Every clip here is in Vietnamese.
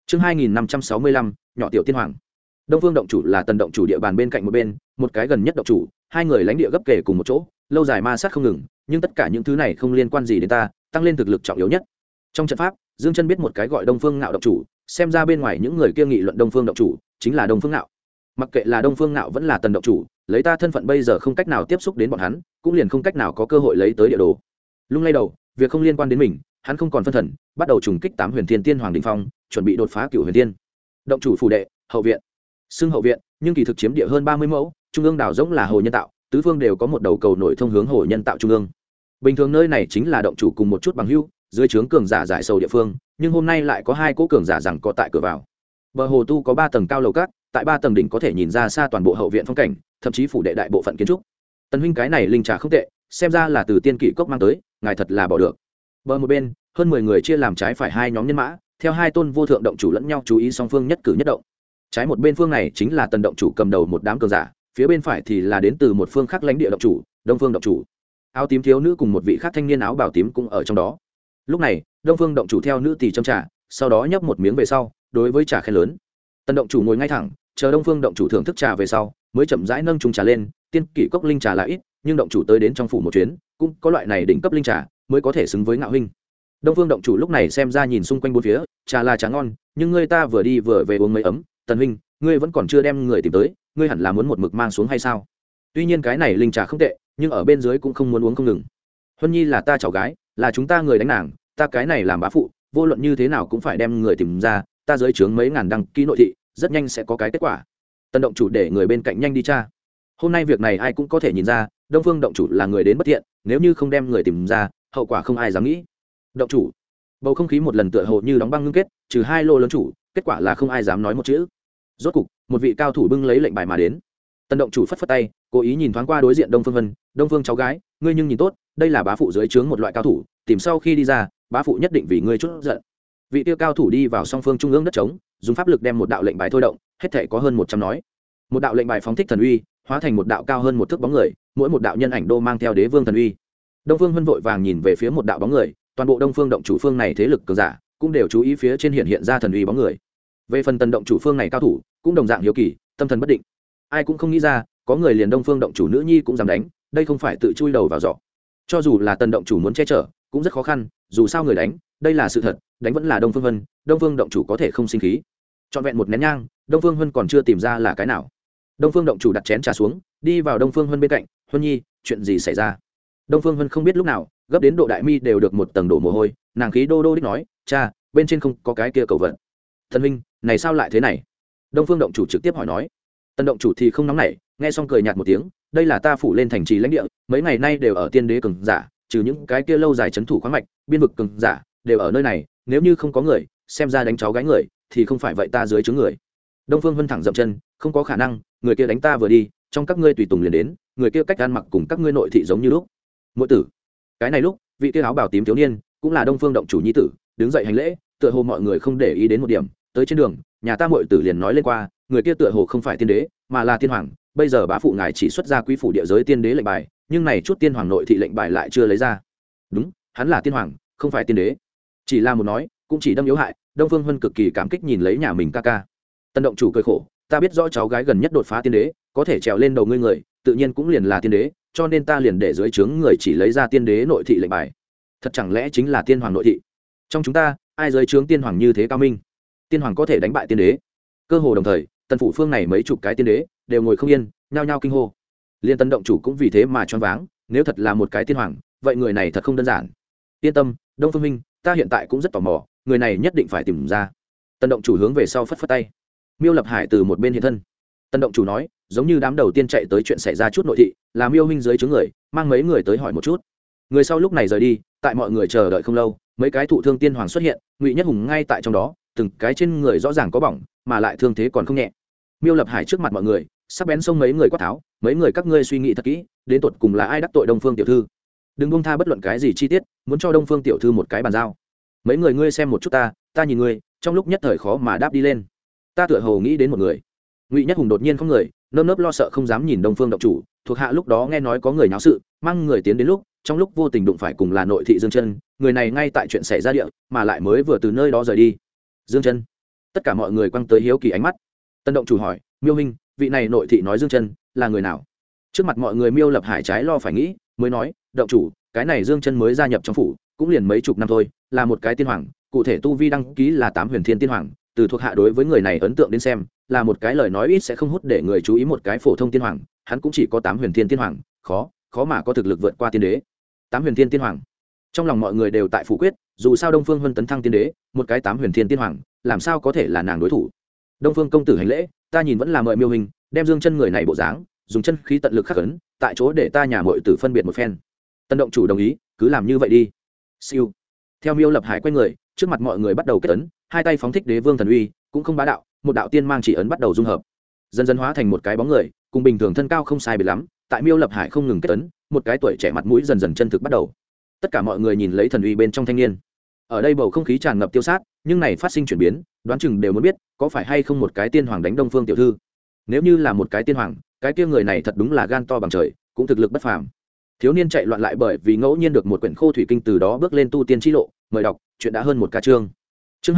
Chương 2565, nhỏ tiểu tiên hoàng. Đông Phương động chủ là Tần động chủ địa bàn bên cạnh một bên, một cái gần nhất động chủ, hai người lãnh địa gấp kề cùng một chỗ, lâu dài ma sát không ngừng, nhưng tất cả những thứ này không liên quan gì đến ta, tăng lên thực lực trọng yếu nhất. Trong trận pháp, Dương Chân biết một cái gọi Đông Phương Ngạo động chủ, xem ra bên ngoài những người kia nghị luận Đông Phương động chủ, chính là Đông Phương Ngạo. Mặc kệ là Đông Phương Ngạo vẫn là Tần động chủ, lấy ta thân phận bây giờ không cách nào tiếp xúc đến bọn hắn, cũng liền không cách nào có cơ hội lấy tới địa đồ. Lung lay đầu, việc không liên quan đến mình, hắn không còn phân thần, bắt đầu trùng kích 8 Huyền Thiên Tiên Hoàng đỉnh phong, chuẩn bị đột phá Cửu Huyền Tiên. Động chủ phủ đệ, hậu viện. Xưng hậu viện, nhưng kỳ thực chiếm địa hơn 30 mẫu, trung ương đảo rỗng là hồ nhân tạo, tứ phương đều có một đầu cầu nổi thông hướng hồ nhân tạo trung ương. Bình thường nơi này chính là động chủ cùng một chút bằng hữu, dưới trướng cường giả giải sầu địa phương, nhưng hôm nay lại có hai cỗ cường giả rằng có tại cửa vào. Bờ hồ tu có 3 tầng cao lầu các, tại 3 tầng đỉnh có thể nhìn ra xa toàn bộ hậu viện phong cảnh, thậm chí phủ đệ đại bộ phận kiến trúc. Tần huynh cái này linh trà không tệ, xem ra là từ tiên kỷ cốc mang tới, ngài thật là bỏ được. Bờ một bên, hơn 10 người chia làm trái phải hai nhóm nhân mã, theo hai tôn vô thượng động chủ lẫn nhau chú ý song phương nhất cử nhất động. Trái một bên phương này chính là Tần động chủ cầm đầu một đám cường giả, phía bên phải thì là đến từ một phương khác lãnh địa động chủ, Đông Phương động chủ. Áo tím thiếu nữ cùng một vị khác thanh niên áo bào tím cũng ở trong đó. Lúc này, Đông Phương động chủ theo nữ tỷ châm trà, sau đó nhấp một miếng về sau, đối với trà khen lớn. Tần động chủ ngồi ngay thẳng, chờ Đông Phương động chủ thưởng thức trà về sau, mới chậm rãi nâng chung trà lên. Tiên kỷ cốc linh trà là ít, nhưng động chủ tới đến trong phủ một chuyến, cũng có loại này đỉnh cấp linh trà, mới có thể xứng với Ngạo huynh. Đông Phương động chủ lúc này xem ra nhìn xung quanh bốn phía, trà là trà ngon, nhưng người ta vừa đi vừa về uống mấy ấm, Tần huynh, ngươi vẫn còn chưa đem người tìm tới, ngươi hẳn là muốn một mực mang xuống hay sao? Tuy nhiên cái này linh trà không tệ, nhưng ở bên dưới cũng không muốn uống không ngừng. Huân Nhi là ta cháu gái, là chúng ta người đánh nàng, ta cái này làm bá phụ, vô luận như thế nào cũng phải đem người tìm ra, ta dưới trướng mấy ngàn đăng ký nội thị, rất nhanh sẽ có cái kết quả. Tần động chủ để người bên cạnh nhanh đi tra. Hôm nay việc này ai cũng có thể nhìn ra, Đông Phương động chủ là người đến bất thiện, nếu như không đem người tìm ra, hậu quả không ai dám nghĩ. Động chủ. Bầu không khí một lần tựa hồ như đóng băng ngưng kết, trừ hai lô lớn chủ, kết quả là không ai dám nói một chữ. Rốt cục, một vị cao thủ bưng lấy lệnh bài mà đến. Tần động chủ phất phất tay, cố ý nhìn thoáng qua đối diện Đông Phương Vân, Đông Phương cháu gái, ngươi nhưng nhìn tốt, đây là bá phụ dưới trướng một loại cao thủ, tìm sau khi đi ra, bá phụ nhất định vì ngươi chút giận. Vị tiêu cao thủ đi vào song phương trung ương đất trống, dùng pháp lực đem một đạo lệnh bài thôi động, hết thảy có hơn 100 nói. Một đạo lệnh bài phóng thích thần uy, hóa thành một đạo cao hơn một thước bóng người, mỗi một đạo nhân ảnh đô mang theo đế vương thần uy. Đông Phương Vân vội vàng nhìn về phía một đạo bóng người, toàn bộ Đông Phương động chủ phương này thế lực cường giả, cũng đều chú ý phía trên hiện ra thần uy bóng người. Về phần Tần động chủ phương này cao thủ, cũng đồng dạng hiếu kỳ, tâm thần bất định. Ai cũng không nghĩ ra, có người liền Đông Phương động chủ nữ nhi cũng dám đánh, đây không phải tự chui đầu vào giỏ. Cho dù là Tần động chủ muốn che chở, cũng rất khó khăn, dù sao người đánh, đây là sự thật, đánh vẫn là Đông Phương Vân, Đông Phương động chủ có thể không sinh khí. Trọn vẹn một nén nhang, Đông Phương Vân còn chưa tìm ra là cái nào. Đông Phương động chủ đặt chén trà xuống, đi vào Đông Phương Vân bên cạnh, "Huân nhi, chuyện gì xảy ra?" Đông Phương Vân không biết lúc nào, gấp đến độ đại mi đều được một tầng đổ mồ hôi, nàng khí đô đô đích nói, "Cha, bên trên không có cái kia cầu vận." "Thần huynh, này sao lại thế này?" Đông Phương động chủ trực tiếp hỏi nói. Tần động chủ thì không nóng nảy, nghe xong cười nhạt một tiếng, "Đây là ta phủ lên thành trì lãnh địa, mấy ngày nay đều ở tiên đế cường giả, trừ những cái kia lâu dài trấn thủ khoáng mạch, biên vực cường giả đều ở nơi này, nếu như không có người, xem ra đánh cháu gái người, thì không phải vậy ta dưới trướng người." Đông Phương Vân thẳng dậm chân, "Không có khả năng, người kia đánh ta vừa đi, trong các ngươi tùy tùng liền đến, người kia cách ăn mặc cùng các ngươi nội thị giống như lúc." Muội tử. Cái này lúc, vị kia áo bào tím thiếu niên, cũng là Đông Phương động chủ nhi tử, đứng dậy hành lễ, tựa hồ mọi người không để ý đến một điểm, tới trên đường, nhà ta muội tử liền nói lên qua, người kia tựa hồ không phải tiên đế, mà là tiên hoàng, bây giờ bá phụ ngài chỉ xuất ra quý phủ địa giới tiên đế lệnh bài, nhưng này chút tiên hoàng nội thị lệnh bài lại chưa lấy ra. Đúng, hắn là tiên hoàng, không phải tiên đế. Chỉ là một nói, cũng chỉ đâm yếu hại, Đông Phương Vân cực kỳ cảm kích nhìn lấy nhà mình ca ca. Tần động chủ cười khổ, ta biết rõ cháu gái gần nhất đột phá tiên đế, có thể trèo lên đầu ngươi người, tự nhiên cũng liền là tiên đế, cho nên ta liền để dưới trướng người chỉ lấy ra tiên đế nội thị lệnh bài. Thật chẳng lẽ chính là tiên hoàng nội thị? Trong chúng ta, ai dưới trướng tiên hoàng như thế cao minh? Tiên hoàng có thể đánh bại tiên đế? Cơ hồ đồng thời, Tần phủ phương này mấy chục cái tiên đế đều ngồi không yên, nhao nhao kinh hô. Liên Tần động chủ cũng vì thế mà choáng váng, nếu thật là một cái tiên hoàng, vậy người này thật không đơn giản. Yên tâm, Đông Phương minh, ta hiện tại cũng rất tò mò, người này nhất định phải tìm ra. Tần động chủ hướng về sau phất phất tay. Miêu Lập Hải từ một bên hiện thân. Tần động chủ nói, giống như đám đầu tiên chạy tới chuyện xảy ra chút nội thị, là Miêu huynh dưới chướng người, mang mấy người tới hỏi một chút. Người sau lúc này rời đi, tại mọi người chờ đợi không lâu, mấy cái thụ thương tiên hoàng xuất hiện, Ngụy Nhất Hùng ngay tại trong đó, từng cái trên người rõ ràng có bỏng, mà lại thương thế còn không nhẹ. Miêu Lập Hải trước mặt mọi người, sắc bén xông mấy người quát tháo, mấy người các ngươi suy nghĩ thật kỹ, đến tột cùng là ai đắc tội Đông Phương tiểu thư? Đừng buông tha bất luận cái gì chi tiết, muốn cho Đông Phương tiểu thư một cái bàn giao. Mấy người ngươi xem một chút ta nhìn ngươi, trong lúc nhất thời khó mà đáp đi lên. Ta tựa hồ nghĩ đến một người. Ngụy Nhất Hùng đột nhiên không người, nơm nớp lo sợ không dám nhìn Đông Phương động chủ, thuộc hạ lúc đó nghe nói có người náo sự, mang người tiến đến lúc, trong lúc vô tình đụng phải cùng là nội thị Dương Chân, người này ngay tại chuyện xảy ra địa, mà lại mới vừa từ nơi đó rời đi. Dương Chân. tất cả mọi người quăng tới hiếu kỳ ánh mắt. Tân động chủ hỏi, miêu huynh, vị này nội thị nói Dương Chân là người nào? Trước mặt mọi người Miêu Lập Hải trái lo phải nghĩ mới nói, động chủ, cái này Dương Chân mới gia nhập trong phủ cũng liền mấy chục năm thôi, là một cái tiên hoàng, cụ thể tu vi đăng ký là 8 huyền thiên tiên hoàng, từ thuộc hạ đối với người này ấn tượng đến xem là một cái lời nói ít sẽ không hút để người chú ý một cái phổ thông tiên hoàng, hắn cũng chỉ có 8 huyền thiên tiên hoàng, khó mà có thực lực vượt qua tiên đế. 8 huyền thiên tiên hoàng, trong lòng mọi người đều tại phủ quyết, dù sao Đông Phương Vân tấn thăng tiên đế, một cái 8 huyền thiên tiên hoàng làm sao có thể là nàng đối thủ. Đông Phương công tử hành lễ, ta nhìn vẫn là mời Miêu hình đem Dương Chân người này bộ dáng dùng chân khí tận lực khắc ấn tại chỗ để ta nhà muội tử phân biệt một phen. Tân động chủ đồng ý, cứ làm như vậy đi. Siêu. Theo Miêu Lập Hải quay người, trước mặt mọi người bắt đầu kết ấn, hai tay phóng thích đế vương thần uy, cũng không bá đạo, một đạo tiên mang chỉ ấn bắt đầu dung hợp, dần dần hóa thành một cái bóng người, cùng bình thường thân cao không sai biệt lắm. Tại Miêu Lập Hải không ngừng kết ấn, một cái tuổi trẻ mặt mũi dần dần chân thực bắt đầu. Tất cả mọi người nhìn lấy thần uy bên trong thanh niên. Ở đây bầu không khí tràn ngập tiêu sát, nhưng này phát sinh chuyển biến, đoán chừng đều muốn biết, có phải hay không một cái tiên hoàng đánh Đông Phương tiểu thư. Nếu như là một cái tiên hoàng, cái kia người này thật đúng là gan to bằng trời, cũng thực lực bất phàm. Thiếu niên chạy loạn lại bởi vì ngẫu nhiên được một quyển khô thủy kinh, từ đó bước lên tu tiên chi lộ. Mời đọc, chuyện đã hơn một cả chương. Chương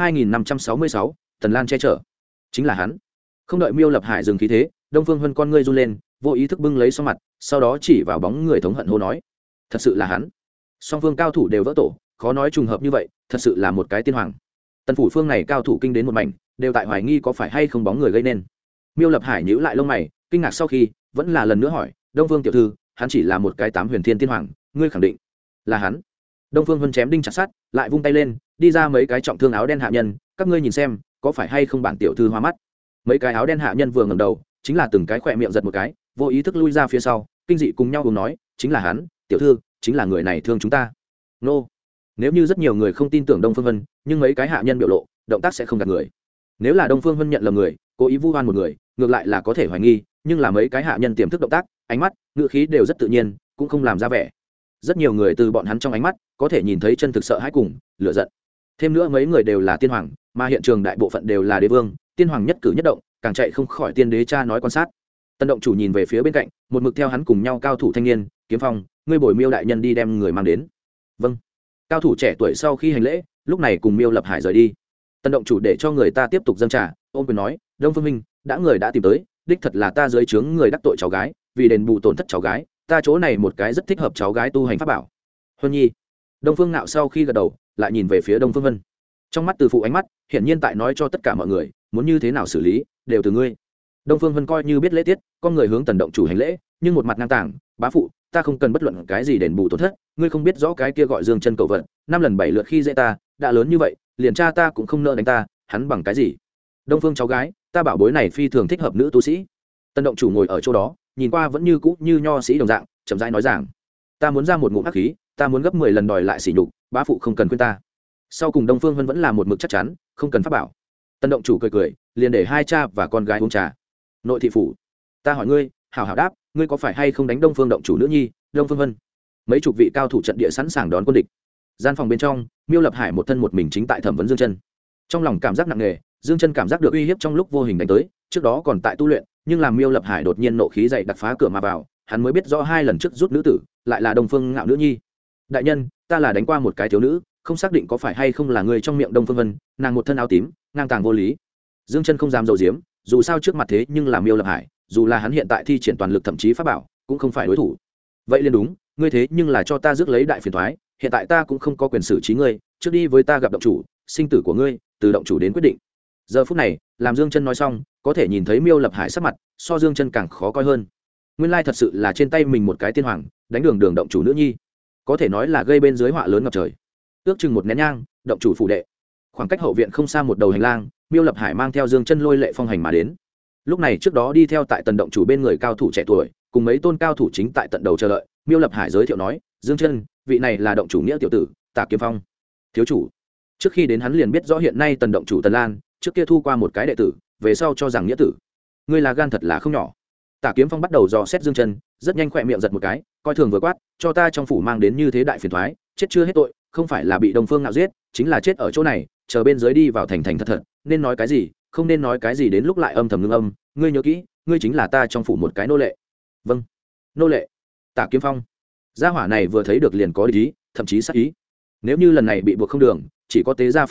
2566, Tần Lan che chở. Chính là hắn. Không đợi Miêu Lập Hải dừng khí thế, Đông Phương Vân con ngươi run lên, vô ý thức bưng lấy sau mặt, sau đó chỉ vào bóng người thống hận hô nói: "Thật sự là hắn." Song phương cao thủ đều vỡ tổ, khó nói trùng hợp như vậy, thật sự là một cái tiên hoàng. Tần phủ phương này cao thủ kinh đến một mảnh, đều tại hoài nghi có phải hay không bóng người gây nên. Miêu Lập Hải nhíu lại lông mày, kinh ngạc sau khi, vẫn là lần nữa hỏi: "Đông Phương tiểu thư, hắn chỉ là một cái 8 huyền thiên tiên hoàng, ngươi khẳng định là hắn?" Đông Phương Vân chém đinh chặt sắt, lại vung tay lên, đi ra mấy cái trọng thương áo đen hạ nhân, các ngươi nhìn xem, có phải hay không bản tiểu thư hoa mắt. Mấy cái áo đen hạ nhân vừa ngẩng đầu, chính là từng cái khỏe miệng giật một cái, vô ý thức lui ra phía sau, kinh dị cùng nhau cùng nói: "Chính là hắn, tiểu thư, chính là người này thương chúng ta." Nô. Nếu như rất nhiều người không tin tưởng Đông Phương Vân, nhưng mấy cái hạ nhân biểu lộ, động tác sẽ không gạt người. Nếu là Đông Phương Vân nhận lầm người, cố ý vu oan một người, ngược lại là có thể hoài nghi, nhưng là mấy cái hạ nhân tiềm thức động tác, ánh mắt, ngữ khí đều rất tự nhiên, cũng không làm ra vẻ. Rất nhiều người từ bọn hắn trong ánh mắt có thể nhìn thấy chân thực sợ hãi cùng lửa giận. Thêm nữa mấy người đều là tiên hoàng, mà hiện trường đại bộ phận đều là đế vương, tiên hoàng nhất cử nhất động, càng chạy không khỏi tiên đế cha nói quan sát. Tân động chủ nhìn về phía bên cạnh, một mực theo hắn cùng nhau cao thủ thanh niên, Kiếm Phong, ngươi bồi Miêu đại nhân đi đem người mang đến. Vâng. Cao thủ trẻ tuổi sau khi hành lễ, lúc này cùng Miêu Lập Hải rời đi. Tân động chủ để cho người ta tiếp tục dâng trà, ôm quyền nói: "Đông Phương minh, đã người đã tìm tới, đích thật là ta dưới trướng người đắc tội cháu gái, vì đền bù tổn thất cháu gái, ta chỗ này một cái rất thích hợp cháu gái tu hành pháp bảo." Huân Nhi. Đông Phương Nạo sau khi gật đầu, lại nhìn về phía Đông Phương Vân. Trong mắt từ phụ ánh mắt, hiển nhiên tại nói cho tất cả mọi người, muốn như thế nào xử lý, đều từ ngươi. Đông Phương Vân coi như biết lễ tiết, con người hướng Tần động chủ hành lễ, nhưng một mặt ngang tàng, bá phụ, ta không cần bất luận cái gì đền bù tổn thất, ngươi không biết rõ cái kia gọi Dương Chân cầu vận, 5 lần 7 lượt khi dễ ta, đã lớn như vậy, liền cha ta cũng không nỡ đánh ta, hắn bằng cái gì? Đông Phương cháu gái, ta bảo bối này phi thường thích hợp nữ tu sĩ. Tần động chủ ngồi ở chỗ đó, nhìn qua vẫn như cũ như nho sĩ đồng dạng, chậm rãi nói rằng: "Ta muốn ra một ngụm hắc khí, ta muốn gấp 10 lần đòi lại sỉ nhục, bá phụ không cần khuyên ta." Sau cùng Đông Phương Vân vẫn là một mực chắc chắn, không cần pháp bảo. Tần động chủ cười cười, liền để hai cha và con gái uống trà. Nội thị phủ, ta hỏi ngươi, hảo hảo đáp, ngươi có phải hay không đánh Đông Phương động chủ nữ nhi, Đông Phương Vân? Mấy chục vị cao thủ trận địa sẵn sàng đón quân địch. Gian phòng bên trong, Miêu Lập Hải một thân một mình chính tại thẩm vấn Dương Chân. Trong lòng cảm giác nặng nề, Dương Chân cảm giác được uy hiếp trong lúc vô hình đánh tới, trước đó còn tại tu luyện, nhưng làm Miêu Lập Hải đột nhiên nộ khí dậy đặt phá cửa mà vào, hắn mới biết rõ 2 lần trước rút nữ tử, lại là Đông Phương Ngạo nữ nhi. Đại nhân, ta là đánh qua một cái thiếu nữ, không xác định có phải hay không là người trong miệng Đông Phương Vân, nàng một thân áo tím, ngang tàng vô lý. Dương Chân không dám dầu diếm, dù sao trước mặt thế nhưng là Miêu Lập Hải, dù là hắn hiện tại thi triển toàn lực thậm chí pháp bảo, cũng không phải đối thủ. Vậy liền đúng, ngươi thế nhưng là cho ta rước lấy đại phiền toái, hiện tại ta cũng không có quyền xử trí ngươi, trước đi với ta gặp động chủ, sinh tử của ngươi từ động chủ đến quyết định. Giờ phút này, làm Dương Chân nói xong, có thể nhìn thấy Miêu Lập Hải sắc mặt so Dương Chân càng khó coi hơn. Nguyên lai thật sự là trên tay mình một cái tiên hoàng, đánh đường động chủ nữ nhi, có thể nói là gây bên dưới họa lớn ngập trời. Ước chừng một nén nhang, động chủ phủ đệ, khoảng cách hậu viện không xa một đầu hành lang, Miêu Lập Hải mang theo Dương Chân lôi lệ phong hành mà đến. Lúc này trước đó đi theo tại Tần động chủ bên người cao thủ trẻ tuổi, cùng mấy tôn cao thủ chính tại tận đầu chờ đợi. Miêu Lập Hải giới thiệu nói: Dương Chân, vị này là động chủ nghĩa tiểu tử, Tả Kiếm Phong. Thiếu chủ. Trước khi đến hắn liền biết rõ hiện nay Tần động chủ Tần Lan, trước kia thu qua một cái đệ tử, về sau cho rằng nghĩa tử. Ngươi là gan thật là không nhỏ. Tả Kiếm Phong bắt đầu dò xét Dương Chân, rất nhanh khỏe miệng giật một cái, coi thường vừa quát: cho ta trong phủ mang đến như thế đại phiền toái, chết chưa hết tội, không phải là bị Đông Phương Nạo giết, chính là chết ở chỗ này, chờ bên dưới đi vào thành thành thật thật, nên nói cái gì, không nên nói cái gì, đến lúc lại âm thầm ngưng âm, ngươi nhớ kỹ, ngươi chính là ta trong phủ một cái nô lệ. Vâng, nô lệ. Tả Kiếm Phong. Gia hỏa này vừa thấy được liền có ý, thậm chí sát ý. Nếu như lần này bị buộc không đường, chỉ có tế gia pháp bảo,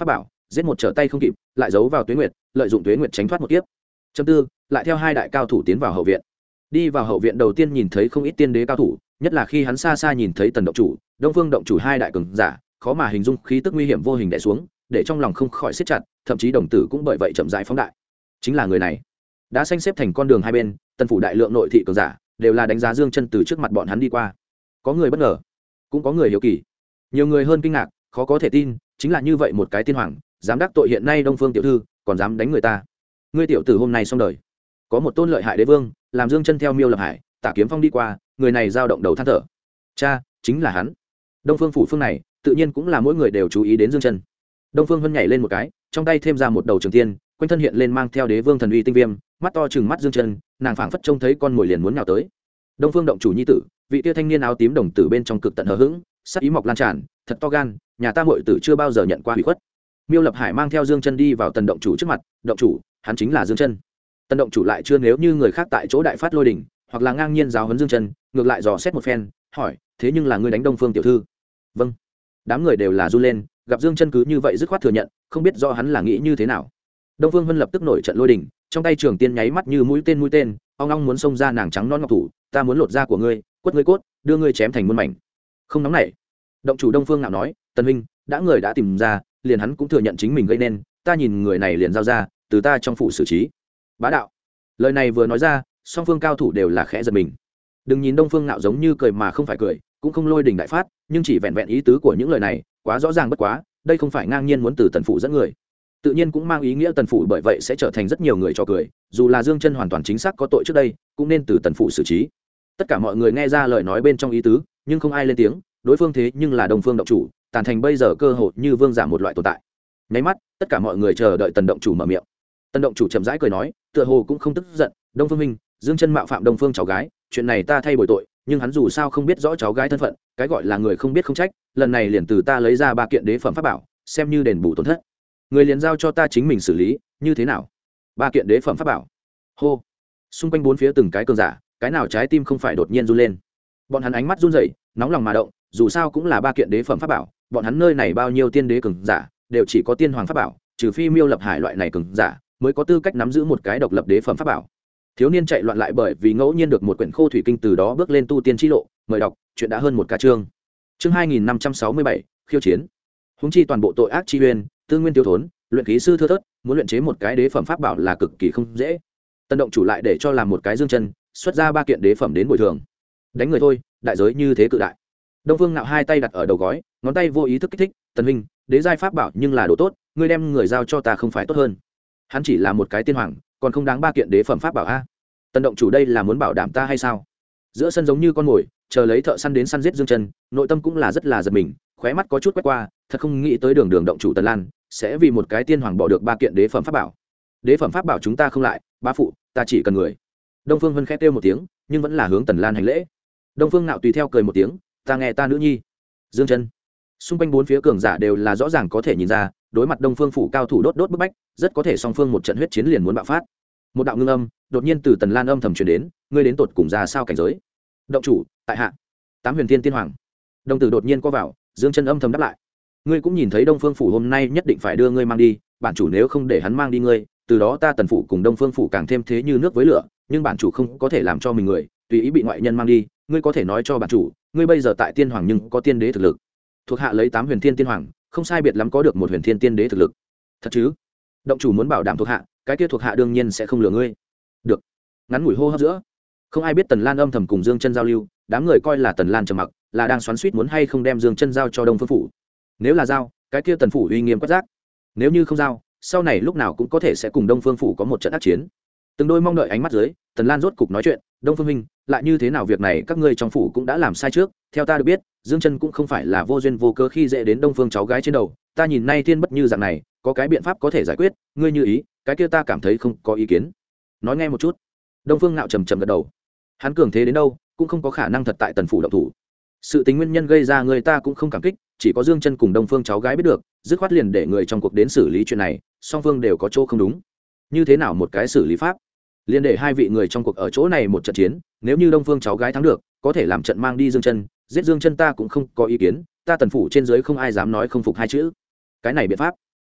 giết một trở tay không kịp, lại giấu vào Tuế Nguyệt, lợi dụng Tuế Nguyệt tránh thoát một kiếp. Châm tư, lại theo hai đại cao thủ tiến vào hậu viện. Đi vào hậu viện đầu tiên nhìn thấy không ít tiên đế cao thủ, nhất là khi hắn xa xa nhìn thấy Tần động chủ, Đông Phương động chủ hai đại cường giả, khó mà hình dung khí tức nguy hiểm vô hình đè xuống, để trong lòng không khỏi siết chặt, thậm chí đồng tử cũng bởi vậy chậm rãi phóng đại. Chính là người này. Đã xanh xếp thành con đường hai bên, Tần phủ đại lượng nội thị cường giả, đều là đánh giá Dương Chân từ trước mặt bọn hắn đi qua. Có người bất ngờ, cũng có người hiếu kỳ, nhiều người hơn kinh ngạc, khó có thể tin, chính là như vậy một cái tiên hoàng, dám đắc tội hiện nay Đông Phương tiểu thư, còn dám đánh người ta. Ngươi tiểu tử hôm nay xong đời. Có một tôn lợi hại đế vương, làm Dương Chân theo Miêu Lập Hải, Tả Kiếm Phong đi qua, người này dao động đầu than thở. Cha, chính là hắn. Đông Phương phủ phương này, tự nhiên cũng là mỗi người đều chú ý đến Dương Chân. Đông Phương Vân nhảy lên một cái, trong tay thêm ra một đầu trường tiên, quanh thân hiện lên mang theo đế vương thần uy tinh viêm, mắt to chừng mắt Dương Chân, nàng phảng phất trông thấy con mồi liền muốn nhào tới. Đông Phương động chủ nhi tử, vị tia thanh niên áo tím đồng tử bên trong cực tận hờ hững, sắc ý mọc lan tràn, thật to gan, nhà ta muội tử chưa bao giờ nhận qua hủy khuất. Miêu Lập Hải mang theo Dương Chân đi vào Tần động chủ trước mặt, động chủ, hắn chính là Dương Chân. Tần động chủ lại chưa nếu như người khác tại chỗ đại phát lôi đình, hoặc là ngang nhiên giáo huấn Dương Chân, ngược lại dò xét một phen, hỏi, thế nhưng là ngươi đánh Đông Phương tiểu thư? Vâng. Đám người đều là run lên, gặp Dương Chân cứ như vậy dứt khoát thừa nhận, không biết do hắn là nghĩ như thế nào. Đông Phương Vân lập tức nổi trận lôi đình, trong tay trường tiên nháy mắt như mũi tên, ong ong muốn xông ra nàng trắng non ngọc thủ, ta muốn lột da của ngươi, quất ngươi cốt, đưa ngươi chém thành muôn mảnh. Không nóng nảy. Động chủ Đông Phương ngạo nói, Tần huynh, đã người đã tìm ra, liền hắn cũng thừa nhận chính mình gây nên, ta nhìn người này liền giao ra, từ ta trong phủ xử trí. Bá đạo. Lời này vừa nói ra, song phương cao thủ đều là khẽ giật mình. Đừng nhìn Đông Phương ngạo giống như cười mà không phải cười, cũng không lôi đình đại phát, nhưng chỉ vẹn vẹn ý tứ của những lời này, quá rõ ràng bất quá, đây không phải ngang nhiên muốn từ Tần phủ dẫn người, tự nhiên cũng mang ý nghĩa Tần phủ bởi vậy sẽ trở thành rất nhiều người cho cười, dù là Dương Chân hoàn toàn chính xác có tội trước đây, cũng nên từ Tần phủ xử trí. Tất cả mọi người nghe ra lời nói bên trong ý tứ, nhưng không ai lên tiếng, đối phương thế nhưng là Đông Phương động chủ, tàn thành bây giờ cơ hội như vương giả một loại tồn tại. Nháy mắt, tất cả mọi người chờ đợi Tần động chủ mở miệng. Tần động chủ chậm rãi cười nói, tựa hồ cũng không tức giận, Đông Phương minh, Dương Chân mạo phạm Đông Phương cháu gái, chuyện này ta thay bồi tội, nhưng hắn dù sao không biết rõ cháu gái thân phận, cái gọi là người không biết không trách, lần này liền từ ta lấy ra 3 kiện đế phẩm pháp bảo, xem như đền bù tổn thất. Người liền giao cho ta chính mình xử lý, như thế nào? 3 kiện đế phẩm pháp bảo. Hô. Xung quanh bốn phía từng cái cường giả, cái nào trái tim không phải đột nhiên run lên. Bọn hắn ánh mắt run rẩy, nóng lòng mà động, dù sao cũng là 3 kiện đế phẩm pháp bảo, bọn hắn nơi này bao nhiêu tiên đế cường giả, đều chỉ có tiên hoàng pháp bảo, trừ phi Miêu Lập Hải loại này cường giả, mới có tư cách nắm giữ một cái độc lập đế phẩm pháp bảo. Thiếu niên chạy loạn lại bởi vì ngẫu nhiên được một quyển khô thủy kinh, từ đó bước lên tu tiên chi lộ, mời đọc, chuyện đã hơn một ca chương. Chương 2567, khiêu chiến. Huống chi toàn bộ tội ác chi uyên, tư nguyên thiếu thốn, luyện khí sư thưa thớt, muốn luyện chế một cái đế phẩm pháp bảo là cực kỳ không dễ. Tân động chủ lại để cho làm một cái Dương Chân, xuất ra 3 kiện đế phẩm đến bồi thường. Đánh người thôi, đại giới như thế cự đại. Đông Vương Ngạo hai tay đặt ở đầu gói, ngón tay vô ý thức kích thích, "Tần huynh, đế giai pháp bảo nhưng là đồ tốt, ngươi đem người giao cho ta không phải tốt hơn?" Hắn chỉ là một cái tiên hoàng, còn không đáng 3 kiện đế phẩm pháp bảo a. Tần động chủ đây là muốn bảo đảm ta hay sao? Giữa sân giống như con mồi, chờ lấy thợ săn đến săn giết Dương Chân, nội tâm cũng là rất là giật mình, khóe mắt có chút quét qua, thật không nghĩ tới đường động chủ Tần Lan sẽ vì một cái tiên hoàng bỏ được 3 kiện đế phẩm pháp bảo. Đế phẩm pháp bảo chúng ta không lại, bá phụ, ta chỉ cần người. Đông Phương Vân khẽ kêu một tiếng, nhưng vẫn là hướng Tần Lan hành lễ. Đông Phương Nạo tùy theo cười một tiếng, ta nghe ta nữ nhi. Dương Chân. Xung quanh bốn phía cường giả đều là rõ ràng có thể nhìn ra, đối mặt Đông Phương phủ cao thủ đốt bức bách, rất có thể song phương một trận huyết chiến liền muốn bạo phát. Một đạo ngưng âm đột nhiên từ Tần Lan âm thầm truyền đến, ngươi đến tột cùng ra sao cảnh giới? Động chủ, tại hạ. 8 huyền thiên tiên hoàng. Đông tử đột nhiên co vào, Dương Chân âm thầm đáp lại, ngươi cũng nhìn thấy Đông Phương phủ hôm nay nhất định phải đưa ngươi mang đi, bản chủ nếu không để hắn mang đi ngươi, từ đó ta Tần phủ cùng Đông Phương phủ càng thêm thế như nước với lửa, nhưng bản chủ không có thể làm cho mình người tùy ý bị ngoại nhân mang đi, ngươi có thể nói cho bản chủ, ngươi bây giờ tại tiên hoàng nhưng có tiên đế thực lực. Thuộc hạ lấy 8 huyền thiên tiên hoàng, không sai biệt lắm có được một huyền thiên tiên đế thực lực. Thật chứ? Động chủ muốn bảo đảm thuộc hạ, cái kia thuộc hạ đương nhiên sẽ không lừa ngươi. Được. Ngắn ngủi hô hấp giữa, không ai biết Tần Lan âm thầm cùng Dương Chân giao lưu, đám người coi là Tần Lan trầm mặc, là đang xoắn xuýt muốn hay không đem Dương Chân giao cho Đông Phương phủ. Nếu là giao, cái kia Tần phủ uy nghiêm quát giác. Nếu như không giao, sau này lúc nào cũng có thể sẽ cùng Đông Phương phủ có một trận ác chiến. Từng đôi mong đợi ánh mắt dưới, Tần Lan rốt cục nói chuyện, Đông Phương huynh, lại như thế nào việc này các ngươi trong phủ cũng đã làm sai trước, theo ta được biết, Dương Chân cũng không phải là vô duyên vô cớ khi dễ đến Đông Phương cháu gái trên đầu, ta nhìn nay thiên bất như dạng này, có cái biện pháp có thể giải quyết, ngươi như ý, cái kia ta cảm thấy không có ý kiến. Nói nghe một chút. Đông Phương Nạo trầm trầm gật đầu. Hắn cường thế đến đâu, cũng không có khả năng thật tại Tần phủ động thủ. Sự tình nguyên nhân gây ra người ta cũng không cảm kích, chỉ có Dương Chân cùng Đông Phương cháu gái biết được, dứt khoát liền để người trong cuộc đến xử lý chuyện này, song phương đều có chỗ không đúng. Như thế nào một cái xử lý pháp? Liên để hai vị người trong cuộc ở chỗ này một trận chiến, nếu như Đông Phương cháu gái thắng được, có thể làm trận mang đi Dương Chân, giết Dương Chân ta cũng không có ý kiến, ta Tần phủ trên dưới không ai dám nói không phục hai chữ. Cái này biện pháp,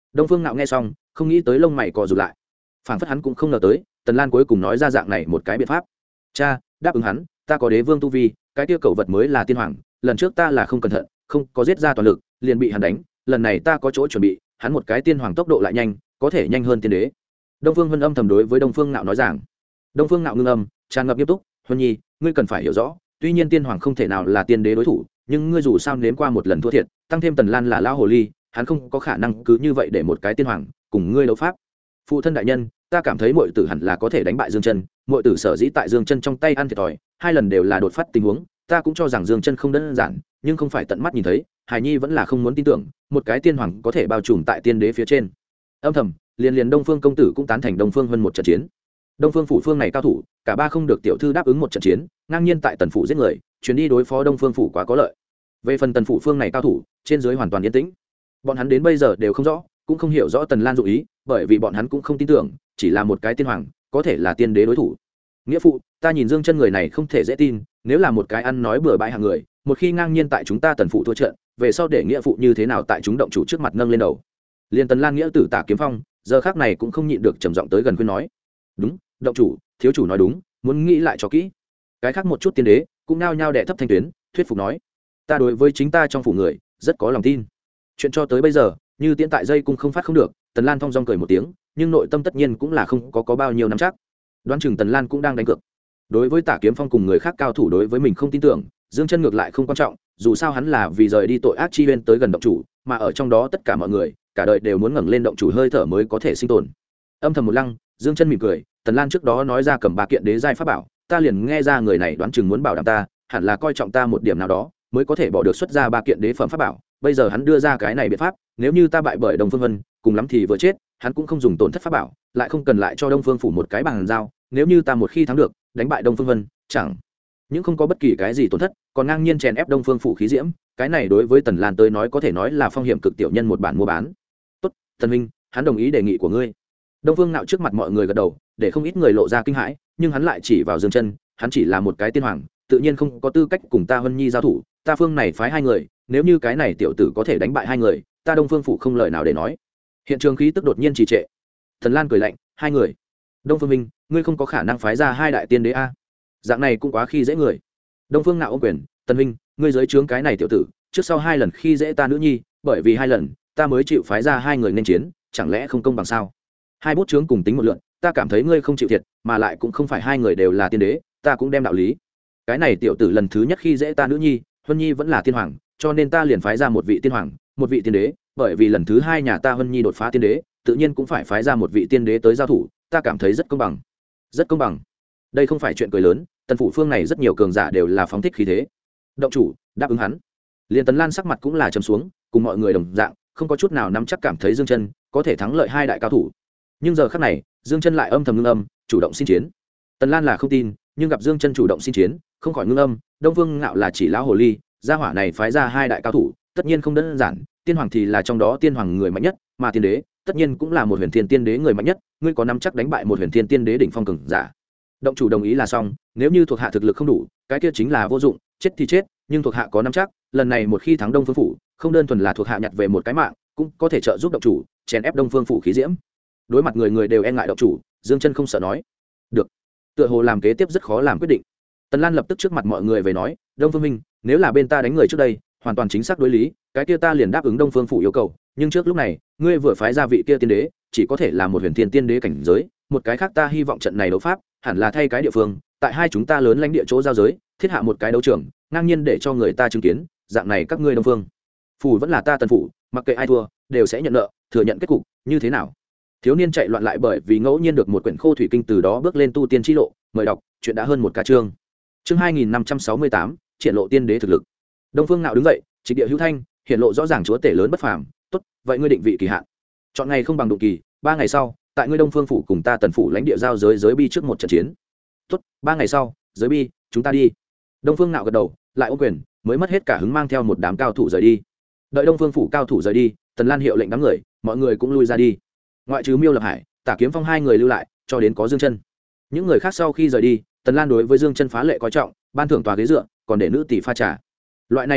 Đông Phương Nạo nghe xong không nghĩ tới lông mày cò rụt lại, phảng phất hắn cũng không ngờ tới Tần Lan cuối cùng nói ra dạng này một cái biện pháp. Cha, đáp ứng hắn, ta có đế vương tu vi, cái kia cẩu vật mới là tiên hoàng, lần trước ta là không cẩn thận không có giết ra toàn lực liền bị hắn đánh, lần này ta có chỗ chuẩn bị, hắn một cái tiên hoàng tốc độ lại nhanh, có thể nhanh hơn tiên đế. Đông Phương Vân âm thầm đối với Đông Phương Nạo nói rằng. Đông Phương Nạo ngưng âm, tràn ngập nghiêm túc, Huân Nhi, ngươi cần phải hiểu rõ, tuy nhiên tiên hoàng không thể nào là tiên đế đối thủ, nhưng ngươi dù sao nếm qua một lần thua thiệt, tăng thêm Tần Lan là lão hồ ly, hắn không có khả năng cứ như vậy để một cái tiên hoàng cùng ngươi đấu pháp. Phụ thân đại nhân, ta cảm thấy muội tử hẳn là có thể đánh bại Dương Chân, muội tử sở dĩ tại Dương Chân trong tay ăn thiệt thòi, hai lần đều là đột phát tình huống, ta cũng cho rằng Dương Chân không đơn giản, nhưng không phải tận mắt nhìn thấy, Hải Nhi vẫn là không muốn tin tưởng, một cái tiên hoàng có thể bao trùm tại tiên đế phía trên. Âm thầm, liền Đông Phương công tử cũng tán thành Đông Phương Vân một trận chiến. Đông Phương phủ phương này cao thủ, cả ba không được tiểu thư đáp ứng một trận chiến, ngang nhiên tại Tần phủ giết người, chuyến đi đối phó Đông Phương phủ quá có lợi. Về phần Tần phủ phương này cao thủ, trên dưới hoàn toàn yên tĩnh. Bọn hắn đến bây giờ đều không rõ, cũng không hiểu rõ Tần Lan dụ ý, bởi vì bọn hắn cũng không tin tưởng, chỉ là một cái tiên hoàng, có thể là tiên đế đối thủ. Nghĩa phụ, ta nhìn Dương Chân người này không thể dễ tin, nếu là một cái ăn nói bừa bãi hạng người, một khi ngang nhiên tại chúng ta Tần phủ thua trận, về sau để nghĩa phụ như thế nào tại chúng động chủ trước mặt nâng lên đầu. Liên Tần Lan nghĩa tử Tả Kiếm Phong, giờ khắc này cũng không nhịn được trầm giọng tới gần khuyên nói. Đúng, động chủ, thiếu chủ nói đúng, muốn nghĩ lại cho kỹ. Cái khác một chút tiên đế cũng nao nhao đệ thấp thanh tuyến, thuyết phục nói, ta đối với chính ta trong phủ người rất có lòng tin. Chuyện cho tới bây giờ, như tiễn tại dây cung không phát không được. Tần Lan thong dong cười một tiếng, nhưng nội tâm tất nhiên cũng là không có bao nhiêu nắm chắc. Đoán chừng Tần Lan cũng đang đánh cược. Đối với Tả Kiếm Phong cùng người khác cao thủ đối với mình không tin tưởng, Dương Chân ngược lại không quan trọng, dù sao hắn là vì rời đi tội ác chi huyên tới gần động chủ, mà ở trong đó tất cả mọi người, cả đời đều muốn ngẩng lên động chủ hơi thở mới có thể sinh tồn. Âm thầm một lăng, Dương Chân mỉm cười, Tần Lan trước đó nói ra cầm ba kiện đế giai pháp bảo, ta liền nghe ra người này đoán chừng muốn bảo đảm ta, hẳn là coi trọng ta một điểm nào đó, mới có thể bỏ được xuất ra ba kiện đế phẩm pháp bảo. Bây giờ hắn đưa ra cái này biện pháp, nếu như ta bại bởi Đông Phương Vân, cùng lắm thì vừa chết, hắn cũng không dùng tổn thất pháp bảo, lại không cần lại cho Đông Phương phủ một cái bàn giao, nếu như ta một khi thắng được, đánh bại Đông Phương Vân, chẳng những không có bất kỳ cái gì tổn thất, còn ngang nhiên chèn ép Đông Phương phủ khí diễm, cái này đối với Tần Lan tới nói có thể nói là phong hiểm cực tiểu nhân một bản mua bán. Tốt, Tần huynh, hắn đồng ý đề nghị của ngươi. Đông Phương Nạo trước mặt mọi người gật đầu, để không ít người lộ ra kinh hãi, nhưng hắn lại chỉ vào Dương Chân, hắn chỉ là một cái tiên hoàng, tự nhiên không có tư cách cùng ta Vân Nhi giao thủ, ta phương này phái hai người, nếu như cái này tiểu tử có thể đánh bại hai người, ta Đông Phương phủ không lời nào để nói. Hiện trường khí tức đột nhiên trì trệ. Thần Lan cười lạnh, hai người? Đông Phương Minh, ngươi không có khả năng phái ra hai đại tiên đế a? Dạng này cũng quá khi dễ người. Đông Phương Nạo ôm quyền, Tần Minh, ngươi dưới trướng cái này tiểu tử, trước sau hai lần khi dễ ta nữ nhi, bởi vì hai lần, ta mới chịu phái ra hai người nên chiến, chẳng lẽ không công bằng sao? Hai bút trướng cùng tính một lượt, ta cảm thấy ngươi không chịu thiệt, mà lại cũng không phải hai người đều là tiên đế, ta cũng đem đạo lý. Cái này tiểu tử lần thứ nhất khi dễ ta nữ nhi, Huân Nhi vẫn là tiên hoàng, cho nên ta liền phái ra một vị tiên hoàng, một vị tiên đế, bởi vì lần thứ hai nhà ta Huân Nhi đột phá tiên đế, tự nhiên cũng phải phái ra một vị tiên đế tới giao thủ, ta cảm thấy rất công bằng. Rất công bằng. Đây không phải chuyện cười lớn, Tần phủ phương này rất nhiều cường giả đều là phóng thích khí thế. Động chủ, đáp ứng hắn. Liên Tần Lan sắc mặt cũng là trầm xuống, cùng mọi người đồng dạng, không có chút nào nắm chắc cảm thấy Dương Chân có thể thắng lợi hai đại cao thủ. Nhưng giờ khắc này, Dương Chân lại âm thầm ngưng âm, chủ động xin chiến. Tần Lan là không tin, nhưng gặp Dương Chân chủ động xin chiến, không khỏi ngưng âm. Đông Phương Ngạo là chỉ lão hồ ly, gia hỏa này phái ra hai đại cao thủ, tất nhiên không đơn giản. Tiên hoàng thì là trong đó tiên hoàng người mạnh nhất, mà tiên đế tất nhiên cũng là một huyền thiên tiên đế người mạnh nhất. Ngươi có nắm chắc đánh bại một huyền thiên tiên đế đỉnh phong cường giả? Động chủ đồng ý là xong, nếu như thuộc hạ thực lực không đủ, cái kia chính là vô dụng, chết thì chết, nhưng thuộc hạ có nắm chắc, lần này một khi thắng Đông Phương phủ, không đơn thuần là thuộc hạ nhặt về một cái mạng, cũng có thể trợ giúp động chủ chèn ép Đông Phương phủ khí diễm. Đối mặt người người đều e ngại động chủ, Dương Chân không sợ nói. Được. Tựa hồ làm kế tiếp rất khó làm quyết định. Tần Lan lập tức trước mặt mọi người về nói, Đông Phương Minh, nếu là bên ta đánh người trước đây, hoàn toàn chính xác đối lý, cái kia ta liền đáp ứng Đông Phương phủ yêu cầu, nhưng trước lúc này, ngươi vừa phái ra vị kia tiên đế, chỉ có thể là một huyền thiên tiên đế cảnh giới, một cái khác ta hy vọng trận này đấu pháp, hẳn là thay cái địa phương, tại hai chúng ta lớn lãnh địa chỗ giao giới, thiết hạ một cái đấu trường, ngang nhiên để cho người ta chứng kiến, dạng này các ngươi Đông Phương phủ vẫn là ta Tần phủ, mặc kệ ai thua, đều sẽ nhận nợ, thừa nhận kết cục, như thế nào? Thiếu niên chạy loạn lại bởi vì ngẫu nhiên được một quyển khô thủy kinh, từ đó bước lên tu tiên chi lộ, mời đọc, chuyện đã hơn một ca chương. Chương 2568, triển lộ tiên đế thực lực. Đông Phương Nạo đứng dậy, trịch địa hữu thanh, hiện lộ rõ ràng chúa tể lớn bất phàm, tốt, vậy ngươi định vị kỳ hạn. Chọn ngày không bằng đụng kỳ, 3 ngày sau, tại ngươi Đông Phương phủ cùng ta Tần phủ lãnh địa giao giới bi trước một trận chiến. Tốt, 3 ngày sau, giới bi, chúng ta đi. Đông Phương Nạo gật đầu, lại ôm quyền, mới mất hết cả hứng mang theo một đám cao thủ rời đi. Đợi Đông Phương phủ cao thủ rời đi, Tần Lan hiệu lệnh đám người, mọi người cũng lui ra đi. Ngoại trừ Miêu Lập Hải, Tả Kiếm Phong hai người lưu lại, cho đến có Dương Chân. Những người khác sau khi rời đi, Tần Lan đối với Dương Chân phá lệ coi trọng, ban thưởng tòa ghế dựa, còn để nữ tỷ pha trà. Loại này đãi ngộ,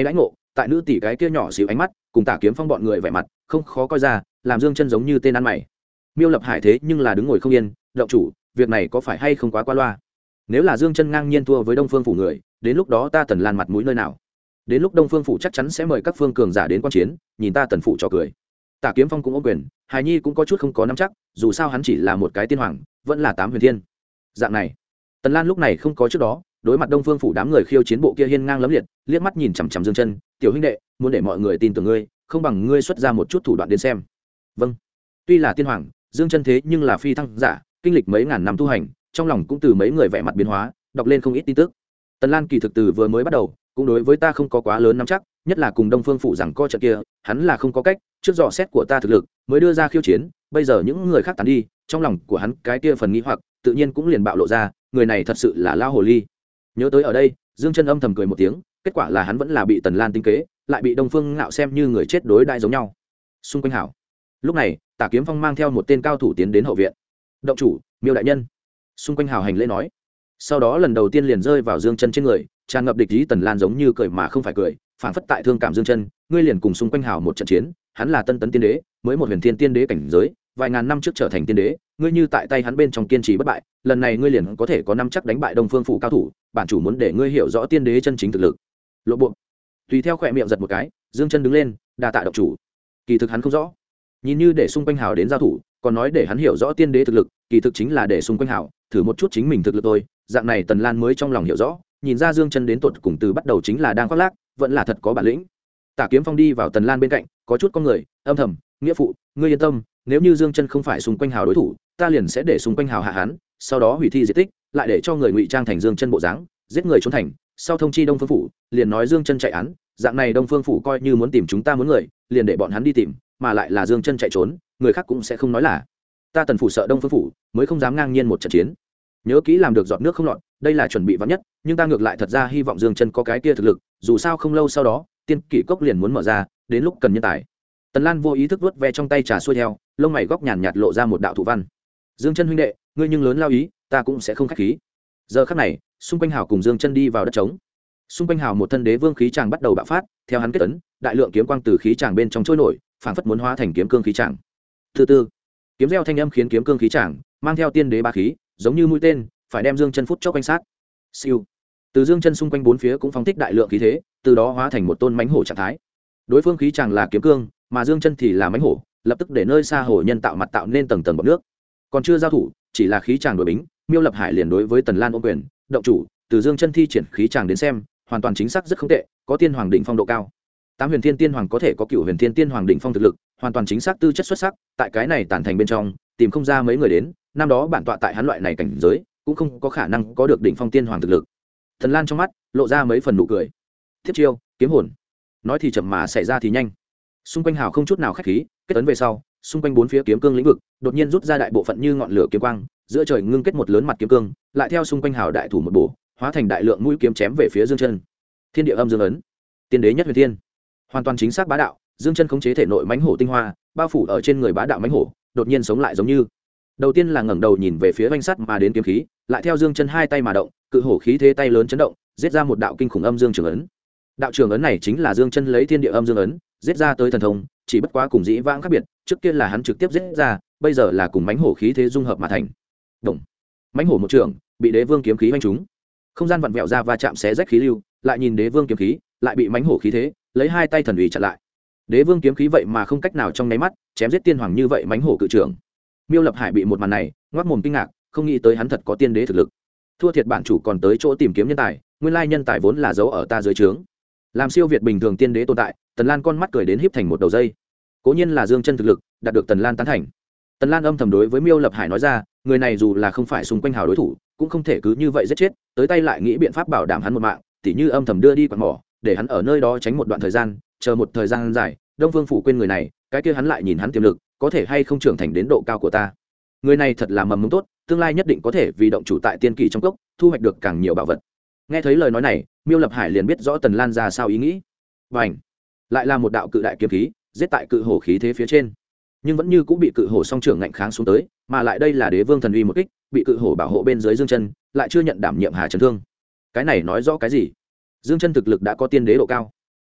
tại nữ tỷ cái kia nhỏ xíu ánh mắt cùng Tả Kiếm Phong bọn người vẻ mặt không khó coi ra, làm Dương Chân giống như tên ăn mày. Miêu Lập Hải thế nhưng là đứng ngồi không yên, động chủ, việc này có phải hay không quá qua loa? Nếu là Dương Chân ngang nhiên thua với Đông Phương phủ người, đến lúc đó ta Tần Lan mặt mũi nơi nào? Đến lúc Đông Phương phủ chắc chắn sẽ mời các phương cường giả đến quan chiến, nhìn ta Tần phủ trò cười. Tả Kiếm Phong cũng ôm quyền, Hải Nhi cũng có chút không có nắm chắc, dù sao hắn chỉ là một cái tiên hoàng, vẫn là 8 huyền thiên. Dạng này, Tần Lan lúc này không có trước đó, đối mặt Đông Phương phủ đám người khiêu chiến bộ kia hiên ngang lẫm liệt, liếc mắt nhìn chằm chằm Dương Chân, "Tiểu huynh đệ, muốn để mọi người tin tưởng ngươi, không bằng ngươi xuất ra một chút thủ đoạn đến xem." "Vâng." Tuy là tiên hoàng, Dương Chân thế nhưng là phi thăng giả, kinh lịch mấy ngàn năm tu hành, trong lòng cũng từ mấy người vẻ mặt biến hóa, đọc lên không ít tin tức. Tần Lan kỳ thực từ vừa mới bắt đầu, cũng đối với ta không có quá lớn nắm chắc, nhất là cùng Đông Phương phủ rằng co trận kia, hắn là không có cách, trước dò xét của ta thực lực, mới đưa ra khiêu chiến, bây giờ những người khác tán đi, trong lòng của hắn cái kia phần nghi hoặc, tự nhiên cũng liền bạo lộ ra, người này thật sự là lao hồ ly. Nhớ tới ở đây, Dương Chân âm thầm cười một tiếng, kết quả là hắn vẫn là bị Tần Lan tính kế, lại bị Đông Phương Ngạo xem như người chết đối đãi giống nhau. Xung quanh hảo. Lúc này, Tả Kiếm Phong mang theo một tên cao thủ tiến đến hậu viện. "Động chủ, Miêu đại nhân." Xung quanh hào hành lễ nói. Sau đó lần đầu tiên liền rơi vào Dương Chân trên người, tràn ngập địch ý. Tần Lan giống như cười mà không phải cười, phảng phất tại thương cảm Dương Chân, ngươi liền cùng xung quanh hào một trận chiến, hắn là Tân Tấn tiên đế, mới một huyền thiên tiên đế cảnh giới, vài ngàn năm trước trở thành tiên đế, ngươi như tại tay hắn bên trong kiên trì bất bại, lần này ngươi liền có thể có năm chắc đánh bại Đông Phương phủ cao thủ, bản chủ muốn để ngươi hiểu rõ tiên đế chân chính thực lực. Lộ bộ. Tùy theo khóe miệng giật một cái, Dương Chân đứng lên, đa tạ động chủ. Kỳ thực hắn không rõ, nhìn như để xung quanh hào đến giao thủ, còn nói để hắn hiểu rõ tiên đế thực lực, kỳ thực chính là để xung quanh hào thử một chút chính mình thực lực thôi. Dạng này Tần Lan mới trong lòng hiểu rõ, nhìn ra Dương Chân đến tột cùng từ bắt đầu chính là đang khoác lác, vẫn là thật có bản lĩnh. Tả Kiếm Phong đi vào Tần Lan bên cạnh, có chút con người, âm thầm, nghĩa phụ, ngươi yên tâm, nếu như Dương Chân không phải xung quanh hào đối thủ, ta liền sẽ để xung quanh hào hạ hắn, sau đó hủy thi diệt tích, lại để cho người ngụy trang thành Dương Chân bộ dáng, giết người trốn thành, sau thông chi Đông Phương phủ, liền nói Dương Chân chạy án, dạng này Đông Phương phủ coi như muốn tìm chúng ta muốn người, liền để bọn hắn đi tìm, mà lại là Dương Chân chạy trốn, người khác cũng sẽ không nói là ta Tần phủ sợ Đông Phương phủ, mới không dám ngang nhiên một trận chiến. Nhớ kỹ làm được giọt nước không lọt, đây là chuẩn bị vắn nhất, nhưng ta ngược lại thật ra hy vọng Dương Chân có cái kia thực lực, dù sao không lâu sau đó, tiên kỷ cốc liền muốn mở ra, đến lúc cần nhân tài. Tần Lan vô ý thức vuốt ve trong tay trà xuôi theo, lông mày góc nhàn nhạt lộ ra một đạo thủ văn. Dương Chân huynh đệ, ngươi nhưng lớn lao ý, ta cũng sẽ không khách khí. Giờ khắc này, xung quanh hào cùng Dương Chân đi vào đất trống. Xung quanh hào một thân đế vương khí tràng bắt đầu bạo phát, theo hắn kết ấn, đại lượng kiếm quang từ khí tràng bên trong trôi nổi, phảng phất muốn hóa thành kiếm cương khí tràng. Thứ tư, kiếm reo thanh âm khiến kiếm cương khí tràng mang theo tiên đế ba khí, giống như mũi tên, phải đem Dương Chân phút chốc quanh sát. Siêu. Từ Dương Chân xung quanh bốn phía cũng phóng thích đại lượng khí thế, từ đó hóa thành một tôn mãnh hổ trạng thái. Đối phương khí tràng là kiếm cương, mà Dương Chân thì là mãnh hổ, lập tức để nơi xa hồ nhân tạo mặt tạo nên tầng tầng bọt nước. Còn chưa giao thủ, chỉ là khí tràng đối bính, Miêu Lập Hải liền đối với Tần Lan ôm quyền, động chủ, từ Dương Chân thi triển khí tràng đến xem, hoàn toàn chính xác rất không tệ, có tiên hoàng đỉnh phong độ cao. 8 huyền thiên tiên hoàng có thể có cựu huyền thiên tiên hoàng đỉnh phong thực lực, hoàn toàn chính xác tư chất xuất sắc, tại cái này tản thành bên trong, tìm không ra mấy người đến, năm đó bản tọa tại hắn loại này cảnh giới, cũng không có khả năng có được đỉnh phong tiên hoàng thực lực. Tần Lan trong mắt lộ ra mấy phần nụ cười. Thiết chiêu, kiếm hồn. Nói thì chậm mà xảy ra thì nhanh. Xung quanh hào không chút nào khách khí, kết ấn về sau, xung quanh bốn phía kiếm cương lĩnh vực, đột nhiên rút ra đại bộ phận như ngọn lửa kiếm quang, giữa trời ngưng kết một lớn mặt kiếm cương, lại theo xung quanh hào đại thủ một bổ, hóa thành đại lượng mũi kiếm chém về phía Dương Chân. Thiên địa âm dương ấn, tiên đế nhất huyền thiên. Hoàn toàn chính xác bá đạo, Dương Chân khống chế thể nội mãnh hổ tinh hoa, bao phủ ở trên người bá đạo mãnh hổ, đột nhiên sống lại giống như. Đầu tiên là ngẩng đầu nhìn về phía vành sắt mà đến kiếm khí, lại theo Dương Chân hai tay mà động, cự hổ khí thế tay lớn chấn động, giết ra một đạo kinh khủng âm dương trường ấn. Đạo trường ấn này chính là Dương Chân lấy thiên địa âm dương ấn, giết ra tới thần thông, chỉ bất quá cùng dĩ vãng khác biệt, trước kia là hắn trực tiếp giết ra, bây giờ là cùng mãnh hổ khí thế dung hợp mà thành. Động. Mãnh hổ một trường, bị Đế Vương kiếm khí vành trúng. Không gian vặn vẹo ra va chạm xé rách khí lưu, lại nhìn Đế Vương kiếm khí, lại bị mãnh hổ khí thế, lấy hai tay thần uy chặn lại. Đế Vương kiếm khí vậy mà không cách nào trong nháy mắt chém giết tiên hoàng như vậy mãnh hổ cự trưởng. Miêu Lập Hải bị một màn này, ngoác mồm kinh ngạc, không nghĩ tới hắn thật có tiên đế thực lực. Thua thiệt bản chủ còn tới chỗ tìm kiếm nhân tài, nguyên lai nhân tài vốn là giấu ở ta dưới trướng. Làm siêu việt bình thường tiên đế tồn tại, Tần Lan con mắt cười đến híp thành một đầu dây. Cố nhiên là Dương Chân thực lực, đạt được Tần Lan tán thành. Tần Lan âm thầm đối với Miêu Lập Hải nói ra, người này dù là không phải xung quanh hào đối thủ, cũng không thể cứ như vậy giết chết, tới tay lại nghĩ biện pháp bảo đảm hắn một mạng, tỉ như âm thầm đưa đi quạt mỏ, để hắn ở nơi đó tránh một đoạn thời gian, chờ một thời gian dài, Đông Vương phủ quên người này, cái kia hắn lại nhìn hắn tiềm lực, có thể hay không trưởng thành đến độ cao của ta. Người này thật là mầm mống tốt, tương lai nhất định có thể vì động chủ tại tiên kỳ trong cốc, thu hoạch được càng nhiều bảo vật. Nghe thấy lời nói này, Miêu Lập Hải liền biết rõ Tần Lan ra sao ý nghĩ. Bành! Lại là một đạo cự đại kiếm khí, giết tại cự hổ khí thế phía trên, nhưng vẫn như cũng bị cự hổ song trưởng ngạnh kháng xuống tới, mà lại đây là Đế Vương thần uy một kích, bị cự hổ bảo hộ bên dưới Dương Chân, lại chưa nhận đảm nhiệm hà chấn thương. Cái này nói rõ cái gì? Dương Chân thực lực đã có tiên đế độ cao.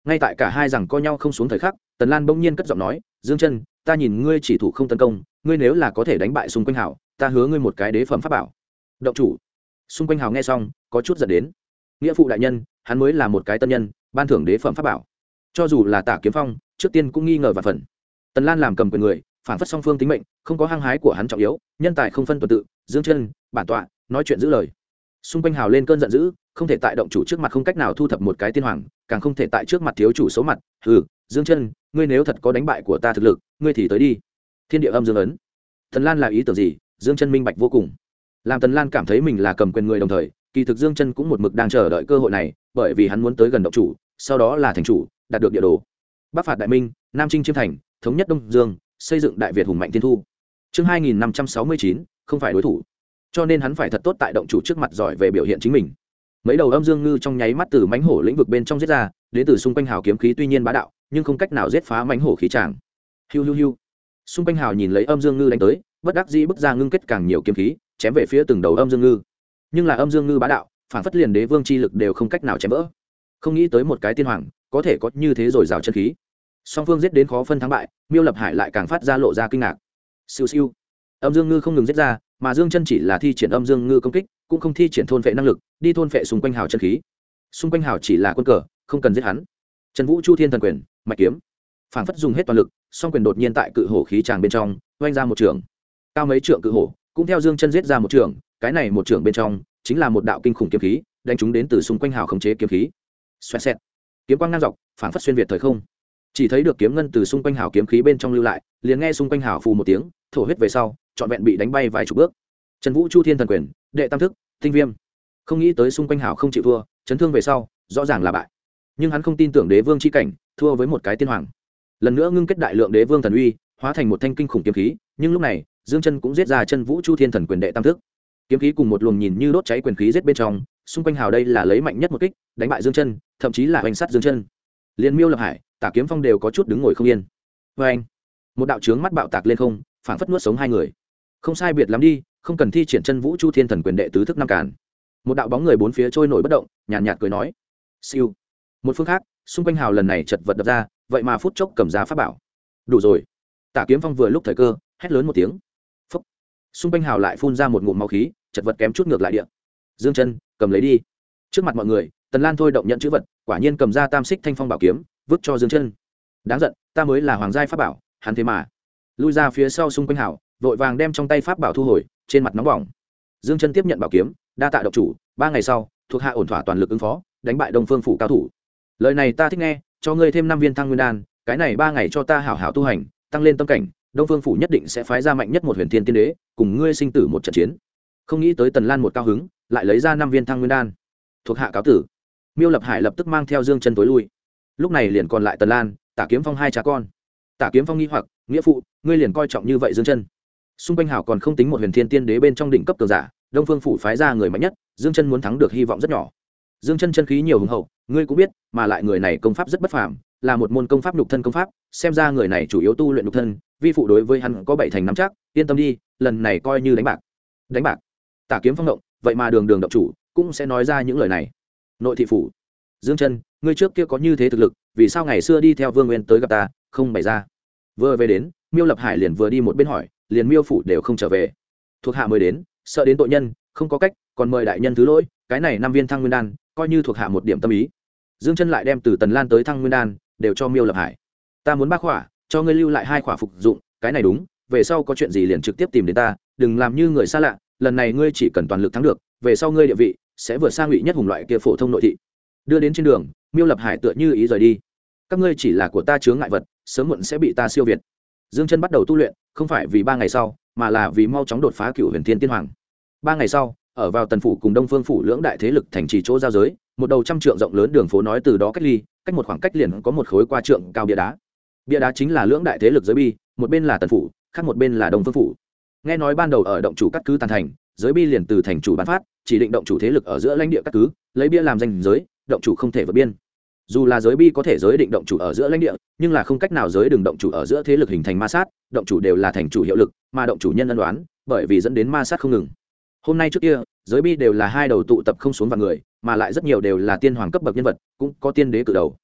Ngay tại cả hai rằng co nhau không xuống thời khắc, Tần Lan bỗng nhiên cất giọng nói, Dương Chân, ta nhìn ngươi chỉ thủ không tấn công, ngươi nếu là có thể đánh bại xung quanh hảo, ta hứa ngươi một cái đế phẩm pháp bảo. Động chủ. Xung quanh hào nghe xong có chút giận đến. Nghĩa phụ đại nhân, hắn mới là một cái tân nhân, ban thưởng đế phẩm pháp bảo. Cho dù là Tả Kiếm Phong, trước tiên cũng nghi ngờ và phần. Tần Lan làm cầm quyền người, phản phất song phương tính mệnh, không có hăng hái của hắn trọng yếu, nhân tài không phân tuần tự, Dương Chân, bản tọa, nói chuyện giữ lời. Xung quanh hào lên cơn giận dữ, không thể tại động chủ trước mặt không cách nào thu thập một cái tiên hoàng, càng không thể tại trước mặt thiếu chủ số mặt. Hừ, Dương Chân, ngươi nếu thật có đánh bại của ta thực lực, ngươi thì tới đi. Thiên địa âm dương ấn. Tần Lan là ý tưởng gì? Dương Chân minh bạch vô cùng. Làm Tần Lan cảm thấy mình là cầm quyền người đồng thời, kỳ thực Dương Chân cũng một mực đang chờ đợi cơ hội này, bởi vì hắn muốn tới gần động chủ, sau đó là thành chủ, đạt được địa đồ. Bắc phạt đại minh, Nam chinh chiêm thành, thống nhất Đông Dương, xây dựng Đại Việt hùng mạnh thiên thu. Chương 2569, không phải đối thủ. Cho nên hắn phải thật tốt tại động chủ trước mặt giỏi về biểu hiện chính mình. Mấy đầu âm dương ngư trong nháy mắt từ mãnh hổ lĩnh vực bên trong giết ra, đến từ xung quanh hào kiếm khí tuy nhiên bá đạo, nhưng không cách nào giết phá mãnh hổ khí tràng. Hiu hiu hiu. Xung quanh hào nhìn lấy âm dương ngư đánh tới, bất đắc dĩ bức ra ngưng kết càng nhiều kiếm khí, chém về phía từng đầu âm dương ngư. Nhưng là âm dương ngư bá đạo, phản phất liền đế vương chi lực đều không cách nào chém vỡ. Không nghĩ tới một cái tiên hoàng có thể có như thế rồi rào chân khí. Song phương giết đến khó phân thắng bại, Miêu Lập Hải lại càng phát ra lộ ra kinh ngạc. Siêu siêu. Âm dương ngư không ngừng giết ra, mà Dương Chân chỉ là thi triển âm dương ngư công kích, cũng không thi triển thôn phệ năng lực, đi thôn phệ xung quanh hào chân khí. Xung quanh hào chỉ là quân cờ, không cần giết hắn. Trần Vũ Chu Thiên Thần Quyền, mạch kiếm, phảng phất dùng hết toàn lực, song quyền đột nhiên tại cự hổ khí tràng bên trong, oanh ra một trường. Cao mấy trượng cự hổ, cũng theo Dương Chân giết ra một trường, cái này một trường bên trong chính là một đạo kinh khủng kiếm khí, đánh trúng đến từ xung quanh hào khống chế kiếm khí. Xoẹt xẹt. Kiếm quang ngang dọc, phảng phất xuyên việt thời không. Chỉ thấy được kiếm ngân từ xung quanh hào kiếm khí bên trong lưu lại, liền nghe xung quanh hào phù một tiếng, thổ huyết về sau, trọn vẹn bị đánh bay vài chục bước. Trần Vũ Chu Thiên Thần Quyền, đệ tam thức, tinh viêm. Không nghĩ tới xung quanh hào không chịu thua, chấn thương về sau, rõ ràng là bại. Nhưng hắn không tin tưởng đế vương chi cảnh, thua với một cái tiên hoàng. Lần nữa ngưng kết đại lượng đế vương thần uy, hóa thành một thanh kinh khủng kiếm khí, nhưng lúc này, Dương Chân cũng giết ra Chân Vũ Chu Thiên Thần Quyền đệ tam thức. Kiếm khí cùng một luồng nhìn như đốt cháy quyền khí giết bên trong, xung quanh hào đây là lấy mạnh nhất một kích, đánh bại Dương Chân, thậm chí là hoành sát Dương Chân. Liên Miêu Lập Hải, Tả Kiếm Phong đều có chút đứng ngồi không yên. Oeng! Một đạo chướng mắt bạo tạc lên không, phảng phất nuốt sống hai người. Không sai biệt lắm đi, không cần thi triển Chân Vũ Chu Thiên Thần Quyền đệ tứ thức năm càn. Một đạo bóng người bốn phía trôi nổi bất động, nhàn nhạt cười nói. Siêu. Một phương khác, xung quanh hào lần này chật vật đập ra, vậy mà phút chốc cầm giá pháp bảo. Đủ rồi. Tả Kiếm Phong vừa lúc thời cơ, hét lớn một tiếng. Phốc. Xung quanh hào lại phun ra một ngụm máu khí, chật vật kém chút ngược lại địa. Dương Chân, cầm lấy đi. Trước mặt mọi người, Tần Lan thôi động nhận chữ vật, quả nhiên cầm ra tam xích thanh phong bảo kiếm, vứt cho Dương Chân. Đáng giận, ta mới là hoàng giai pháp bảo, hắn thế mà lui ra phía sau xung quanh hào, vội vàng đem trong tay pháp bảo thu hồi, trên mặt nóng bỏng. Dương Chân tiếp nhận bảo kiếm, đa tạ độc chủ, 3 ngày sau, thuộc hạ ổn thỏa toàn lực ứng phó, đánh bại Đông Phương phủ cao thủ. Lời này ta thích nghe, cho ngươi thêm 5 viên thăng nguyên đan, cái này 3 ngày cho ta hảo hảo tu hành, tăng lên tâm cảnh, Đông Phương phủ nhất định sẽ phái ra mạnh nhất một huyền thiên tiên đế, cùng ngươi sinh tử một trận chiến. Không nghĩ tới Tần Lan một cao hứng, lại lấy ra 5 viên thăng nguyên đan. Thuộc hạ cáo tử. Miêu Lập Hải lập tức mang theo Dương Chân tối lui. Lúc này liền còn lại Tần Lan, Tả Kiếm Phong hai cha con. Tả Kiếm Phong nghi hoặc, nghĩa phụ, ngươi liền coi trọng như vậy Dương Chân? Xung quanh hảo còn không tính một huyền thiên tiên đế bên trong đỉnh cấp cường giả, Đông Phương phủ phái ra người mạnh nhất, Dương Chân muốn thắng được hy vọng rất nhỏ. Dương Chân chân khí nhiều hùng hậu, ngươi cũng biết, mà lại người này công pháp rất bất phàm, là một môn công pháp nhục thân công pháp, xem ra người này chủ yếu tu luyện nhục thân, vi phụ đối với hắn có 7 thành nắm chắc, yên tâm đi, lần này coi như đánh bạc. Đánh bạc? Tả Kiếm Phong động, vậy mà đường động chủ cũng sẽ nói ra những lời này. Nội thị phủ. Dương Chân, ngươi trước kia có như thế thực lực, vì sao ngày xưa đi theo Vương Nguyên tới gặp ta, không bày ra? Vừa về đến, Miêu Lập Hải liền vừa đi một bên hỏi, liền Miêu phủ đều không trở về. Thuộc hạ mới đến, sợ đến tội nhân, không có cách, còn mời đại nhân thứ lỗi, cái này 5 viên thăng nguyên đan, coi như thuộc hạ một điểm tâm ý. Dương Chân lại đem từ Tần Lan tới thăng nguyên đan đều cho Miêu Lập Hải. Ta muốn 3 khỏa, cho ngươi lưu lại 2 khỏa phục dụng, cái này đúng, về sau có chuyện gì liền trực tiếp tìm đến ta, đừng làm như người xa lạ, lần này ngươi chỉ cần toàn lực thắng được, về sau ngươi địa vị sẽ vượt sang ngụy nhất hùng loại kia phổ thông nội thị. Đưa đến trên đường, Miêu Lập Hải tựa như ý rời đi. Các ngươi chỉ là của ta chướng ngại vật, sớm muộn sẽ bị ta siêu việt. Dương Chân bắt đầu tu luyện, không phải vì 3 ngày sau, mà là vì mau chóng đột phá Cửu Huyền Thiên Tiên Hoàng. 3 ngày sau, ở vào Tần phủ cùng Đông Phương phủ lưỡng đại thế lực thành trì chỗ giao giới, một đầu trăm trượng rộng lớn đường phố nói từ đó cách ly, cách một khoảng cách liền có một khối qua trượng cao bia đá. Bia đá chính là lưỡng đại thế lực giới bi, một bên là Tần phủ, khác một bên là Đông Phương phủ. Nghe nói ban đầu ở động chủ cắt cứ tàn thành, giới bi liền từ thành chủ bán phát, chỉ định động chủ thế lực ở giữa lãnh địa cắt cứ, lấy bia làm danh giới, động chủ không thể vượt biên. Dù là giới bi có thể giới định động chủ ở giữa lãnh địa, nhưng là không cách nào giới đường động chủ ở giữa thế lực hình thành ma sát, động chủ đều là thành chủ hiệu lực, mà động chủ nhân ân đoán, bởi vì dẫn đến ma sát không ngừng. Hôm nay trước kia, giới bi đều là hai đầu tụ tập không xuống vạn người, mà lại rất nhiều đều là tiên hoàng cấp bậc nhân vật, cũng có tiên đế cử đầu.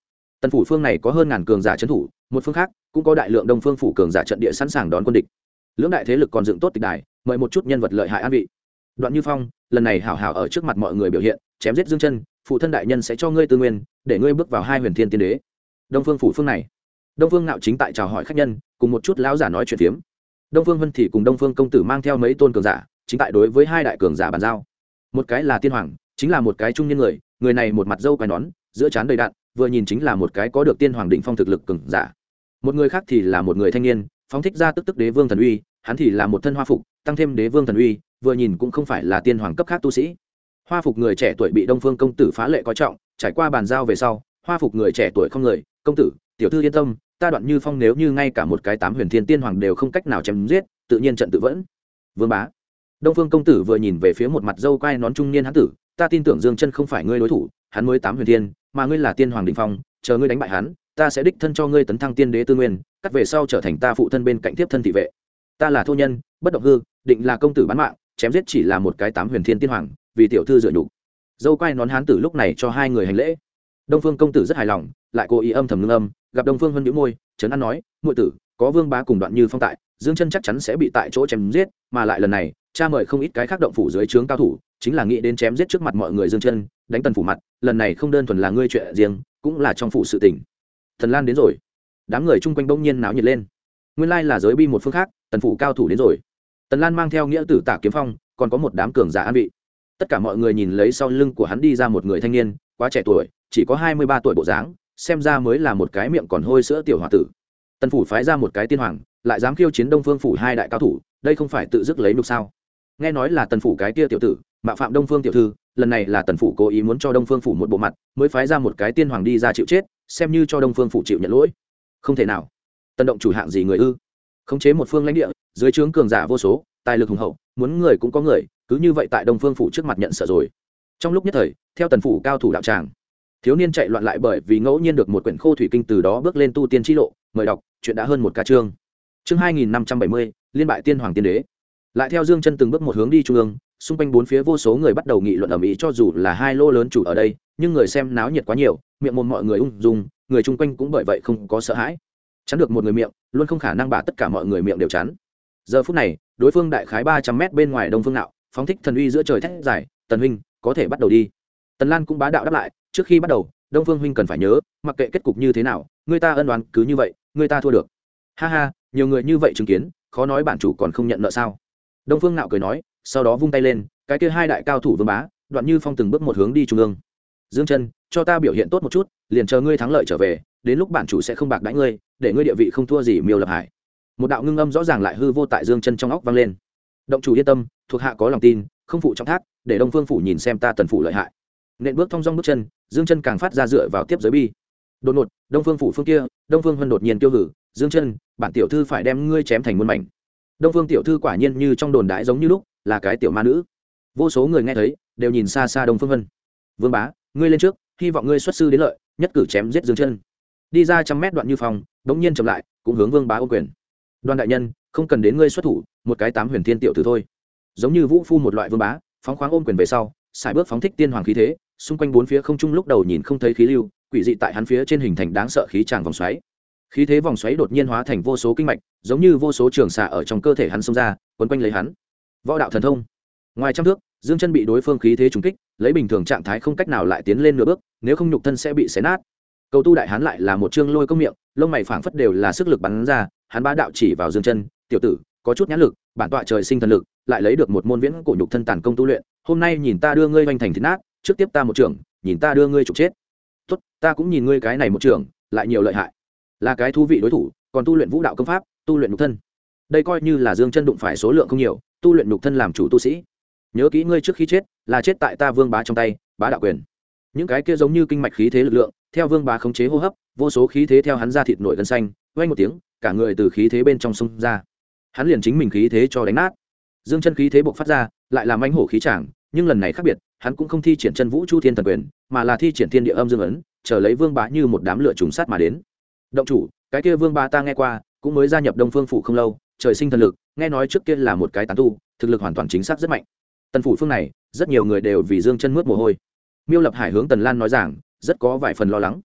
tần phủ phương này có hơn ngàn cường giả trấn thủ, một phương khác cũng có đại lượng đông phương phủ cường giả trận địa sẵn sàng đón quân địch. Lưỡng đại thế lực còn dựng tốt tịch đài, mời một chút nhân vật lợi hại an vị. Đoạn Như Phong lần này hảo hảo ở trước mặt mọi người biểu hiện, chém giết Dương Chân, phụ thân đại nhân sẽ cho ngươi tư nguyên, để ngươi bước vào hai huyền thiên tiên đế. Đông phương phủ phương này, Đông Phương Nạo chính tại chào hỏi khách nhân, cùng một chút lão giả nói chuyện phiếm. Đông Phương Vân thì cùng Đông Phương công tử mang theo mấy tôn cường giả, chính tại đối với hai đại cường giả bàn giao. Một cái là tiên hoàng, chính là một cái trung niên người, người này một mặt râu quai nón, giữa trán đầy đạn, vừa nhìn chính là một cái có được tiên hoàng đỉnh phong thực lực cường giả. Một người khác thì là một người thanh niên, phóng thích ra tức tức đế vương thần uy, hắn thì là một thân hoa phục, tăng thêm đế vương thần uy, vừa nhìn cũng không phải là tiên hoàng cấp khác tu sĩ. Hoa phục người trẻ tuổi bị Đông Phương công tử phá lệ coi trọng, trải qua bàn giao về sau, hoa phục người trẻ tuổi không người, công tử, tiểu thư yên tâm, ta Đoạn Như Phong nếu như ngay cả một cái tám huyền thiên tiên hoàng đều không cách nào chém giết, tự nhiên trận tự vẫn. Vương bá. Đông Phương công tử vừa nhìn về phía một mặt râu quai nón trung niên hán tử, ta tin tưởng Dương Chân không phải ngươi đối thủ, hắn mới tám huyền thiên, mà ngươi là tiên hoàng đỉnh phong, chờ ngươi đánh bại hắn, ta sẽ đích thân cho ngươi tấn thăng tiên đế tư nguyên, cắt về sau trở thành ta phụ thân bên cạnh tiếp thân thị vệ. Ta là thô nhân, bất động hư, định là công tử bán mạng, chém giết chỉ là một cái tám huyền thiên tiên hoàng, vì tiểu thư dựa nhục. Dâu quai nón hán tử lúc này cho hai người hành lễ. Đông Phương công tử rất hài lòng, lại cố ý âm thầm ngưng âm, gặp Đông Phương Vân nhíu môi, trấn an nói, muội tử, có Vương bá cùng Đoạn Như Phong tại, Dương Chân chắc chắn sẽ bị tại chỗ chém giết, mà lại lần này, cha mời không ít cái khác động phủ dưới trướng cao thủ, chính là nghĩ đến chém giết trước mặt mọi người Dương Chân, đánh tần phủ mặt, lần này không đơn thuần là ngươi chuyện riêng, cũng là trong phủ sự tình. Thần Lan đến rồi. Đám người chung quanh bỗng nhiên náo nhiệt lên. Nguyên lai là giới bi một phương khác, tần phủ cao thủ đến rồi. Tần Lan mang theo nghĩa tử Tả Kiếm Phong, còn có một đám cường giả an vị. Tất cả mọi người nhìn lấy sau lưng của hắn đi ra một người thanh niên, quá trẻ tuổi, chỉ có 23 tuổi bộ dáng, xem ra mới là một cái miệng còn hôi sữa tiểu hòa tử. Tần phủ phái ra một cái tiên hoàng, lại dám khiêu chiến Đông Phương phủ hai đại cao thủ, đây không phải tự dứt lấy nhục sao? Nghe nói là tần phủ cái kia tiểu tử mạo phạm Đông Phương tiểu thư, lần này là tần phủ cố ý muốn cho Đông Phương phủ một bộ mặt, mới phái ra một cái tiên hoàng đi ra chịu chết, xem như cho Đông Phương phủ chịu nhận lỗi. Không thể nào. Tần động chủ hạng gì người ư? Khống chế một phương lãnh địa, dưới trướng cường giả vô số, tài lực hùng hậu, muốn người cũng có người, cứ như vậy tại Đông Phương phủ trước mặt nhận sợ rồi. Trong lúc nhất thời, theo tần phủ cao thủ đạo tràng, thiếu niên chạy loạn lại bởi vì ngẫu nhiên được một quyển khô thủy kinh, từ đó bước lên tu tiên chi lộ. Mời đọc, chuyện đã hơn một ca chương. Chương 2570, liên bại tiên hoàng tiên đế. Lại theo Dương Chân từng bước một hướng đi trung ương, xung quanh bốn phía vô số người bắt đầu nghị luận ầm ĩ, cho dù là hai lô lớn chủ ở đây, nhưng người xem náo nhiệt quá nhiều, miệng mồm mọi người ung dung, người chung quanh cũng bởi vậy không có sợ hãi. Chắn được một người miệng, luôn không khả năng bả tất cả mọi người miệng đều chắn. Giờ phút này, đối phương đại khái 300 m bên ngoài Đông Phương Nạo, phóng thích thần uy giữa trời thét giải, "Tần huynh, có thể bắt đầu đi." Tần Lan cũng bá đạo đáp lại, "Trước khi bắt đầu, Đông Phương huynh cần phải nhớ, mặc kệ kết cục như thế nào, người ta ân oán cứ như vậy, người ta thua được." Ha ha, nhiều người như vậy chứng kiến, khó nói bản chủ còn không nhận nợ sao? Đông Phương Nạo cười nói, sau đó vung tay lên, cái kia hai đại cao thủ Vương bá, Đoạn Như Phong từng bước một hướng đi trung ương. "Dương Chân, cho ta biểu hiện tốt một chút, liền chờ ngươi thắng lợi trở về, đến lúc bản chủ sẽ không bạc đãi ngươi, để ngươi địa vị không thua gì Miêu Lập Hải." Một đạo ngưng âm rõ ràng lại hư vô tại Dương Chân trong óc vang lên. "Động chủ yên tâm, thuộc hạ có lòng tin, không phụ trọng thác, để Đông Phương phủ nhìn xem ta Tần phủ lợi hại." Nện bước thong dong bước chân, Dương Chân càng phát ra dựa vào tiếp giới bi. Đột ngột, Đông Phương phủ phương kia, Đông Phương Vân đột nhiên tiêu hử, "Dương Chân, bản tiểu thư phải đem ngươi chém thành muôn mảnh." Đông Phương tiểu thư quả nhiên như trong đồn đại giống như lúc, là cái tiểu ma nữ. Vô số người nghe thấy, đều nhìn xa xa Đông Phương Vân. "Vương bá, ngươi lên trước, hy vọng ngươi xuất sư đến lợi, nhất cử chém giết Dương Chân." Đi ra 100 m Đoạn Như Phong, bỗng nhiên chậm lại, cũng hướng Vương bá ô quyền. "Đoan đại nhân, không cần đến ngươi xuất thủ, một cái tám huyền thiên tiểu tử thôi." Giống như vũ phu một loại Vương bá, phóng khoáng ôm quyền về sau, sải bước phóng thích tiên hoàng khí thế, xung quanh bốn phía không trung lúc đầu nhìn không thấy khí lưu, quỷ dị tại hắn phía trên hình thành đáng sợ khí tràng vòng xoáy. Khí thế vòng xoáy đột nhiên hóa thành vô số kinh mạch, giống như vô số trường xạ ở trong cơ thể hắn xông ra, quấn quanh lấy hắn. Võ đạo thần thông. Ngoài trăm thước, Dương Chân bị đối phương khí thế trúng kích, lấy bình thường trạng thái không cách nào lại tiến lên nửa bước, nếu không nhục thân sẽ bị xé nát. Cầu tu đại hán lại là một trương lôi công miệng, lông mày phảng phất đều là sức lực bắn ra, hắn bá đạo chỉ vào Dương Chân, "Tiểu tử, có chút nhãn lực, bản tọa trời sinh thần lực, lại lấy được một môn viễn cổ nhục thân tàn công tu luyện, hôm nay nhìn ta đưa ngươi hoành thành thịt nát, trước tiếp ta một trưởng, nhìn ta đưa ngươi trục chết." "Tốt, ta cũng nhìn ngươi cái này một trưởng, lại nhiều lợi hại." Là cái thú vị đối thủ, còn tu luyện vũ đạo công pháp, tu luyện nhục thân. Đây coi như là Dương Chân đụng phải số lượng không nhiều, tu luyện nhục thân làm chủ tu sĩ. Nhớ kỹ ngươi trước khi chết, là chết tại ta Vương bá trong tay, bá đạo quyền. Những cái kia giống như kinh mạch khí thế lực lượng, theo Vương bá khống chế hô hấp, vô số khí thế theo hắn ra thịt nổi gân xanh, vang một tiếng, cả người từ khí thế bên trong xông ra. Hắn liền chính mình khí thế cho đánh nát. Dương Chân khí thế bộc phát ra, lại làm mãnh hổ khí tràng, nhưng lần này khác biệt, hắn cũng không thi triển chân vũ chu thiên thần quyền, mà là thi triển thiên địa âm dương ấn, chờ lấy Vương bá như một đám lửa trùng sát mà đến. "Động chủ, cái kia Vương bá ta nghe qua, cũng mới gia nhập Đông Phương phủ không lâu, trời sinh thần lực, nghe nói trước kia là một cái tán tu, thực lực hoàn toàn chính xác rất mạnh." Tần phủ phương này, rất nhiều người đều vì Dương Chân mướt mồ hôi. Miêu Lập Hải hướng Tần Lan nói rằng, rất có vài phần lo lắng.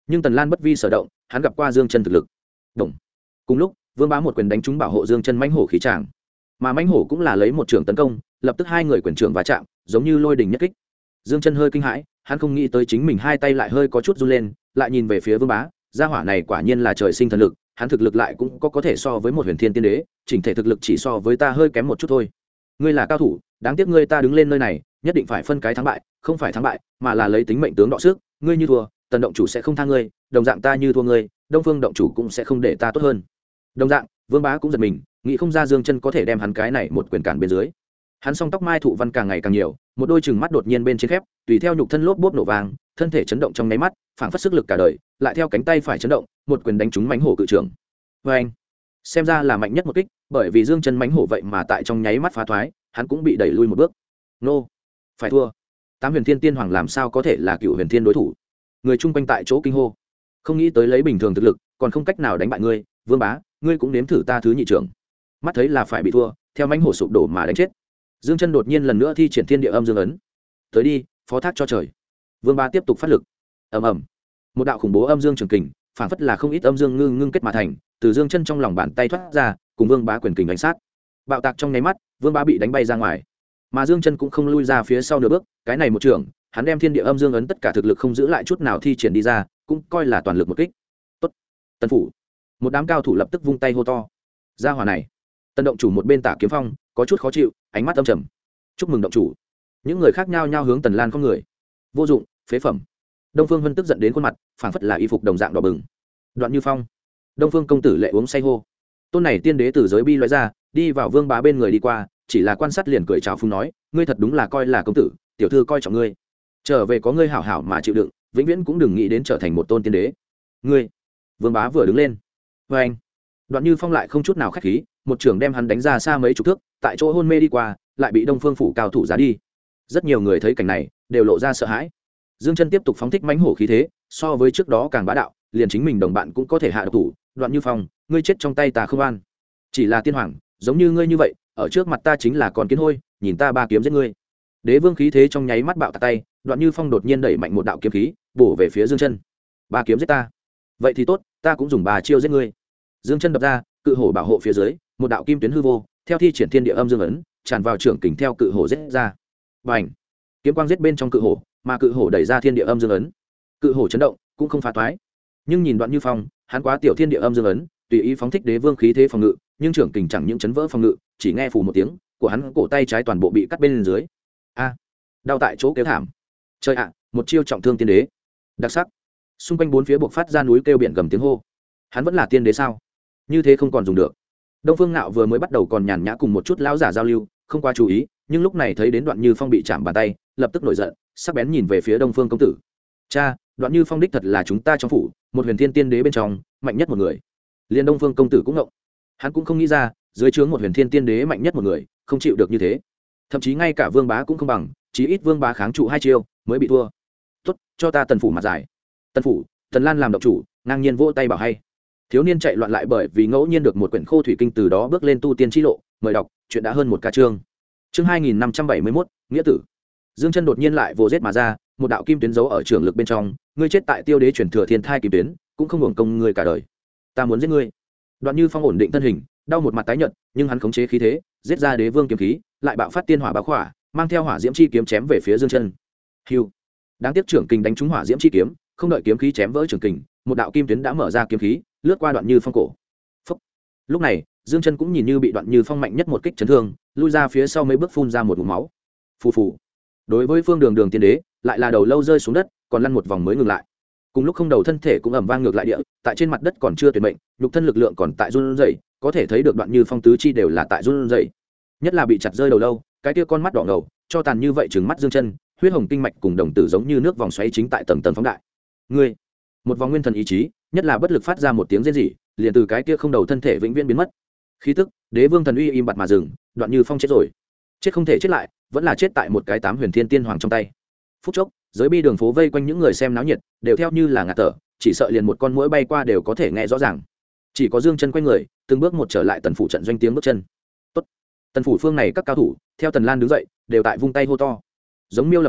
nhưng Tần Lan bất vi sở động, hắn gặp qua Dương Chân thực lực. Đồng. Cùng lúc, Vương Bá một quyền đánh trúng bảo hộ Dương Chân mãnh hổ khí tràng, mà mãnh hổ cũng là lấy một trường tấn công, lập tức hai người quyền trưởng va chạm, giống như lôi đình nhất kích. Dương Chân hơi kinh hãi, hắn không nghĩ tới chính mình hai tay lại hơi có chút run lên, lại nhìn về phía Vương Bá, gia hỏa này quả nhiên là trời sinh thần lực, hắn thực lực lại cũng có thể so với một huyền thiên tiên đế, chỉnh thể thực lực chỉ so với ta hơi kém một chút thôi. Ngươi là cao thủ, đáng tiếc ngươi ta đứng lên nơi này, nhất định phải phân cái thắng bại, không phải thắng bại, mà là lấy tính mệnh tướng đọ sức, ngươi như thua, Tần động chủ sẽ không tha ngươi, đồng dạng ta như thua ngươi, Đông Phương động chủ cũng sẽ không để ta tốt hơn. Đồng dạng, Vương Bá cũng giật mình, nghĩ không ra Dương Chân có thể đem hắn cái này một quyền cản bên dưới. Hắn song tóc mai thụ văn càng ngày càng nhiều, một đôi trừng mắt đột nhiên bên trên khép, tùy theo nhục thân lốp bốp nổ vàng, thân thể chấn động trong nháy mắt, phảng phất sức lực cả đời, lại theo cánh tay phải chấn động, một quyền đánh trúng mãnh hổ cự trưởng. Anh, xem ra là mạnh nhất một kích, bởi vì Dương Chân mãnh hổ vậy mà tại trong nháy mắt phá thoái, hắn cũng bị đẩy lui một bước. Nô, phải thua. Tám huyền thiên tiên hoàng làm sao có thể là cựu huyền thiên đối thủ? Người chung quanh tại chỗ kinh hô, không nghĩ tới lấy bình thường thực lực, còn không cách nào đánh bại ngươi, Vương Bá, ngươi cũng nếm thử ta thứ nhị trưởng. Mắt thấy là phải bị thua, theo mãnh hổ sụp đổ mà đánh chết. Dương Chân đột nhiên lần nữa thi triển thiên địa âm dương ấn. Tới đi, phó thác cho trời. Vương Bá tiếp tục phát lực. Ầm ầm. Một đạo khủng bố âm dương trường kình, phản phất là không ít âm dương ngưng kết mà thành, từ Dương Chân trong lòng bàn tay thoát ra, cùng Vương Bá quyền kình đánh sát. Bạo tạc trong nháy mắt, Vương Bá bị đánh bay ra ngoài. Mà Dương Chân cũng không lui ra phía sau nửa bước, cái này một trường, hắn đem thiên địa âm dương ấn tất cả thực lực không giữ lại chút nào thi triển đi ra, cũng coi là toàn lực một kích. Tốt, Tần phủ. Một đám cao thủ lập tức vung tay hô to. Gia hỏa này. Tần động chủ một bên Tả Kiếm Phong, có chút khó chịu, ánh mắt âm trầm. Chúc mừng động chủ. Những người khác nhao nhao hướng Tần Lan không người. Vô dụng, phế phẩm. Đông Phương Vân tức giận đến khuôn mặt, phảng phất là y phục đồng dạng đỏ bừng. Đoạn Như Phong. Đông Phương công tử lệ uống say hô. Tôn này tiên đế từ giới bi loại ra, đi vào Vương Bá bên người đi qua, chỉ là quan sát liền cười chào phúng nói, ngươi thật đúng là coi là công tử, tiểu thư coi trọng ngươi. Trở về có ngươi hảo hảo mà chịu đựng, vĩnh viễn cũng đừng nghĩ đến trở thành một tôn tiên đế. Ngươi. Vương Bá vừa đứng lên. Và anh. Đoạn Như Phong lại không chút nào khách khí, một trường đem hắn đánh ra xa mấy chục thước, tại chỗ hôn mê đi qua, lại bị Đông Phương phủ cao thủ giá đi. Rất nhiều người thấy cảnh này, đều lộ ra sợ hãi. Dương Chân tiếp tục phóng thích mãnh hổ khí thế, so với trước đó càng bá đạo, liền chính mình đồng bạn cũng có thể hạ độc thủ. Đoạn Như Phong, ngươi chết trong tay ta không an. Chỉ là tiên hoàng, giống như ngươi như vậy, ở trước mặt ta chính là con kiến hôi, nhìn ta ba kiếm giết ngươi. Đế vương khí thế trong nháy mắt bạo tạc tay, Đoạn Như Phong đột nhiên đẩy mạnh một đạo kiếm khí, bổ về phía Dương Chân. Ba kiếm giết ta? Vậy thì tốt, ta cũng dùng ba chiêu giết ngươi. Dương Chân đập ra, cự hổ bảo hộ phía dưới, một đạo kim tuyến hư vô, theo thi triển thiên địa âm dương ấn, tràn vào trưởng kình theo cự hổ giết ra. Bành! Kiếm quang giết bên trong cự hổ, mà cự hổ đẩy ra thiên địa âm dương ấn. Cự hổ chấn động, cũng không phá toái. Nhưng nhìn Đoạn Như Phong, hắn quá tiểu thiên địa âm dương ấn, tùy ý phóng thích đế vương khí thế phòng ngự, nhưng trưởng kình chẳng những chấn vỡ phòng ngự, chỉ nghe phù một tiếng, của hắn cổ tay trái toàn bộ bị cắt bên dưới. A! Đau tại chỗ kêu thảm. Trời ạ, một chiêu trọng thương tiên đế. Đặc sắc. Xung quanh bốn phía buộc phát ra núi kêu biển gầm tiếng hô. Hắn vẫn là tiên đế sao? Như thế không còn dùng được. Đông Phương Nạo vừa mới bắt đầu còn nhàn nhã cùng một chút lão giả giao lưu, không quá chú ý, nhưng lúc này thấy đến Đoạn Như Phong bị chạm bàn tay, lập tức nổi giận, sắc bén nhìn về phía Đông Phương công tử. Cha, Đoạn Như Phong đích thật là chúng ta trong phủ, một huyền thiên tiên đế bên trong, mạnh nhất một người. Liên Đông Phương công tử cũng ngộng. Hắn cũng không nghĩ ra, dưới trướng một huyền thiên tiên đế mạnh nhất một người, không chịu được như thế. Thậm chí ngay cả Vương Bá cũng không bằng, chí ít Vương Bá kháng trụ hai chiêu, mới bị thua. Tốt, cho ta Tần phủ mặt giải. Tần phủ, Tần Lan làm động chủ, ngang nhiên vỗ tay bảo hay. Thiếu niên chạy loạn lại bởi vì ngẫu nhiên được một quyển khô thủy kinh, từ đó bước lên tu tiên chi lộ, mời đọc, chuyện đã hơn một ca chương. Chương 2571, nghĩa tử. Dương Chân đột nhiên lại vồ giết mà ra, một đạo kim tuyến giấu ở trường lực bên trong, ngươi chết tại Tiêu Đế truyền thừa thiên thai kim tuyến, cũng không hưởng công ngươi cả đời. Ta muốn giết ngươi. Đoạn Như Phong ổn định thân hình, đau một mặt tái nhợt, nhưng hắn khống chế khí thế, giết ra đế vương kiếm khí, lại bạo phát tiên hỏa bá khỏa, mang theo hỏa diễm chi kiếm chém về phía Dương Chân. Hưu. Đáng tiếc trưởng kình đánh trúng hỏa diễm chi kiếm, không đợi kiếm khí chém vỡ trường kình, một đạo kim tuyến đã mở ra kiếm khí, lướt qua Đoạn Như Phong cổ. Phúc. Lúc này, Dương Chân cũng nhìn như bị Đoạn Như Phong mạnh nhất một kích chấn thương, lui ra phía sau mấy bước phun ra một ngụm máu. Phù phù. Đối với Phương Đường Đường tiên đế, lại là đầu lâu rơi xuống đất, còn lăn một vòng mới ngừng lại. Cùng lúc không đầu thân thể cũng ầm vang ngược lại địa, tại trên mặt đất còn chưa tuyệt mệnh, nhục thân lực lượng còn tại run rẩy, có thể thấy được Đoạn Như Phong tứ chi đều là tại run rẩy. Nhất là bị chặt rơi đầu lâu, cái kia con mắt đỏ ngầu, cho tàn như vậy trừng mắt Dương Chân, huyết hồng kinh mạch cùng đồng tử giống như nước vòng xoáy chính tại tầng tầng phóng đại. Ngươi, một vòng nguyên thần ý chí, nhất là bất lực phát ra một tiếng rên rỉ, liền từ cái kia không đầu thân thể vĩnh viễn biến mất. Khí tức, đế vương thần uy im bặt mà dừng, Đoạn Như Phong chết rồi. Chết không thể chết lại, vẫn là chết tại một cái tám huyền thiên tiên hoàng trong tay. Phút chốc, giới bi đường phố vây quanh những người xem náo nhiệt, đều theo như là ngạt thở, chỉ sợ liền một con muỗi bay qua đều có thể nghe rõ ràng. Chỉ có Dương Chân quay người, từng bước một trở lại Tần phủ trận doanh tiếng bước chân. Tốt. Tần phủ phương này các cao thủ, theo Tần Lan đứng dậy, đều tại vung tay hô to. Giống Miêu Lập Hải,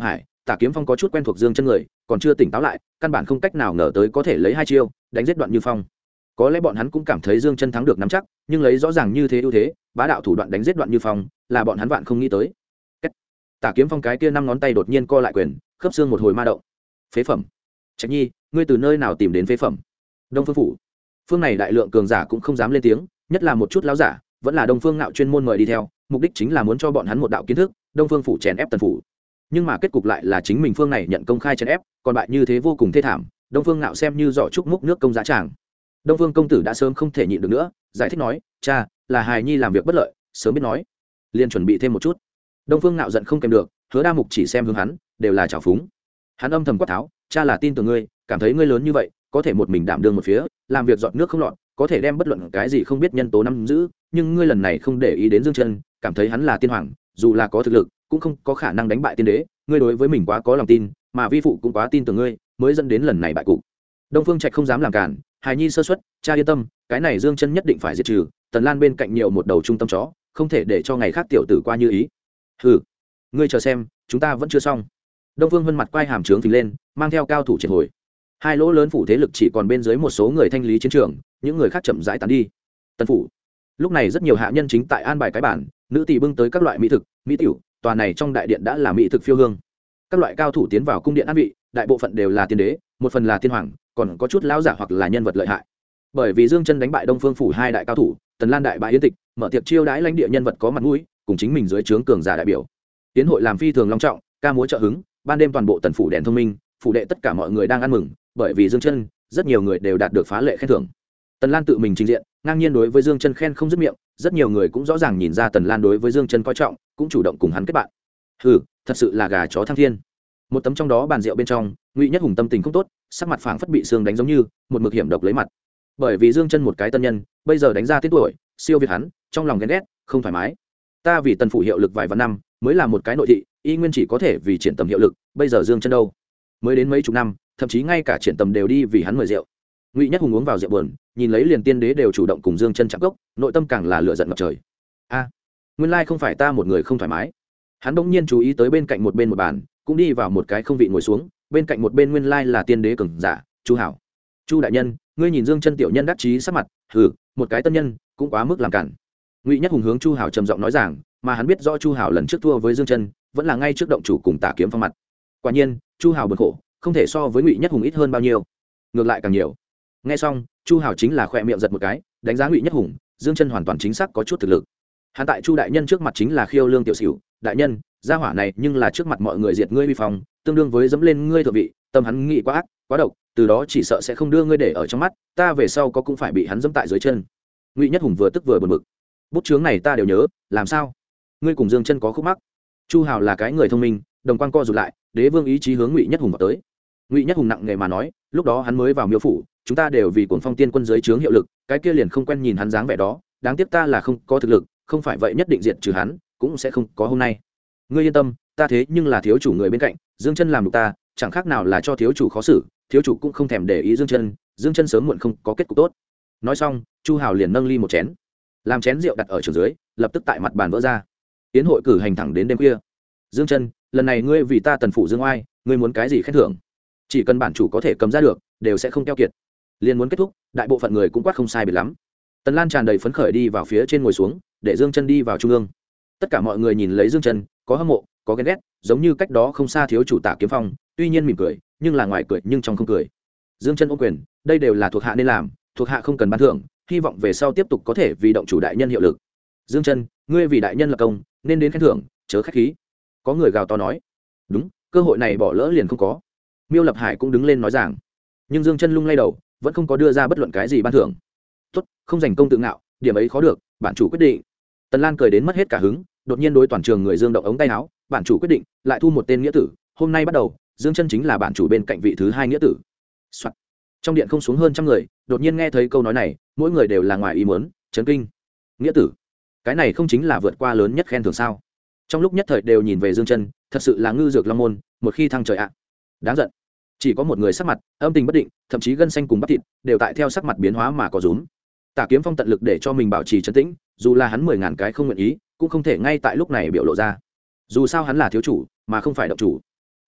Tả Kiếm Phong có chút quen thuộc Dương Chân người, còn chưa tỉnh táo lại, căn bản không cách nào ngờ tới có thể lấy hai chiêu đánh giết Đoạn Như Phong. Có lẽ bọn hắn cũng cảm thấy Dương Chân thắng được nắm chắc, nhưng lấy rõ ràng như thế ưu thế, bá đạo thủ đoạn đánh giết Đoạn Như Phong, là bọn hắn vạn không nghĩ tới. Tả Kiếm Phong cái kia năm ngón tay đột nhiên co lại quyền, khớp xương một hồi ma động. Phế phẩm. Trạch Nhi, ngươi từ nơi nào tìm đến phế phẩm? Đông Phương phủ. Phương này đại lượng cường giả cũng không dám lên tiếng, nhất là một chút lão giả, vẫn là Đông Phương Ngạo chuyên môn mời đi theo, mục đích chính là muốn cho bọn hắn một đạo kiến thức, Đông Phương phủ chèn ép Tần phủ. Nhưng mà kết cục lại là chính mình phương này nhận công khai chèn ép, còn bại như thế vô cùng thê thảm, Đông Phương Ngạo xem như giỏ trúc múc nước công giá tràng. Đông Phương công tử đã sớm không thể nhịn được nữa, giải thích nói, cha, là hài nhi làm việc bất lợi, sớm biết nói, liền chuẩn bị thêm một chút. Đông Phương Ngạo giận không kèm được, Hứa Đa Mục chỉ xem hướng hắn, đều là trào phúng. Hắn âm thầm quát tháo, cha là tin tưởng ngươi, cảm thấy ngươi lớn như vậy, có thể một mình đảm đương một phía, làm việc giọt nước không lọt, có thể đem bất luận cái gì không biết nhân tố nắm giữ, nhưng ngươi lần này không để ý đến Dương Chân, cảm thấy hắn là tiên hoàng, dù là có thực lực, cũng không có khả năng đánh bại tiên đế, ngươi đối với mình quá có lòng tin, mà vi phụ cũng quá tin tưởng ngươi, mới dẫn đến lần này bại cục. Đông Phương Trạch không dám làm cản, hài nhi sơ suất, cha yên tâm, cái này Dương Chân nhất định phải diệt trừ, Tần Lan bên cạnh nhiều một đầu trung tâm chó, không thể để cho ngày khác tiểu tử qua như ý. Hừ, ngươi chờ xem, chúng ta vẫn chưa xong. Đông Phương Vân mặt quay hàm trướng phình lên, mang theo cao thủ triệt hồi. Hai lỗ lớn phủ thế lực chỉ còn bên dưới một số người thanh lý chiến trường, những người khác chậm rãi tán đi. Tân phủ. Lúc này rất nhiều hạ nhân chính tại an bài cái bản, nữ tỷ bưng tới các loại mỹ thực, mỹ tiểu, tòa này trong đại điện đã là mỹ thực phiêu hương. Các loại cao thủ tiến vào cung điện an vị, đại bộ phận đều là tiên đế, một phần là tiên hoàng, còn có chút lão giả hoặc là nhân vật lợi hại. Bởi vì Dương Chân đánh bại Đông Phương phủ hai đại cao thủ, Tần Lan đại bại yến tịch, mở tiệc chiêu đãi lãnh địa nhân vật có mặt mũi, cùng chính mình dưới trướng cường giả đại biểu. Tiến hội làm phi thường long trọng, ca múa trợ hứng, ban đêm toàn bộ Tần phủ đèn thông minh, phủ đệ tất cả mọi người đang ăn mừng, bởi vì Dương Chân, rất nhiều người đều đạt được phá lệ khen thưởng. Tần Lan tự mình trình diện, ngang nhiên đối với Dương Chân khen không dứt miệng, rất nhiều người cũng rõ ràng nhìn ra Tần Lan đối với Dương Chân coi trọng, cũng chủ động cùng hắn kết bạn. Hừ, thật sự là gà chó thăng thiên. Một tấm trong đó bàn rượu bên trong, Ngụy Nhất Hùng tâm tình không tốt, sắc mặt phảng phất bị xương đánh giống như một mực hiểm độc lấy mặt. Bởi vì Dương Chân một cái tân nhân, bây giờ đánh ra tên tuổi, siêu việt hắn, trong lòng ghen ghét, không thoải mái. Ta vì Tần phủ hiệu lực vài vạn năm, mới là một cái nội thị, y nguyên chỉ có thể vì triển tầm hiệu lực, bây giờ Dương Chân đâu? Mới đến mấy chục năm, thậm chí ngay cả triển tầm đều đi vì hắn mời rượu. Ngụy Nhất Hùng uống vào rượu buồn, nhìn lấy liền tiên đế đều chủ động cùng Dương Chân chạm gốc, nội tâm càng là lửa giận ngập trời. A, nguyên lai không phải ta một người không thoải mái. Hắn bỗng nhiên chú ý tới bên cạnh một bàn, cũng đi vào một cái không vị ngồi xuống, bên cạnh một bên nguyên lai là tiên đế cường giả, Chu Hảo. Chu đại nhân, ngươi nhìn Dương Chân tiểu nhân đắc chí sắc mặt, hừ, một cái tân nhân, cũng quá mức làm cản. Ngụy Nhất Hùng hướng Chu Hảo trầm giọng nói rằng, mà hắn biết rõ Chu Hảo lần trước thua với Dương Chân, vẫn là ngay trước động chủ cùng Tả Kiếm Phong mặt. Quả nhiên, Chu Hảo bực khổ, không thể so với Ngụy Nhất Hùng ít hơn bao nhiêu, ngược lại càng nhiều. Nghe xong, Chu Hảo chính là khỏe miệng giật một cái, đánh giá Ngụy Nhất Hùng, Dương Chân hoàn toàn chính xác có chút thực lực. Hắn tại Chu đại nhân trước mặt chính là khiêu lương tiểu xỉu, đại nhân, gia hỏa này nhưng là trước mặt mọi người diệt ngươi vi phong, tương đương với dẫm lên ngươi thượng vị, tâm hắn nghĩ quá ác, quá độc, từ đó chỉ sợ sẽ không đưa ngươi để ở trong mắt, ta về sau có cũng phải bị hắn dẫm tại dưới chân. Ngụy Nhất Hùng vừa tức vừa buồn bực. Bút chướng này ta đều nhớ, làm sao? Ngươi cùng Dương Chân có khúc mắc. Chu Hảo là cái người thông minh, đồng quan co rụt lại, đế vương ý chí hướng Ngụy Nhất Hùng vào tới. Ngụy Nhất Hùng nặng nề mà nói, lúc đó hắn mới vào Miêu phủ, chúng ta đều vì Cuồng Phong Tiên quân dưới trướng hiệu lực, cái kia liền không quen nhìn hắn dáng vẻ đó, đáng tiếc ta là không có thực lực, không phải vậy nhất định diệt trừ hắn, cũng sẽ không có hôm nay. Ngươi yên tâm, ta thế nhưng là thiếu chủ người bên cạnh, Dương Chân làm được ta, chẳng khác nào là cho thiếu chủ khó xử, thiếu chủ cũng không thèm để ý Dương Chân, Dương Chân sớm muộn không có kết cục tốt. Nói xong, Chu Hảo liền nâng ly một chén, làm chén rượu đặt ở trường dưới, lập tức tại mặt bàn vỡ ra. Tiến hội cử hành thẳng đến đêm khuya. Dương Chân, lần này ngươi vì ta Tần phủ dương oai, ngươi muốn cái gì khen thưởng? Chỉ cần bản chủ có thể cầm ra được, đều sẽ không keo kiệt. Liên muốn kết thúc, đại bộ phận người cũng quát không sai biệt lắm. Tần Lan tràn đầy phấn khởi đi vào phía trên ngồi xuống, để Dương Chân đi vào trung ương. Tất cả mọi người nhìn lấy Dương Chân, có hâm mộ, có ghen ghét, giống như cách đó không xa thiếu chủ Tả Kiếm Phong, tuy nhiên mỉm cười, nhưng là ngoài cười nhưng trong không cười. Dương Chân ôm quyền, đây đều là thuộc hạ nên làm, thuộc hạ không cần ban thưởng, hy vọng về sau tiếp tục có thể vì động chủ đại nhân hiệu lực. Dương Chân, ngươi vì đại nhân lập công, nên đến khen thưởng, chớ khách khí. Có người gào to nói. Đúng, cơ hội này bỏ lỡ liền không có. Miêu Lập Hải cũng đứng lên nói rằng, nhưng Dương Chân lung lay đầu, vẫn không có đưa ra bất luận cái gì ban thưởng. Tốt, không giành công tự ngạo, điểm ấy khó được, bản chủ quyết định. Tần Lan cười đến mất hết cả hứng, đột nhiên đối toàn trường người Dương động ống tay áo, bản chủ quyết định, lại thu một tên nghĩa tử, hôm nay bắt đầu, Dương Chân chính là bản chủ bên cạnh vị thứ hai nghĩa tử. Soạn. Trong điện không xuống hơn trăm người, đột nhiên nghe thấy câu nói này, mỗi người đều là ngoài ý muốn, chấn kinh. Nghĩa tử, cái này không chính là vượt qua lớn nhất khen thưởng sao? Trong lúc nhất thời đều nhìn về Dương Chân, thật sự là ngư dược long môn, một khi thăng trời ạ. Đáng giận. Chỉ có một người sắc mặt âm tình bất định, thậm chí gân xanh cùng bắp thịt đều tại theo sắc mặt biến hóa mà có rúm. Tả Kiếm Phong tận lực để cho mình bảo trì trấn tĩnh, dù là hắn 10.000 cái không nguyện ý, cũng không thể ngay tại lúc này biểu lộ ra. Dù sao hắn là thiếu chủ, mà không phải động chủ.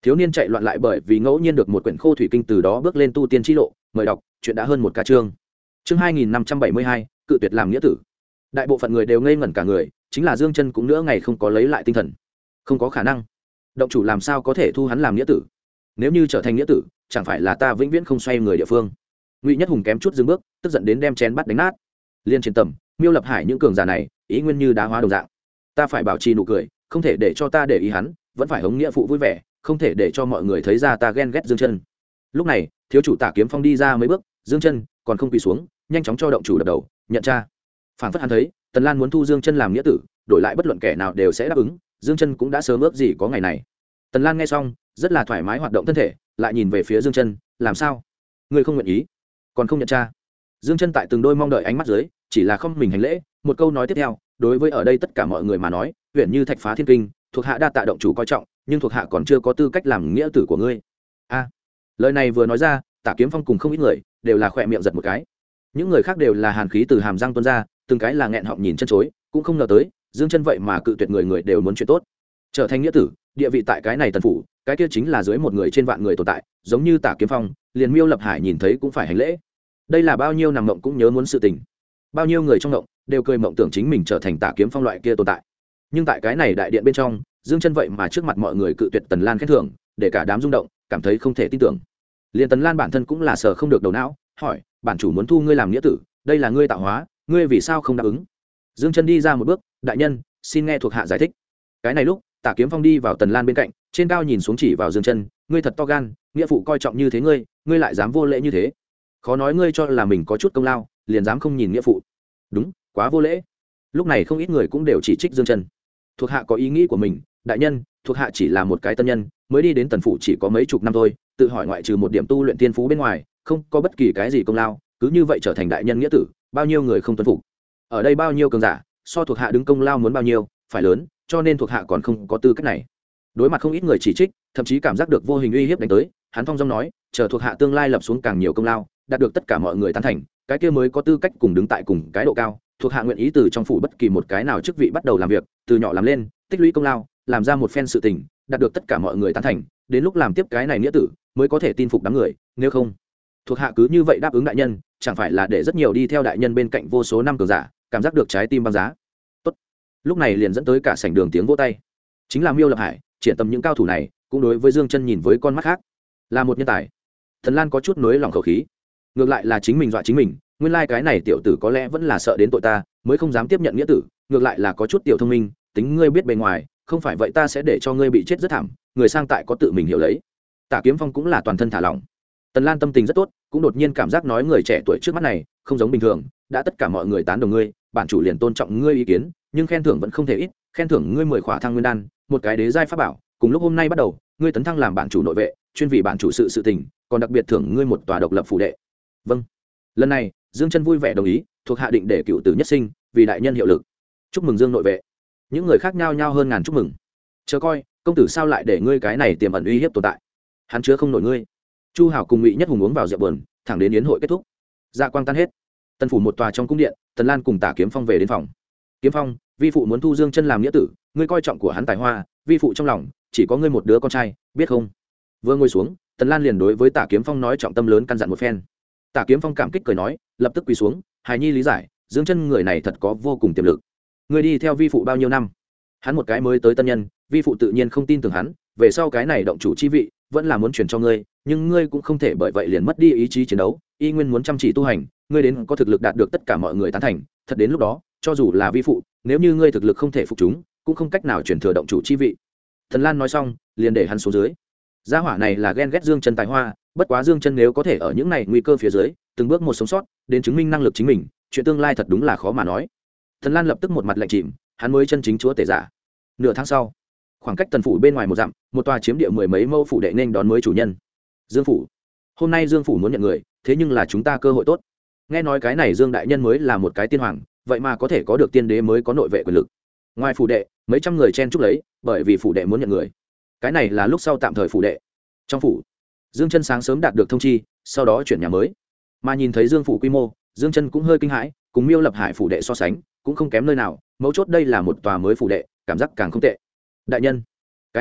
thiếu niên chạy loạn lại bởi vì ngẫu nhiên được một quyển khô thủy kinh từ đó bước lên tu tiên chi lộ. Mời đọc, chuyện đã hơn một ca chương. Chương 2572, cự tuyệt làm nghĩa tử. Đại bộ phận người đều ngây ngẩn cả người, chính là Dương Chân cũng nữa ngày không có lấy lại tinh thần. Không có khả năng, động chủ làm sao có thể thu hắn làm nghĩa tử? Nếu như trở thành nghĩa tử, chẳng phải là ta vĩnh viễn không xoay người địa phương. Ngụy Nhất Hùng kém chút dừng bước, tức giận đến đem chén bắt đánh nát. Liên trên tầm, Miêu Lập Hải những cường giả này, ý nguyên như đá hóa đồng dạng. Ta phải bảo trì nụ cười, không thể để cho ta để ý hắn, vẫn phải hống nghĩa phụ vui vẻ, không thể để cho mọi người thấy ra ta ghen ghét Dương Chân. Lúc này, thiếu chủ Tả Kiếm Phong đi ra mấy bước, Dương Chân còn không quỳ xuống, nhanh chóng cho động chủ đập đầu, nhận cha. Phản phất hắn thấy, Tần Lan muốn thu Dương Chân làm nghĩa tử, đổi lại bất luận kẻ nào đều sẽ đáp ứng, Dương Chân cũng đã sớm ước gì có ngày này. Tần Lan nghe xong, rất là thoải mái hoạt động thân thể, lại nhìn về phía Dương Chân, làm sao? Ngươi không nguyện ý, còn không nhận cha? Dương Chân tại từng đôi mong đợi ánh mắt dưới, chỉ là không mình hành lễ, một câu nói tiếp theo, đối với ở đây tất cả mọi người mà nói, huyền như thạch phá thiên kinh, thuộc hạ đa tạ động chủ coi trọng, nhưng thuộc hạ còn chưa có tư cách làm nghĩa tử của ngươi. A, lời này vừa nói ra, Tả Kiếm Phong cùng không ít người đều là khỏe miệng giật một cái. Những người khác đều là hàn khí từ hàm răng tuôn ra, từng cái là nghẹn họng nhìn chân chối, cũng không ngờ tới, Dương Chân vậy mà cự tuyệt người đều muốn chuyện tốt. Trở thành nghĩa tử, địa vị tại cái này tần phủ, cái kia chính là dưới một người trên vạn người tồn tại, giống như Tả Kiếm Phong, liền Miêu Lập Hải nhìn thấy cũng phải hành lễ. Đây là bao nhiêu nằm mộng cũng nhớ muốn sự tình. Bao nhiêu người trong mộng đều cười mộng tưởng chính mình trở thành Tả Kiếm Phong loại kia tồn tại. Nhưng tại cái này đại điện bên trong, Dương Chân vậy mà trước mặt mọi người cự tuyệt Tần Lan khen thưởng, để cả đám rung động, cảm thấy không thể tin tưởng. Liên Tần Lan bản thân cũng là sợ không được đầu não, hỏi: "Bản chủ muốn thu ngươi làm nghĩa tử, đây là ngươi tạo hóa, ngươi vì sao không đáp ứng?" Dương Chân đi ra một bước: "Đại nhân, xin nghe thuộc hạ giải thích." Cái này lúc, Tả Kiếm Phong đi vào Tần Lan bên cạnh, trên cao nhìn xuống chỉ vào Dương Chân: "Ngươi thật to gan, nghĩa phụ coi trọng như thế ngươi lại dám vô lễ như thế. Khó nói ngươi cho là mình có chút công lao, liền dám không nhìn nghĩa phụ. Đúng, quá vô lễ." Lúc này không ít người cũng đều chỉ trích Dương Chân. Thuộc hạ có ý nghĩ của mình, đại nhân, thuộc hạ chỉ là một cái tân nhân, mới đi đến tần phủ chỉ có mấy chục năm thôi, tự hỏi ngoại trừ một điểm tu luyện tiên phú bên ngoài, không có bất kỳ cái gì công lao, cứ như vậy trở thành đại nhân nghĩa tử, bao nhiêu người không tuân phục. Ở đây bao nhiêu cường giả, so thuộc hạ đứng công lao muốn bao nhiêu, phải lớn, cho nên thuộc hạ còn không có tư cách này. Đối mặt không ít người chỉ trích, thậm chí cảm giác được vô hình uy hiếp đánh tới, hắn thong dong nói, chờ thuộc hạ tương lai lập xuống càng nhiều công lao, đạt được tất cả mọi người tán thành, cái kia mới có tư cách cùng đứng tại cùng cái độ cao. Thuộc hạ nguyện ý từ trong phủ bất kỳ một cái nào chức vị bắt đầu làm việc, từ nhỏ làm lên, tích lũy công lao, làm ra một phen sự tình, đạt được tất cả mọi người tán thành, đến lúc làm tiếp cái này nghĩa tử, mới có thể tin phục đám người, nếu không, thuộc hạ cứ như vậy đáp ứng đại nhân, chẳng phải là để rất nhiều đi theo đại nhân bên cạnh vô số năm cường giả, cảm giác được trái tim băng giá. Tốt. Lúc này liền dẫn tới cả sảnh đường tiếng vỗ tay. Chính là Miêu Lập Hải, triển tâm những cao thủ này, cũng đối với Dương Chân nhìn với con mắt khác, là một nhân tài. Thần Lan có chút nới lòng khẩu khí, ngược lại là chính mình dọa chính mình, nguyên lai cái này tiểu tử có lẽ vẫn là sợ đến tội ta, mới không dám tiếp nhận nghĩa tử, ngược lại là có chút tiểu thông minh, tính ngươi biết bề ngoài, không phải vậy ta sẽ để cho ngươi bị chết rất thảm, người sang tại có tự mình hiểu lấy. Tả Kiếm Phong cũng là toàn thân thả lỏng. Tần Lan tâm tình rất tốt, cũng đột nhiên cảm giác nói người trẻ tuổi trước mắt này không giống bình thường, đã tất cả mọi người tán đồng ngươi, bản chủ liền tôn trọng ngươi ý kiến, nhưng khen thưởng vẫn không thể ít, khen thưởng ngươi 10 khỏa thăng nguyên đan, một cái đế giai pháp bảo, cùng lúc hôm nay bắt đầu, ngươi tấn thăng làm bản chủ nội vệ, chuyên vì bản chủ sự tình, còn đặc biệt thưởng ngươi một tòa độc lập phủ đệ. Vâng. Lần này, Dương Chân vui vẻ đồng ý, thuộc hạ định để cựu tử nhất sinh, vì đại nhân hiệu lực. Chúc mừng Dương nội vệ. Những người khác nhao nhao hơn ngàn chúc mừng. Chờ coi, công tử sao lại để ngươi cái này tiềm ẩn uy hiếp tồn tại? Hắn chứa không nổi ngươi. Chu Hảo cùng Ngụy Nhất Hùng uống vào rượu buồn, thẳng đến yến hội kết thúc. Dạ quang tan hết. Tân phủ một tòa trong cung điện, Tần Lan cùng Tả Kiếm Phong về đến phòng. Kiếm Phong, vi phụ muốn thu Dương Chân làm nghĩa tử, ngươi coi trọng của hắn tài hoa, vi phụ trong lòng chỉ có ngươi một đứa con trai, biết không? Vừa ngồi xuống, Tần Lan liền đối với Tả Kiếm Phong nói trọng tâm lớn căn dặn một phen. Tả Kiếm Phong cảm kích cười nói, lập tức quỳ xuống, hài nhi lý giải, Dương Chân người này thật có vô cùng tiềm lực. Ngươi đi theo vi phụ bao nhiêu năm? Hắn một cái mới tới tân nhân, vi phụ tự nhiên không tin tưởng hắn, về sau cái này động chủ chi vị, vẫn là muốn truyền cho ngươi, nhưng ngươi cũng không thể bởi vậy liền mất đi ý chí chiến đấu, y nguyên muốn chăm chỉ tu hành, ngươi đến có thực lực đạt được tất cả mọi người tán thành, thật đến lúc đó, cho dù là vi phụ, nếu như ngươi thực lực không thể phục chúng, cũng không cách nào truyền thừa động chủ chi vị. Thần Lan nói xong, liền để hắn xuống dưới. Gia hỏa này là ghen ghét Dương Chân tài hoa, bất quá Dương Chân nếu có thể ở những này nguy cơ phía dưới, từng bước một sống sót, đến chứng minh năng lực chính mình, chuyện tương lai thật đúng là khó mà nói. Thần Lan lập tức một mặt lạnh chìm, hắn mới chân chính chúa tể giả. Nửa tháng sau, khoảng cách tần phủ bên ngoài một dặm, một tòa chiếm địa mười mấy mẫu phủ đệ nên đón mới chủ nhân. Dương phủ. Hôm nay Dương phủ muốn nhận người, thế nhưng là chúng ta cơ hội tốt. Nghe nói cái này Dương đại nhân mới là một cái tiên hoàng, vậy mà có thể có được tiên đế mới có nội vệ quyền lực. Ngoài phủ đệ, mấy trăm người chen chúc lấy, bởi vì phủ đệ muốn nhận người. Cái này là lúc sau tạm thời phủ đệ. Trong phủ, Dương Chân sáng sớm đạt được thông chi, sau đó chuyển nhà mới. Mà nhìn thấy Dương phủ quy mô, Dương Chân cũng hơi kinh hãi, cùng Miêu Lập Hải phủ đệ so sánh, cũng không kém nơi nào, mấu chốt đây là một tòa mới phủ đệ, cảm giác càng không tệ. Đại nhân. Cái này lúc,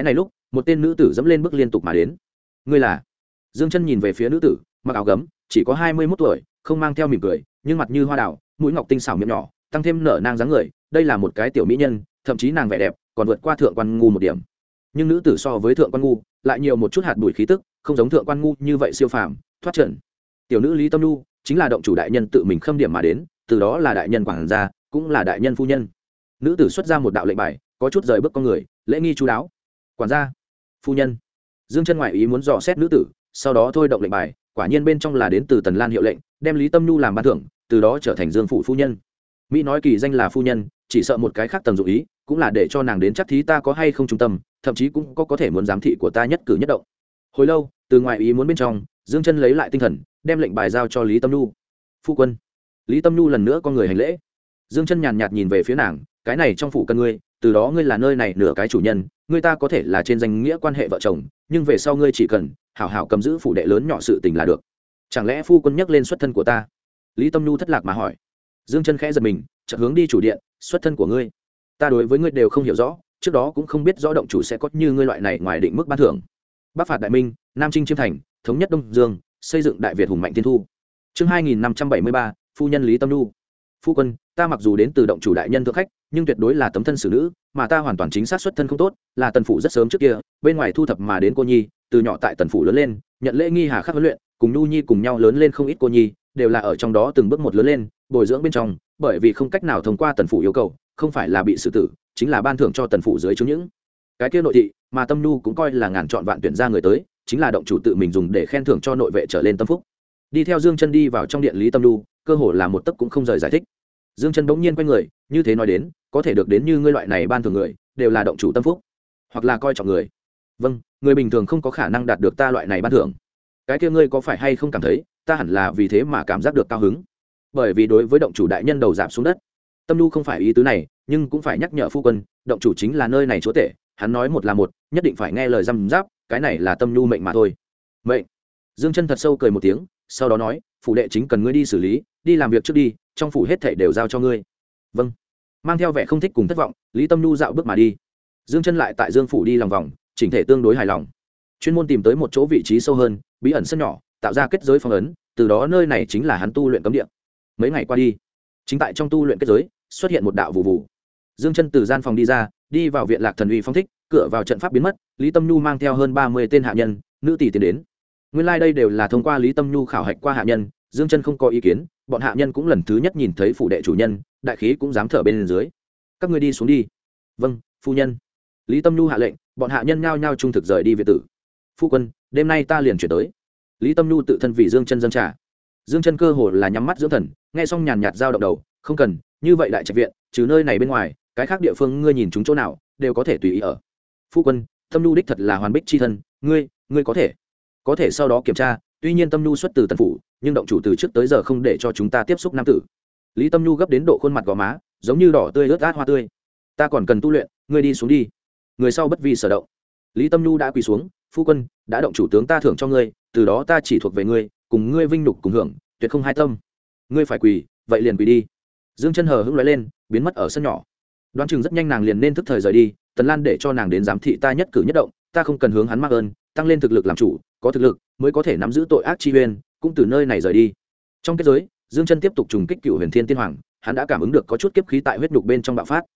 một tên nữ tử dẫm lên bước liên tục mà đến. Ngươi là? Dương Chân nhìn về phía nữ tử, mặc áo gấm, chỉ có 21 tuổi, không mang theo mỉm cười, nhưng mặt như hoa đào, mũi ngọc tinh xảo miệng nhỏ, tăng thêm nở nang dáng người, đây là một cái tiểu mỹ nhân, thậm chí nàng vẻ đẹp còn vượt qua thượng quan ngu một điểm. Nhưng nữ tử so với thượng quan ngu lại nhiều một chút hạt bụi khí tức, không giống thượng quan ngu như vậy siêu phàm, thoát trần. Tiểu nữ Lý Tâm Nhu chính là động chủ đại nhân tự mình khâm điểm mà đến, từ đó là đại nhân quản gia, cũng là đại nhân phu nhân. Nữ tử xuất ra một đạo lệnh bài, có chút rời bước con người, lễ nghi chú đáo. Quản gia, phu nhân. Dương Chân ngoại ý muốn dò xét nữ tử, sau đó thôi động lệnh bài, quả nhiên bên trong là đến từ Tần Lan hiệu lệnh, đem Lý Tâm Nhu làm ban thưởng, từ đó trở thành Dương phủ phu nhân. Mỹ nói kỳ danh là phu nhân, chỉ sợ một cái khác tầng dụng ý, cũng là để cho nàng đến chắc thí ta có hay không trung tâm, thậm chí cũng có thể muốn giám thị của ta nhất cử nhất động. Hồi lâu, từ ngoài ý muốn bên trong, Dương Chân lấy lại tinh thần, đem lệnh bài giao cho Lý Tâm Nhu. Phu quân. Lý Tâm Nhu lần nữa con người hành lễ. Dương Chân nhàn nhạt nhìn về phía nàng, cái này trong phủ cần ngươi, từ đó ngươi là nơi này nửa cái chủ nhân, ngươi ta có thể là trên danh nghĩa quan hệ vợ chồng, nhưng về sau ngươi chỉ cần hảo hảo cầm giữ phủ đệ lớn nhỏ sự tình là được. Chẳng lẽ phu quân nhắc lên xuất thân của ta? Lý Tâm Nhu thất lạc mà hỏi. Dương Chân khẽ giật mình, chợt hướng đi chủ điện, xuất thân của ngươi, ta đối với ngươi đều không hiểu rõ, trước đó cũng không biết rõ động chủ sẽ có như ngươi loại này ngoài định mức ban thưởng. Bắc phạt đại minh, nam chinh chiêm thành, thống nhất đông dương, xây dựng đại việt hùng mạnh thiên thu. Chương 2573, phu nhân Lý Tâm Nhu. Phu quân, ta mặc dù đến từ động chủ đại nhân thượng khách, nhưng tuyệt đối là tấm thân xử nữ, mà ta hoàn toàn chính xác xuất thân không tốt, là tần phủ rất sớm trước kia, bên ngoài thu thập mà đến cô nhi, từ nhỏ tại tần phủ lớn lên, nhận lễ nghi hà khắc huấn luyện, cùng Nhu nhi cùng nhau lớn lên không ít cô nhi, đều là ở trong đó từng bước một lớn lên, bồi dưỡng bên trong, bởi vì không cách nào thông qua tần phủ yêu cầu, không phải là bị xử tử, chính là ban thưởng cho tần phủ dưới chứng những cái kia nội thị, mà Tâm Nhu cũng coi là ngàn chọn vạn tuyển ra người tới, chính là động chủ tự mình dùng để khen thưởng cho nội vệ trở lên tâm phúc. Đi theo Dương Chân đi vào trong điện Lý Tâm Nhu, cơ hồ là một tấc cũng không rời giải thích. Dương Chân bỗng nhiên quay người, như thế nói đến, có thể được đến như ngươi loại này ban thưởng người, đều là động chủ tâm phúc, hoặc là coi trọng người. Vâng, người bình thường không có khả năng đạt được ta loại này ban thưởng. Cái kia ngươi có phải hay không cảm thấy, ta hẳn là vì thế mà cảm giác được cao hứng? Bởi vì đối với động chủ đại nhân đầu rạp xuống đất. Tâm Nhu không phải ý tứ này, nhưng cũng phải nhắc nhở phu quân, động chủ chính là nơi này chúa tể, hắn nói một là một, nhất định phải nghe lời răm giáp, cái này là Tâm Nhu mệnh mà thôi. Mệnh. Dương Chân thật sâu cười một tiếng, sau đó nói, phủ đệ chính cần ngươi đi xử lý, đi làm việc trước đi, trong phủ hết thảy đều giao cho ngươi. Vâng. Mang theo vẻ không thích cùng thất vọng, Lý Tâm Nhu dạo bước mà đi. Dương Chân lại tại Dương phủ đi lòng vòng, chỉnh thể tương đối hài lòng. Chuyên môn tìm tới một chỗ vị trí sâu hơn, bí ẩn sân nhỏ, tạo ra kết giới phong ấn, từ đó nơi này chính là hắn tu luyện cấm địa. Mấy ngày qua đi, chính tại trong tu luyện kết giới, xuất hiện một đạo vụ vụ. Dương Chân từ gian phòng đi ra, đi vào viện Lạc Thần Uy phong thích, cửa vào trận pháp biến mất, Lý Tâm Nhu mang theo hơn 30 tên hạ nhân, nữ tỷ tiến đến. Nguyên lai đây đều là thông qua Lý Tâm Nhu khảo hạch qua hạ nhân, Dương Chân không có ý kiến, bọn hạ nhân cũng lần thứ nhất nhìn thấy phủ đệ chủ nhân, đại khí cũng dám thở bên dưới. Các ngươi đi xuống đi. Vâng, phu nhân. Lý Tâm Nhu hạ lệnh, bọn hạ nhân nhao nhao trung thực rời đi viện tử. Phu quân, đêm nay ta liền chuyển tới. Lý Tâm Nhu tự thân vì Dương Chân dâng trà. Dương Chân cơ hồ là nhắm mắt dưỡng thần, nghe xong nhàn nhạt giao động đầu, không cần, như vậy đại trạch viện, trừ nơi này bên ngoài, cái khác địa phương ngươi nhìn chúng chỗ nào, đều có thể tùy ý ở. Phu quân, Tâm Nhu đích thật là hoàn bích chi thân, ngươi có thể sau đó kiểm tra, tuy nhiên Tâm Nhu xuất từ tần phủ, nhưng động chủ từ trước tới giờ không để cho chúng ta tiếp xúc nam tử. Lý Tâm Nhu gấp đến độ khuôn mặt gò má, giống như đỏ tươi ướt át hoa tươi. Ta còn cần tu luyện, ngươi đi xuống đi. Người sau bất vi sở động. Lý Tâm Nhu đã quỳ xuống, phu quân, đã động chủ tướng ta thưởng cho ngươi, từ đó ta chỉ thuộc về ngươi, cùng ngươi vinh nhục cùng hưởng, tuyệt không hai tâm. Ngươi phải quỳ, vậy liền quỳ đi. Dương Chân hờ hững lóe lên, biến mất ở sân nhỏ. Đoán chừng rất nhanh nàng liền nên thức thời rời đi, Tần Lan để cho nàng đến giám thị ta nhất cử nhất động, ta không cần hướng hắn mắc ơn, tăng lên thực lực làm chủ, có thực lực mới có thể nắm giữ tội ác chi uyên, cũng từ nơi này rời đi. Trong kết giới, Dương Chân tiếp tục trùng kích Cựu Huyền Thiên Tiên Hoàng, hắn đã cảm ứng được có chút kiếp khí tại huyết nhục bên trong bạo phát.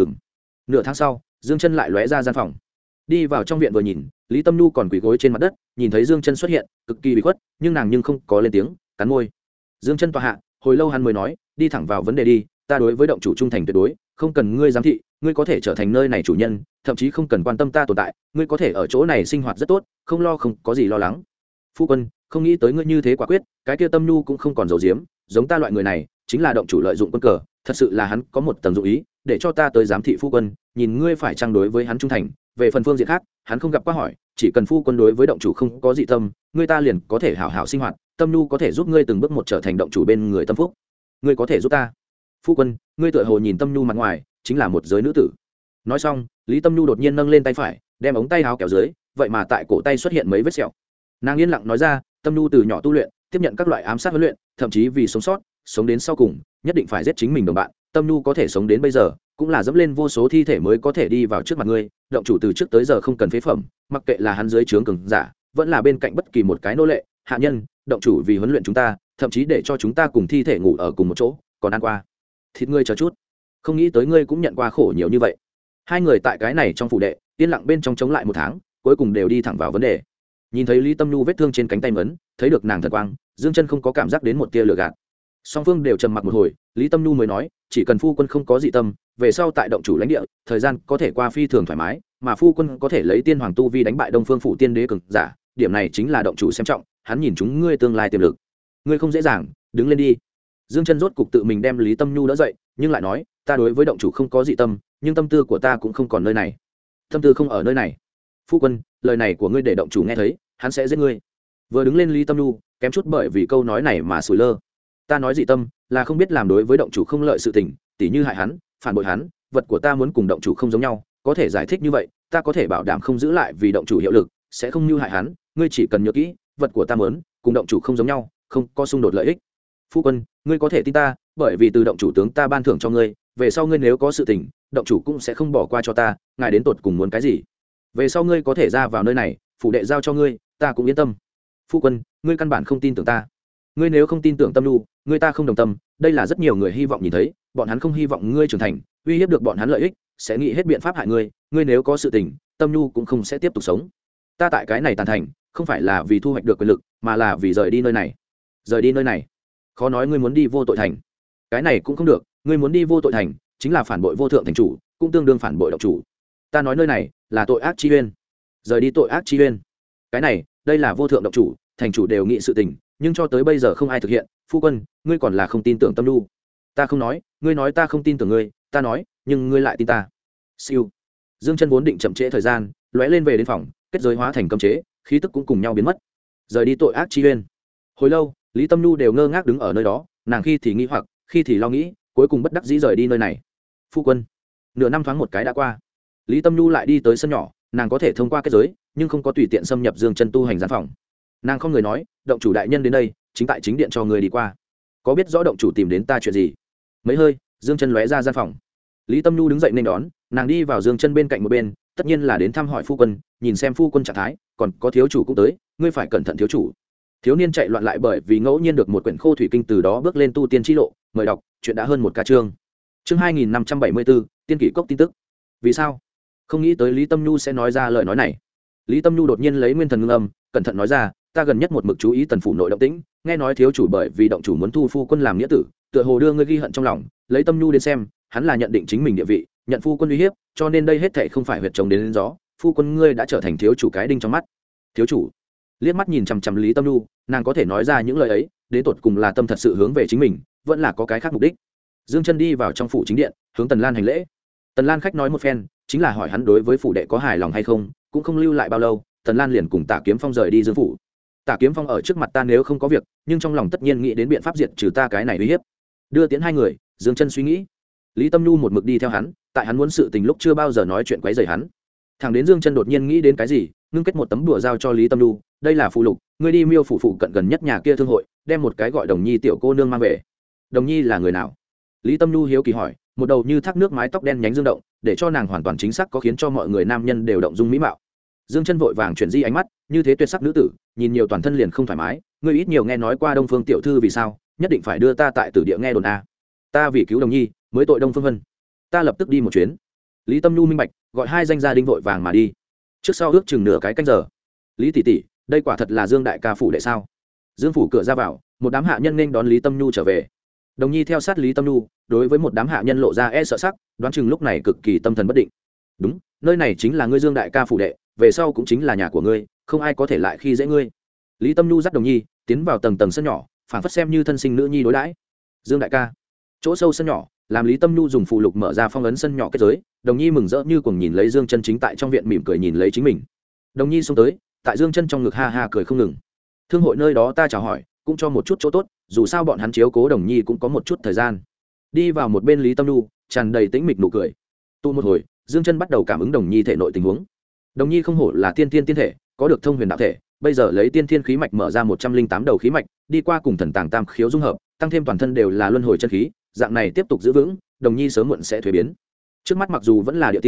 Nửa tháng sau, Dương Chân lại lóe ra gian phòng, đi vào trong viện vừa nhìn, Lý Tâm Nhu còn quỳ gối trên mặt đất, nhìn thấy Dương Chân xuất hiện, cực kỳ bị khuất, nhưng nàng không có lên tiếng, cắn môi. Dương Chân tọa hạ, hồi lâu hắn mới nói, đi thẳng vào vấn đề đi, ta đối với động chủ trung thành tuyệt đối, không cần ngươi giám thị, ngươi có thể trở thành nơi này chủ nhân, thậm chí không cần quan tâm ta tồn tại, ngươi có thể ở chỗ này sinh hoạt rất tốt, không lo không có gì lo lắng. Phu quân, không nghĩ tới ngươi như thế quả quyết, cái kia Tâm Nhu cũng không còn giấu giếm, giống ta loại người này, chính là động chủ lợi dụng quân cờ, thật sự là hắn có một tầng dụng ý, để cho ta tới giám thị phu quân, nhìn ngươi phải trang đối với hắn trung thành. Về phần phương diện khác, hắn không gặp qua hỏi, chỉ cần phu quân đối với động chủ không có dị tâm, ngươi ta liền có thể hảo hảo sinh hoạt, Tâm Nhu có thể giúp ngươi từng bước một trở thành động chủ bên người tâm phúc. Ngươi có thể giúp ta. Phu quân, ngươi tựa hồ nhìn Tâm Nhu mặt ngoài, chính là một giới nữ tử. Nói xong, Lý Tâm Nhu đột nhiên nâng lên tay phải, đem ống tay áo kéo dưới, vậy mà tại cổ tay xuất hiện mấy vết sẹo. Nàng yên lặng nói ra, Tâm Nhu từ nhỏ tu luyện, tiếp nhận các loại ám sát huấn luyện, thậm chí vì sống sót, sống đến sau cùng, nhất định phải giết chính mình đồng bạn. Tâm Nhu có thể sống đến bây giờ, cũng là dẫm lên vô số thi thể mới có thể đi vào trước mặt ngươi, động chủ từ trước tới giờ không cần phế phẩm, mặc kệ là hắn dưới trướng cường giả vẫn là bên cạnh bất kỳ một cái nô lệ hạ nhân, động chủ vì huấn luyện chúng ta, thậm chí để cho chúng ta cùng thi thể ngủ ở cùng một chỗ, còn ăn qua thịt ngươi chờ chút, không nghĩ tới ngươi cũng nhận qua khổ nhiều như vậy. Hai người tại cái này trong phủ đệ yên lặng bên trong chống lại 1 tháng, cuối cùng đều đi thẳng vào vấn đề. Nhìn thấy Lý Tâm Nhu vết thương trên cánh tay mấn, thấy được nàng thần quang, Dương Chân không có cảm giác đến một tia lửa gạt. Song phương đều trầm mặc một hồi, Lý Tâm Nhu mới nói, chỉ cần phu quân không có dị tâm, về sau tại động chủ lãnh địa, thời gian có thể qua phi thường thoải mái, mà phu quân có thể lấy tiên hoàng tu vi đánh bại Đông Phương phủ tiên đế cường giả, điểm này chính là động chủ xem trọng, hắn nhìn chúng ngươi tương lai tiềm lực. Ngươi không dễ dàng, đứng lên đi. Dương Chân rốt cục tự mình đem Lý Tâm Nhu đỡ dậy, nhưng lại nói, ta đối với động chủ không có dị tâm, nhưng tâm tư của ta cũng không còn nơi này. Tâm tư không ở nơi này. Phu quân, lời này của ngươi để động chủ nghe thấy, hắn sẽ giết ngươi. Vừa đứng lên Lý Tâm Nhu, kém chút bởi vì câu nói này mà sủi lơ. Ta nói dị tâm, là không biết làm đối với động chủ không lợi sự tình, tỉ như hại hắn, phản bội hắn, vật của ta muốn cùng động chủ không giống nhau, có thể giải thích như vậy, ta có thể bảo đảm không giữ lại vì động chủ hiệu lực, sẽ không mưu hại hắn, ngươi chỉ cần nhớ kỹ, vật của ta muốn cùng động chủ không giống nhau, không có xung đột lợi ích. Phu quân, ngươi có thể tin ta, bởi vì từ động chủ tướng ta ban thưởng cho ngươi, về sau ngươi nếu có sự tình, động chủ cũng sẽ không bỏ qua cho ta, ngài đến tột cùng muốn cái gì. Về sau ngươi có thể ra vào nơi này, phủ đệ giao cho ngươi, ta cũng yên tâm. Phu quân, ngươi căn bản không tin tưởng ta. Ngươi nếu không tin tưởng Tâm Nhu, ngươi ta không đồng tâm, đây là rất nhiều người hy vọng nhìn thấy, bọn hắn không hy vọng ngươi trưởng thành, uy hiếp được bọn hắn lợi ích, sẽ nghĩ hết biện pháp hại ngươi, ngươi nếu có sự tình, Tâm Nhu cũng không sẽ tiếp tục sống. Ta tại cái này tàn thành, không phải là vì thu hoạch được quyền lực, mà là vì rời đi nơi này. Rời đi nơi này? Khó nói ngươi muốn đi vô tội thành. Cái này cũng không được, ngươi muốn đi vô tội thành, chính là phản bội vô thượng thành chủ, cũng tương đương phản bội động chủ. Ta nói nơi này là tội ác chi uyên. Rời đi tội ác chi uyên. Cái này, đây là vô thượng động chủ, thành chủ đều nghĩ sự tình, nhưng cho tới bây giờ không ai thực hiện. Phu quân, ngươi còn là không tin tưởng Tâm Nhu. Ta không nói, ngươi nói ta không tin tưởng ngươi, ta nói, nhưng ngươi lại tin ta. Siêu. Dương Chân vốn định chậm trễ thời gian, lóe lên về đến phòng, kết giới hóa thành cấm chế, khí tức cũng cùng nhau biến mất. Rời đi tội ác chi uyên. Hồi lâu, Lý Tâm Nhu đều ngơ ngác đứng ở nơi đó, nàng khi thì nghi hoặc, khi thì lo nghĩ, cuối cùng bất đắc dĩ rời đi nơi này. Phu quân. Nửa năm thoáng một cái đã qua, Lý Tâm Nhu lại đi tới sân nhỏ, nàng có thể thông qua kết giới, nhưng không có tùy tiện xâm nhập Dương Chân tu hành gian phòng. Nàng không người nói, động chủ đại nhân đến đây, chính tại chính điện cho người đi qua. Có biết rõ động chủ tìm đến ta chuyện gì? Mấy hơi, Dương Chân lóe ra gian phòng. Lý Tâm Nhu đứng dậy nên đón, nàng đi vào Dương Chân bên cạnh một bên, tất nhiên là đến thăm hỏi phu quân, nhìn xem phu quân trạng thái, còn có thiếu chủ cũng tới, ngươi phải cẩn thận thiếu chủ. Thiếu niên chạy loạn lại bởi vì ngẫu nhiên được một quyển khô thủy kinh, từ đó bước lên tu tiên chi lộ, mời đọc, chuyện đã hơn một ca chương. Chương 2574, tiên kỷ cốc tin tức. Vì sao? Không nghĩ tới Lý Tâm Nhu sẽ nói ra lời nói này. Lý Tâm Nhu đột nhiên lấy nguyên thần ngưng âm, cẩn thận nói ra, ta gần nhất một mực chú ý tần phủ nội động tĩnh, nghe nói thiếu chủ bởi vì động chủ muốn thu phu quân làm nghĩa tử, tựa hồ đưa ngươi ghi hận trong lòng, lấy Tâm Nhu đến xem, hắn là nhận định chính mình địa vị, nhận phu quân uy hiếp, cho nên đây hết thảy không phải huyệt trồng đến gió, phu quân ngươi đã trở thành thiếu chủ cái đinh trong mắt. Thiếu chủ liếc mắt nhìn chằm chằm Lý Tâm Nhu, nàng có thể nói ra những lời ấy, đến tột cùng là tâm thật sự hướng về chính mình, vẫn là có cái khác mục đích. Dương Chân đi vào trong phủ chính điện, hướng Tần Lan hành lễ. Tần Lan khách nói một phen, chính là hỏi hắn đối với phủ đệ có hài lòng hay không, cũng không lưu lại bao lâu, Tần Lan liền cùng Tả Kiếm Phong rời đi Dương phủ. Tả Kiếm Phong ở trước mặt ta nếu không có việc, nhưng trong lòng tất nhiên nghĩ đến biện pháp diệt trừ ta cái này uy hiếp. Đưa tiễn hai người, Dương Chân suy nghĩ. Lý Tâm Nhu một mực đi theo hắn, tại hắn muốn sự tình lúc chưa bao giờ nói chuyện quấy rầy hắn. Thằng đến Dương Chân đột nhiên nghĩ đến cái gì, ngưng kết một tấm đùa giao cho Lý Tâm Nhu, đây là phụ lục, ngươi đi Miêu phủ phụ cận gần nhất nhà kia thương hội, đem một cái gọi Đồng Nhi tiểu cô nương mang về. Đồng Nhi là người nào? Lý Tâm Nhu hiếu kỳ hỏi, một đầu như thác nước mái tóc đen nhánh dương động, để cho nàng hoàn toàn chính xác có khiến cho mọi người nam nhân đều động dung mỹ mạo. Dương Chân vội vàng chuyển di ánh mắt, như thế tuyệt sắc nữ tử, nhìn nhiều toàn thân liền không thoải mái, ngươi ít nhiều nghe nói qua Đông Phương tiểu thư vì sao, nhất định phải đưa ta tại tử địa nghe đồn a. Ta vì cứu Đồng Nhi, mới tội Đông Phương Vân. Ta lập tức đi một chuyến. Lý Tâm Nhu minh bạch, gọi hai danh gia đình vội vàng mà đi. Trước sau ước chừng nửa cái canh giờ. Lý tỷ tỷ, đây quả thật là Dương đại ca phủ đệ sao? Dương phủ cửa ra vào, một đám hạ nhân nên đón Lý Tâm Nhu trở về. Đồng Nhi theo sát Lý Tâm Nhu, đối với một đám hạ nhân lộ ra e sợ sắc, đoán chừng lúc này cực kỳ tâm thần bất định. Đúng, nơi này chính là ngươi Dương đại ca phủ đệ, về sau cũng chính là nhà của ngươi, không ai có thể lại khi dễ ngươi. Lý Tâm Nhu dắt Đồng Nhi tiến vào tầng tầng sân nhỏ, phản phất xem như thân sinh nữ nhi đối đãi. Dương đại ca, chỗ sâu sân nhỏ, làm Lý Tâm Nhu dùng phù lục mở ra phong ấn sân nhỏ kết giới. Đồng Nhi mừng rỡ như cuồng nhìn lấy Dương Chân chính tại trong viện mỉm cười nhìn lấy chính mình. Đồng Nhi xông tới, tại Dương Chân trong ngực ha ha cười không ngừng. Thương hội nơi đó ta chào hỏi, cũng cho một chút chỗ tốt, dù sao bọn hắn chiếu cố Đồng Nhi cũng có một chút thời gian. Đi vào một bên Lý Tâm Nhu, tràn đầy tĩnh mịch nụ cười. Tu một hồi, Dương Chân bắt đầu cảm ứng Đồng Nhi thể nội tình huống. Đồng Nhi không hổ là tiên tiên tiên thể, có được thông huyền đạo thể, bây giờ lấy tiên thiên khí mạch mở ra 108 đầu khí mạch, đi qua cùng thần tàng tam khiếu dung hợp, tăng thêm toàn thân đều là luân hồi chân khí, dạng này tiếp tục giữ vững, Đồng Nhi sớm muộn sẽ thuế biến. Trước mắt mặc dù vẫn là địa tiên,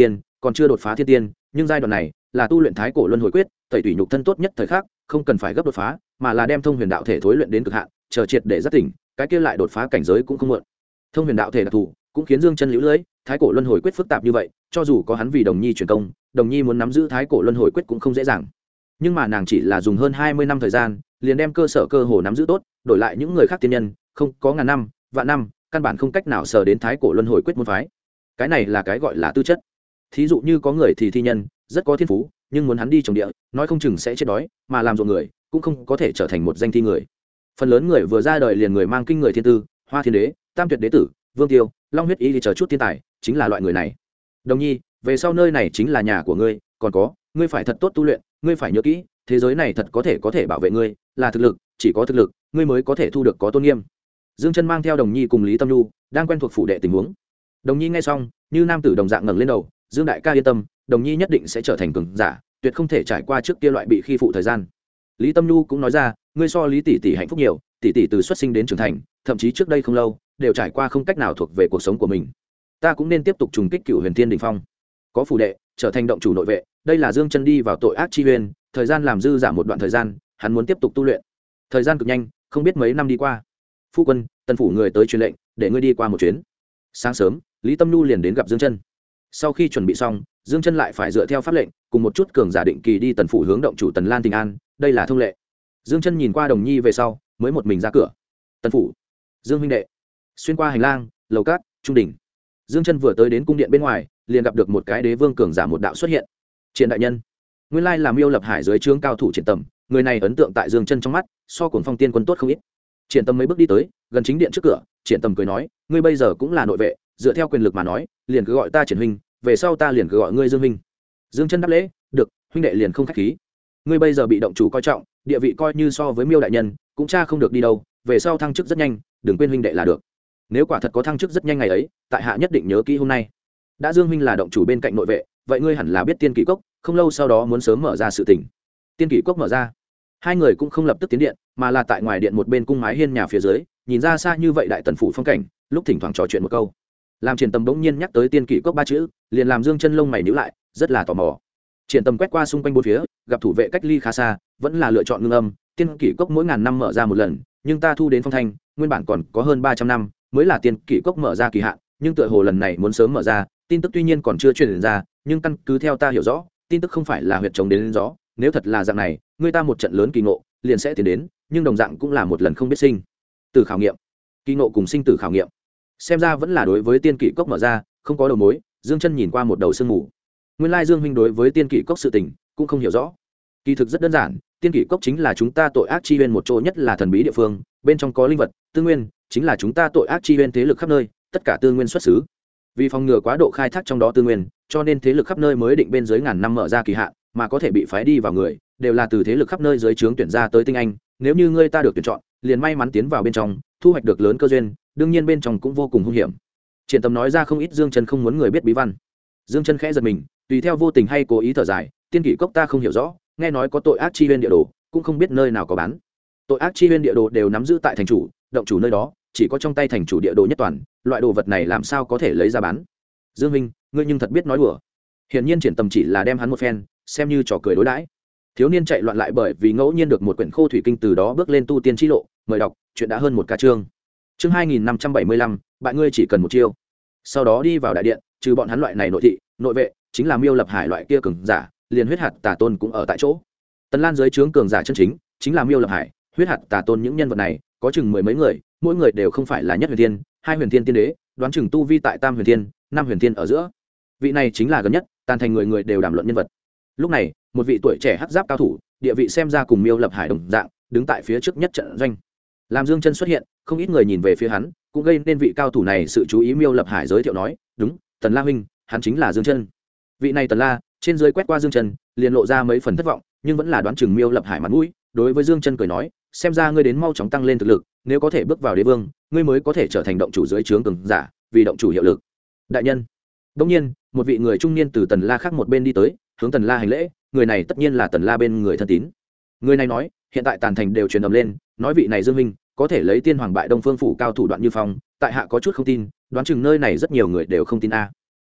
còn chưa đột phá thiên tiên, nhưng giai đoạn này là tu luyện thái cổ luân hồi quyết, tẩy tủy nhục thân tốt nhất thời khắc, không cần phải gấp đột phá, mà là đem thông huyền đạo thể thối luyện đến cực hạn, chờ triệt để giác tỉnh, cái kia lại đột phá cảnh giới cũng không muộn. Thông huyền đạo thể đặc thù cũng khiến Dương Chân liễu lưới, thái cổ luân hồi quyết phức tạp như vậy, cho dù có hắn vì Đồng Nhi truyền công, Đồng Nhi muốn nắm giữ thái cổ luân hồi quyết cũng không dễ dàng. Nhưng mà nàng chỉ là dùng hơn 20 năm thời gian, liền đem cơ sở cơ hồ nắm giữ tốt, đổi lại những người khác tiên nhân, không có ngàn năm, vạn năm, căn bản không cách nào sờ đến thái cổ luân hồi quyết môn phái. Cái này là cái gọi là tư chất. Thí dụ như có người thì thi nhân, rất có thiên phú, nhưng muốn hắn đi trồng địa, nói không chừng sẽ chết đói, mà làm ruộng người, cũng không có thể trở thành một danh thi người. Phần lớn người vừa ra đời liền người mang kinh người thiên tư, Hoa Thiên Đế, Tam Tuyệt Đế tử, Vương Tiêu, Long Huyết Ý thì chờ chút thiên tài, chính là loại người này. Đồng Nhi, về sau nơi này chính là nhà của ngươi, còn có, ngươi phải thật tốt tu luyện, ngươi phải nhớ kỹ, thế giới này thật có thể bảo vệ ngươi, là thực lực, chỉ có thực lực, ngươi mới có thể thu được có tôn nghiêm. Dương Chân mang theo Đồng Nhi cùng Lý Tâm Nhu, đang quen thuộc phủ đệ tình huống. Đồng Nhi nghe xong, như nam tử đồng dạng ngẩng lên đầu, Dương đại ca yên tâm, Đồng Nhi nhất định sẽ trở thành cường giả, tuyệt không thể trải qua trước kia loại bị khi phụ thời gian. Lý Tâm Nhu cũng nói ra, ngươi so Lý tỷ tỷ hạnh phúc nhiều, tỷ tỷ từ xuất sinh đến trưởng thành, thậm chí trước đây không lâu, đều trải qua không cách nào thuộc về cuộc sống của mình. Ta cũng nên tiếp tục trùng kích Cựu Huyền Thiên đỉnh phong. Có phủ đệ, trở thành động chủ nội vệ, đây là Dương Chân đi vào tội ác chi huyền, thời gian làm dư giả một đoạn thời gian, hắn muốn tiếp tục tu luyện. Thời gian cực nhanh, không biết mấy năm đi qua. Phu quân, Tần phủ người tới truyền lệnh, để ngươi đi qua một chuyến. Sáng sớm, Lý Tâm Nhu liền đến gặp Dương Chân. Sau khi chuẩn bị xong, Dương Chân lại phải dựa theo pháp lệnh, cùng một chút cường giả định kỳ đi Tần phủ hướng động chủ Tần Lan Tình An, đây là thông lệ. Dương Chân nhìn qua Đồng Nhi về sau, mới một mình ra cửa. Tần phủ, Dương huynh đệ. Xuyên qua hành lang, lầu cát, trung đỉnh. Dương Chân vừa tới đến cung điện bên ngoài, liền gặp được một cái đế vương cường giả một đạo xuất hiện. Triển đại nhân. Nguyên lai là Miêu Lập Hải dưới trướng cao thủ Triển Tầm, người này ấn tượng tại Dương Chân trong mắt, so Cuồng Phong tiên quân tốt không ít. Triển Tầm mấy bước đi tới, gần chính điện trước cửa, Triển Tầm cười nói, ngươi bây giờ cũng là nội vệ, dựa theo quyền lực mà nói, liền cứ gọi ta Triển huynh, về sau ta liền cứ gọi ngươi Dương huynh. Dương Chân đáp lễ, được, huynh đệ liền không khách khí. Ngươi bây giờ bị động chủ coi trọng, địa vị coi như so với Miêu đại nhân, cũng cha không được đi đâu, về sau thăng chức rất nhanh, đừng quên huynh đệ là được. Nếu quả thật có thăng chức rất nhanh ngày ấy, tại hạ nhất định nhớ kỹ hôm nay. Đã Dương huynh là động chủ bên cạnh nội vệ, vậy ngươi hẳn là biết Tiên Kỷ Cốc, không lâu sau đó muốn sớm mở ra sự tình. Tiên Kỷ Cốc mở ra. Hai người cũng không lập tức tiến điện, mà là tại ngoài điện một bên cung mái hiên nhà phía dưới, nhìn ra xa như vậy đại tần phủ phong cảnh, lúc thỉnh thoảng trò chuyện một câu. Làm Triển Tầm bỗng nhiên nhắc tới Tiên Kỷ Cốc ba chữ, liền làm Dương Chân lông mày nhíu lại, rất là tò mò. Triển Tầm quét qua xung quanh bốn phía, gặp thủ vệ cách ly khá xa, vẫn là lựa chọn ngưng âm. Tiên Kỷ Cốc mỗi ngàn năm mở ra một lần, nhưng ta thu đến phong thanh, nguyên bản còn có hơn 300 năm mới là Tiên Kỷ Cốc mở ra kỳ hạn, nhưng tựa hồ lần này muốn sớm mở ra, tin tức tuy nhiên còn chưa truyền ra, nhưng căn cứ theo ta hiểu rõ, tin tức không phải là huyệt chống đến gió, nếu thật là dạng này, người ta một trận lớn kỳ ngộ liền sẽ tiến đến, nhưng đồng dạng cũng là một lần không biết sinh tử khảo nghiệm. Kỳ ngộ cùng sinh tử khảo nghiệm, xem ra vẫn là đối với Tiên Kỷ Cốc mở ra không có đầu mối. Dương Chân nhìn qua một đầu sương mù, nguyên lai Dương huynh đối với Tiên Kỷ Cốc sự tình cũng không hiểu rõ. Kỳ thực rất đơn giản, Tiên Kỷ Cốc chính là chúng ta tội ác chi uyên một chỗ nhất là thần bí địa phương, bên trong có linh vật tư nguyên, chính là chúng ta tội ác chi uyên thế lực khắp nơi, tất cả tư nguyên xuất xứ. Vì phòng ngừa quá độ khai thác trong đó tư nguyên, cho nên thế lực khắp nơi mới định bên dưới ngàn năm mở ra kỳ hạn, mà có thể bị phái đi vào người đều là từ thế lực khắp nơi dưới trướng tuyển ra tới tinh anh. Nếu như ngươi ta được tuyển chọn, liền may mắn tiến vào bên trong, thu hoạch được lớn cơ duyên, đương nhiên bên trong cũng vô cùng hung hiểm. Triển Tầm nói ra không ít Dương Chân không muốn người biết bí văn. Dương Chân khẽ giật mình, tùy theo vô tình hay cố ý thở dài, Tiên Kỷ Cốc ta không hiểu rõ, nghe nói có tội ác chi uyên địa đồ, cũng không biết nơi nào có bán. Tội ác chi uyên địa đồ đều nắm giữ tại thành chủ, động chủ nơi đó, chỉ có trong tay thành chủ địa đồ nhất toàn, loại đồ vật này làm sao có thể lấy ra bán. Dương huynh, ngươi nhưng thật biết nói đùa. Hiển nhiên Triển Tầm chỉ là đem hắn một phen xem như trò cười đối đãi. Thiếu niên chạy loạn lại bởi vì ngẫu nhiên được một quyển khô thủy kinh, từ đó bước lên tu tiên chi lộ. Mời đọc, chuyện đã hơn một ca chương. Chương 2575, bạn ngươi chỉ cần một chiêu. Sau đó đi vào đại điện, trừ bọn hắn loại này nội thị, nội vệ, chính là Miêu Lập Hải loại kia cường giả, liền huyết hạt tà tôn cũng ở tại chỗ. Tần Lan dưới trướng cường giả chân chính là Miêu Lập Hải, huyết hạt tà tôn những nhân vật này, có chừng mười mấy người, mỗi người đều không phải là nhất huyền thiên, hai huyền thiên tiên đế, đoán chừng tu vi tại tam huyền thiên, năm huyền thiên ở giữa. Vị này chính là gần nhất, tàn thành người người đều đàm luận nhân vật. Lúc này, một vị tuổi trẻ hắc giáp cao thủ, địa vị xem ra cùng Miêu Lập Hải đồng dạng, đứng tại phía trước nhất trận doanh. Làm Dương Chân xuất hiện, không ít người nhìn về phía hắn, cũng gây nên vị cao thủ này sự chú ý. Miêu Lập Hải giới thiệu nói, đúng, Tần La huynh, hắn chính là Dương Chân. Vị này Tần La, trên dưới quét qua Dương Chân, liền lộ ra mấy phần thất vọng, nhưng vẫn là đoán chừng Miêu Lập Hải mặt mũi, đối với Dương Chân cười nói, xem ra ngươi đến mau chóng tăng lên thực lực, nếu có thể bước vào đế vương, ngươi mới có thể trở thành động chủ dưới trướng cường giả, vì động chủ hiệu lực. Đại nhân. Đương nhiên, một vị người trung niên từ Tần La khác một bên đi tới, hướng Tần La hành lễ, người này tất nhiên là Tần La bên người thân tín. Người này nói, hiện tại tàn thành đều truyền ầm lên, nói vị này Dương minh có thể lấy tiên hoàng bại Đông Phương phủ cao thủ Đoạn Như Phong, tại hạ có chút không tin, đoán chừng nơi này rất nhiều người đều không tin a.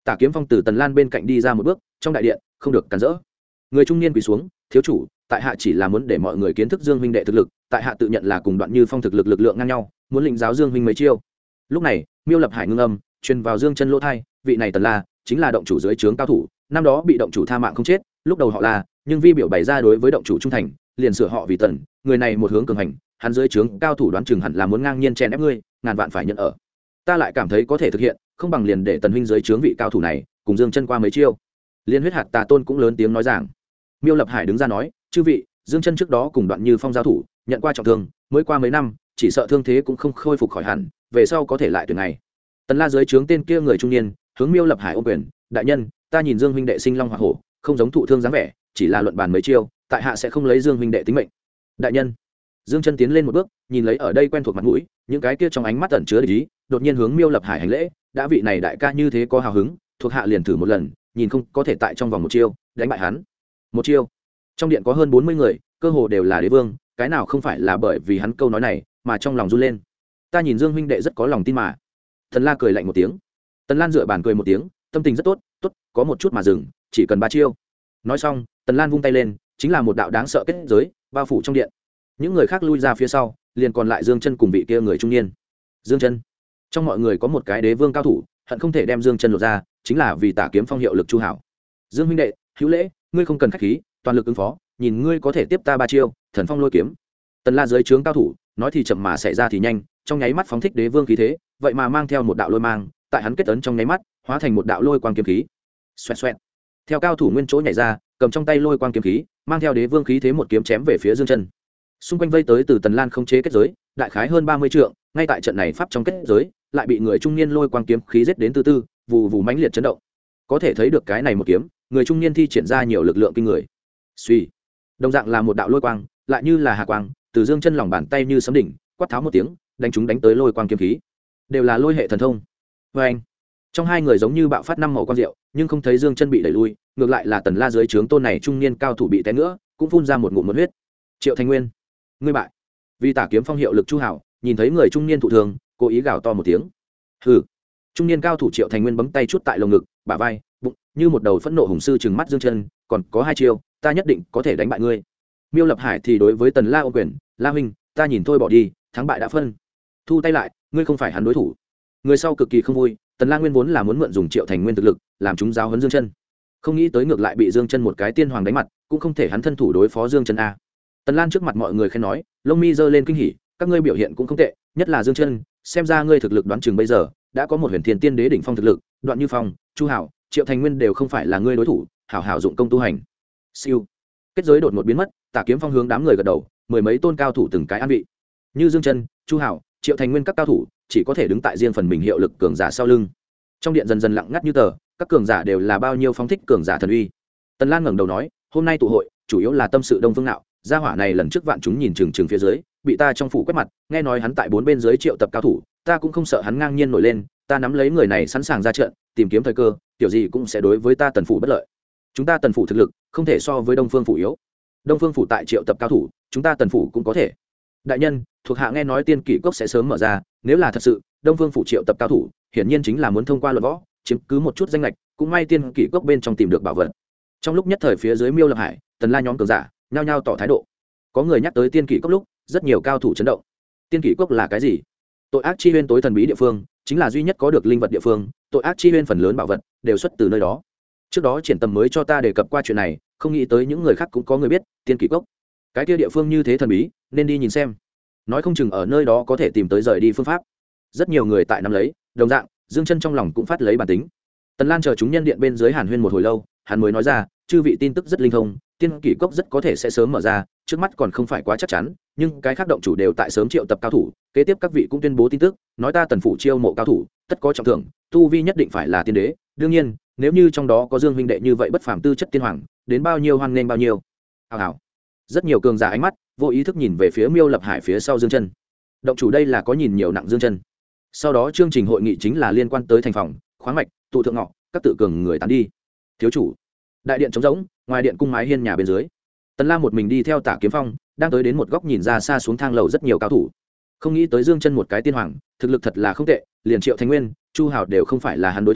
Tả Kiếm Phong từ Tần Lan bên cạnh đi ra một bước, trong đại điện không được cản rỡ. Người trung niên quỳ xuống, thiếu chủ, tại hạ chỉ là muốn để mọi người kiến thức Dương huynh đệ thực lực, tại hạ tự nhận là cùng Đoạn Như Phong thực lực lượng ngang nhau, muốn lĩnh giáo Dương huynh mấy chiêu. Lúc này, Miêu Lập Hải ngưng âm, truyền vào Dương Chân lỗ tai, vị này Tần La, chính là động chủ dưới trướng cao thủ, năm đó bị động chủ tha mạng không chết, lúc đầu họ là, nhưng vi biểu bày ra đối với động chủ trung thành, liền sửa họ vì Tần, người này một hướng cường hành, hắn dưới trướng cao thủ đoán chừng hẳn là muốn ngang nhiên chen ép ngươi, ngàn vạn phải nhận ở. Ta lại cảm thấy có thể thực hiện, không bằng liền để Tần huynh dưới trướng vị cao thủ này, cùng Dương Chân qua mấy chiêu. Liên Huyết Hạt Tà Tôn cũng lớn tiếng nói rằng. Miêu Lập Hải đứng ra nói, chư vị, Dương Chân trước đó cùng Đoạn Như Phong giao thủ, nhận qua trọng thương, mới qua mấy năm, chỉ sợ thương thế cũng không khôi phục khỏi hẳn, về sau có thể lại tuyển ngày. Tần La dưới trướng tên kia người trung niên, hướng Miêu Lập Hải ôm quyền, đại nhân, ta nhìn Dương huynh đệ sinh long hỏa hổ, không giống thụ thương dáng vẻ, chỉ là luận bàn mấy chiêu, tại hạ sẽ không lấy Dương huynh đệ tính mệnh. Đại nhân. Dương Chân tiến lên một bước, nhìn lấy ở đây quen thuộc mặt mũi, những cái kia trong ánh mắt ẩn chứa ý, đột nhiên hướng Miêu Lập Hải hành lễ, đã vị này đại ca như thế có hào hứng, thuộc hạ liền thử một lần, nhìn không có thể tại trong vòng một chiêu đánh bại hắn. Một chiêu. Trong điện có hơn 40 người, cơ hồ đều là đế vương, cái nào không phải là bởi vì hắn câu nói này mà trong lòng run lên. Ta nhìn Dương huynh đệ rất có lòng tin mà. Tần La cười lạnh một tiếng. Tần Lan dựa bàn cười một tiếng, tâm tình rất tốt, tốt, có một chút mà dừng, chỉ cần 3 chiêu. Nói xong, Tần Lan vung tay lên, chính là một đạo đáng sợ kết giới, bao phủ trong điện. Những người khác lui ra phía sau, liền còn lại Dương Chân cùng vị kia người trung niên. Dương Chân, trong mọi người có một cái đế vương cao thủ, hận không thể đem Dương Chân lột ra, chính là vì Tả Kiếm Phong hiệu lực Chu Hảo. Dương huynh đệ, hữu lễ, ngươi không cần khách khí, toàn lực ứng phó, nhìn ngươi có thể tiếp ta 3 chiêu, Thần Phong lôi kiếm. Tần La dưới trướng cao thủ, nói thì chậm mà xảy ra thì nhanh, trong nháy mắt phóng thích đế vương khí thế, vậy mà mang theo một đạo lôi mang, tại hắn kết ấn trong nháy mắt, hóa thành một đạo lôi quang kiếm khí. Xoẹt xoẹt. Theo cao thủ nguyên chỗ nhảy ra, cầm trong tay lôi quang kiếm khí, mang theo đế vương khí thế một kiếm chém về phía Dương Chân. Xung quanh vây tới từ Tần Lan không chế kết giới, đại khái hơn 30 trượng, ngay tại trận này pháp trong kết giới, lại bị người trung niên lôi quang kiếm khí giết đến từ từ, vù vù mãnh liệt chấn động. Có thể thấy được cái này một kiếm, người trung niên thi triển ra nhiều lực lượng kinh người. Suy, đồng dạng là một đạo lôi quang, lại như là hà quang, từ Dương Chân lòng bàn tay như sấm đỉnh, quát tháo một tiếng, đánh chúng đánh tới lôi quang kiếm khí, đều là lôi hệ thần thông. Và anh, trong hai người giống như bạo phát 5 màu quang diệu, nhưng không thấy Dương Chân bị đẩy lui, ngược lại là Tần La dưới trướng tôn này trung niên cao thủ bị té nữa, cũng phun ra một ngụm máu huyết. Triệu Thành Nguyên, ngươi bại. Vì Tả Kiếm Phong hiệu lực Chu Hảo, nhìn thấy người trung niên thụ thương, cố ý gào to một tiếng. Hừ. Trung niên cao thủ Triệu Thành Nguyên bấm tay chút tại lồng ngực, bả vai, bụng, như một đầu phẫn nộ hùng sư trừng mắt Dương Chân, còn có 2 chiêu, ta nhất định có thể đánh bại ngươi. Miêu Lập Hải thì đối với Tần La ôm quyền, La huynh, ta nhìn thôi bỏ đi, thắng bại đã phân. Thu tay lại, ngươi không phải hắn đối thủ. Người sau cực kỳ không vui, Tần La nguyên vốn là muốn mượn dùng Triệu Thành Nguyên thực lực, làm chúng giáo huấn Dương Chân, không nghĩ tới ngược lại bị Dương Chân một cái tiên hoàng đánh mặt, cũng không thể hắn thân thủ đối phó Dương Chân a. Tần Lan trước mặt mọi người khen nói, lông mi giơ lên kinh hỉ, các ngươi biểu hiện cũng không tệ, nhất là Dương Chân, xem ra ngươi thực lực đoán chừng bây giờ đã có một huyền thiên tiên đế đỉnh phong thực lực, Đoạn Như Phong, Chu Hảo, Triệu Thành Nguyên đều không phải là ngươi đối thủ, hảo hảo dụng công tu hành. Siêu. Kết giới đột ngột biến mất, Tả Kiếm Phong hướng đám người gật đầu, mười mấy tôn cao thủ từng cái an vị. Như Dương Chân, Chu Hảo, Triệu Thành Nguyên các cao thủ, chỉ có thể đứng tại riêng phần mình hiệu lực cường giả sau lưng. Trong điện dần dần lặng ngắt như tờ, các cường giả đều là bao nhiêu phóng thích cường giả thần uy. Tần Lan ngẩng đầu nói, hôm nay tụ hội, chủ yếu là tâm sự Đông Phương Nạo, gia hỏa này lần trước vạn chúng nhìn chừng phía dưới, bị ta trong phủ quét mặt, nghe nói hắn tại 4 bên dưới triệu tập cao thủ, ta cũng không sợ hắn ngang nhiên nổi lên, ta nắm lấy người này sẵn sàng ra trận, tìm kiếm thời cơ, kiểu gì cũng sẽ đối với ta Tần phủ bất lợi. Chúng ta Tần phủ thực lực không thể so với Đông Phương phủ yếu. Đông Phương phủ tại triệu tập cao thủ, chúng ta Tần phủ cũng có thể. Đại nhân, thuộc hạ nghe nói Tiên Kỷ Cốc sẽ sớm mở ra, nếu là thật sự, Đông Phương phủ triệu tập cao thủ, hiển nhiên chính là muốn thông qua luận võ, chiếm cứ một chút danh lệch, cũng may Tiên Kỷ Cốc bên trong tìm được bảo vật. Trong lúc nhất thời phía dưới Miêu Lập Hải, Tần La nhóm cường giả, nhao nhao tỏ thái độ. Có người nhắc tới Tiên Kỷ Cốc lúc, rất nhiều cao thủ chấn động. Tiên Kỷ Cốc là cái gì? Tội ác chi huyên tối thần bí địa phương, chính là duy nhất có được linh vật địa phương, tội ác chi huyên phần lớn bảo vật đều xuất từ nơi đó. Trước đó Triển Tầm mới cho ta đề cập qua chuyện này, không nghĩ tới những người khác cũng có người biết Tiên Kỷ Cốc. Cái kia địa phương như thế thần bí, nên đi nhìn xem. Nói không chừng ở nơi đó có thể tìm tới rời đi phương pháp. Rất nhiều người tại nắm lấy, đồng dạng, Dương Chân trong lòng cũng phát lấy bản tính. Tần Lan chờ chúng nhân điện bên dưới hàn huyên một hồi lâu, hắn mới nói ra, chư vị tin tức rất linh thông, Tiên Kỷ Cốc rất có thể sẽ sớm mở ra, trước mắt còn không phải quá chắc chắn, nhưng cái khác động chủ đều tại sớm triệu tập cao thủ, kế tiếp các vị cũng tuyên bố tin tức, nói ta Tần phủ chiêu mộ cao thủ, tất có trọng thưởng, tu vi nhất định phải là tiên đế, đương nhiên, nếu như trong đó có Dương huynh đệ như vậy bất phàm tư chất tiên hoàng, đến bao nhiêu hoan nghênh bao nhiêu. Hào hào. Rất nhiều cường giả ánh mắt vô ý thức nhìn về phía Miêu Lập Hải phía sau Dương Chân. Động chủ đây là có nhìn nhiều nặng Dương Chân. Sau đó chương trình hội nghị chính là liên quan tới thành phòng, khoáng mạch, tụ thượng ngọ, các tự cường người tán đi. Thiếu chủ. Đại điện trống rỗng, ngoài điện cung mái hiên nhà bên dưới. Tần La một mình đi theo Tả Kiếm Phong, đang tới đến một góc nhìn ra xa xuống thang lầu rất nhiều cao thủ. Không nghĩ tới Dương Chân một cái tiên hoàng, thực lực thật là không tệ, liền Triệu Thành Nguyên, Chu Hào đều không phải là hắn đối thủ,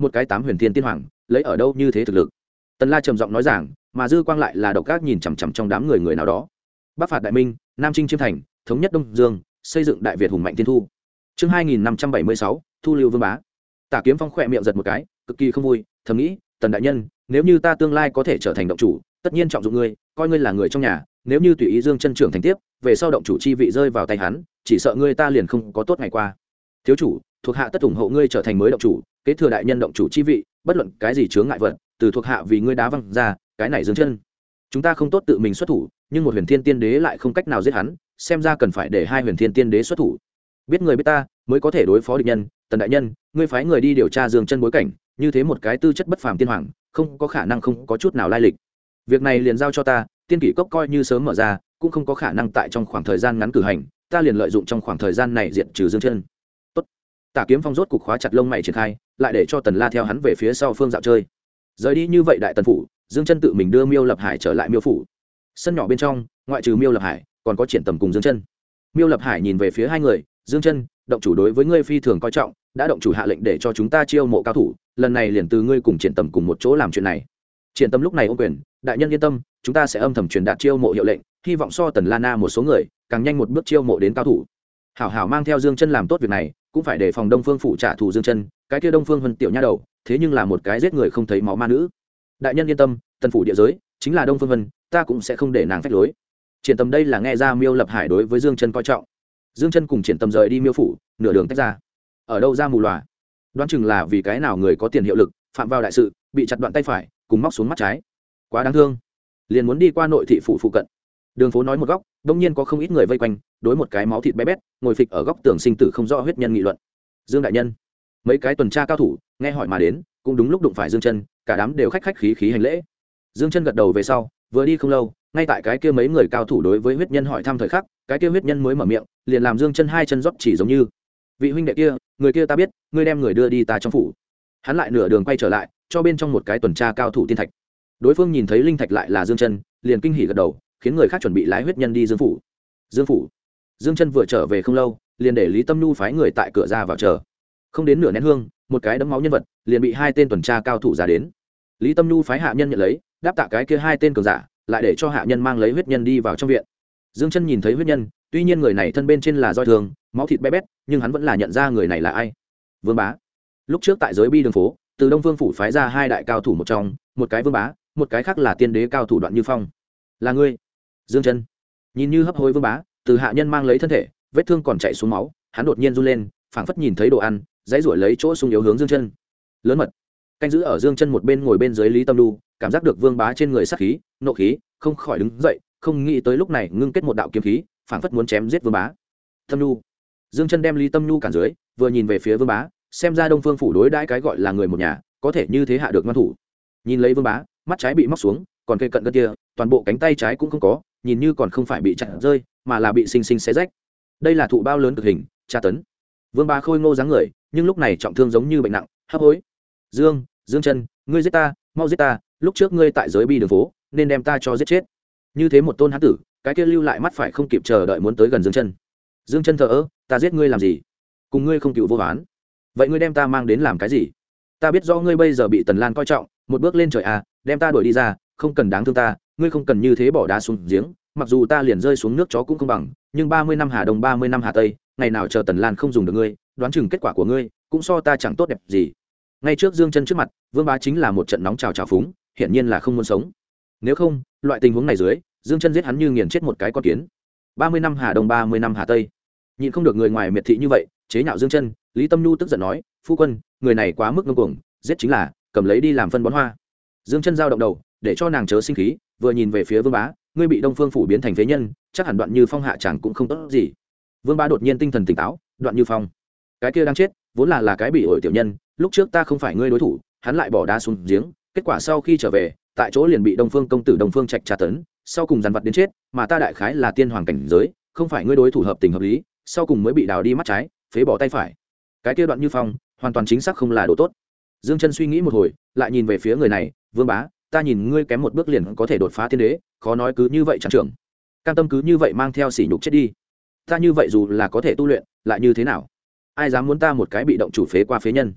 một cái 8 huyền thiên tiên hoàng lấy ở đâu như thế thực lực. Tần La trầm giọng nói rằng, mà dư quang lại là độc ác nhìn chằm chằm trong đám người nào đó. Bắc phạt đại minh, nam chinh chiêm thành, thống nhất đông dương, xây dựng đại việt hùng mạnh thiên thu. Chương 2576, thu lưu vương bá. Tả Kiếm Phong khỏe miệng giật một cái, cực kỳ không vui, thầm nghĩ, Tần đại nhân, nếu như ta tương lai có thể trở thành động chủ, tất nhiên trọng dụng ngươi, coi ngươi là người trong nhà, nếu như tùy ý Dương Chân trưởng thành tiếp, về sau động chủ chi vị rơi vào tay hắn, chỉ sợ ngươi ta liền không có tốt ngày qua. Thiếu chủ, thuộc hạ tất ủng hộ ngươi trở thành mới động chủ, kế thừa đại nhân động chủ chi vị, bất luận cái gì chướng ngại vật, từ thuộc hạ vì ngươi đá văng ra, cái này Dương Chân. Chúng ta không tốt tự mình xuất thủ, nhưng một huyền thiên tiên đế lại không cách nào giết hắn, xem ra cần phải để hai huyền thiên tiên đế xuất thủ. Biết người biết ta, mới có thể đối phó địch nhân. Tần đại nhân, ngươi phái người đi điều tra Dương Chân bối cảnh, như thế một cái tư chất bất phàm tiên hoàng, không có khả năng không có chút nào lai lịch. Việc này liền giao cho ta, tiên kỷ cốc coi như sớm mở ra, cũng không có khả năng tại trong khoảng thời gian ngắn cử hành, ta liền lợi dụng trong khoảng thời gian này diệt trừ Dương Chân. Tốt. Tả Kiếm Phong rốt cục khóa chặt lông mày triển khai, lại để cho Tần La theo hắn về phía sau phương dạo chơi. Rời đi như vậy đại tần phủ, Dương Chân tự mình đưa Miêu Lập Hải trở lại Miêu phủ. Sân nhỏ bên trong, ngoại trừ Miêu Lập Hải, còn có Triển Tầm cùng Dương Chân. Miêu Lập Hải nhìn về phía hai người, Dương Chân, động chủ đối với ngươi phi thường coi trọng, đã động chủ hạ lệnh để cho chúng ta chiêu mộ cao thủ, lần này liền từ ngươi cùng Triển Tầm cùng một chỗ làm chuyện này. Triển Tầm lúc này ôm quyền, đại nhân yên tâm, chúng ta sẽ âm thầm truyền đạt chiêu mộ hiệu lệnh, hy vọng so Tần La Na một số người, càng nhanh một bước chiêu mộ đến cao thủ. Hảo hảo mang theo Dương Chân làm tốt việc này, cũng phải đề phòng Đông Phương phủ trả thù Dương Chân, cái kia Đông Phương Vân tiểu nha đầu, thế nhưng là một cái giết người không thấy máu ma nữ. Đại nhân yên tâm, Tần phủ địa giới chính là Đông Phương Vân, ta cũng sẽ không để nàng phách lối. Triển Tầm đây là nghe ra Miêu Lập Hải đối với Dương Chân coi trọng. Dương Chân cùng Triển Tầm rời đi Miêu phủ, nửa đường tách ra. Ở đâu ra mù lòa? Đoán chừng là vì cái nào người có tiền hiệu lực, phạm vào đại sự, bị chặt đoạn tay phải, cùng móc xuống mắt trái. Quá đáng thương. Liền muốn đi qua nội thị phủ phụ cận. Đường phố nói một góc, đột nhiên có không ít người vây quanh, đối một cái máu thịt bé bét, ngồi phịch ở góc tường sinh tử không rõ huyết nhân nghị luận. Dương đại nhân, mấy cái tuần tra cao thủ nghe hỏi mà đến, cũng đúng lúc đụng phải Dương Chân, cả đám đều khách khí khí hành lễ. Dương Chân gật đầu về sau, vừa đi không lâu, ngay tại cái kia mấy người cao thủ đối với huyết nhân hỏi thăm thời khắc, cái kia huyết nhân mới mở miệng, liền làm Dương Chân hai chân rót chỉ giống như. Vị huynh đệ kia, người kia ta biết, ngươi đem người đưa đi ta trong phủ. Hắn lại nửa đường quay trở lại, cho bên trong một cái tuần tra cao thủ tiên thạch. Đối phương nhìn thấy linh thạch lại là Dương Chân, liền kinh hỉ gật đầu, khiến người khác chuẩn bị lái huyết nhân đi Dương phủ. Dương phủ. Dương Chân vừa trở về không lâu, liền để Lý Tâm Nhu phái người tại cửa ra vào chờ. Không đến nửa nén hương, một cái đấm máu nhân vật liền bị hai tên tuần tra cao thủ ra đến. Lý Tâm Nhu phái hạ nhân nhận lấy, đáp tạ cái kia hai tên cường giả, lại để cho hạ nhân mang lấy huyết nhân đi vào trong viện. Dương Chân nhìn thấy huyết nhân, tuy nhiên người này thân bên trên là roi thường, máu thịt bé bét, nhưng hắn vẫn là nhận ra người này là ai. Vương Bá. Lúc trước tại giới bi đường phố, từ Đông Vương phủ phái ra hai đại cao thủ một trong, một cái Vương Bá, một cái khác là tiên đế cao thủ Đoạn Như Phong. Là ngươi? Dương Chân nhìn như hấp hối Vương Bá, từ hạ nhân mang lấy thân thể, vết thương còn chảy xuống máu, hắn đột nhiên run lên, phảng phất nhìn thấy đồ ăn, dãy rủi lấy chỗ sung yếu hướng Dương Chân. Lớn mật. Canh giữ ở Dương Chân một bên ngồi bên dưới Lý Tâm Nhu, cảm giác được Vương Bá trên người sát khí, nộ khí, không khỏi đứng dậy, không nghĩ tới lúc này ngưng kết một đạo kiếm khí, phảng phất muốn chém giết Vương Bá. Tâm Nhu. Dương Chân đem Lý Tâm Nhu cản dưới, vừa nhìn về phía Vương Bá, xem ra Đông Phương phủ đối đãi cái gọi là người một nhà, có thể như thế hạ được ngoan thủ. Nhìn lấy Vương Bá, mắt trái bị móc xuống, còn cây cận gân kia, toàn bộ cánh tay trái cũng không có, nhìn như còn không phải bị chặt rơi, mà là bị sinh sinh xé rách. Đây là thụ bao lớn cực hình, tra tấn. Vương Bá khôi ngô dáng người, nhưng lúc này trọng thương giống như bệnh nặng, hấp hối. Dương Chân, ngươi giết ta, mau giết ta, lúc trước ngươi tại giới bi đường phố, nên đem ta cho giết chết. Như thế một tôn hán tử, cái kia lưu lại mắt phải không kịp chờ đợi muốn tới gần Dương Chân. Dương Chân thờ ơ, ta giết ngươi làm gì? Cùng ngươi không cựu vô oán. Vậy ngươi đem ta mang đến làm cái gì? Ta biết rõ ngươi bây giờ bị Tần Lan coi trọng, một bước lên trời à, đem ta đuổi đi ra, không cần đáng thương ta, ngươi không cần như thế bỏ đá xuống giếng, mặc dù ta liền rơi xuống nước chó cũng không bằng, nhưng 30 năm Hà Đông 30 năm Hà Tây, ngày nào chờ Tần Lan không dùng được ngươi, đoán chừng kết quả của ngươi cũng so ta chẳng tốt đẹp gì. Ngay trước Dương Chân trước mặt, Vương Bá chính là một trận nóng trào phúng, hiển nhiên là không muốn sống. Nếu không, loại tình huống này dưới, Dương Chân giết hắn như nghiền chết một cái con kiến. 30 năm Hà Đông 30 năm Hà Tây. Nhìn không được người ngoài miệt thị như vậy, chế nhạo Dương Chân, Lý Tâm Nhu tức giận nói, "Phu quân, người này quá mức ngông cuồng, giết chính là, cầm lấy đi làm phân bón hoa." Dương Chân giao động đầu, để cho nàng chớ sinh khí, vừa nhìn về phía Vương Bá, "Ngươi bị Đông Phương phủ biến thành phế nhân, chắc hẳn Đoạn Như Phong hạ chẳng cũng không tốt gì." Vương Bá đột nhiên tinh thần tỉnh táo, "Đoạn Như Phong, cái kia đang chết, vốn là cái bị ổi tiểu nhân, lúc trước ta không phải ngươi đối thủ, hắn lại bỏ đá xuống giếng, kết quả sau khi trở về, tại chỗ liền bị Đông Phương công tử Đông Phương Trạch tra tấn, sau cùng dằn vặt đến chết, mà ta đại khái là tiên hoàng cảnh giới, không phải ngươi đối thủ hợp tình hợp lý, sau cùng mới bị đào đi mắt trái, phế bỏ tay phải. Cái kia Đoạn Như Phong, hoàn toàn chính xác không là đồ tốt." Dương Chân suy nghĩ một hồi, lại nhìn về phía người này, "Vương Bá, ta nhìn ngươi kém một bước liền có thể đột phá tiên đế, khó nói cứ như vậy chẳng trưởng. Cam tâm cứ như vậy mang theo sỉ nhục chết đi. Ta như vậy dù là có thể tu luyện, lại như thế nào? Ai dám muốn ta một cái bị động chủ phế qua phế nhân?"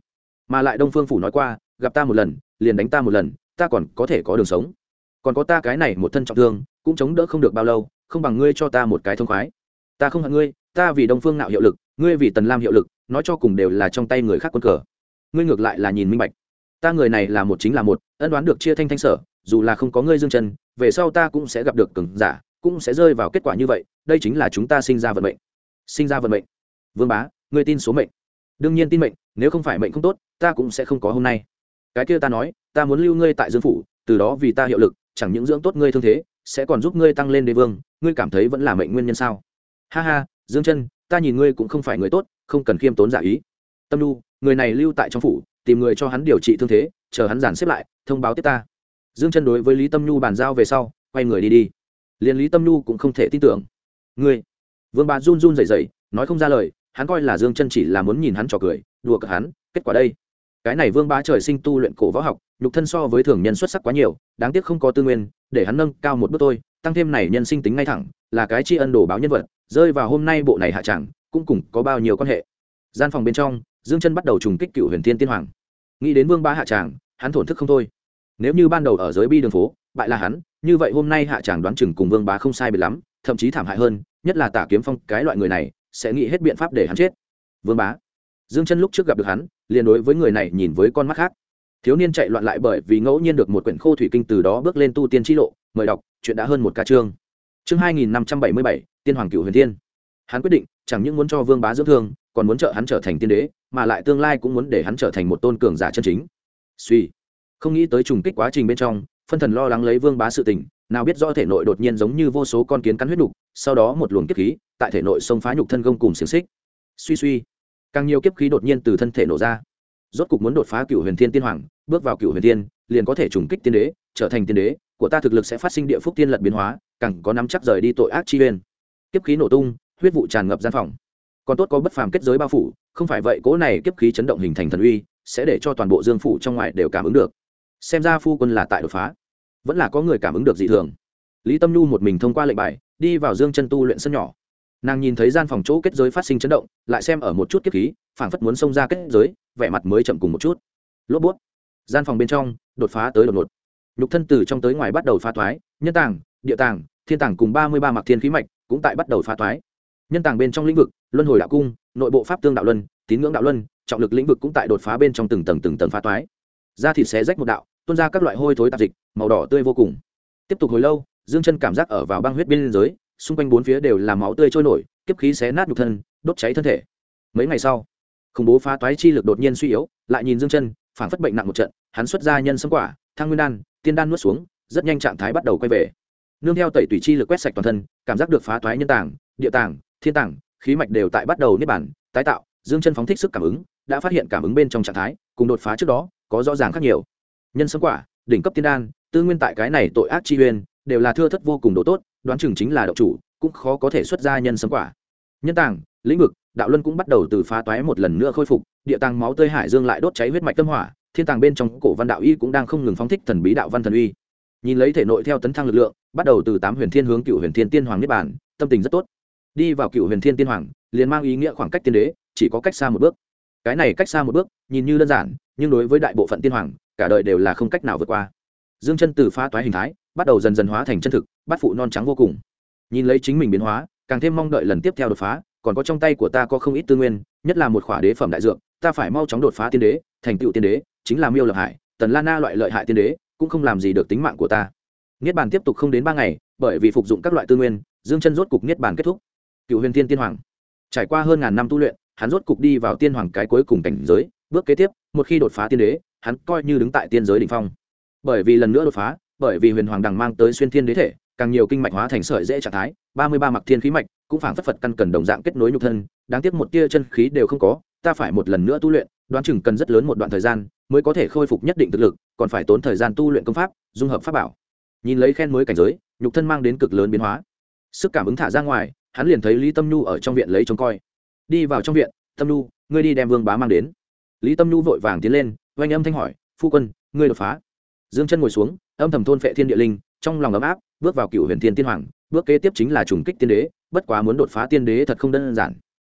mà lại Đông Phương phủ nói qua, gặp ta một lần liền đánh ta một lần, ta còn có thể có đường sống. Còn có ta cái này một thân trọng thương cũng chống đỡ không được bao lâu, không bằng ngươi cho ta một cái thông khoái. Ta không hận ngươi, ta vì Đông Phương Nạo hiệu lực, ngươi vì Tần Lam hiệu lực, nói cho cùng đều là trong tay người khác quân cờ. Ngươi ngược lại là nhìn minh bạch, ta người này là một chính là một, ân đoán được chia thanh thanh sở, dù là không có ngươi Dương Chân, về sau ta cũng sẽ gặp được cường giả, cũng sẽ rơi vào kết quả như vậy, đây chính là chúng ta sinh ra vận mệnh. Sinh ra vận mệnh. Vương Bá, ngươi tin số mệnh? Đương nhiên tin mệnh, nếu không phải mệnh không tốt, ta cũng sẽ không có hôm nay. Cái kia ta nói, ta muốn lưu ngươi tại Dương phủ, từ đó vì ta hiệu lực, chẳng những dưỡng tốt ngươi thương thế, sẽ còn giúp ngươi tăng lên đế vương, ngươi cảm thấy vẫn là mệnh nguyên nhân sao? Ha ha, Dương Chân, ta nhìn ngươi cũng không phải người tốt, không cần khiêm tốn giả ý. Tâm Nhu, người này lưu tại trong phủ, tìm người cho hắn điều trị thương thế, chờ hắn giản xếp lại, thông báo tiếp ta. Dương Chân đối với Lý Tâm Nhu bàn giao về sau, quay người đi. Liên Lý Tâm Nhu cũng không thể tin tưởng. Ngươi? Vương Bá run run rẩy rẩy, nói không ra lời, hắn coi là Dương Chân chỉ là muốn nhìn hắn trò cười, đùa cợt hắn, kết quả đây, cái này Vương Bá trời sinh tu luyện cổ võ học, nhục thân so với thường nhân xuất sắc quá nhiều, đáng tiếc không có tư nguyên, để hắn nâng cao một bước thôi, tăng thêm này nhân sinh tính ngay thẳng, là cái tri ân đồ báo nhân vật, rơi vào hôm nay bộ này hạ trạng, cũng cùng có bao nhiêu quan hệ. Gian phòng bên trong, Dương Chân bắt đầu trùng kích Cựu Huyền Thiên Tiên Hoàng. Nghĩ đến Vương Bá hạ trạng, hắn thổn thức không thôi. Nếu như ban đầu ở giới bi đường phố, bại là hắn, như vậy hôm nay hạ trạng đoán chừng cùng Vương Bá không sai biệt lắm, thậm chí thảm hại hơn, nhất là Tả Kiếm Phong, cái loại người này sẽ nghĩ hết biện pháp để hắn chết. Vương Bá. Dương Chân lúc trước gặp được hắn, liền đối với người này nhìn với con mắt khác. Thiếu niên chạy loạn lại bởi vì ngẫu nhiên được một quyển khô thủy kinh, từ đó bước lên tu tiên chi lộ, mời đọc, chuyện đã hơn một ca chương. Chương 2577, Tiên Hoàng Cựu Huyền Thiên. Hắn quyết định, chẳng những muốn cho Vương Bá dưỡng thương, còn muốn trợ hắn trở thành tiên đế, mà lại tương lai cũng muốn để hắn trở thành một tôn cường giả chân chính. Suy, không nghĩ tới trùng kích quá trình bên trong, phân thần lo lắng lấy Vương Bá sự tình, nào biết rõ thể nội đột nhiên giống như vô số con kiến cắn huyết đục, sau đó một luồng kiếp khí tại thể nội xông phá nhục thân gông cùng xiềng xích. Suy, càng nhiều kiếp khí đột nhiên từ thân thể nổ ra. Rốt cục muốn đột phá Cựu Huyền Thiên Tiên Hoàng, bước vào Cựu Huyền Thiên, liền có thể trùng kích tiên đế, trở thành tiên đế, của ta thực lực sẽ phát sinh địa phúc tiên lật biến hóa, càng có nắm chắc rời đi tội ác chi uyên. Kiếp khí nổ tung, huyết vụ tràn ngập gian phòng. Còn tốt có bất phàm kết giới bao phủ, không phải vậy cỗ này kiếp khí chấn động hình thành thần uy, sẽ để cho toàn bộ Dương phủ trong ngoài đều cảm ứng được. Xem ra phu quân là tại đột phá, vẫn là có người cảm ứng được dị thường. Lý Tâm Nhu một mình thông qua lệnh bài, đi vào Dương Chân tu luyện sân nhỏ. Nàng nhìn thấy gian phòng chỗ kết giới phát sinh chấn động, lại xem ở một chút kiếp khí, phảng phất muốn xông ra kết giới, vẻ mặt mới chậm cùng một chút. Lốp bút. Gian phòng bên trong, đột phá tới đột ngột. Nhục thân từ trong tới ngoài bắt đầu phá toái, nhân tàng, địa tàng, thiên tàng cùng 33 mặc thiên khí mạch cũng tại bắt đầu phá toái. Nhân tàng bên trong lĩnh vực, luân hồi đạo cung, nội bộ pháp tương đạo luân, tín ngưỡng đạo luân, trọng lực lĩnh vực cũng tại đột phá bên trong từng tầng phá toái. Da thịt xé rách một đạo, tuôn ra các loại hôi thối tạp dịch, màu đỏ tươi vô cùng. Tiếp tục hồi lâu, Dương Chân cảm giác ở vào băng huyết biên giới, xung quanh bốn phía đều là máu tươi trôi nổi, kiếp khí xé nát nhục thân, đốt cháy thân thể. Mấy ngày sau, khủng bố phá toái chi lực đột nhiên suy yếu, lại nhìn Dương Chân, phảng phất bệnh nặng một trận, hắn xuất ra nhân sâm quả, thăng nguyên đan, tiên đan nuốt xuống, rất nhanh trạng thái bắt đầu quay về. Nương theo tẩy tủy chi lực quét sạch toàn thân, cảm giác được phá toái nhân tàng, địa tàng, thiên tàng, khí mạch đều tại bắt đầu niết bàn, tái tạo. Dương Chân phóng thích sức cảm ứng, đã phát hiện cảm ứng bên trong trạng thái cùng đột phá trước đó có rõ ràng khác nhiều. Nhân sâm quả, đỉnh cấp tiên đan, tư nguyên tại cái này tội ác chi uyên, đều là thưa thất vô cùng độ tốt, đoán chừng chính là động chủ, cũng khó có thể xuất ra nhân sâm quả. Nhân tàng, lĩnh vực, đạo luân cũng bắt đầu từ phá toái một lần nữa khôi phục, địa tàng máu tươi hải dương lại đốt cháy huyết mạch tâm hỏa, thiên tàng bên trong cổ văn đạo y cũng đang không ngừng phóng thích thần bí đạo văn thần uy. Nhìn lấy thể nội theo tấn thăng lực lượng, bắt đầu từ 8 huyền thiên hướng Cựu Huyền Thiên Tiên Hoàng niết bàn, tâm tình rất tốt. Đi vào Cựu Huyền Thiên Tiên Hoàng, liền mang ý nghĩa khoảng cách tiên đế chỉ có cách xa một bước. Cái này cách xa một bước, nhìn như đơn giản, nhưng đối với đại bộ phận tiên hoàng, cả đời đều là không cách nào vượt qua. Dương Chân từ phá toái hình thái, bắt đầu dần dần hóa thành chân thực, bát phụ non trắng vô cùng. Nhìn lấy chính mình biến hóa, càng thêm mong đợi lần tiếp theo đột phá, còn có trong tay của ta có không ít tư nguyên, nhất là một khỏa đế phẩm đại dược, ta phải mau chóng đột phá tiên đế, thành tựu tiên đế, chính là Miêu Lập Hải, Tần La Na loại lợi hại tiên đế, cũng không làm gì được tính mạng của ta. Niết bàn tiếp tục không đến 3 ngày, bởi vì phục dụng các loại tư nguyên, Dương Chân rốt cục niết bàn kết thúc. Cựu Huyền Thiên Tiên Hoàng, trải qua hơn ngàn năm tu luyện, hắn rốt cục đi vào tiên hoàng cái cuối cùng cảnh giới, bước kế tiếp, một khi đột phá tiên đế, hắn coi như đứng tại tiên giới đỉnh phong. Bởi vì lần nữa đột phá, bởi vì Huyền Hoàng đằng mang tới xuyên thiên đế thể, càng nhiều kinh mạch hóa thành sợi dễ trạng thái, 33 mặc thiên khí mạch cũng phảng phất phật căn cần đồng dạng kết nối nhục thân, đáng tiếc một tia chân khí đều không có, ta phải một lần nữa tu luyện, đoán chừng cần rất lớn một đoạn thời gian mới có thể khôi phục nhất định thực lực, còn phải tốn thời gian tu luyện công pháp, dung hợp pháp bảo. Nhìn lấy khen mới cảnh giới, nhục thân mang đến cực lớn biến hóa. Sức cảm ứng thả ra ngoài, hắn liền thấy Lý Tâm Nhu ở trong viện lấy trông coi. Đi vào trong viện, Tâm Nhu, ngươi đi đem Vương Bá mang đến. Lý Tâm Nhu vội vàng tiến lên, oanh âm thanh hỏi, phu quân, ngươi đột phá. Dương Chân ngồi xuống, âm thầm thôn phệ thiên địa linh, trong lòng ấm áp, bước vào Cựu Huyền Thiên Tiên Hoàng, bước kế tiếp chính là trùng kích tiên đế, bất quá muốn đột phá tiên đế thật không đơn giản.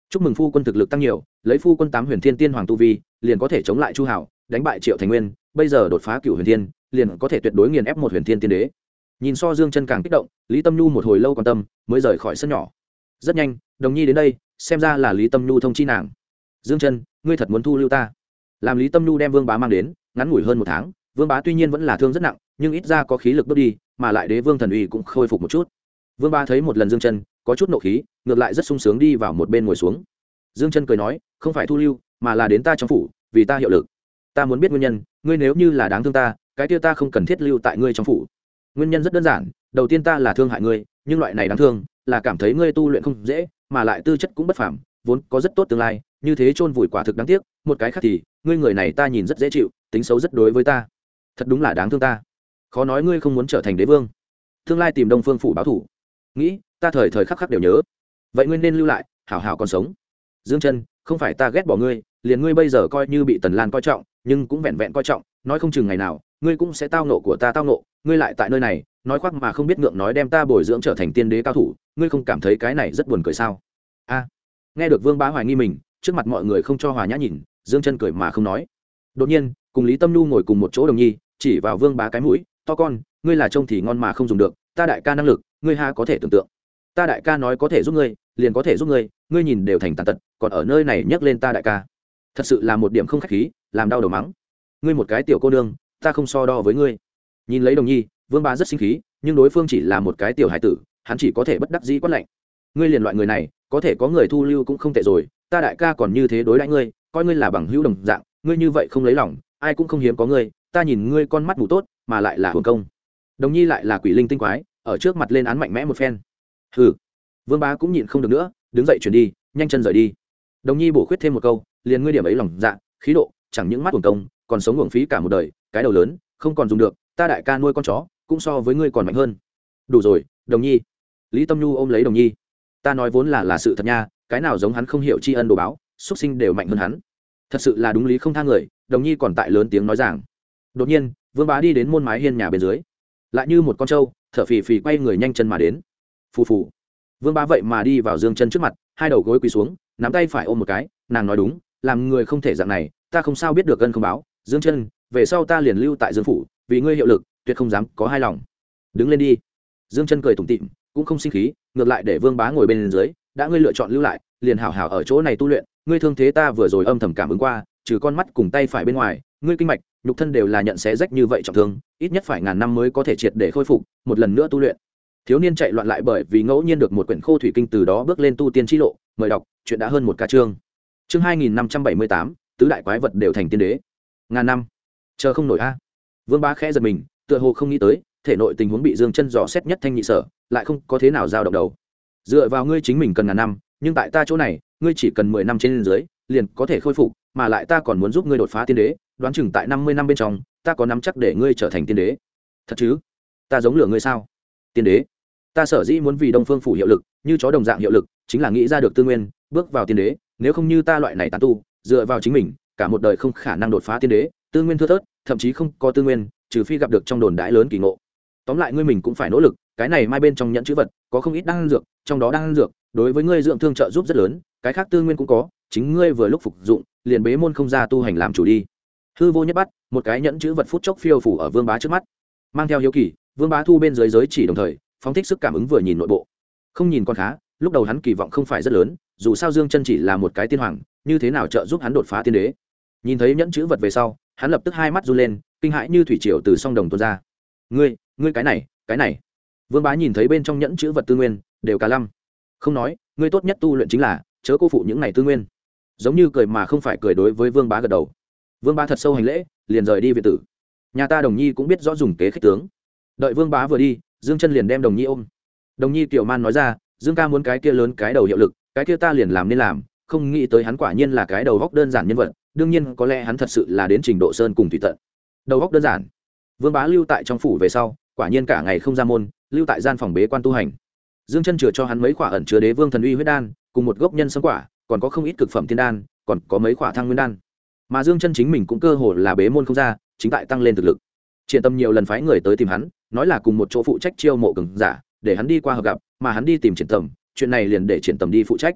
chúc mừng phu quân thực lực tăng nhiều, lấy phu quân 8 huyền thiên tiên hoàng tu vi liền có thể chống lại Chu Hạo, đánh bại Triệu Thành Nguyên, bây giờ đột phá cửu huyền thiên liền có thể tuyệt đối nghiền ép một huyền thiên tiên đế. Nhìn so Dương Chân càng kích động, Lý Tâm Nhu một hồi lâu quan tâm mới rời khỏi sân nhỏ. Rất nhanh Đồng Nhi đến đây, xem ra là Lý Tâm Nhu thông chi nàng. Dương Chân, ngươi thật muốn thu lưu ta? Làm Lý Tâm Nhu đem Vương Bá mang đến, ngắn ngủi hơn 1 tháng, Vương Bá tuy nhiên vẫn là thương rất nặng, nhưng ít ra có khí lực bước đi, mà lại Đế Vương thần uy cũng khôi phục một chút. Vương Bá thấy một lần Dương Chân, có chút nộ khí, ngược lại rất sung sướng đi vào một bên ngồi xuống. Dương Chân cười nói, không phải thu lưu, mà là đến ta trong phủ, vì ta hiệu lực. Ta muốn biết nguyên nhân, ngươi nếu như là đáng thương ta, cái kia ta không cần thiết lưu tại ngươi trong phủ. Nguyên nhân rất đơn giản, đầu tiên ta là thương hại ngươi, nhưng loại này đáng thương, là cảm thấy ngươi tu luyện không dễ, mà lại tư chất cũng bất phàm, vốn có rất tốt tương lai, như thế chôn vùi quả thực đáng tiếc. Một cái khác thì, ngươi người này ta nhìn rất dễ chịu, tính xấu rất đối với ta, thật đúng là đáng thương ta. Khó nói ngươi không muốn trở thành đế vương, tương lai tìm Đông Phương phủ báo thủ. Nghĩ, ta thời thời khắc khắc đều nhớ. Vậy ngươi nên lưu lại, hảo hảo còn sống. Dương Chân, không phải ta ghét bỏ ngươi, liền ngươi bây giờ coi như bị Tần Lan coi trọng, nhưng cũng vẹn vẹn coi trọng, nói không chừng ngày nào, ngươi cũng sẽ tao nộ của ta tao nộ, ngươi lại tại nơi này, nói khoác mà không biết ngượng nói đem ta bồi dưỡng trở thành tiên đế cao thủ, ngươi không cảm thấy cái này rất buồn cười sao? A. Nghe được Vương Bá hoài nghi mình, trước mặt mọi người không cho hòa nhã nhìn, Dương Chân cười mà không nói. Đột nhiên, cùng Lý Tâm Nhu ngồi cùng một chỗ Đồng Nhi, chỉ vào Vương Bá cái mũi, to con, ngươi là trông thì ngon mà không dùng được, ta đại ca năng lực, ngươi ha có thể tưởng tượng. Ta đại ca nói có thể giúp ngươi, liền có thể giúp ngươi, ngươi nhìn đều thành tàn tật, còn ở nơi này nhắc lên ta đại ca. Thật sự là một điểm không khách khí, làm đau đầu mắng. Ngươi một cái tiểu cô nương, ta không so đo với ngươi. Nhìn lấy Đồng Nhi, Vương Bá rất sinh khí, nhưng đối phương chỉ là một cái tiểu hải tử, hắn chỉ có thể bất đắc dĩ quát lạnh. Ngươi liền loại người này, có thể có người thu lưu cũng không tệ rồi, ta đại ca còn như thế đối đãi ngươi, coi ngươi là bằng hữu đồng dạng, ngươi như vậy không lấy lòng, ai cũng không hiếm có ngươi, ta nhìn ngươi con mắt mù tốt, mà lại là hưởng công. Đồng Nhi lại là quỷ linh tinh quái, ở trước mặt lên án mạnh mẽ một phen. Hừ. Vương Bá cũng nhịn không được nữa, đứng dậy chuyển đi, nhanh chân rời đi. Đồng Nhi bổ khuyết thêm một câu, liền ngươi điểm ấy lòng dạ, khí độ, chẳng những mắt hưởng công, còn sống uổng phí cả một đời, cái đầu lớn, không còn dùng được, ta đại ca nuôi con chó, cũng so với ngươi còn mạnh hơn. Đủ rồi, Đồng Nhi. Lý Tâm Nhu ôm lấy Đồng Nhi. Ta nói vốn là sự thật nha, cái nào giống hắn không hiểu tri ân đồ báo, xuất sinh đều mạnh hơn hắn. Thật sự là đúng lý không tha người, Đồng Nhi còn tại lớn tiếng nói rằng. Đột nhiên, Vương Bá đi đến môn mái hiên nhà bên dưới, lại như một con trâu, thở phì phì quay người nhanh chân mà đến. Phù phù. Vương Bá vậy mà đi vào Dương Chân trước mặt, hai đầu gối quỳ xuống, nắm tay phải ôm một cái, nàng nói đúng, làm người không thể dạng này, ta không sao biết được ân không báo, Dương Chân, về sau ta liền lưu tại Dương phủ, vì ngươi hiệu lực, tuyệt không dám có hai lòng. Đứng lên đi. Dương Chân cười tủm tỉm, cũng không sinh khí, ngược lại để Vương Bá ngồi bên dưới, đã ngươi lựa chọn lưu lại, liền hảo hảo ở chỗ này tu luyện, ngươi thương thế ta vừa rồi âm thầm cảm ứng qua, trừ con mắt cùng tay phải bên ngoài, ngươi kinh mạch, nhục thân đều là nhận xé rách như vậy trọng thương, ít nhất phải ngàn năm mới có thể triệt để khôi phục, một lần nữa tu luyện. Thiếu niên chạy loạn lại bởi vì ngẫu nhiên được một quyển khô thủy kinh, từ đó bước lên tu tiên chi lộ, mời đọc, chuyện đã hơn một ca chương. Chương 2578, tứ đại quái vật đều thành tiên đế. Ngàn năm, chờ không nổi a. Vương Bá khẽ giật mình, tựa hồ không nghĩ tới, thể nội tình huống bị Dương Chân dò xét nhất thanh nhị sở, lại không có thế nào dao động đầu. Dựa vào ngươi chính mình cần ngàn năm, nhưng tại ta chỗ này, ngươi chỉ cần 10 năm trên dưới, liền có thể khôi phục, mà lại ta còn muốn giúp ngươi đột phá tiên đế, đoán chừng tại 50 năm bên trong, ta có nắm chắc để ngươi trở thành tiên đế. Thật chứ? Ta giống lửa ngươi sao? Tiên đế? Ta sở dĩ muốn vì Đông Phương phủ hiệu lực, như chó đồng dạng hiệu lực, chính là nghĩ ra được tư nguyên, bước vào tiên đế, nếu không như ta loại này tán tu, dựa vào chính mình, cả một đời không khả năng đột phá tiên đế, tư nguyên thưa thớt, thậm chí không có tư nguyên, trừ phi gặp được trong đồn đãi lớn kỳ ngộ. Tóm lại ngươi mình cũng phải nỗ lực, cái này mai bên trong nhẫn chữ vật, có không ít đan dược, trong đó đan dược, đối với ngươi dưỡng thương trợ giúp rất lớn, cái khác tư nguyên cũng có, chính ngươi vừa lúc phục dụng, liền bế môn không ra tu hành làm chủ đi. Hư vô nhất bắt, một cái nhẫn chữ vật phút chốc phiêu phủ ở Vương Bá trước mắt. Mang theo hiếu kỳ, Vương Bá thu bên dưới giới chỉ đồng thời, phóng thích sức cảm ứng vừa nhìn nội bộ. Không nhìn còn khá, lúc đầu hắn kỳ vọng không phải rất lớn, dù sao Dương Chân chỉ là một cái tiên hoàng, như thế nào trợ giúp hắn đột phá tiên đế. Nhìn thấy nhẫn chữ vật về sau, hắn lập tức hai mắt run lên, kinh hãi như thủy triều từ song đồng tuôn ra. Ngươi cái này. Vương Bá nhìn thấy bên trong nhẫn chữ vật tư nguyên, đều cả lăm. Không nói, ngươi tốt nhất tu luyện chính là chớ cô phụ những này tư nguyên. Giống như cười mà không phải cười đối với Vương Bá gật đầu. Vương Bá thật sâu hành lễ, liền rời đi viện tử. Nhà ta Đồng Nhi cũng biết rõ dùng kế khích tướng. Đợi Vương Bá vừa đi, Dương Chân liền đem Đồng Nhi ôm. Đồng Nhi tiểu man nói ra, Dương ca muốn cái kia lớn cái đầu hiệu lực, cái kia ta liền làm nên làm, không nghĩ tới hắn quả nhiên là cái đầu góc đơn giản nhân vật, đương nhiên có lẽ hắn thật sự là đến trình độ sơn cùng thủy tận. Đầu góc đơn giản. Vương Bá lưu tại trong phủ về sau, quả nhiên cả ngày không ra môn, lưu tại gian phòng bế quan tu hành. Dương Chân chừa cho hắn mấy quả ẩn chứa đế vương thần uy huyết đan, cùng một gốc nhân sâm quả, còn có không ít cực phẩm tiên đan, còn có mấy quả thăng nguyên đan. Mà Dương Chân chính mình cũng cơ hồ là bế môn không ra, chính tại tăng lên thực lực. Triển Tâm nhiều lần phái người tới tìm hắn, nói là cùng một chỗ phụ trách chiêu mộ cường giả, để hắn đi qua hợp gặp, mà hắn đi tìm Triển Tâm, chuyện này liền để Triển Tâm đi phụ trách.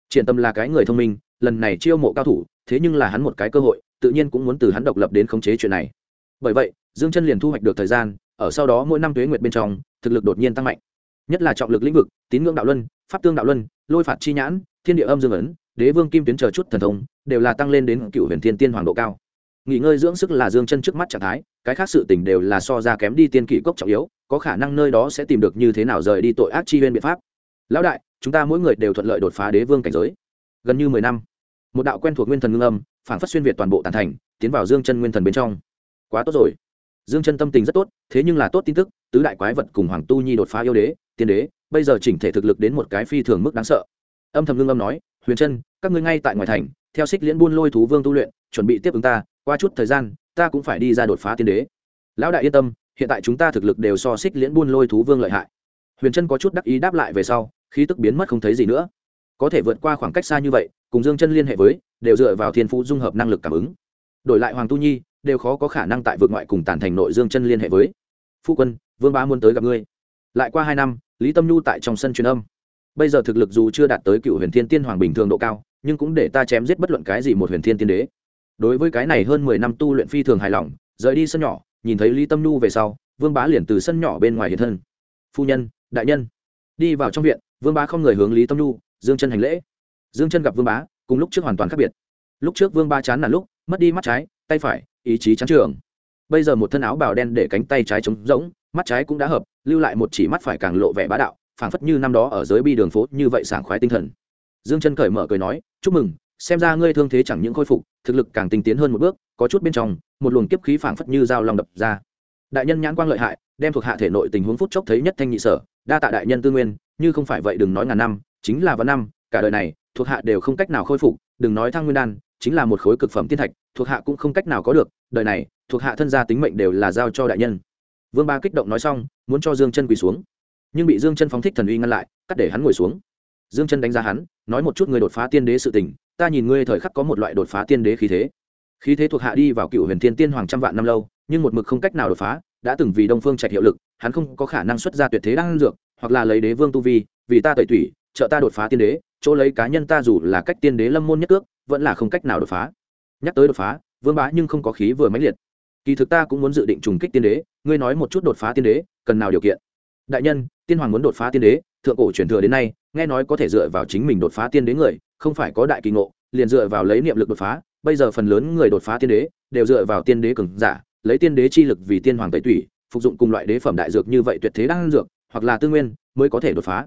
Triển Tâm là cái người thông minh, lần này chiêu mộ cao thủ, thế nhưng là hắn một cái cơ hội, tự nhiên cũng muốn từ hắn độc lập đến khống chế chuyện này. Bởi vậy, Dương Chân liền thu hoạch được thời gian, ở sau đó mỗi năm tuế nguyệt bên trong, thực lực đột nhiên tăng mạnh. Nhất là trọng lực lĩnh vực, tín ngưỡng đạo luân, pháp tương đạo luân, lôi phạt chi nhãn, thiên địa âm dương ấn, đế vương kim tuyến chờ chút thần thông, đều là tăng lên đến cựu huyền thiên tiên hoàng độ cao. Nghỉ ngơi dưỡng sức là Dương Chân trước mắt trạng thái, cái khác sự tình đều là so ra kém đi tiên kỷ cốc trọng yếu, có khả năng nơi đó sẽ tìm được như thế nào rời đi tội ác chi huyên biện pháp. Lão đại, chúng ta mỗi người đều thuận lợi đột phá đế vương cảnh giới. Gần như 10 năm, một đạo quen thuộc nguyên thần ngưng âm, phảng phất xuyên việt toàn bộ tàn thành, tiến vào Dương Chân nguyên thần bên trong. Quá tốt rồi. Dương Chân tâm tình rất tốt, thế nhưng là tốt tin tức, tứ đại quái vật cùng Hoàng Tu Nhi đột phá yêu đế, tiên đế, bây giờ chỉnh thể thực lực đến một cái phi thường mức đáng sợ. Âm thầm ngưng âm nói, Huyền Chân, các ngươi ngay tại ngoài thành, theo Xích Liễn buôn lôi thú vương tu luyện, chuẩn bị tiếp ứng ta, qua chút thời gian, ta cũng phải đi ra đột phá tiên đế. Lão đại yên tâm, hiện tại chúng ta thực lực đều so Xích Liễn buôn lôi thú vương lợi hại. Huyền Chân có chút đắc ý đáp lại về sau, khí tức biến mất không thấy gì nữa. Có thể vượt qua khoảng cách xa như vậy, cùng Dương Chân liên hệ với, đều dựa vào thiên phú dung hợp năng lực cảm ứng. Đổi lại Hoàng Tu Nhi, đều khó có khả năng tại vượt ngoại cùng tản thành nội Dương Chân liên hệ với. Phu quân, Vương Bá muốn tới gặp ngươi. Lại qua 2 năm, Lý Tâm Nhu tại trong sân truyền âm. Bây giờ thực lực dù chưa đạt tới cựu huyền thiên tiên hoàng bình thường độ cao, nhưng cũng để ta chém giết bất luận cái gì một huyền thiên tiên đế. Đối với cái này hơn 10 năm tu luyện phi thường hài lòng, rời đi sân nhỏ, nhìn thấy Lý Tâm Nhu về sau, Vương Bá liền từ sân nhỏ bên ngoài hiện thân. Phu nhân, đại nhân. Đi vào trong viện, Vương Bá không người hướng Lý Tâm Nhu, Dương Chân hành lễ. Dương Chân gặp Vương Bá, cùng lúc trước hoàn toàn khác biệt. Lúc trước Vương Bá chán nản lúc, mất đi mắt trái, tay phải, ý chí chán trường. Bây giờ một thân áo bào đen để cánh tay trái trống rỗng, mắt trái cũng đã hợp, lưu lại một chỉ mắt phải càng lộ vẻ bá đạo, phảng phất như năm đó ở giới bi đường phố như vậy sảng khoái tinh thần. Dương Chân cởi mở cười nói, chúc mừng, xem ra ngươi thương thế chẳng những khôi phục, thực lực càng tinh tiến hơn một bước, có chút bên trong, một luồng kiếp khí phảng phất như dao long đập ra. Đại nhân nhãn quang lợi hại, đem thuộc hạ thể nội tình huống phút chốc thấy nhất thanh nhị sở, đa tạ đại nhân tư nguyên, như không phải vậy đừng nói ngàn năm, chính là vạn năm, cả đời này, thuộc hạ đều không cách nào khôi phục, đừng nói thăng nguyên đan, chính là một khối cực phẩm tiên thạch, thuộc hạ cũng không cách nào có được, đời này, thuộc hạ thân gia tính mệnh đều là giao cho đại nhân. Vương Bá kích động nói xong, muốn cho Dương Chân quỳ xuống, nhưng bị Dương Chân phóng thích thần uy ngăn lại, cắt để hắn ngồi xuống. Dương Chân đánh giá hắn, nói một chút người đột phá tiên đế sự tình, ta nhìn ngươi thời khắc có một loại đột phá tiên đế khí thế. Khí thế thuộc hạ đi vào cựu huyền thiên tiên hoàng trăm vạn năm lâu, nhưng một mực không cách nào đột phá, đã từng vì Đông Phương Trạch hiệu lực, hắn không có khả năng xuất ra tuyệt thế đan dược, hoặc là lấy đế vương tu vi, vì ta tẩy tủy, trợ ta đột phá tiên đế, chỗ lấy cá nhân ta dù là cách tiên đế lâm môn nhất cước, vẫn là không cách nào đột phá. Nhắc tới đột phá, Vương Bá nhưng không có khí vừa mãnh liệt. Kỳ thực ta cũng muốn dự định trùng kích tiên đế, ngươi nói một chút đột phá tiên đế, cần nào điều kiện? Đại nhân, tiên hoàng muốn đột phá tiên đế, thượng cổ truyền thừa đến nay, nghe nói có thể dựa vào chính mình đột phá tiên đế người, không phải có đại kỳ ngộ, liền dựa vào lấy niệm lực đột phá, bây giờ phần lớn người đột phá tiên đế, đều dựa vào tiên đế cường giả, lấy tiên đế chi lực vì tiên hoàng tẩy tủy, phục dụng cùng loại đế phẩm đại dược như vậy tuyệt thế đan dược, hoặc là tư nguyên, mới có thể đột phá.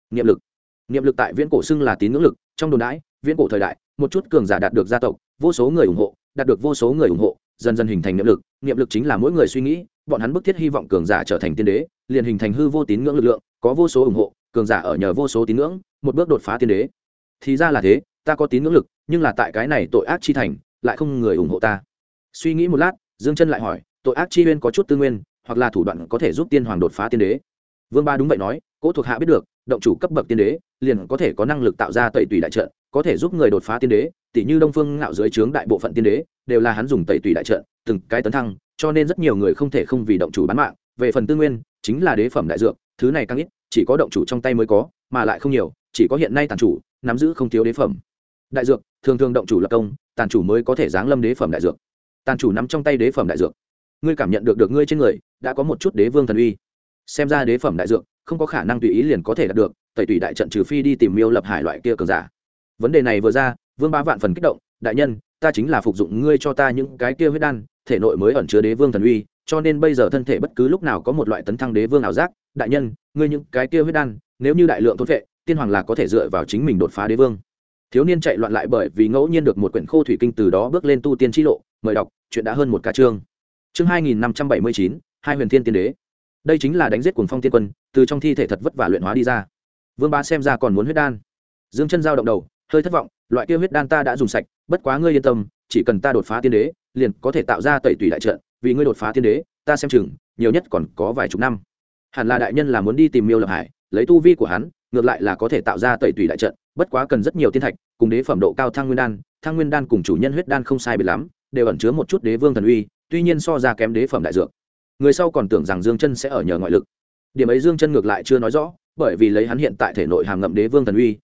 Niệm lực tại viễn cổ xưng là tín ngưỡng lực, trong đồn đãi, viễn cổ thời đại, một chút cường giả đạt được gia tộc, vô số người ủng hộ, đạt được vô số người ủng hộ, dần dần hình thành niệm lực chính là mỗi người suy nghĩ, bọn hắn bức thiết hy vọng cường giả trở thành tiên đế, liền hình thành hư vô tín ngưỡng lực lượng, có vô số ủng hộ, cường giả ở nhờ vô số tín ngưỡng, một bước đột phá tiên đế. Thì ra là thế, ta có tín ngưỡng lực, nhưng là tại cái này tội ác chi thành, lại không người ủng hộ ta. Suy nghĩ một lát, Dương Chân lại hỏi, tội ác chi nguyên có chút tư nguyên, hoặc là thủ đoạn có thể giúp tiên hoàng đột phá tiên đế? Vương Ba đúng vậy nói, cố thuộc hạ biết được, động chủ cấp bậc tiên đế, liền có thể có năng lực tạo ra tẩy tùy đại trận, có thể giúp người đột phá tiên đế, tỷ như Đông Phương Ngạo dưới trướng đại bộ phận tiên đế, đều là hắn dùng tẩy tùy đại trận, từng cái tấn thăng, cho nên rất nhiều người không thể không vì động chủ bán mạng. Về phần tư nguyên, chính là đế phẩm đại dược, thứ này càng ít, chỉ có động chủ trong tay mới có, mà lại không nhiều, chỉ có hiện nay tàn chủ nắm giữ không thiếu đế phẩm đại dược, thường thường động chủ lập công, tàn chủ mới có thể giáng lâm đế phẩm đại dược. Tàn chủ nắm trong tay đế phẩm đại dược, ngươi cảm nhận được ngươi trên người đã có một chút đế vương thần uy, xem ra đế phẩm đại dược không có khả năng tùy ý liền có thể đạt được, tẩy tùy đại trận trừ phi đi tìm Miêu Lập Hải loại kia cường giả. Vấn đề này vừa ra, Vương Bá vạn phần kích động, đại nhân, ta chính là phục dụng ngươi cho ta những cái kia huyết đan, thể nội mới ẩn chứa đế vương thần uy, cho nên bây giờ thân thể bất cứ lúc nào có một loại tấn thăng đế vương ảo giác. Đại nhân, ngươi những cái kia huyết đan, nếu như đại lượng thôn phệ, tiên hoàng là có thể dựa vào chính mình đột phá đế vương. Thiếu niên chạy loạn lại bởi vì ngẫu nhiên được một quyển khô thủy kinh, từ đó bước lên tu tiên chi lộ. Mời đọc, chuyện đã hơn một ca chương. Chương 2579, hai huyền thiên tiên đế. Đây chính là đánh giết cuồng phong tiên quân, từ trong thi thể thật vất vả luyện hóa đi ra. Vương Bá xem ra còn muốn huyết đan. Dương Chân dao động đầu, hơi thất vọng, loại kia huyết đan ta đã dùng sạch, bất quá ngươi yên tâm, chỉ cần ta đột phá tiên đế, liền có thể tạo ra tẩy tùy đại trận, vì ngươi đột phá tiên đế, ta xem chừng nhiều nhất còn có vài chục năm. Hẳn là đại nhân là muốn đi tìm Miêu Lập Hải, lấy tu vi của hắn, ngược lại là có thể tạo ra tẩy tùy đại trận, bất quá cần rất nhiều tiên thạch, cùng đế phẩm độ cao thăng nguyên đan cùng chủ nhân huyết đan không sai biệt lắm, đều ẩn chứa một chút đế vương thần uy, tuy nhiên so ra kém đế phẩm đại dược. Người sau còn tưởng rằng Dương Chân sẽ ở nhờ ngoại lực, điểm ấy Dương Chân ngược lại chưa nói rõ, bởi vì lấy hắn hiện tại thể nội hàm ngậm đế vương thần uy,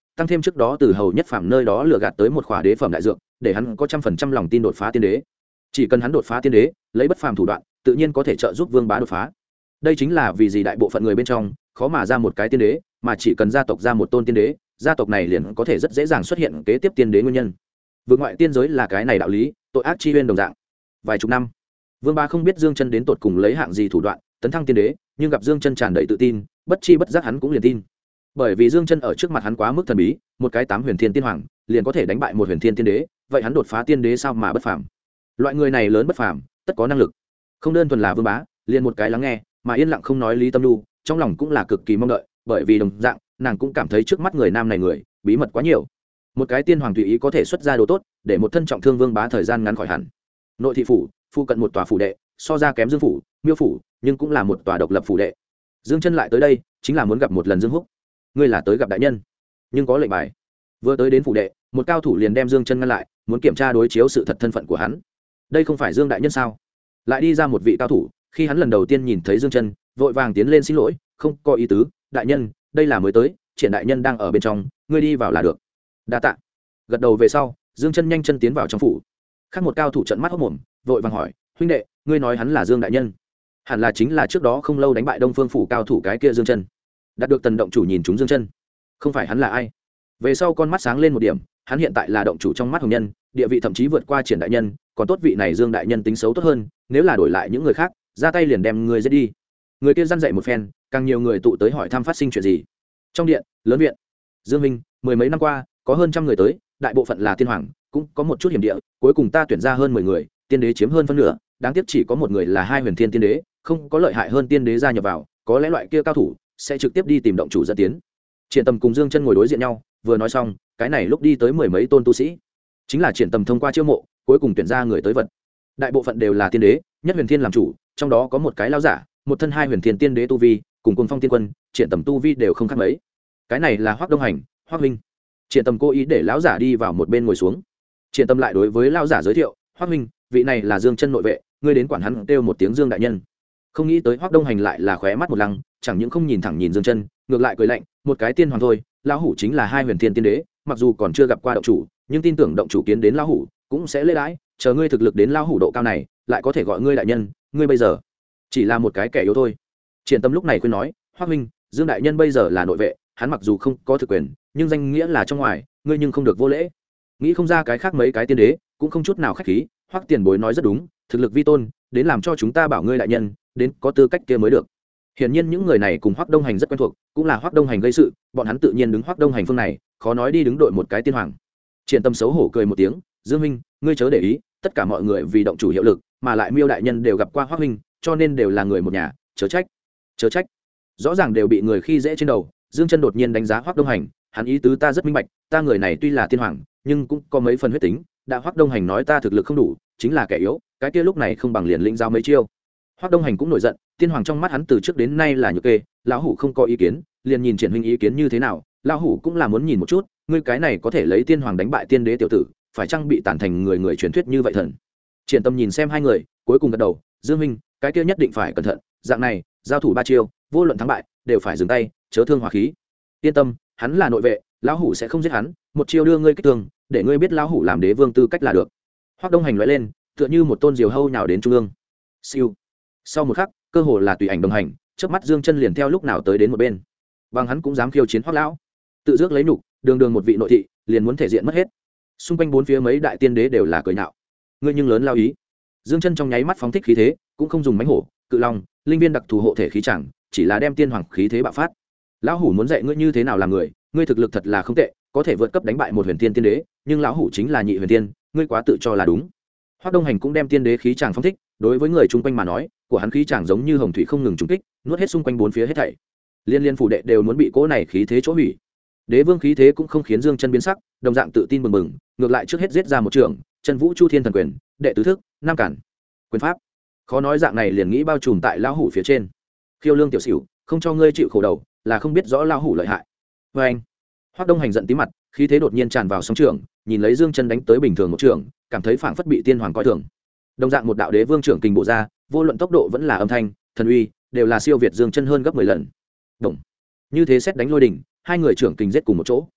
tăng thêm trước đó từ hầu nhất phạm nơi đó lừa gạt tới một khỏa đế phẩm đại dược, để hắn có 100% lòng tin đột phá tiên đế. Chỉ cần hắn đột phá tiên đế, lấy bất phàm thủ đoạn, tự nhiên có thể trợ giúp Vương Bá đột phá. Đây chính là vì gì đại bộ phận người bên trong khó mà ra một cái tiên đế, mà chỉ cần gia tộc ra một tôn tiên đế, gia tộc này liền có thể rất dễ dàng xuất hiện kế tiếp tiên đế nguyên nhân. Vượt ngoại tiên giới là cái này đạo lý, tội ác chi uyên đồng dạng. Vài chục năm, Vương Bá không biết Dương Chân đến tột cùng lấy hạng gì thủ đoạn tấn thăng tiên đế, nhưng gặp Dương Chân tràn đầy tự tin, bất chi bất giác hắn cũng liền tin. Bởi vì Dương Chân ở trước mặt hắn quá mức thần bí, một cái 8 huyền thiên tiên hoàng liền có thể đánh bại một huyền thiên tiên đế, vậy hắn đột phá tiên đế sao mà bất phàm? Loại người này lớn bất phàm, tất có năng lực. Không đơn thuần là Vương Bá, liền một cái lắng nghe, mà yên lặng không nói Lý Tâm Nhu, trong lòng cũng là cực kỳ mong đợi, bởi vì đồng dạng, nàng cũng cảm thấy trước mắt người nam này người, bí mật quá nhiều. Một cái tiên hoàng tùy ý có thể xuất ra đồ tốt, để một thân trọng thương Vương Bá thời gian ngắn khỏi hẳn. Nội thị phủ, phụ cận một tòa phủ đệ, so ra kém Dương phủ, Miêu phủ, nhưng cũng là một tòa độc lập phủ đệ. Dương Chân lại tới đây, chính là muốn gặp một lần Dương Húc. Ngươi là tới gặp đại nhân, nhưng có lệnh bài. Vừa tới đến phủ đệ, một cao thủ liền đem Dương Chân ngăn lại, muốn kiểm tra đối chiếu sự thật thân phận của hắn. Đây không phải Dương đại nhân sao? Lại đi ra một vị cao thủ, khi hắn lần đầu tiên nhìn thấy Dương Chân, vội vàng tiến lên xin lỗi, không có ý tứ, đại nhân, đây là mới tới, Triển đại nhân đang ở bên trong, ngươi đi vào là được. Đa tạ. Gật đầu về sau, Dương Chân nhanh chân tiến vào trong phủ. Khác một cao thủ trợn mắt hốt mồm, vội vàng hỏi, huynh đệ, ngươi nói hắn là Dương đại nhân? Hẳn là chính là trước đó không lâu đánh bại Đông Phương phủ cao thủ cái kia Dương Chân. Đạt được Tần động chủ nhìn chúng Dương Chân, không phải hắn là ai? Về sau con mắt sáng lên một điểm, hắn hiện tại là động chủ trong mắt hồng nhân, địa vị thậm chí vượt qua Triển đại nhân, còn tốt vị này Dương đại nhân tính xấu tốt hơn, nếu là đổi lại những người khác, ra tay liền đem người giết đi. Người kia răn dậy một phen, càng nhiều người tụ tới hỏi thăm phát sinh chuyện gì. Trong điện, lớn viện, Dương Minh, mười mấy năm qua, có hơn trăm người tới, đại bộ phận là tiên hoàng, cũng có một chút hiểm địa, cuối cùng ta tuyển ra hơn 10 người, tiên đế chiếm hơn phân nửa, đáng tiếc chỉ có một người là hai huyền thiên tiên đế, không có lợi hại hơn tiên đế gia nhập vào, có lẽ loại kia cao thủ sẽ trực tiếp đi tìm động chủ dẫn tiến. Triển Tầm cùng Dương Chân ngồi đối diện nhau, vừa nói xong, cái này lúc đi tới mười mấy tôn tu sĩ, chính là Triển Tầm thông qua chiêu mộ, cuối cùng tuyển ra người tới vật. Đại bộ phận đều là tiên đế, nhất huyền thiên làm chủ, trong đó có một cái lão giả, một thân hai huyền thiên tiên đế tu vi, cùng Cuồng Phong tiên quân, Triển Tầm tu vi đều không khác mấy. Cái này là Hoắc Đông Hành, Hoắc huynh. Triển Tầm cố ý để lão giả đi vào một bên ngồi xuống. Triển Tầm lại đối với lão giả giới thiệu, Hoắc huynh, vị này là Dương Chân nội vệ, ngươi đến quản hắn kêu một tiếng Dương đại nhân. Không nghĩ tới Hoắc Đông Hành lại là khóe mắt một lăng, chẳng những không nhìn thẳng nhìn Dương Chân, ngược lại cười lạnh, một cái tiên hoàng thôi, lão hủ chính là hai huyền thiên tiên đế, mặc dù còn chưa gặp qua động chủ, nhưng tin tưởng động chủ kiến đến lão hủ cũng sẽ lễ đãi, chờ ngươi thực lực đến lão hủ độ cao này, lại có thể gọi ngươi đại nhân, ngươi bây giờ chỉ là một cái kẻ yếu thôi. Triển Tâm lúc này khuyên nói, Hoắc huynh, Dương đại nhân bây giờ là nội vệ, hắn mặc dù không có thực quyền, nhưng danh nghĩa là trong ngoài, ngươi nhưng không được vô lễ. Nghĩ không ra cái khác mấy cái tiên đế, cũng không chút nào khách khí, Hoắc tiền bối nói rất đúng, thực lực vi tôn, đến làm cho chúng ta bảo ngươi đại nhân, đến có tư cách kia mới được. Hiển nhiên những người này cùng Hoắc Đông Hành rất quen thuộc, cũng là Hoắc Đông Hành gây sự, bọn hắn tự nhiên đứng Hoắc Đông Hành phương này, khó nói đi đứng đội một cái tiên hoàng. Triển Tâm xấu hổ cười một tiếng, Dương minh, ngươi chớ để ý, tất cả mọi người vì động chủ hiệu lực, mà lại Miêu đại nhân đều gặp qua Hoắc huynh, cho nên đều là người một nhà, chớ trách. Chớ trách. Rõ ràng đều bị người khi dễ trên đầu, Dương Chân đột nhiên đánh giá Hoắc Đông Hành, hắn ý tứ ta rất minh bạch, ta người này tuy là tiên hoàng, nhưng cũng có mấy phần huyết tính, đã Hoắc Đông Hành nói ta thực lực không đủ, chính là kẻ yếu, cái kia lúc này không bằng liền lĩnh giao mấy chiêu. Hoắc Đông Hành cũng nổi giận, tiên hoàng trong mắt hắn từ trước đến nay là nhược kê, lão hủ không có ý kiến, liền nhìn Triển huynh ý kiến như thế nào, lão hủ cũng là muốn nhìn một chút, ngươi cái này có thể lấy tiên hoàng đánh bại tiên đế tiểu tử, phải chăng bị tản thành người người truyền thuyết như vậy thần. Triển Tâm nhìn xem hai người, cuối cùng gật đầu, Dương huynh, cái kia nhất định phải cẩn thận, dạng này, giao thủ ba chiêu, vô luận thắng bại, đều phải dừng tay, chớ thương hỏa khí. Yên tâm, hắn là nội vệ, lão hủ sẽ không giết hắn, một chiêu đưa ngươi kích thương, để ngươi biết lão hủ làm đế vương tư cách là được. Hoắc Đông Hành lóe lên, tựa như một tôn diều hâu nhào đến trung ương. Siêu. Sau một khắc, cơ hồ là tùy ảnh đồng hành, chớp mắt Dương Chân liền theo lúc nào tới đến một bên. Bằng hắn cũng dám khiêu chiến Hoắc lão. Tự dước lấy nhục, đường đường một vị nội thị, liền muốn thể diện mất hết. Xung quanh bốn phía mấy đại tiên đế đều là cười nhạo. Ngươi nhưng lớn lao ý. Dương Chân trong nháy mắt phóng thích khí thế, cũng không dùng mãnh hổ, cự long, linh viên đặc thù hộ thể khí chẳng, chỉ là đem tiên hoàng khí thế bạo phát. Lão hủ muốn dạy ngươi như thế nào làm người, ngươi thực lực thật là không tệ, có thể vượt cấp đánh bại một huyền tiên tiên đế, nhưng lão hủ chính là nhị huyền tiên, ngươi quá tự cho là đúng. Hoắc Đông Hành cũng đem tiên đế khí chàng phóng thích, đối với người chung quanh mà nói, của hắn khí chàng giống như hồng thủy không ngừng trùng kích, nuốt hết xung quanh bốn phía hết thảy. Liên liên phủ đệ đều muốn bị cỗ này khí thế chỗ hủy. Đế vương khí thế cũng không khiến Dương Chân biến sắc, đồng dạng tự tin bừng bừng, ngược lại trước hết giết ra một trường, Chân Vũ Chu Thiên Thần Quyền, đệ tứ thức, năm cản. Quyền pháp. Khó nói dạng này liền nghĩ bao trùm tại lão hủ phía trên. Khiêu lương tiểu xỉu, không cho ngươi chịu khổ đầu, là không biết rõ lão hủ lợi hại. Và anh. Hoắc Đông Hành giận tí mặt, khí thế đột nhiên tràn vào sóng trường, nhìn lấy Dương Chân đánh tới bình thường một trường, cảm thấy phảng phất bị tiên hoàng coi thường. Đồng dạng một đạo đế vương trưởng kình bộ ra, vô luận tốc độ vẫn là âm thanh, thần uy, đều là siêu việt Dương Chân hơn gấp 10 lần. Động. Như thế xét đánh lôi đỉnh, hai người trưởng kình giết cùng một chỗ.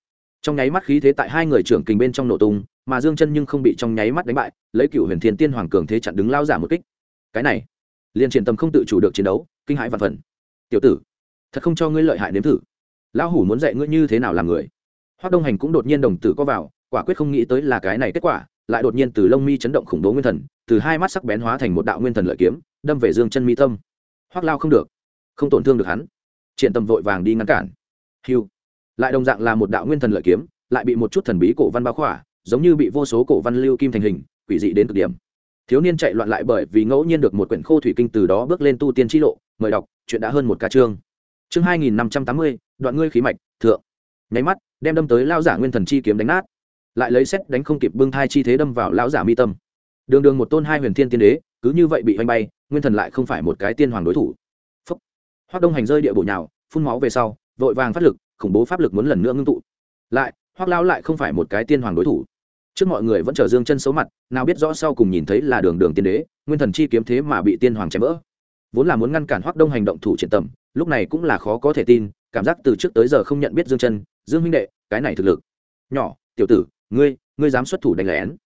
trong nháy mắt khí thế tại hai người trưởng kình bên trong nổ tung, mà Dương Chân nhưng không bị trong nháy mắt đánh bại, lấy Cựu Huyền Thiên Tiên Hoàng cường thế chặn đứng lao giả một kích. Cái này liên Triển Tầm không tự chủ được chiến đấu, kinh hãi vạn phần. Tiểu tử, thật không cho ngươi lợi hại nếm thử. Lão hủ muốn dạy ngươi như thế nào làm người. Hoắc Đông Hành cũng đột nhiên đồng tử co vào, quả quyết không nghĩ tới là cái này kết quả, lại đột nhiên từ lông mi chấn động khủng bố nguyên thần, từ hai mắt sắc bén hóa thành một đạo nguyên thần lợi kiếm, đâm về Dương Chân mi tâm. Hoắc lao không được, không tổn thương được hắn. Triển Tầm vội vàng đi ngăn cản. Hưu, lại đồng dạng là một đạo nguyên thần lợi kiếm, lại bị một chút thần bí cổ văn bao khỏa, giống như bị vô số cổ văn lưu kim thành hình, quỷ dị đến cực điểm. Thiếu niên chạy loạn lại bởi vì ngẫu nhiên được một quyển khô thủy kinh, từ đó bước lên tu tiên chi lộ. Mời đọc, chuyện đã hơn một cả chương. Chương 2580, đoạn ngươi khí mạch, thượng. Nháy mắt, đem đâm tới lão giả nguyên thần chi kiếm đánh nát, lại lấy xét đánh không kịp bưng thai chi thế đâm vào lão giả mi tâm. Đường đường một tôn hai huyền thiên tiên đế, cứ như vậy bị hoành bay, nguyên thần lại không phải một cái tiên hoàng đối thủ. Phốc. Hoắc Đông Hành rơi địa bổ nhào, phun máu về sau, vội vàng phát lực, khủng bố pháp lực muốn lần nữa ngưng tụ. Lại, Hoắc lão lại không phải một cái tiên hoàng đối thủ. Trước mọi người vẫn chờ Dương Chân xấu mặt, nào biết rõ sau cùng nhìn thấy là đường đường tiên đế, nguyên thần chi kiếm thế mà bị tiên hoàng chém vỡ. Vốn là muốn ngăn cản Hoắc Đông Hành động thủ Triển Tầm, lúc này cũng là khó có thể tin, cảm giác từ trước tới giờ không nhận biết Dương Chân, Dương huynh đệ, cái này thực lực. Nhỏ, tiểu tử, ngươi dám xuất thủ đánh lén.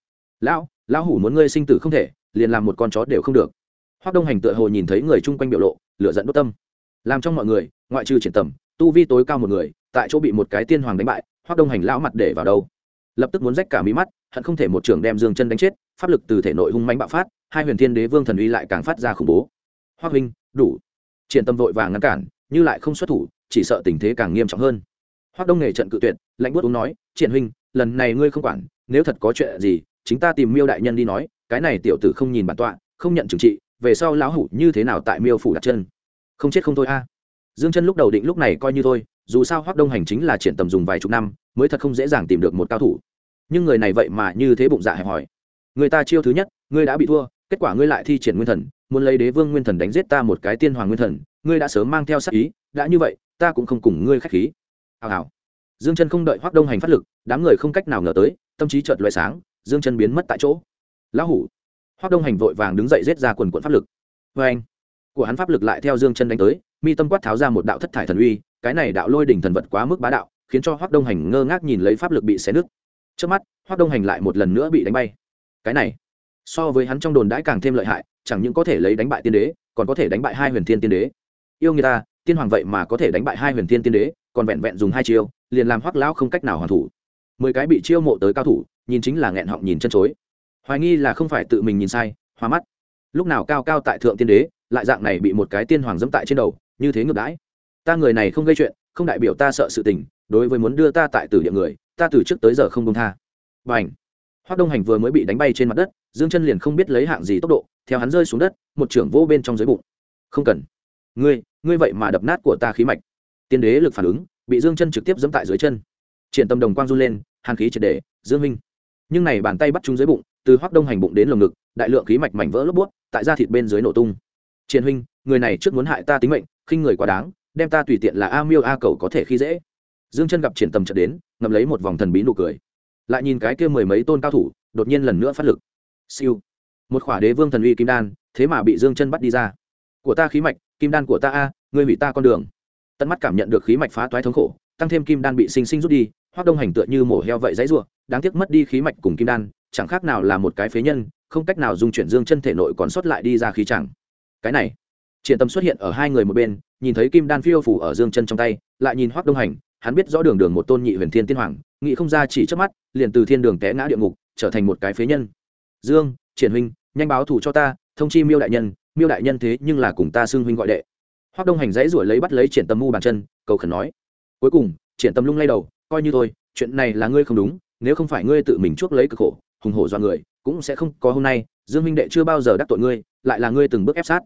Lão hủ muốn ngươi sinh tử không thể, liền làm một con chó đều không được. Hoắc Đông Hành tựa hồ nhìn thấy người chung quanh biểu lộ, lửa giận đốt tâm. Làm trong mọi người, ngoại trừ Triển Tầm, tu vi tối cao một người, tại chỗ bị một cái tiên hoàng đánh bại, Hoắc Đông Hành lão mặt để vào đâu? Lập tức muốn rách cả mí mắt, hận không thể một trường đem Dương Chân đánh chết, pháp lực từ thể nội hung mãnh bạo phát, hai huyền thiên đế vương thần uy lại càng phát ra khủng bố. Hoắc huynh, đủ. Triển Tâm vội vàng ngăn cản, như lại không xuất thủ, chỉ sợ tình thế càng nghiêm trọng hơn. Hoắc Đông nghề trận cự tuyệt, lạnh buốt uống nói, Triển huynh, lần này ngươi không quản, nếu thật có chuyện gì, chính ta tìm Miêu đại nhân đi nói, cái này tiểu tử không nhìn bản tọa, không nhận trừng trị, về sau lão hủ như thế nào tại Miêu phủ đặt chân, không chết không thôi a. Dương Chân lúc đầu định lúc này coi như thôi, dù sao Hoắc Đông hành chính là Triển Tầm dùng vài chục năm, mới thật không dễ dàng tìm được một cao thủ. Nhưng người này vậy mà như thế bụng dạ hẹp hòi. Người ta chiêu thứ nhất, ngươi đã bị thua, kết quả ngươi lại thi triển nguyên thần, muốn lấy đế vương nguyên thần đánh giết ta một cái tiên hoàng nguyên thần, ngươi đã sớm mang theo sát ý, đã như vậy, ta cũng không cùng ngươi khách khí. Hào hào. Dương Chân không đợi Hoắc Đông hành phát lực, đám người không cách nào ngờ tới, tâm trí chợt lóe sáng, Dương Chân biến mất tại chỗ. Lão hủ. Hoắc Đông hành vội vàng đứng dậy giết ra quần quần pháp lực. Oeng. Của hắn pháp lực lại theo Dương Chân đánh tới, mi tâm quát tháo ra một đạo thất thải thần uy, cái này đạo lôi đỉnh thần vật quá mức bá đạo, khiến cho Hoắc Đông hành ngơ ngác nhìn lấy pháp lực bị xé nứt. Trước mắt, Hoắc Đông hành lại một lần nữa bị đánh bay. Cái này, so với hắn trong đồn đãi càng thêm lợi hại, chẳng những có thể lấy đánh bại tiên đế, còn có thể đánh bại hai huyền thiên tiên đế. Yêu người ta, tiên hoàng vậy mà có thể đánh bại hai huyền thiên tiên đế, còn vẹn vẹn dùng hai chiêu, liền làm Hoắc lão không cách nào hoàn thủ. 10 cái bị chiêu mộ tới cao thủ, nhìn chính là nghẹn họng nhìn chân chối. Hoài nghi là không phải tự mình nhìn sai, hoa mắt. Lúc nào cao cao tại thượng tiên đế, lại dạng này bị một cái tiên hoàng dẫm tại trên đầu, như thế ngược đãi. Ta người này không gây chuyện, không đại biểu ta sợ sự tình, đối với muốn đưa ta tại tử địa người, ta từ trước tới giờ không buông tha. Bành. Hoắc Đông hành vừa mới bị đánh bay trên mặt đất, Dương Chân liền không biết lấy hạng gì tốc độ, theo hắn rơi xuống đất, một trưởng vô bên trong dưới bụng. Không cần. Ngươi vậy mà đập nát của ta khí mạch. Tiên đế lực phản ứng, bị Dương Chân trực tiếp giẫm tại dưới chân. Triển Tâm đồng quang run lên, hàn khí triệt để, Dương minh. Nhưng này bàn tay bắt trúng dưới bụng, từ Hoắc Đông hành bụng đến lồng ngực, đại lượng khí mạch mảnh vỡ lốp bút, tại da thịt bên dưới nổ tung. Triển huynh, người này trước muốn hại ta tính mệnh, khinh người quá đáng, đem ta tùy tiện là a miêu a cầu có thể khi dễ. Dương Chân gặp Triển Tâm chợt đến, ngậm lấy một vòng thần bí nụ cười, lại nhìn cái kia mười mấy tôn cao thủ, đột nhiên lần nữa phát lực. Siêu, một khỏa đế vương thần uy kim đan, thế mà bị Dương Chân bắt đi ra. Của ta khí mạch, kim đan của ta a, ngươi hủy ta con đường. Tận mắt cảm nhận được khí mạch phá toái thống khổ, tăng thêm kim đan bị sinh sinh rút đi, Hoắc Đông hành tựa như mổ heo vậy dãy rủa, đáng tiếc mất đi khí mạch cùng kim đan, chẳng khác nào là một cái phế nhân, không cách nào dung chuyển Dương Chân thể nội còn sót lại đi ra khí chẳng. Cái này, Triển Tâm xuất hiện ở hai người một bên, nhìn thấy kim đan phiêu phù ở Dương Chân trong tay, lại nhìn Hoắc Đông hành, hắn biết rõ đường đường một tôn nhị huyền thiên tiên hoàng, nghĩ không ra chỉ trước mắt, liền từ thiên đường té ngã địa ngục, trở thành một cái phế nhân. Dương, Triển huynh, nhanh báo thù cho ta, thông chi Miêu đại nhân thế nhưng là cùng ta xưng huynh gọi đệ. Hoắc Đông hành dãy rủa lấy bắt lấy Triển Tâm mu bàn chân, cầu khẩn nói. Cuối cùng, Triển Tâm lung lay đầu, coi như thôi, chuyện này là ngươi không đúng, nếu không phải ngươi tự mình chuốc lấy cực khổ, hùng hổ do người, cũng sẽ không có hôm nay. Dương huynh đệ chưa bao giờ đắc tội ngươi, lại là ngươi từng bước ép sát.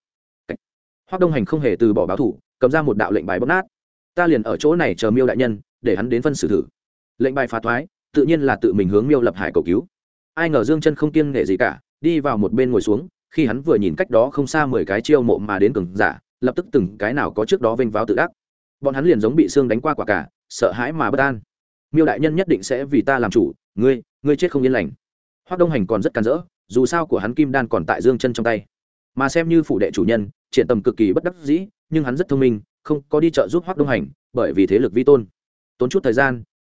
Hoắc Đông hành không hề từ bỏ báo thủ, cầm ra một đạo lệnh bài bóp nát. Ta liền ở chỗ này chờ Miêu đại nhân, để hắn đến phân xử thử. Lệnh bài phá thoái, tự nhiên là tự mình hướng Miêu Lập Hải cầu cứu. Ai ngờ Dương Chân không kiêng nể gì cả, đi vào một bên ngồi xuống, khi hắn vừa nhìn cách đó không xa 10 cái chiêu mộ mà đến cường giả, lập tức từng cái nào có trước đó vênh váo tự đắc. Bọn hắn liền giống bị xương đánh qua quả cả, sợ hãi mà bất an. Miêu đại nhân nhất định sẽ vì ta làm chủ, ngươi chết không yên lành. Hoắc Đông hành còn rất càn rỡ, dù sao của hắn kim đan còn tại Dương Chân trong tay, mà xem như phụ đệ chủ nhân, Triển Tâm cực kỳ bất đắc dĩ, nhưng hắn rất thông minh, không có đi trợ giúp Hoắc Đông hành, bởi vì thế lực vi tôn. Tốn chút thời gian,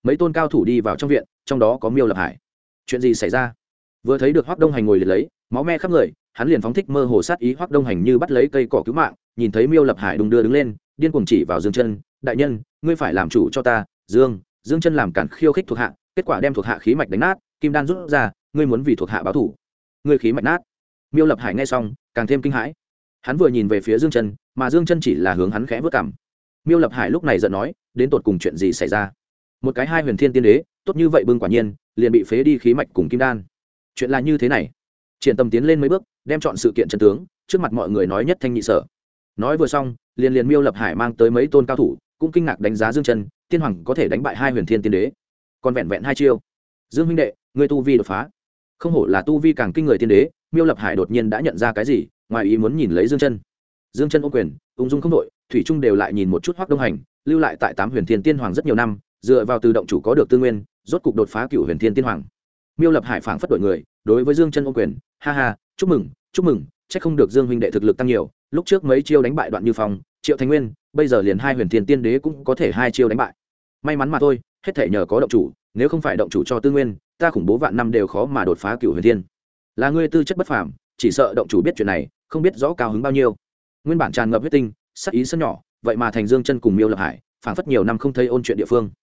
mấy tôn cao thủ đi vào trong viện, trong đó có Miêu Lập Hải. Chuyện gì xảy ra? Vừa thấy được Hoắc Đông Hành ngồi liệt lấy máu me khắp người, hắn liền phóng thích mơ hồ sát ý. Hoắc Đông Hành như bắt lấy cây cỏ cứu mạng, nhìn thấy Miêu Lập Hải đung đưa đứng lên, điên cuồng chỉ vào Dương Chân. Đại nhân, ngươi phải làm chủ cho ta. Dương Chân làm cản khiêu khích thuộc hạ, kết quả đem thuộc hạ khí mạch đánh nát, kim đan rút ra, ngươi muốn vì thuộc hạ báo thù? Ngươi khí mạch nát? Miêu Lập Hải nghe xong càng thêm kinh hãi, hắn vừa nhìn về phía Dương Chân, mà Dương Chân chỉ là hướng hắn khẽ vớt cằm. Miêu Lập Hải lúc này giận nói, đến tột cùng chuyện gì xảy ra? Một cái hai huyền thiên tiên đế tốt như vậy bưng quả nhiên liền bị phế đi khí mạch cùng kim đan. Chuyện là như thế này. Triển Tâm tiến lên mấy bước, đem chọn sự kiện chân tướng trước mặt mọi người nói nhất thanh nhị sở. Nói vừa xong, liền Miêu Lập Hải mang tới mấy tôn cao thủ, cũng kinh ngạc đánh giá Dương Chân, tiên hoàng có thể đánh bại hai huyền thiên tiên đế, còn vẹn vẹn hai chiêu. Dương huynh đệ, ngươi tu vi đột phá, không hổ là tu vi càng kinh người tiên đế. Miêu Lập Hải đột nhiên đã nhận ra cái gì, ngoài ý muốn nhìn lấy Dương Chân. Dương Chân ôm quyền, ung dung không đội, thủy trung đều lại nhìn một chút Hoắc Đông Hành, lưu lại tại tám huyền thiên tiên hoàng rất nhiều năm, dựa vào từ động chủ có được tư nguyên, rốt cục đột phá cửu huyền thiên tiên hoàng. Miêu Lập Hải phảng phất đổi người, đối với Dương Chân ôm quyền, ha ha, chúc mừng, chắc không được Dương huynh đệ thực lực tăng nhiều, lúc trước mấy chiêu đánh bại Đoạn Như Phong, Triệu Thành Nguyên, bây giờ liền hai huyền thiên tiên đế cũng có thể hai chiêu đánh bại. May mắn mà thôi, hết thảy nhờ có động chủ, nếu không phải động chủ cho tư nguyên, ta khủng bố vạn năm đều khó mà đột phá cửu huyền thiên. Là ngươi tư chất bất phàm, chỉ sợ động chủ biết chuyện này, không biết rõ cao hứng bao nhiêu. Nguyên bản tràn ngập huyết tinh, sắc ý sân nhỏ, vậy mà thành Dương Chân cùng Miêu Lập Hải, phảng phất nhiều năm không thấy ôn chuyện địa phương.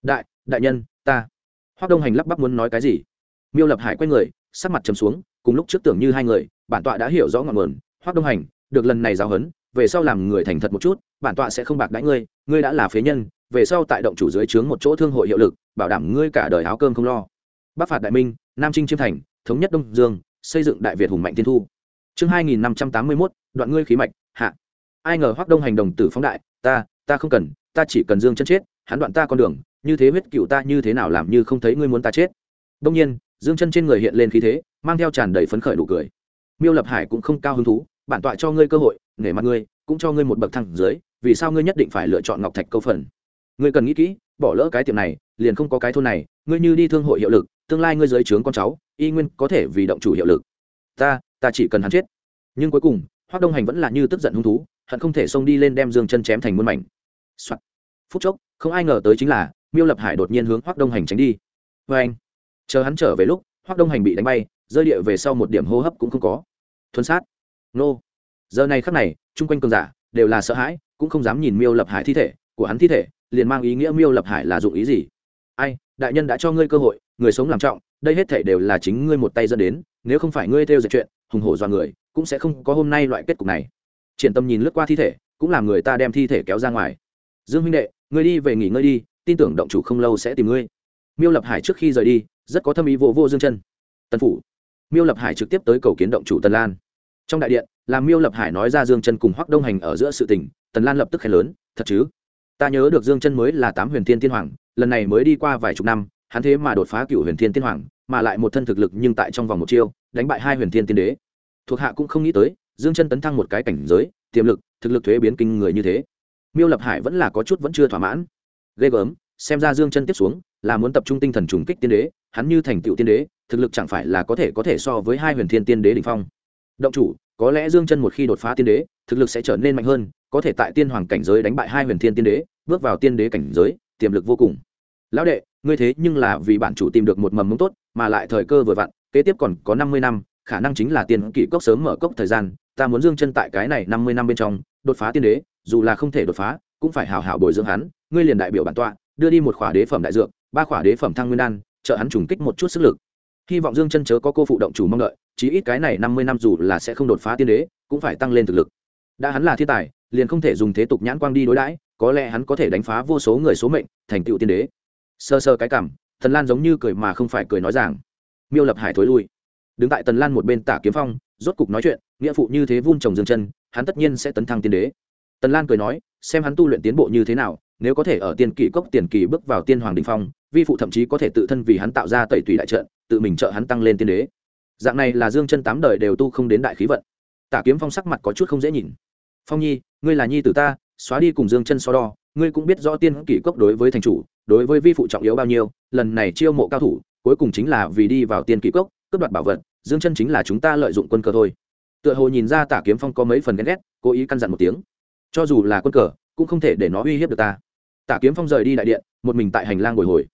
Đại nhân, ta. Hoắc Đông Hành lắp bắp muốn nói cái gì. Miêu Lập Hải quay người, sắc mặt trầm xuống, cùng lúc trước tưởng như hai người, bản tọa đã hiểu rõ ngọn nguồn. Hoắc Đông Hành, được lần này giáo huấn, về sau làm người thành thật một chút, bản tọa sẽ không bạc đãi ngươi, ngươi đã là phế nhân, về sau tại động chủ dưới trướng một chỗ thương hội hiệu lực, bảo đảm ngươi cả đời áo cơm không lo. Bắc phạt đại minh, Nam chinh chiêm thành, thống nhất Đông Dương, xây dựng đại Việt hùng mạnh tiên thu. Chương 2581, đoạn ngươi khí mạch, hạ. Ai ngờ Hoắc Đông Hành đồng tử phóng đại, ta không cần, ta chỉ cần Dương Chân chết, hắn đoạn ta con đường, như thế huyết cựu ta như thế nào làm như không thấy ngươi muốn ta chết. Đông nhiên, Dương Chân trên người hiện lên khí thế, mang theo tràn đầy phấn khởi đủ cười. Miêu Lập Hải cũng không cao hứng thú, bản tọa cho ngươi cơ hội, nể mặt ngươi, cũng cho ngươi một bậc thang dưới, vì sao ngươi nhất định phải lựa chọn Ngọc Thạch câu phần? Ngươi cần nghĩ kỹ, bỏ lỡ cái tiệm này, liền không có cái thôn này, ngươi như đi thương hội hiệu lực, tương lai ngươi dưới trướng con cháu, y nguyên có thể vì động chủ hiệu lực. Ta chỉ cần hắn chết. Nhưng cuối cùng, Hoắc Đông Hành vẫn là như tức giận hung thú, hận không thể xông đi lên đem Dương Chân chém thành muôn mảnh. Soạt. Phút chốc, không ai ngờ tới chính là Miêu Lập Hải đột nhiên hướng Hoắc Đông Hành tránh đi. Và anh, chờ hắn trở về lúc, Hoắc Đông Hành bị đánh bay, rơi địa về sau một điểm hô hấp cũng không có. Thuần sát. Nô. Giờ này khắc này, chung quanh cường giả đều là sợ hãi, cũng không dám nhìn Miêu Lập Hải thi thể, của hắn thi thể liền mang ý nghĩa Miêu Lập Hải là dụng ý gì? Ai, đại nhân đã cho ngươi cơ hội, người sống làm trọng, đây hết thảy đều là chính ngươi một tay dẫn đến, nếu không phải ngươi theo dệt chuyện, hùng hổ do người, cũng sẽ không có hôm nay loại kết cục này. Triển Tâm nhìn lướt qua thi thể, cũng làm người ta đem thi thể kéo ra ngoài. Dương huynh đệ, ngươi đi về nghỉ ngơi đi, tin tưởng động chủ không lâu sẽ tìm ngươi. Miêu Lập Hải trước khi rời đi, rất có thâm ý vô Dương Chân. Tần phủ. Miêu Lập Hải trực tiếp tới cầu kiến động chủ Tần Lan. Trong đại điện, làm Miêu Lập Hải nói ra Dương Chân cùng Hoắc Đông Hành ở giữa sự tình, Tần Lan lập tức khen lớn, thật chứ? Ta nhớ được Dương Chân mới là 8 huyền thiên tiên hoàng, lần này mới đi qua vài chục năm, hắn thế mà đột phá cửu huyền thiên tiên hoàng, mà lại một thân thực lực nhưng tại trong vòng một chiêu, đánh bại hai huyền thiên tiên đế. Thuộc hạ cũng không nghĩ tới, Dương Chân tấn thăng một cái cảnh giới, tiềm lực, thực lực thuế biến kinh người như thế. Miêu Lập Hải vẫn là có chút vẫn chưa thỏa mãn. Ghê gớm, xem ra Dương Chân tiếp xuống là muốn tập trung tinh thần trùng kích tiên đế, hắn như thành tựu tiên đế, thực lực chẳng phải là có thể so với hai huyền thiên tiên đế đỉnh phong. Động chủ, có lẽ Dương Chân một khi đột phá tiên đế, thực lực sẽ trở nên mạnh hơn, có thể tại tiên hoàng cảnh giới đánh bại hai huyền thiên tiên đế, bước vào tiên đế cảnh giới, tiềm lực vô cùng. Lão đệ, ngươi thế nhưng là vì bản chủ tìm được một mầm mống tốt, mà lại thời cơ vừa vặn, kế tiếp còn có 50 năm, khả năng chính là tiên kỷ cốc sớm mở cốc thời gian, ta muốn Dương Chân tại cái này 50 năm bên trong, đột phá tiên đế, dù là không thể đột phá, cũng phải hảo hảo bồi dưỡng hắn, ngươi liền đại biểu bản tọa, đưa đi một khỏa đế phẩm đại dược, 3 khỏa đế phẩm thăng nguyên đan, trợ hắn trùng kích một chút sức lực. Hy vọng Dương Chân chớ có cô phụ động chủ mong đợi, chí ít cái này 50 năm dù là sẽ không đột phá tiên đế, cũng phải tăng lên thực lực. Đã hắn là thiên tài, liền không thể dùng thế tục nhãn quang đi đối đãi, có lẽ hắn có thể đánh phá vô số người số mệnh, thành tựu tiên đế. Sơ sơ cái cảm, Tần Lan giống như cười mà không phải cười nói rằng. Miêu Lập Hải thối lui, đứng tại Tần Lan một bên Tả Kiếm Phong, rốt cục nói chuyện, nghĩa phụ như thế vun trồng Dương Chân, hắn tất nhiên sẽ tấn thăng tiên đế. Tần Lan cười nói, xem hắn tu luyện tiến bộ như thế nào, nếu có thể ở tiên kỷ cốc tiền kỳ bước vào tiên hoàng đỉnh phong, vi phụ thậm chí có thể tự thân vì hắn tạo ra tẩy tùy đại trận, tự mình trợ hắn tăng lên tiên đế. Dạng này là Dương Chân 8 đời đều tu không đến đại khí vận. Tả Kiếm Phong sắc mặt có chút không dễ nhìn. Phong Nhi, ngươi là nhi tử ta, xóa đi cùng Dương Chân so đo, ngươi cũng biết rõ tiên kỷ cốc đối với thành chủ, đối với vi phụ trọng yếu bao nhiêu, lần này chiêu mộ cao thủ, cuối cùng chính là vì đi vào tiên kỷ cốc, cướp đoạt bảo vật, Dương Chân chính là chúng ta lợi dụng quân cờ thôi. Tựa hồ nhìn ra Tả Kiếm Phong có mấy phần ghen ghét, cố ý căn dặn một tiếng. Cho dù là quân cờ, cũng không thể để nó uy hiếp được ta. Tả Kiếm Phong rời đi đại điện, một mình tại hành lang bồi hồi.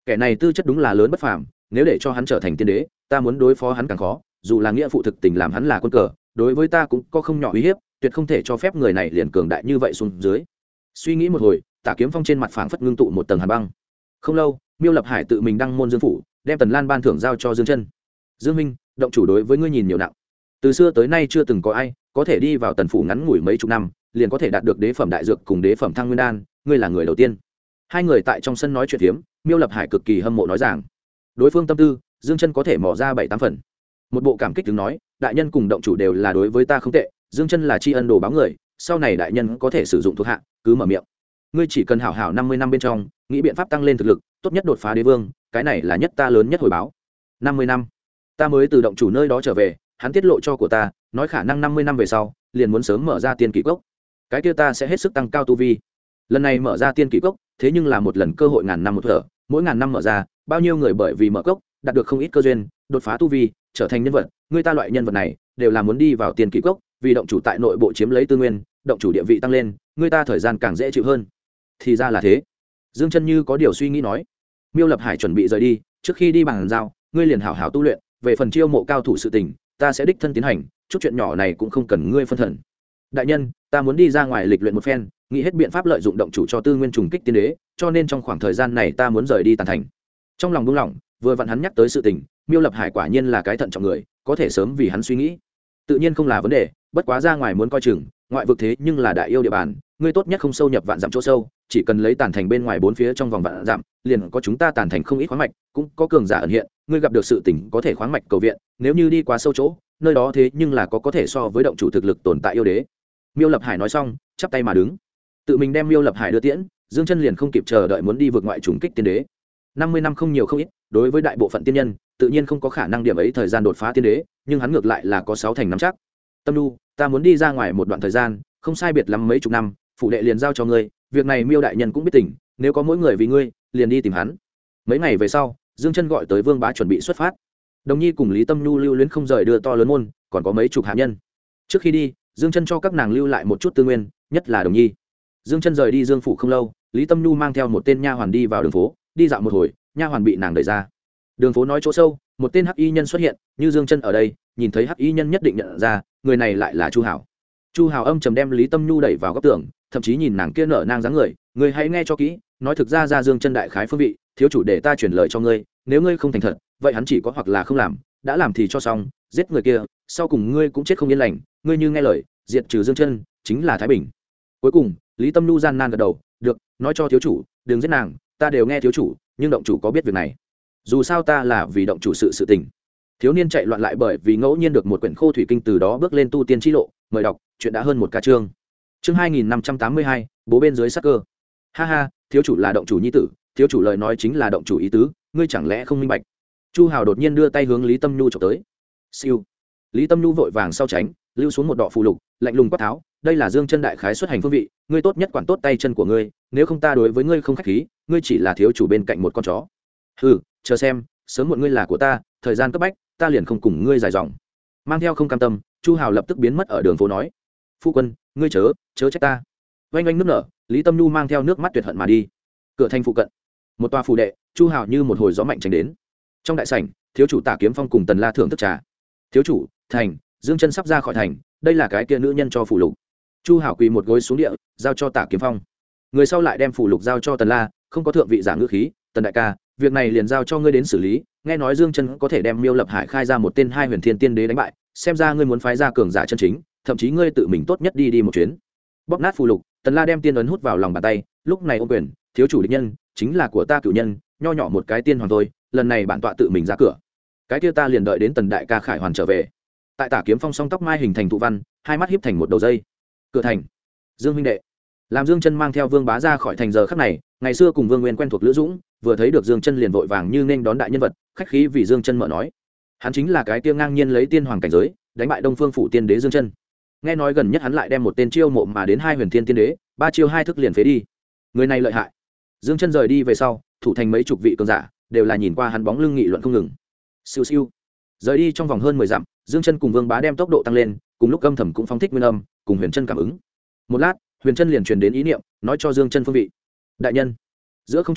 kẻ này tư chất đúng là lớn bất phàm, nếu để cho hắn trở thành tiên đế, ta muốn đối phó hắn càng khó, dù là nghĩa phụ thực tình làm hắn là quân cờ, đối với ta cũng có không nhỏ uy hiếp, tuyệt không thể cho phép người này liền cường đại như vậy xuống dưới. Suy nghĩ một hồi, Tả Kiếm Phong trên mặt phảng phất ngưng tụ một tầng hàn băng. Không lâu, Miêu Lập Hải tự mình đăng môn Dương phủ, đem Tần Lan ban thưởng giao cho Dương Chân. Dương minh, động chủ đối với ngươi nhìn nhiều nặng. Từ xưa tới nay chưa từng có ai có thể đi vào Tần phủ ngắn ngủi mấy chục năm, liền có thể đạt được đế phẩm đại dược cùng đế phẩm thăng nguyên đan, ngươi là người đầu tiên. Hai người tại trong sân nói chuyện phiếm, Miêu Lập Hải cực kỳ hâm mộ nói rằng, đối phương tâm tư, Dương Chân có thể mò ra 7-8 phần. Một bộ cảm kích đứng nói, đại nhân cùng động chủ đều là đối với ta không tệ, Dương Chân là tri ân đồ báo người, sau này đại nhân có thể sử dụng thuộc hạ, cứ mở miệng. Ngươi chỉ cần hảo hảo 50 năm bên trong, nghĩ biện pháp tăng lên thực lực, tốt nhất đột phá đế vương, cái này là nhất ta lớn nhất hồi báo. 50 năm, ta mới từ động chủ nơi đó trở về, hắn tiết lộ cho của ta, nói khả năng 50 năm về sau, liền muốn sớm mở ra tiên kỷ cốc. Cái kia ta sẽ hết sức tăng cao tu vi. Lần này mở ra tiên kỷ cốc, thế nhưng là một lần cơ hội ngàn năm một thở, mỗi ngàn năm mở ra, bao nhiêu người bởi vì mở cốc, đạt được không ít cơ duyên, đột phá tu vi, trở thành nhân vật, người ta loại nhân vật này, đều là muốn đi vào tiên kỷ cốc, vì động chủ tại nội bộ chiếm lấy tư nguyên, động chủ địa vị tăng lên, người ta thời gian càng dễ chịu hơn. Thì ra là thế. Dương Chân như có điều suy nghĩ nói. Miêu Lập Hải chuẩn bị rời đi, trước khi đi bàn giao, ngươi liền hảo hảo tu luyện, về phần chiêu mộ cao thủ sự tình, ta sẽ đích thân tiến hành, chút chuyện nhỏ này cũng không cần ngươi phân thần. Đại nhân, ta muốn đi ra ngoài lịch luyện một phen, nghĩ hết biện pháp lợi dụng động chủ cho tư nguyên trùng kích tiên đế, cho nên trong khoảng thời gian này ta muốn rời đi Tàn Thành. Trong lòng buông lỏng, vừa vặn hắn nhắc tới sự tình, Miêu Lập Hải quả nhiên là cái thận trọng người, có thể sớm vì hắn suy nghĩ. Tự nhiên không là vấn đề, bất quá ra ngoài muốn coi chừng, ngoại vực thế nhưng là đại yêu địa bàn, ngươi tốt nhất không sâu nhập vạn dặm chỗ sâu, chỉ cần lấy Tàn Thành bên ngoài bốn phía trong vòng vạn dặm, liền có chúng ta Tàn Thành không ít khoáng mạch, cũng có cường giả ẩn hiện, ngươi gặp được sự tình có thể khoáng mạch cầu viện, nếu như đi quá sâu chỗ, nơi đó thế nhưng là có thể so với động chủ thực lực tồn tại yêu đế. Miêu Lập Hải nói xong, chắp tay mà đứng. Tự mình đem Miêu Lập Hải đưa tiễn, Dương Chân liền không kịp chờ đợi muốn đi vượt ngoại trùng kích tiên đế. 50 năm không nhiều không ít, đối với đại bộ phận tiên nhân, tự nhiên không có khả năng điểm ấy thời gian đột phá tiên đế, nhưng hắn ngược lại là có 6 thành nắm chắc. Tâm Nhu, ta muốn đi ra ngoài một đoạn thời gian, không sai biệt lắm mấy chục năm, phủ đệ liền giao cho ngươi, việc này Miêu đại nhân cũng biết tình, nếu có mỗi người vì ngươi, liền đi tìm hắn. Mấy ngày về sau, Dương Chân gọi tới Vương Bá chuẩn bị xuất phát. Đồng Nhi cùng Lý Tâm Nhu lưu luyến không rời đưa to lớn môn, còn có mấy chục hạ nhân. Trước khi đi, Dương Chân cho các nàng lưu lại một chút tư nguyên, nhất là Đồng Nhi. Dương Chân rời đi Dương phủ không lâu, Lý Tâm Nhu mang theo một tên nha hoàn đi vào đường phố, đi dạo một hồi, nha hoàn bị nàng đẩy ra. Đường phố nói chỗ sâu, một tên hắc y nhân xuất hiện, như Dương Chân ở đây, nhìn thấy hắc y nhân nhất định nhận ra, người này lại là Chu Hảo. Chu Hảo âm trầm đem Lý Tâm Nhu đẩy vào góc tường, thậm chí nhìn nàng kia nở nang dáng người, người hãy nghe cho kỹ, nói thực ra Dương Chân đại khái phương vị, thiếu chủ để ta truyền lời cho ngươi, nếu ngươi không thành thật, vậy hắn chỉ có hoặc là không làm, đã làm thì cho xong, giết người kia, sau cùng ngươi cũng chết không yên lành, ngươi như nghe lời, diệt trừ Dương Chân, chính là thái bình. Cuối cùng, Lý Tâm Nhu gian nan gật đầu, được, nói cho thiếu chủ, đừng giết nàng, ta đều nghe thiếu chủ, nhưng động chủ có biết việc này? Dù sao ta là vì động chủ sự tình. Thiếu niên chạy loạn lại bởi vì ngẫu nhiên được một quyển khô thủy kinh, từ đó bước lên tu tiên chi lộ, mời đọc, chuyện đã hơn một ca chương. Chương 2582, bố bên dưới sắc cơ. Ha ha, thiếu chủ là động chủ nhi tử, thiếu chủ lời nói chính là động chủ ý tứ, ngươi chẳng lẽ không minh bạch? Chu Hào đột nhiên đưa tay hướng Lý Tâm Nhu chụp tới. Siêu. Lý Tâm Nhu vội vàng sau tránh, lưu xuống một đọ phù lục, lạnh lùng quát tháo, đây là Dương Chân đại khái xuất hành phương vị, ngươi tốt nhất quản tốt tay chân của ngươi, nếu không ta đối với ngươi không khách khí, ngươi chỉ là thiếu chủ bên cạnh một con chó. Hừ, chờ xem, sớm muộn ngươi là của ta, thời gian cấp bách, ta liền không cùng ngươi dài dòng. Mang theo không cam tâm, Chu Hào lập tức biến mất ở đường phố nói, phu quân, ngươi chớ trách ta. Oanh oanh nước nở, Lý Tâm Nhu mang theo nước mắt tuyệt hận mà đi. Cửa thành phụ cận, một tòa phủ đệ, Chu Hào như một hồi gió mạnh tránh đến. Trong đại sảnh, thiếu chủ Tả Kiếm Phong cùng Tần La thưởng thức trà. Thiếu chủ, thành, Dương Chân sắp ra khỏi thành, đây là cái kia nữ nhân cho phủ lục. Chu Hảo quỳ một gối xuống địa, giao cho Tả Kiếm Phong. Người sau lại đem phủ lục giao cho Tần La, không có thượng vị giả ngữ khí, Tần đại ca, việc này liền giao cho ngươi đến xử lý, nghe nói Dương Chân có thể đem Miêu Lập Hải khai ra một tên hai huyền thiên tiên đế đánh bại, xem ra ngươi muốn phái ra cường giả chân chính, thậm chí ngươi tự mình tốt nhất đi một chuyến. Bóp nát phù lục, Tần La đem tiên ấn hút vào lòng bàn tay, lúc này ôm quyền, thiếu chủ địch nhân, chính là của ta cửu nhân, nho nhỏ một cái tiên hoàng thôi, lần này bản tọa tự mình ra cửa. Cái kia ta liền đợi đến Tần đại ca khải hoàn trở về. Tại Tả Kiếm Phong song tóc mai hình thành thụ văn, hai mắt híp thành một đầu dây. Cửa thành, Dương huynh đệ. Làm Dương Chân mang theo Vương Bá ra khỏi thành giờ khắc này, ngày xưa cùng Vương Nguyên quen thuộc Lữ Dũng, vừa thấy được Dương Chân liền vội vàng như nên đón đại nhân vật, khách khí vì Dương Chân mở nói. Hắn chính là cái kia ngang nhiên lấy tiên hoàng cảnh giới, đánh bại Đông Phương phủ tiên đế Dương Chân. Nghe nói gần nhất hắn lại đem một tên chiêu mộ mà đến hai huyền thiên tiên đế, ba chiêu hai thức liền phế đi. Người này lợi hại. Dương Chân rời đi về sau, thủ thành mấy chục vị cường giả, đều là nhìn qua hắn bóng lưng nghị luận không ngừng. Siêu siêu. Rời đi trong vòng hơn 10 dặm, Dương Chân cùng Vương Bá đem tốc độ tăng lên, cùng lúc âm thầm cũng phóng thích nguyên âm, cùng Huyền Chân cảm ứng. Một lát, Huyền Chân liền truyền đến ý niệm, nói cho Dương Chân phương vị. Đại nhân. Giữa không trung,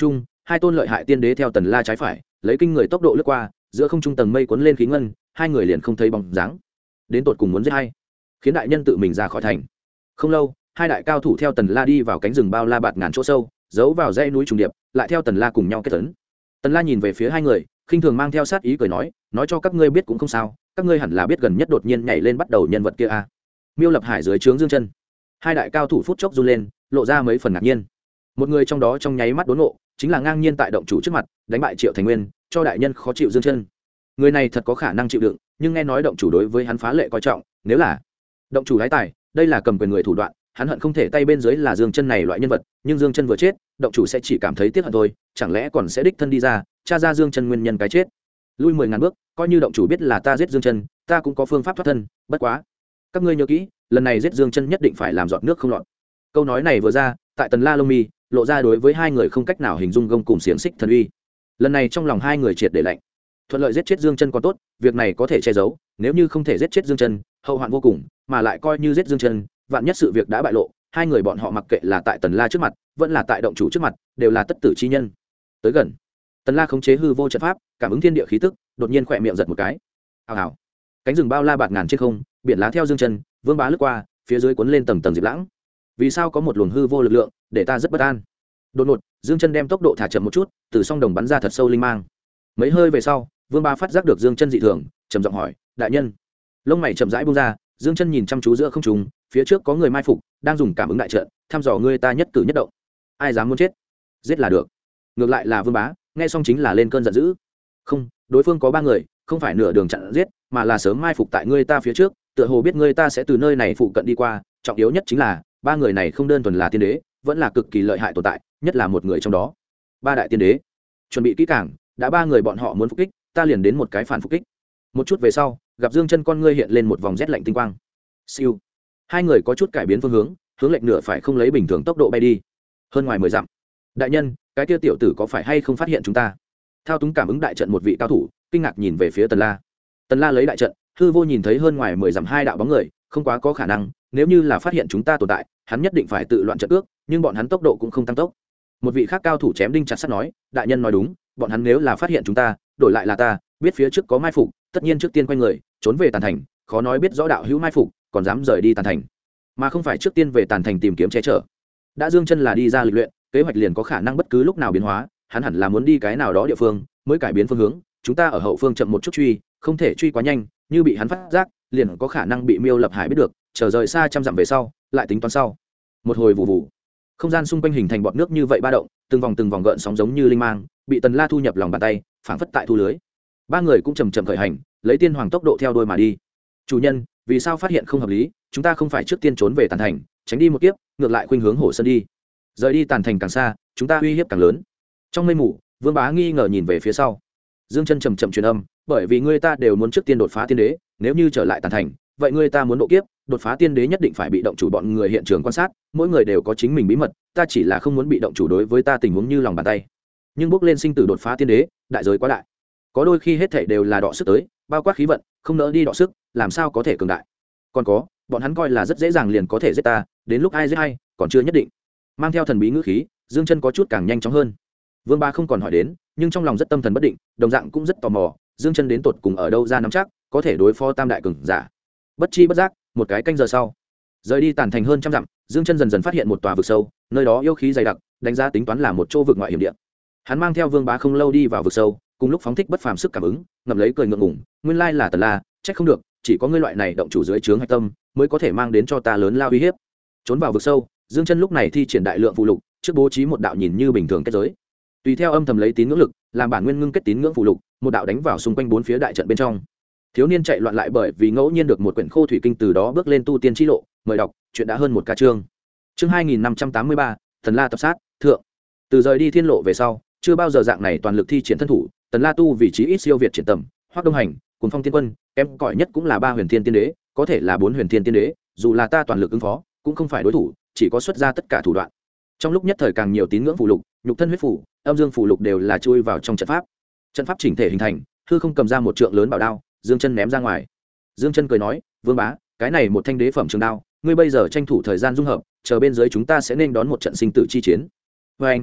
hai tôn lợi hại tiên đế theo Tần La trái phải lấy kinh người tốc độ lướt qua, giữa không trung tầng mây cuốn lên khí ngân, hai người liền không thấy bóng dáng. Đến tột cùng muốn giết hay khiến đại nhân tự mình ra khỏi thành. Không lâu, hai đại cao thủ theo Tần La đi vào cánh rừng bao la bạt ngàn chỗ sâu, giấu vào dãy núi trùng điệp, lại theo Tần La cùng nhau kết tấn. Tần La nhìn về phía hai người, khinh thường mang theo sát ý cười nói cho các ngươi biết cũng không sao, các ngươi hẳn là biết gần nhất đột nhiên nhảy lên bắt đầu nhân vật kia a. Miêu Lập Hải dưới trướng Dương Chân. Hai đại cao thủ phút chốc run lên, lộ ra mấy phần ngạc nhiên. Một người trong đó trong nháy mắt đốn ngộ, chính là ngang nhiên tại động chủ trước mặt đánh bại Triệu Thành Nguyên, cho đại nhân khó chịu Dương Chân. Người này thật có khả năng chịu đựng, nhưng nghe nói động chủ đối với hắn phá lệ coi trọng, nếu là động chủ lái tài, đây là cầm quyền người thủ đoạn, hắn hận không thể tay bên dưới là Dương Chân này loại nhân vật, nhưng Dương Chân vừa chết, động chủ sẽ chỉ cảm thấy tiếc hận thôi, chẳng lẽ còn sẽ đích thân đi ra, tra ra Dương Chân nguyên nhân cái chết. Lui 10.000 bước, coi như động chủ biết là ta giết Dương Chân, ta cũng có phương pháp thoát thân, bất quá, các ngươi nhớ kỹ, lần này giết Dương Chân nhất định phải làm giọt nước không lọt. Câu nói này vừa ra, tại Tần La lông mi lộ ra đối với hai người không cách nào hình dung gông cùng xiềng xích thần uy. Lần này trong lòng hai người triệt để lạnh. Thuận lợi giết chết Dương Chân còn tốt, việc này có thể che giấu, nếu như không thể giết chết Dương Chân, hậu hoạn vô cùng, mà lại coi như giết Dương Chân, vạn nhất sự việc đã bại lộ, hai người bọn họ mặc kệ là tại Tần La trước mặt, vẫn là tại động chủ trước mặt, đều là tất tử chi nhân. Tới gần, Tần La khống chế hư vô trận pháp, cảm ứng thiên địa khí tức, đột nhiên khẽ miệng giật một cái. Hào hào. Cánh rừng bao la bạt ngàn trên không, biển lá theo Dương Chân, Vương Bá lướt qua, phía dưới cuốn lên tầng tầng diệp lãng. Vì sao có một luồng hư vô lực lượng, để ta rất bất an. Đột ngột, Dương Chân đem tốc độ thả chậm một chút, từ song đồng bắn ra thật sâu linh mang. Mấy hơi về sau, Vương Bá phát giác được Dương Chân dị thường, trầm giọng hỏi, đại nhân. Lông mày chậm rãi buông ra, Dương Chân nhìn chăm chú giữa không trung, phía trước có người mai phục, đang dùng cảm ứng đại trận, thăm dò ngươi ta nhất cử nhất động. Ai dám muốn chết, giết là được. Ngược lại là Vương Bá, nghe xong chính là lên cơn giận dữ. Không, đối phương có 3 người, không phải nửa đường chặn giết, mà là sớm mai phục tại ngươi ta phía trước, tựa hồ biết ngươi ta sẽ từ nơi này phụ cận đi qua, trọng yếu nhất chính là 3 người này không đơn thuần là tiên đế, vẫn là cực kỳ lợi hại tồn tại, nhất là một người trong đó. 3 đại tiên đế. Chuẩn bị kỹ càng, đã 3 người bọn họ muốn phục kích, ta liền đến một cái phản phục kích. Một chút về sau, gặp Dương Chân con ngươi hiện lên một vòng rét lạnh tinh quang. Siêu. Hai người có chút cải biến phương hướng, hướng lệch nửa phải không lấy bình thường tốc độ bay đi. Hơn ngoài 10 dặm. Đại nhân, cái kia tiểu tử có phải hay không phát hiện chúng ta? Thao túng cảm ứng đại trận một vị cao thủ, kinh ngạc nhìn về phía Tần La. Tần La lấy đại trận, hư vô nhìn thấy hơn ngoài 10 dặm hai đạo bóng người, không quá có khả năng, nếu như là phát hiện chúng ta tồn tại, hắn nhất định phải tự loạn trận cước, nhưng bọn hắn tốc độ cũng không tăng tốc. Một vị khác cao thủ chém đinh chặt sắt nói, đại nhân nói đúng, bọn hắn nếu là phát hiện chúng ta, đổi lại là ta, biết phía trước có mai phục, tất nhiên trước tiên quay người, trốn về Tàn Thành, khó nói biết rõ đạo hữu mai phục, còn dám rời đi Tàn Thành, mà không phải trước tiên về Tàn Thành tìm kiếm che chở. Đã Dương Chân là đi ra lịch luyện, kế hoạch liền có khả năng bất cứ lúc nào biến hóa, hắn hẳn là muốn đi cái nào đó địa phương, mới cải biến phương hướng, chúng ta ở hậu phương chậm một chút truy, không thể truy quá nhanh, như bị hắn phát giác, liền có khả năng bị Miêu Lập Hải biết được, chờ rời xa trăm dặm về sau, lại tính toán sau. Một hồi vụ vụ, không gian xung quanh hình thành bọt nước như vậy ba động, từng vòng gợn sóng giống như linh mang, bị Tần La thu nhập lòng bàn tay, phảng phất tại thu lưới. 3 người cũng chậm chậm khởi hành, lấy tiên hoàng tốc độ theo đuôi mà đi. Chủ nhân, vì sao phát hiện không hợp lý, chúng ta không phải trước tiên trốn về Tàn Thành, tránh đi một kiếp, ngược lại khuynh hướng Hồ Sơn đi. Rời đi Tàn Thành càng xa, chúng ta uy hiếp càng lớn. Trong mây mù, Vương Bá nghi ngờ nhìn về phía sau. Dương Chân chậm truyền âm, bởi vì ngươi ta đều muốn trước tiên đột phá tiên đế, nếu như trở lại Tàn Thành, vậy ngươi ta muốn độ kiếp, đột phá tiên đế nhất định phải bị động chủ bọn người hiện trường quan sát, mỗi người đều có chính mình bí mật, ta chỉ là không muốn bị động chủ đối với ta tình huống như lòng bàn tay. Nhưng bước lên sinh tử đột phá tiên đế, đại giới quá đại. Có đôi khi hết thảy đều là đọ sức tới, bao quát khí vận, không nỡ đi đọ sức, làm sao có thể cường đại. Còn có, bọn hắn coi là rất dễ dàng liền có thể giết ta, đến lúc ai giết ai, còn chưa nhất định. Mang theo thần bí ngữ khí, Dương Chân có chút càng nhanh chóng hơn. Vương Ba không còn hỏi đến, nhưng trong lòng rất tâm thần bất định, đồng dạng cũng rất tò mò, Dương Chân đến tột cùng ở đâu ra nắm chắc, có thể đối phó tam đại cường giả. Bất chi bất giác, một cái canh giờ sau, rời đi Tàn Thành hơn trăm dặm, Dương Chân dần dần phát hiện một tòa vực sâu, nơi đó yêu khí dày đặc, đánh giá tính toán là một chỗ vực ngoại hiểm địa. Hắn mang theo Vương Bá không lâu đi vào vực sâu, cùng lúc phóng thích bất phàm sức cảm ứng, ngậm lấy cười ngượng ngùng, nguyên lai là Tần La, trách không được, chỉ có ngươi loại này động chủ dưới trướng hạch tâm, mới có thể mang đến cho ta lớn lao uy hiếp. Trốn vào vực sâu, Dương Chân lúc này thi triển đại lượng phụ lục, trước bố trí một đạo nhìn như bình thường kết giới. Tùy theo âm thầm lấy tín ngưỡng lực, làm bản nguyên ngưng kết tín ngưỡng phụ lục, một đạo đánh vào xung quanh 4 phía đại trận bên trong. Thiếu niên chạy loạn lại bởi vì ngẫu nhiên được một quyển khô thủy kinh, từ đó bước lên tu tiên chi lộ, mời đọc, chuyện đã hơn một ca chương. Chương 2583, Tần La tập sát, thượng. Từ rời đi thiên lộ về sau, chưa bao giờ dạng này toàn lực thi triển thân thủ, Tần La tu vị trí ít siêu việt triển tầm, Hoắc Đông Hành, Cuồng Phong Tiên Quân, em cõi nhất cũng là 3 huyền thiên tiên đế, có thể là 4 huyền thiên tiên đế, dù là ta toàn lực ứng phó, cũng không phải đối thủ, chỉ có xuất ra tất cả thủ đoạn. Trong lúc nhất thời càng nhiều tín ngưỡng phụ lục, nhục thân huyết phủ, âm dương phụ lục đều là chui vào trong trận pháp. Trận pháp chỉnh thể hình thành, hư không cầm ra một trượng lớn bảo đao, Dương Chân ném ra ngoài. Dương Chân cười nói, Vương Bá, cái này một thanh đế phẩm trường đao, ngươi bây giờ tranh thủ thời gian dung hợp, chờ bên dưới chúng ta sẽ nên đón một trận sinh tử chi chiến. Và anh,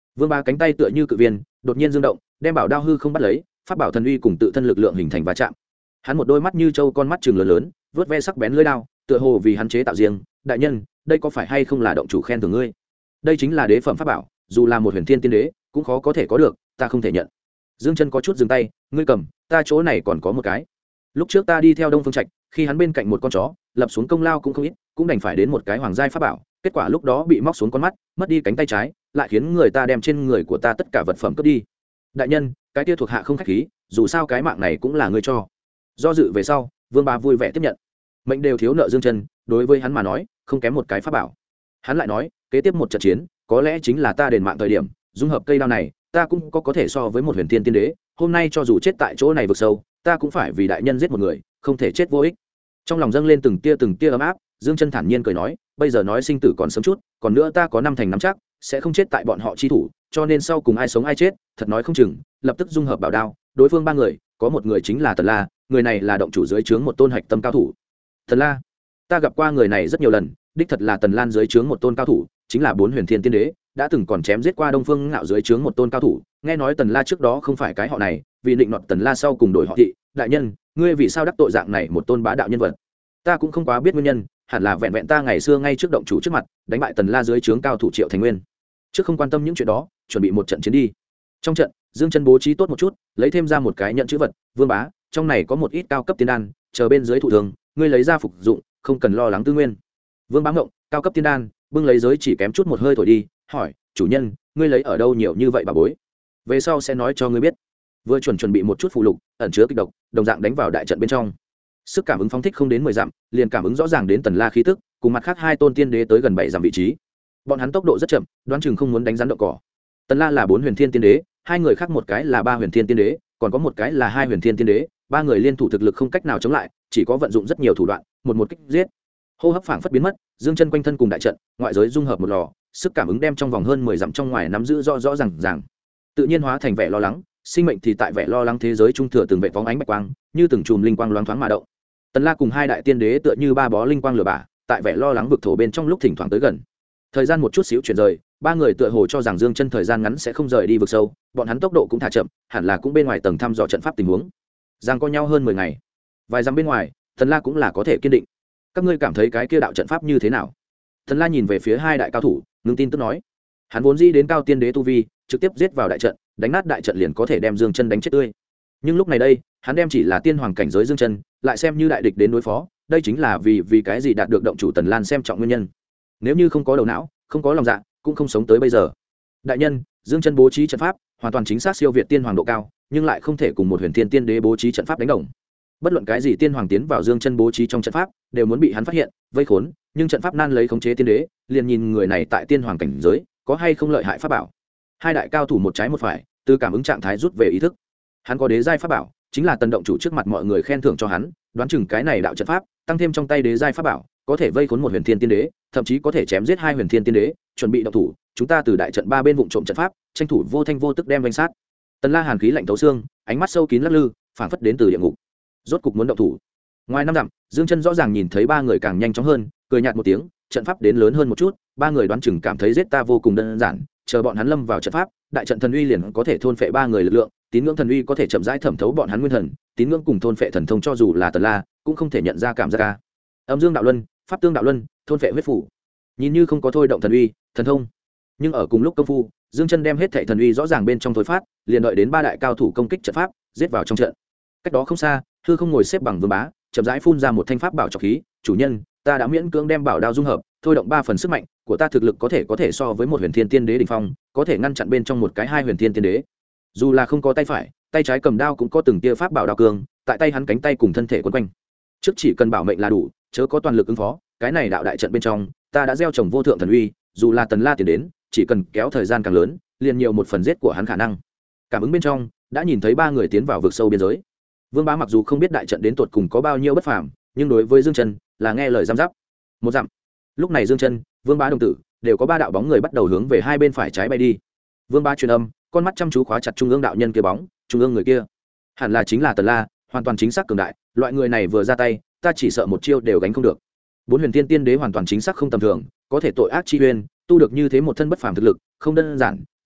Vương Bá cánh tay tựa như cự viên đột nhiên dương động, đem bảo đao hư không bắt lấy, pháp bảo thần uy cùng tự thân lực lượng hình thành va chạm. Hắn một đôi mắt như trâu con mắt trừng lớn lớn, vớt ve sắc bén lưỡi đao, tựa hồ vì hắn chế tạo riêng. Đại nhân, đây có phải hay không là động chủ khen thưởng ngươi? Đây chính là đế phẩm pháp bảo, dù là một huyền thiên tiên đế cũng khó có thể có được, ta không thể nhận. Dương Chân có chút dừng tay, ngươi cầm, ta chỗ này còn có một cái. Lúc trước ta đi theo Đông Phương Trạch, khi hắn bên cạnh một con chó, lập xuống công lao cũng không ít, cũng đành phải đến một cái hoàng giai pháp bảo, kết quả lúc đó bị móc xuống con mắt, mất đi cánh tay trái, lại khiến người ta đem trên người của ta tất cả vật phẩm cướp đi. Đại nhân, cái kia thuộc hạ không khách khí, dù sao cái mạng này cũng là ngươi cho. Do dự về sau, Vương Bá vui vẻ tiếp nhận. Mệnh đều thiếu nợ Dương Chân, đối với hắn mà nói, không kém một cái pháp bảo. Hắn lại nói, kế tiếp một trận chiến, có lẽ chính là ta đền mạng thời điểm, dung hợp cây đao này, ta cũng có thể so với một huyền thiên tiên đế, hôm nay cho dù chết tại chỗ này vực sâu, ta cũng phải vì đại nhân giết một người, không thể chết vô ích. Trong lòng dâng lên từng tia ấm áp, Dương Chân thản nhiên cười nói, bây giờ nói sinh tử còn sớm chút, còn nữa ta có năm thành nắm chắc, sẽ không chết tại bọn họ chi thủ, cho nên sau cùng ai sống ai chết, thật nói không chừng. Lập tức dung hợp bảo đao, đối phương ba người, có một người chính là Tần La, người này là động chủ dưới trướng một tôn hạch tâm cao thủ. Tần La, ta gặp qua người này rất nhiều lần, đích thật là Tần Lan dưới trướng một tôn cao thủ, chính là bốn huyền thiên tiên đế, đã từng còn chém giết qua Đông Phương Ngạo dưới trướng một tôn cao thủ. Nghe nói Tần La trước đó không phải cái họ này, vì định nọt Tần La sau cùng đổi họ thị. Đại nhân, ngươi vì sao đắc tội dạng này một tôn bá đạo nhân vật? Ta cũng không quá biết nguyên nhân, hẳn là vẹn vẹn ta ngày xưa ngay trước động chủ trước mặt đánh bại Tần La dưới trướng cao thủ Triệu Thành Nguyên, trước không quan tâm những chuyện đó, chuẩn bị một trận chiến đi. Trong trận, Dương Chân bố trí tốt một chút, lấy thêm ra một cái nhận chữ vật. Vương Bá, trong này có một ít cao cấp tiên đan, chờ bên dưới thủ thường, ngươi lấy ra phục dụng, không cần lo lắng tư nguyên. Vương Bá ngộng, cao cấp tiên đan, bưng lấy giới chỉ kém chút một hơi thổi đi, hỏi, chủ nhân, ngươi lấy ở đâu nhiều như vậy bà bối? Về sau sẽ nói cho ngươi biết. Vừa chuẩn bị một chút phụ lục, ẩn chứa kịch độc, đồng dạng đánh vào đại trận bên trong. Sức cảm ứng phóng thích không đến 10 dặm, liền cảm ứng rõ ràng đến Tần La khí tức, cùng mặt khác hai tôn tiên đế tới gần 7 dặm vị trí. Bọn hắn tốc độ rất chậm, đoán chừng không muốn đánh rắn đậu cỏ. Tần La là 4 huyền thiên tiên đế, hai người khác một cái là 3 huyền thiên tiên đế, còn có một cái là 2 huyền thiên tiên đế, ba người liên thủ thực lực không cách nào chống lại, chỉ có vận dụng rất nhiều thủ đoạn, một kích giết. Hô hấp phảng phất biến mất, Dương Chân quanh thân cùng đại trận, ngoại giới dung hợp một lò, sức cảm ứng đem trong vòng hơn 10 dặm trong ngoài nắm giữ rõ ràng. Tự nhiên hóa thành vẻ lo lắng, sinh mệnh thì tại vẻ lo lắng thế giới trung thừa từng vệt phóng ánh bạch quang, như từng chùm linh quang loáng thoáng mà động. Tần La cùng hai đại tiên đế tựa như ba bó linh quang lửa bả, tại vẻ lo lắng vực thổ bên trong lúc thỉnh thoảng tới gần. Thời gian một chút xíu chuyển rời, ba người tựa hồ cho rằng Dương Chân thời gian ngắn sẽ không rời đi vực sâu, bọn hắn tốc độ cũng thả chậm, hẳn là cũng bên ngoài tầng thăm dò trận pháp tình huống. Giang co nhau hơn 10 ngày. Vài dặm bên ngoài, Tần La cũng là có thể kiên định. Các ngươi cảm thấy cái kia đạo trận pháp như thế nào? Tần La nhìn về phía hai đại cao thủ, ngưng tin tức nói. Hắn vốn dĩ đến cao tiên đế tu vi, trực tiếp giết vào đại trận, đánh nát đại trận liền có thể đem Dương Chân đánh chết tươi. Nhưng lúc này đây, hắn đem chỉ là tiên hoàng cảnh giới Dương Chân, lại xem như đại địch đến đối phó, đây chính là vì cái gì đạt được động chủ Tần Lan xem trọng nguyên nhân. Nếu như không có đầu não, không có lòng dạ, cũng không sống tới bây giờ. Đại nhân, Dương Chân bố trí trận pháp, hoàn toàn chính xác siêu việt tiên hoàng độ cao, nhưng lại không thể cùng một huyền thiên tiên đế bố trí trận pháp đánh đồng. Bất luận cái gì tiên hoàng tiến vào Dương Chân bố trí trong trận pháp, đều muốn bị hắn phát hiện, vây khốn, nhưng trận pháp nan lấy khống chế tiên đế, liền nhìn người này tại tiên hoàng cảnh giới, có hay không lợi hại pháp bảo. Hai đại cao thủ một trái một phải, từ cảm ứng trạng thái rút về ý thức. Hắn có đế giai pháp bảo, chính là Tần động chủ trước mặt mọi người khen thưởng cho hắn, đoán chừng cái này đạo trận pháp, tăng thêm trong tay đế giai pháp bảo, có thể vây khốn một huyền thiên tiên đế, thậm chí có thể chém giết hai huyền thiên tiên đế, chuẩn bị động thủ, chúng ta từ đại trận ba bên vụng trộm trận pháp, tranh thủ vô thanh vô tức đem vây sát. Tần La hàn khí lạnh thấu xương, ánh mắt sâu kín lắc lư, phảng phất đến từ địa ngục. Rốt cục muốn động thủ. Ngoài năm dặm, Dương Chân rõ ràng nhìn thấy ba người càng nhanh chóng hơn, cười nhạt một tiếng, trận pháp đến lớn hơn một chút, ba người đoán chừng cảm thấy giết ta vô cùng đơn giản, chờ bọn hắn lâm vào trận pháp, đại trận thần uy liền có thể thôn phệ ba người lực lượng, tín ngưỡng thần uy có thể chậm rãi thẩm thấu bọn hắn nguyên thần, tín ngưỡng cùng thôn phệ thần thông cho dù là Tần La, cũng không thể nhận ra cảm giác ca. Âm dương đạo luân, pháp tương đạo luân, thôn phệ huyết phủ. Nhìn như không có thôi động thần uy, thần thông, nhưng ở cùng lúc công phu, Dương Chân đem hết thảy thần uy rõ ràng bên trong thôi phát, liền đợi đến ba đại cao thủ công kích trận pháp, giết vào trong trận. Cách đó không xa, hư không ngồi xếp bằng Vương Bá, chậm rãi phun ra một thanh pháp bảo trọc khí, "Chủ nhân, ta đã miễn cưỡng đem bảo đao dung hợp, thôi động 3 phần sức mạnh của ta, thực lực có thể so với một huyền thiên tiên đế đỉnh phong, có thể ngăn chặn bên trong một cái hai huyền thiên tiên đế. Dù là không có tay phải, tay trái cầm đao cũng có từng tia pháp bảo đao cường, tại tay hắn cánh tay cùng thân thể quấn quanh. Trước chỉ cần bảo mệnh là đủ, chớ có toàn lực ứng phó, cái này đạo đại trận bên trong, ta đã gieo trồng vô thượng thần uy, dù là Tần La tiền đến, chỉ cần kéo thời gian càng lớn, liền nhiều một phần giết của hắn khả năng." Cảm ứng bên trong, đã nhìn thấy ba người tiến vào vực sâu biên giới. Vương Bá mặc dù không biết đại trận đến tột cùng có bao nhiêu bất phàm, nhưng đối với Dương Chân là nghe lời giám giáp. Một dặm. Lúc này Dương Chân, Vương Bá đồng tử đều có ba đạo bóng người bắt đầu hướng về hai bên phải trái bay đi. Vương Bá truyền âm, con mắt chăm chú khóa chặt trung ương đạo nhân kia bóng, trung ương người kia, hẳn là chính là Tần La, hoàn toàn chính xác cường đại, loại người này vừa ra tay, ta chỉ sợ một chiêu đều gánh không được. Bốn huyền tiên tiên đế hoàn toàn chính xác không tầm thường, có thể tội ác chi uyên, tu được như thế một thân bất phàm thực lực, không đơn giản,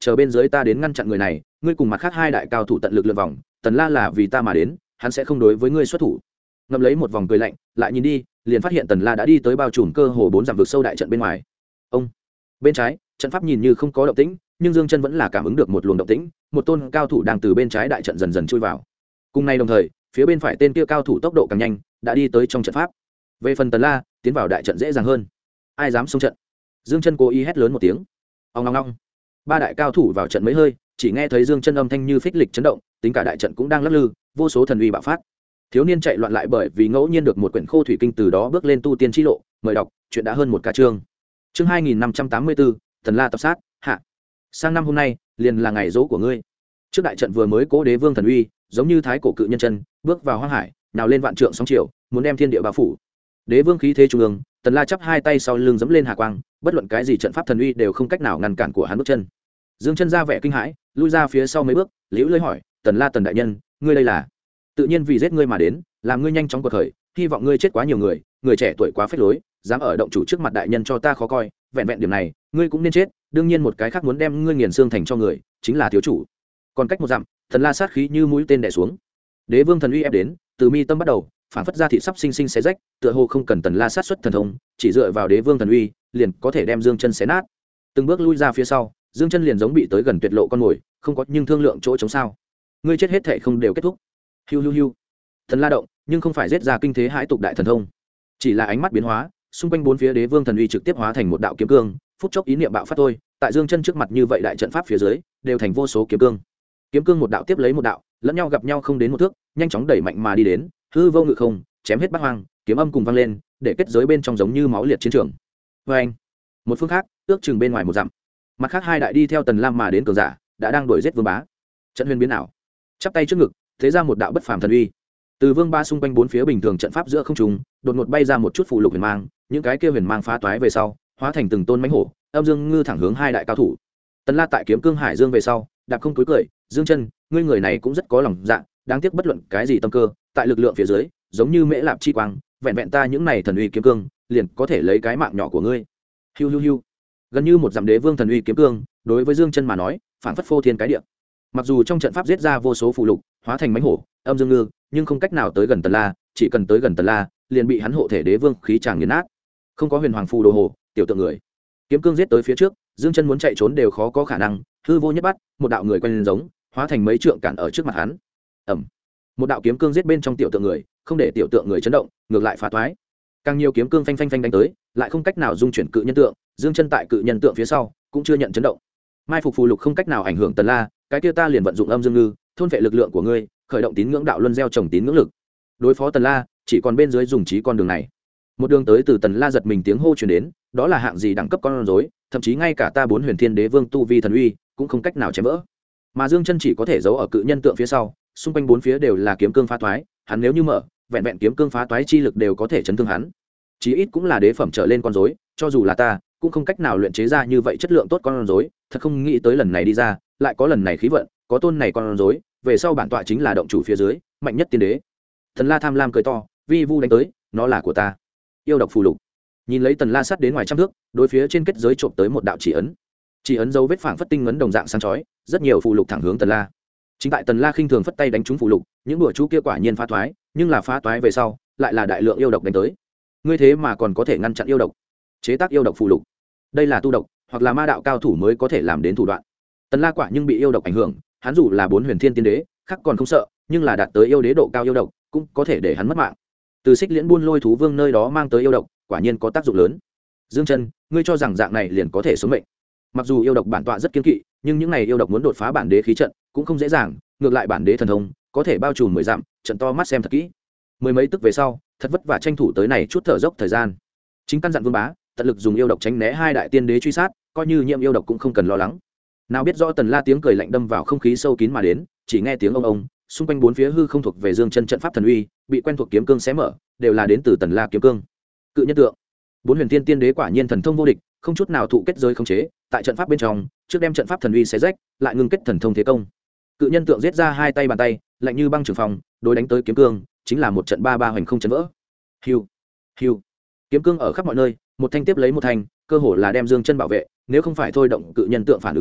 chờ bên dưới ta đến ngăn chặn người này, ngươi cùng mặt khác hai đại cao thủ tận lực lượn vòng, Tần La là vì ta mà đến, hắn sẽ không đối với ngươi xuất thủ. Ngậm lấy một vòng cười lạnh, lại nhìn đi, liền phát hiện Tần La đã đi tới bao trùm cơ hồ 4 dặm vực sâu đại trận bên ngoài. Ông bên trái, trận pháp nhìn như không có động tĩnh, nhưng Dương Chân vẫn là cảm ứng được một luồng động tĩnh, một tôn cao thủ đang từ bên trái đại trận dần dần chui vào. Cùng nay đồng thời, phía bên phải tên kia cao thủ tốc độ càng nhanh, đã đi tới trong trận pháp. Về phần Tần La, tiến vào đại trận dễ dàng hơn. Ai dám xông trận? Dương Chân cố ý hét lớn một tiếng. Ong ong ong. Ba đại cao thủ vào trận mấy hơi, chỉ nghe thấy Dương Chân âm thanh như phích lịch chấn động, tính cả đại trận cũng đang lắc lư, vô số thần uy bạo phát. Thiếu niên chạy loạn lại bởi vì ngẫu nhiên được một quyển khô thủy kinh từ đó bước lên tu tiên chi lộ, mời đọc, chuyện đã hơn một ca chương. Chương 2584, Tần La tập sát, hạ. Sang năm hôm nay, liền là ngày dỗ của ngươi. Trước đại trận vừa mới cố đế vương thần uy, giống như thái cổ cự nhân chân, bước vào hoang hải, nào lên vạn trượng sóng chiều, muốn đem thiên địa bao phủ. Đế vương khí thế trung ương, Tần La chắp hai tay sau lưng giẫm lên hà quang, bất luận cái gì trận pháp thần uy đều không cách nào ngăn cản của hắn bước chân. Dương Chân ra vẻ kinh hãi, lui ra phía sau mấy bước, liễu lơi hỏi, Tần La Tần đại nhân, ngươi đây là? Tự nhiên vì giết ngươi mà đến, làm ngươi nhanh chóng quật khởi, hy vọng ngươi chết quá nhiều người, người trẻ tuổi quá phế lối, dám ở động chủ trước mặt đại nhân cho ta khó coi, vẹn vẹn điểm này, ngươi cũng nên chết, đương nhiên một cái khác muốn đem ngươi nghiền xương thành cho người, chính là thiếu chủ. Còn cách một dặm, Tần La sát khí như mũi tên đè xuống. Đế vương thần uy ép đến, từ mi tâm bắt đầu, phản phất ra thị sắp sinh sinh xé rách, tựa hồ không cần Tần La sát xuất thần thông, chỉ dựa vào đế vương thần uy, liền có thể đem Dương Chân xé nát. Từng bước lui ra phía sau, Dương Chân liền giống bị tới gần tuyệt lộ con mồi, không có nhưng thương lượng chỗ chống sao? Ngươi chết hết thảy không đều kết thúc. Hiu hiu hiu. Thần La động, nhưng không phải giết ra kinh thế hãi tục đại thần thông, chỉ là ánh mắt biến hóa, xung quanh bốn phía đế vương thần uy trực tiếp hóa thành một đạo kiếm cương, phút chốc ý niệm bạo phát thôi, tại Dương Chân trước mặt như vậy đại trận pháp phía dưới, đều thành vô số kiếm cương. Kiếm cương một đạo tiếp lấy một đạo, lẫn nhau gặp nhau không đến một thước, nhanh chóng đẩy mạnh mà đi đến, hư vô ngự không, chém hết bát hoang, kiếm âm cùng vang lên, để kết giới bên trong giống như máu liệt chiến trường. Oeng. Một phương khác, ước chừng bên ngoài một dặm, mặt khác hai đại đi theo Tần Lam mà đến cường giả, đã đang đuổi giết Vương Bá. Trận huyền biến ảo, chắp tay trước ngực, thế ra một đạo bất phàm thần uy. Từ Vương Bá xung quanh bốn phía bình thường trận pháp giữa không trung, đột ngột bay ra một chút phù lục huyền mang, những cái kia huyền mang phá toái về sau, hóa thành từng tôn mãnh hổ, âm dương ngư thẳng hướng hai đại cao thủ. Tần La tại kiếm cương hải dương về sau, đạp không túi cười, Dương Chân, ngươi người này cũng rất có lòng dạ, đáng tiếc bất luận cái gì tâm cơ, tại lực lượng phía dưới, giống như mễ lạp chi quang, vẹn vẹn ta những này thần uy kiếm cương, liền có thể lấy cái mạng nhỏ của ngươi. Hiu hiu hiu. Gần như một dặm đế vương thần uy kiếm cương, đối với Dương Chân mà nói, phản phất phô thiên cái địa. Mặc dù trong trận pháp giết ra vô số phù lục, hóa thành mãnh hổ, âm dương ngư, nhưng không cách nào tới gần Tần La, chỉ cần tới gần Tần La, liền bị hắn hộ thể đế vương khí tràng nghiền nát. Không có huyền hoàng phù đồ hồ, tiểu tượng người. Kiếm cương giết tới phía trước, Dương Chân muốn chạy trốn đều khó có khả năng, hư vô nhất bắt, một đạo người quen giống, hóa thành mấy trượng cản ở trước mặt hắn. Ầm. Một đạo kiếm cương giết bên trong tiểu tượng người, không để tiểu tượng người chấn động, ngược lại phá toái. Càng nhiều kiếm cương phanh phanh phanh đánh tới, lại không cách nào dung chuyển cự nhân tượng, Dương Chân tại cự nhân tượng phía sau, cũng chưa nhận chấn động. Mai phục phù lục không cách nào ảnh hưởng Tần La, cái kia ta liền vận dụng âm dương ngư, thôn phệ lực lượng của ngươi, khởi động tín ngưỡng đạo luân gieo trồng tín ngưỡng lực. Đối phó Tần La, chỉ còn bên dưới dùng trí con đường này. Một đường tới từ Tần La giật mình tiếng hô truyền đến, đó là hạng gì đẳng cấp con rối, thậm chí ngay cả ta bốn huyền thiên đế vương tu vi thần uy, cũng không cách nào chém vỡ. Mà Dương Chân chỉ có thể giấu ở cự nhân tượng phía sau, xung quanh bốn phía đều là kiếm cương phá toái, hắn nếu như mở, vẹn vẹn kiếm cương phá toái chi lực đều có thể chấn thương hắn. Chí ít cũng là đế phẩm trở lên con rối, cho dù là ta, cũng không cách nào luyện chế ra như vậy chất lượng tốt con rối, thật không nghĩ tới lần này đi ra, lại có lần này khí vận, có tôn này con rối, về sau bản tọa chính là động chủ phía dưới, mạnh nhất tiên đế. Tần La tham lam cười to, vi vu đánh tới, nó là của ta. Yêu độc phù lục. Nhìn lấy Tần La sát đến ngoài trăm thước, đối phía trên kết giới trộm tới một đạo chỉ ấn. Chỉ ấn dấu vết phảng phất tinh ngấn đồng dạng sáng chói, rất nhiều phù lục thẳng hướng Tần La. Chính tại Tần La khinh thường phất tay đánh trúng phù lục, những bùa chú kia quả nhiên phá toái, nhưng là phá toái về sau, lại là đại lượng yêu độc đánh tới. Ngươi thế mà còn có thể ngăn chặn yêu độc, chế tác yêu độc phù lục. Đây là tu độc, hoặc là ma đạo cao thủ mới có thể làm đến thủ đoạn. Tần La quả nhưng bị yêu độc ảnh hưởng, hắn dù là bốn huyền thiên tiên đế, khác còn không sợ, nhưng là đạt tới yêu đế độ cao yêu độc, cũng có thể để hắn mất mạng. Từ Xích Liễn buôn lôi thú vương nơi đó mang tới yêu độc, quả nhiên có tác dụng lớn. Dương Chân, ngươi cho rằng dạng này liền có thể sống mệnh? Mặc dù yêu độc bản tọa rất kiên kỵ, nhưng những này yêu độc muốn đột phá bản đế khí trận cũng không dễ dàng, ngược lại bản đế thần thông có thể bao trùm 10 dặm, trận to mắt xem thật kỹ. Mười mấy tức về sau, thật vất vả tranh thủ tới này chút thở dốc thời gian. Chính căn dặn Vương Bá, tận lực dùng yêu độc tránh né hai đại tiên đế truy sát, coi như nhiễm yêu độc cũng không cần lo lắng. Nào biết rõ Tần La tiếng cười lạnh đâm vào không khí sâu kín mà đến, chỉ nghe tiếng ông, xung quanh bốn phía hư không thuộc về Dương Chân trận pháp thần uy, bị quen thuộc kiếm cương xé mở, đều là đến từ Tần La kiếm cương. Cự nhân tượng, bốn huyền tiên tiên đế quả nhiên thần thông vô địch, không chút nào thụ kết giới khống chế, tại trận pháp bên trong, trước đem trận pháp thần uy xé rách, lại ngưng kết thần thông thế công. Cự nhân tượng giết ra hai tay bàn tay, lạnh như băng trường phòng, đối đánh tới kiếm cương, chính là một trận ba hoành không chấn vỡ. Hiu, hiu. Kiếm cương ở khắp mọi nơi, một thanh tiếp lấy một thanh, cơ hồ là đem Dương Chân bảo vệ, nếu không phải thôi động cự nhân tượng phản ứng nhanh,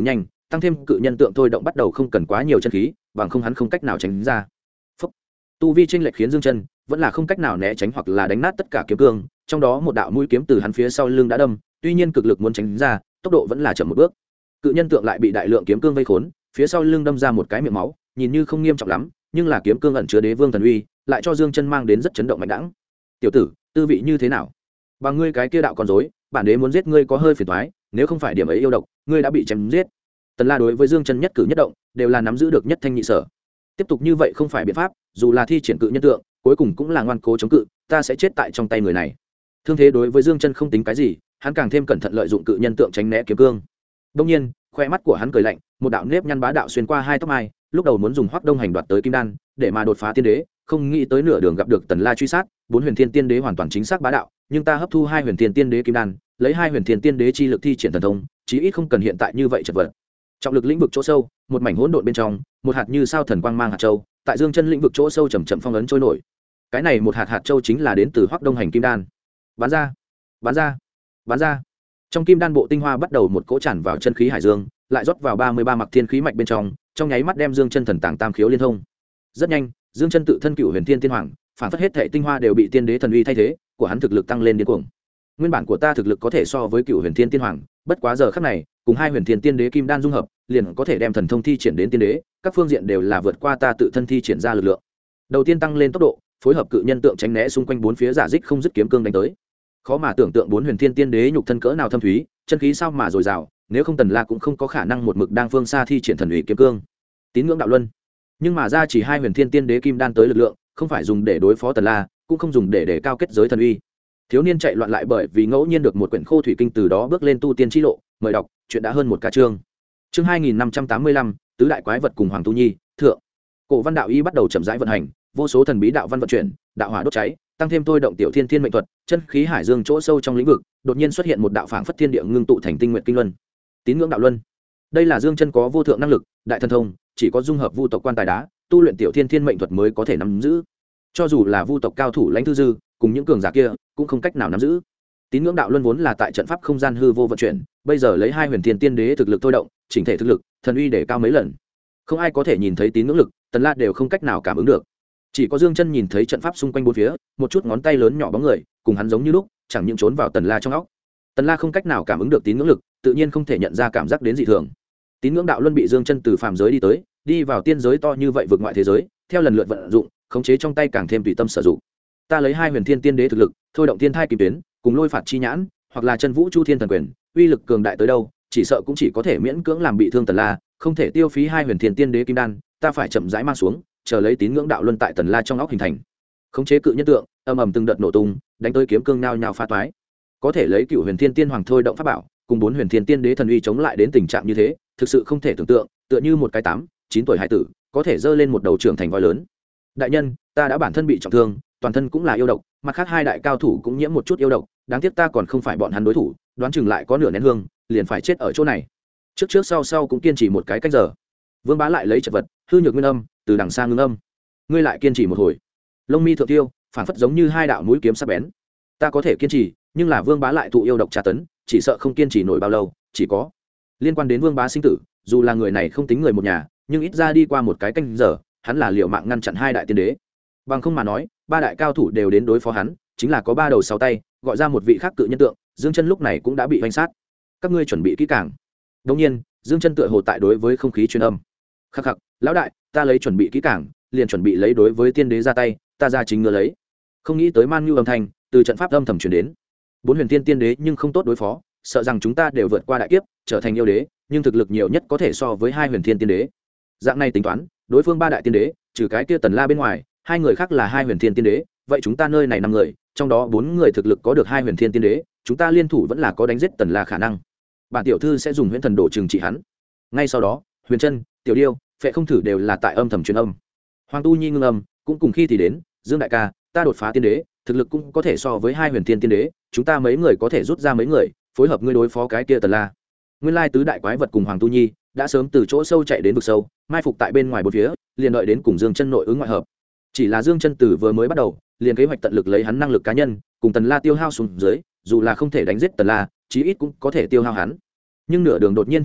tăng thêm cự nhân tượng thôi động bắt đầu không cần quá nhiều chân khí, bằng không hắn không cách nào tránh ra. Phúc. Tu vi chênh lệch khiến Dương Chân vẫn là không cách nào né tránh hoặc là đánh nát tất cả kiếm cương, trong đó một đạo mũi kiếm từ hắn phía sau lưng đã đâm, tuy nhiên cực lực muốn tránh ra, tốc độ vẫn là chậm một bước. Cự nhân tượng lại bị đại lượng kiếm cương vây khốn, phía sau lưng đâm ra một cái miệng máu, nhìn như không nghiêm trọng lắm, nhưng là kiếm cương ẩn chứa đế vương thần uy, lại cho Dương Chân mang đến rất chấn động mạnh đãng. "Tiểu tử, tư vị như thế nào? Bằng ngươi cái kia đạo con rối, bản đế muốn giết ngươi có hơi phiền toái, nếu không phải điểm ấy yêu độc, ngươi đã bị chém giết." Tần La đối với Dương Chân nhất cử nhất động đều là nắm giữ được nhất thanh nhị sở. Tiếp tục như vậy không phải biện pháp, dù là thi triển cự nhân tượng, cuối cùng cũng là ngoan cố chống cự, ta sẽ chết tại trong tay người này. Thương thế đối với Dương Chân không tính cái gì, hắn càng thêm cẩn thận lợi dụng cự nhân tượng tránh né kiếm cương. Đương nhiên, khoe mắt của hắn cười lạnh, một đạo nếp nhăn bá đạo xuyên qua hai tóc mai, lúc đầu muốn dùng Hoắc Đông Hành đoạt tới kim đan, để mà đột phá tiên đế, không nghĩ tới nửa đường gặp được Tần La truy sát, bốn huyền thiên tiên đế hoàn toàn chính xác bá đạo, nhưng ta hấp thu hai huyền thiên tiên đế kim đan, lấy hai huyền thiên tiên đế chi lực thi triển thần thông, chí ít không cần hiện tại như vậy chật vật. Trọng lực lĩnh vực chỗ sâu, một mảnh hỗn độn bên trong, một hạt như sao thần quang mang hạt châu, tại Dương Chân lĩnh vực chỗ sâu chậm chậm phong ấn trôi nổi. Cái này một hạt châu chính là đến từ Hoắc Đông Hành kim đan. Bán ra, bán ra, bán ra. Trong kim đan bộ tinh hoa bắt đầu một cỗ tràn vào chân khí hải dương, lại rót vào 33 mặc thiên khí mạch bên trong nháy mắt đem Dương Chân thần tàng tam khiếu liên thông. Rất nhanh, Dương Chân tự thân cựu huyền thiên tiên hoàng, phản phất hết thảy tinh hoa đều bị tiên đế thần uy thay thế, của hắn thực lực tăng lên điên cuồng. Nguyên bản của ta thực lực có thể so với cựu huyền thiên tiên hoàng, bất quá giờ khắc này, cùng hai huyền thiên tiên đế kim đan dung hợp, liền có thể đem thần thông thi triển đến tiên đế, các phương diện đều là vượt qua ta tự thân thi triển ra lực lượng. Đầu tiên tăng lên tốc độ, phối hợp cự nhân tượng tránh né xung quanh bốn phía giả dích không dứt kiếm cương đánh tới. Khó mà tưởng tượng bốn huyền thiên tiên đế nhục thân cỡ nào thâm thúy, chân khí sao mà dồi dào, nếu không Tần La cũng không có khả năng một mực đang phương xa thi triển thần uy kiếm cương. Tín ngưỡng đạo luân, nhưng mà ra chỉ hai huyền thiên tiên đế kim đan tới lực lượng, không phải dùng để đối phó Tần La, cũng không dùng để cao kết giới thần uy. Thiếu niên chạy loạn lại bởi vì ngẫu nhiên được một quyển khô thủy kinh, từ đó bước lên tu tiên chi lộ. Mời đọc, chuyện đã hơn một ca chương. Chương 2585, tứ đại quái vật cùng Hoàng Tu Nhi, thượng. Cổ văn đạo y bắt đầu chậm rãi vận hành, vô số thần bí đạo văn vận chuyển, đạo hỏa đốt cháy, tăng thêm thôi động tiểu thiên thiên mệnh thuật, chân khí hải dương chỗ sâu trong lĩnh vực, đột nhiên xuất hiện một đạo phảng phất thiên địa ngưng tụ thành tinh nguyện kinh luân. Tín ngưỡng đạo luân. Đây là Dương Chân có vô thượng năng lực, đại thần thông, chỉ có dung hợp vu tộc quan tài đá, tu luyện tiểu thiên thiên mệnh thuật mới có thể nắm giữ. Cho dù là vu tộc cao thủ lãnh thư dư, cùng những cường giả kia, cũng không cách nào nắm giữ. Tín ngưỡng đạo luân vốn là tại trận pháp không gian hư vô vận chuyển, bây giờ lấy hai huyền thiên tiên đế thực lực thôi động, chỉnh thể thực lực, thần uy để cao mấy lần. Không ai có thể nhìn thấy tín ngưỡng lực, Tần La đều không cách nào cảm ứng được. Chỉ có Dương Chân nhìn thấy trận pháp xung quanh bốn phía, một chút ngón tay lớn nhỏ bóng người, cùng hắn giống như lúc, chẳng những trốn vào Tần La trong óc. Tần La không cách nào cảm ứng được tín ngưỡng lực, tự nhiên không thể nhận ra cảm giác đến dị thường. Tín ngưỡng đạo luân bị Dương Chân từ phàm giới đi vào tiên giới to như vậy vượt ngoại thế giới, theo lần lượt vận dụng, khống chế trong tay càng thêm tùy tâm sử dụng. Ta lấy hai huyền thiên tiên đế thực lực, thôi động thiên thai kim tuyến, cùng lôi phạt chi nhãn, hoặc là chân vũ chu thiên thần quyền, uy lực cường đại tới đâu, chỉ sợ cũng chỉ có thể miễn cưỡng làm bị thương Tần La, không thể tiêu phí hai huyền thiên tiên đế kim đan, ta phải chậm rãi mang xuống, chờ lấy tín ngưỡng đạo luân tại Tần La trong óc hình thành. Khống chế cự nhân tượng, ầm ầm từng đợt nổ tung, đánh tới kiếm cương nhao nhao phá toái. Có thể lấy cựu huyền thiên tiên hoàng thôi động pháp bảo, cùng bốn huyền thiên tiên đế thần uy chống lại đến tình trạng như thế, thực sự không thể tưởng tượng, tựa như một cái 8, 9 tuổi hải tử, có thể dơ lên một đầu trưởng thành voi lớn. Đại nhân, ta đã bản thân bị trọng thương, toàn thân cũng là yêu độc, mặt khác hai đại cao thủ cũng nhiễm một chút yêu độc, đáng tiếc ta còn không phải bọn hắn đối thủ, đoán chừng lại có nửa nén hương, liền phải chết ở chỗ này. Trước sau cũng kiên trì một cái canh giờ. Vương Bá lại lấy chật vật, hư nhược nguyên âm, từ đằng xa ngưng âm. Ngươi lại kiên trì một hồi. Lông mi thượng tiêu, phản phất giống như hai đạo mũi kiếm sắc bén. Ta có thể kiên trì, nhưng là Vương Bá lại tụ yêu độc tra tấn, chỉ sợ không kiên trì nổi bao lâu, chỉ có liên quan đến Vương Bá sinh tử, dù là người này không tính người một nhà, nhưng ít ra đi qua một cái canh giờ, hắn là liều mạng ngăn chặn hai đại tiên đế. Bằng không mà nói, ba đại cao thủ đều đến đối phó hắn, chính là có ba đầu sáu tay, gọi ra một vị khác cự nhân tượng, Dương Chân lúc này cũng đã bị vây sát. Các ngươi chuẩn bị kỹ càng. Đương nhiên, Dương Chân tựa hồ tại đối với không khí truyền âm. Khắc khắc, lão đại, ta lấy chuẩn bị kỹ càng, liền chuẩn bị lấy đối với tiên đế ra tay, ta ra chính ngựa lấy. Không nghĩ tới man như âm thanh từ trận pháp âm thầm truyền đến. Bốn huyền tiên tiên đế nhưng không tốt đối phó, sợ rằng chúng ta đều vượt qua đại kiếp, trở thành yêu đế, nhưng thực lực nhiều nhất có thể so với hai huyền thiên tiên đế. Dạng này tính toán, đối phương ba đại tiên đế, trừ cái kia Tần La bên ngoài, hai người khác là hai huyền thiên tiên đế, vậy chúng ta nơi này 5 người, trong đó 4 người thực lực có được hai huyền thiên tiên đế, chúng ta liên thủ vẫn là có đánh giết Tần La khả năng. Bản tiểu thư sẽ dùng huyễn thần đồ trừng trị hắn. Ngay sau đó, Huyền Trân, Tiểu Điêu, Phệ Không Thử đều là tại âm thầm truyền âm. Hoàng Tu Nhi ngưng âm, cũng cùng khi thì đến, Dương đại ca, ta đột phá tiên đế, thực lực cũng có thể so với hai huyền thiên tiên đế, chúng ta mấy người có thể rút ra mấy người, phối hợp ngươi đối phó cái kia Tần La. Nguyên lai tứ đại quái vật cùng Hoàng Tu Nhi đã sớm từ chỗ sâu chạy đến vực sâu, mai phục tại bên ngoài bốn phía, liền đợi đến cùng Dương Chân nội ứng ngoại hợp. Chỉ là Dương Chân Tử vừa mới bắt đầu, liền kế hoạch tận lực lấy hắn năng lực cá nhân, cùng Tần La tiêu hao xuống dưới, dù là không thể đánh giết Tần La, chí ít cũng có thể tiêu hao hắn. Nhưng nửa đường đột nhiên thay đổi,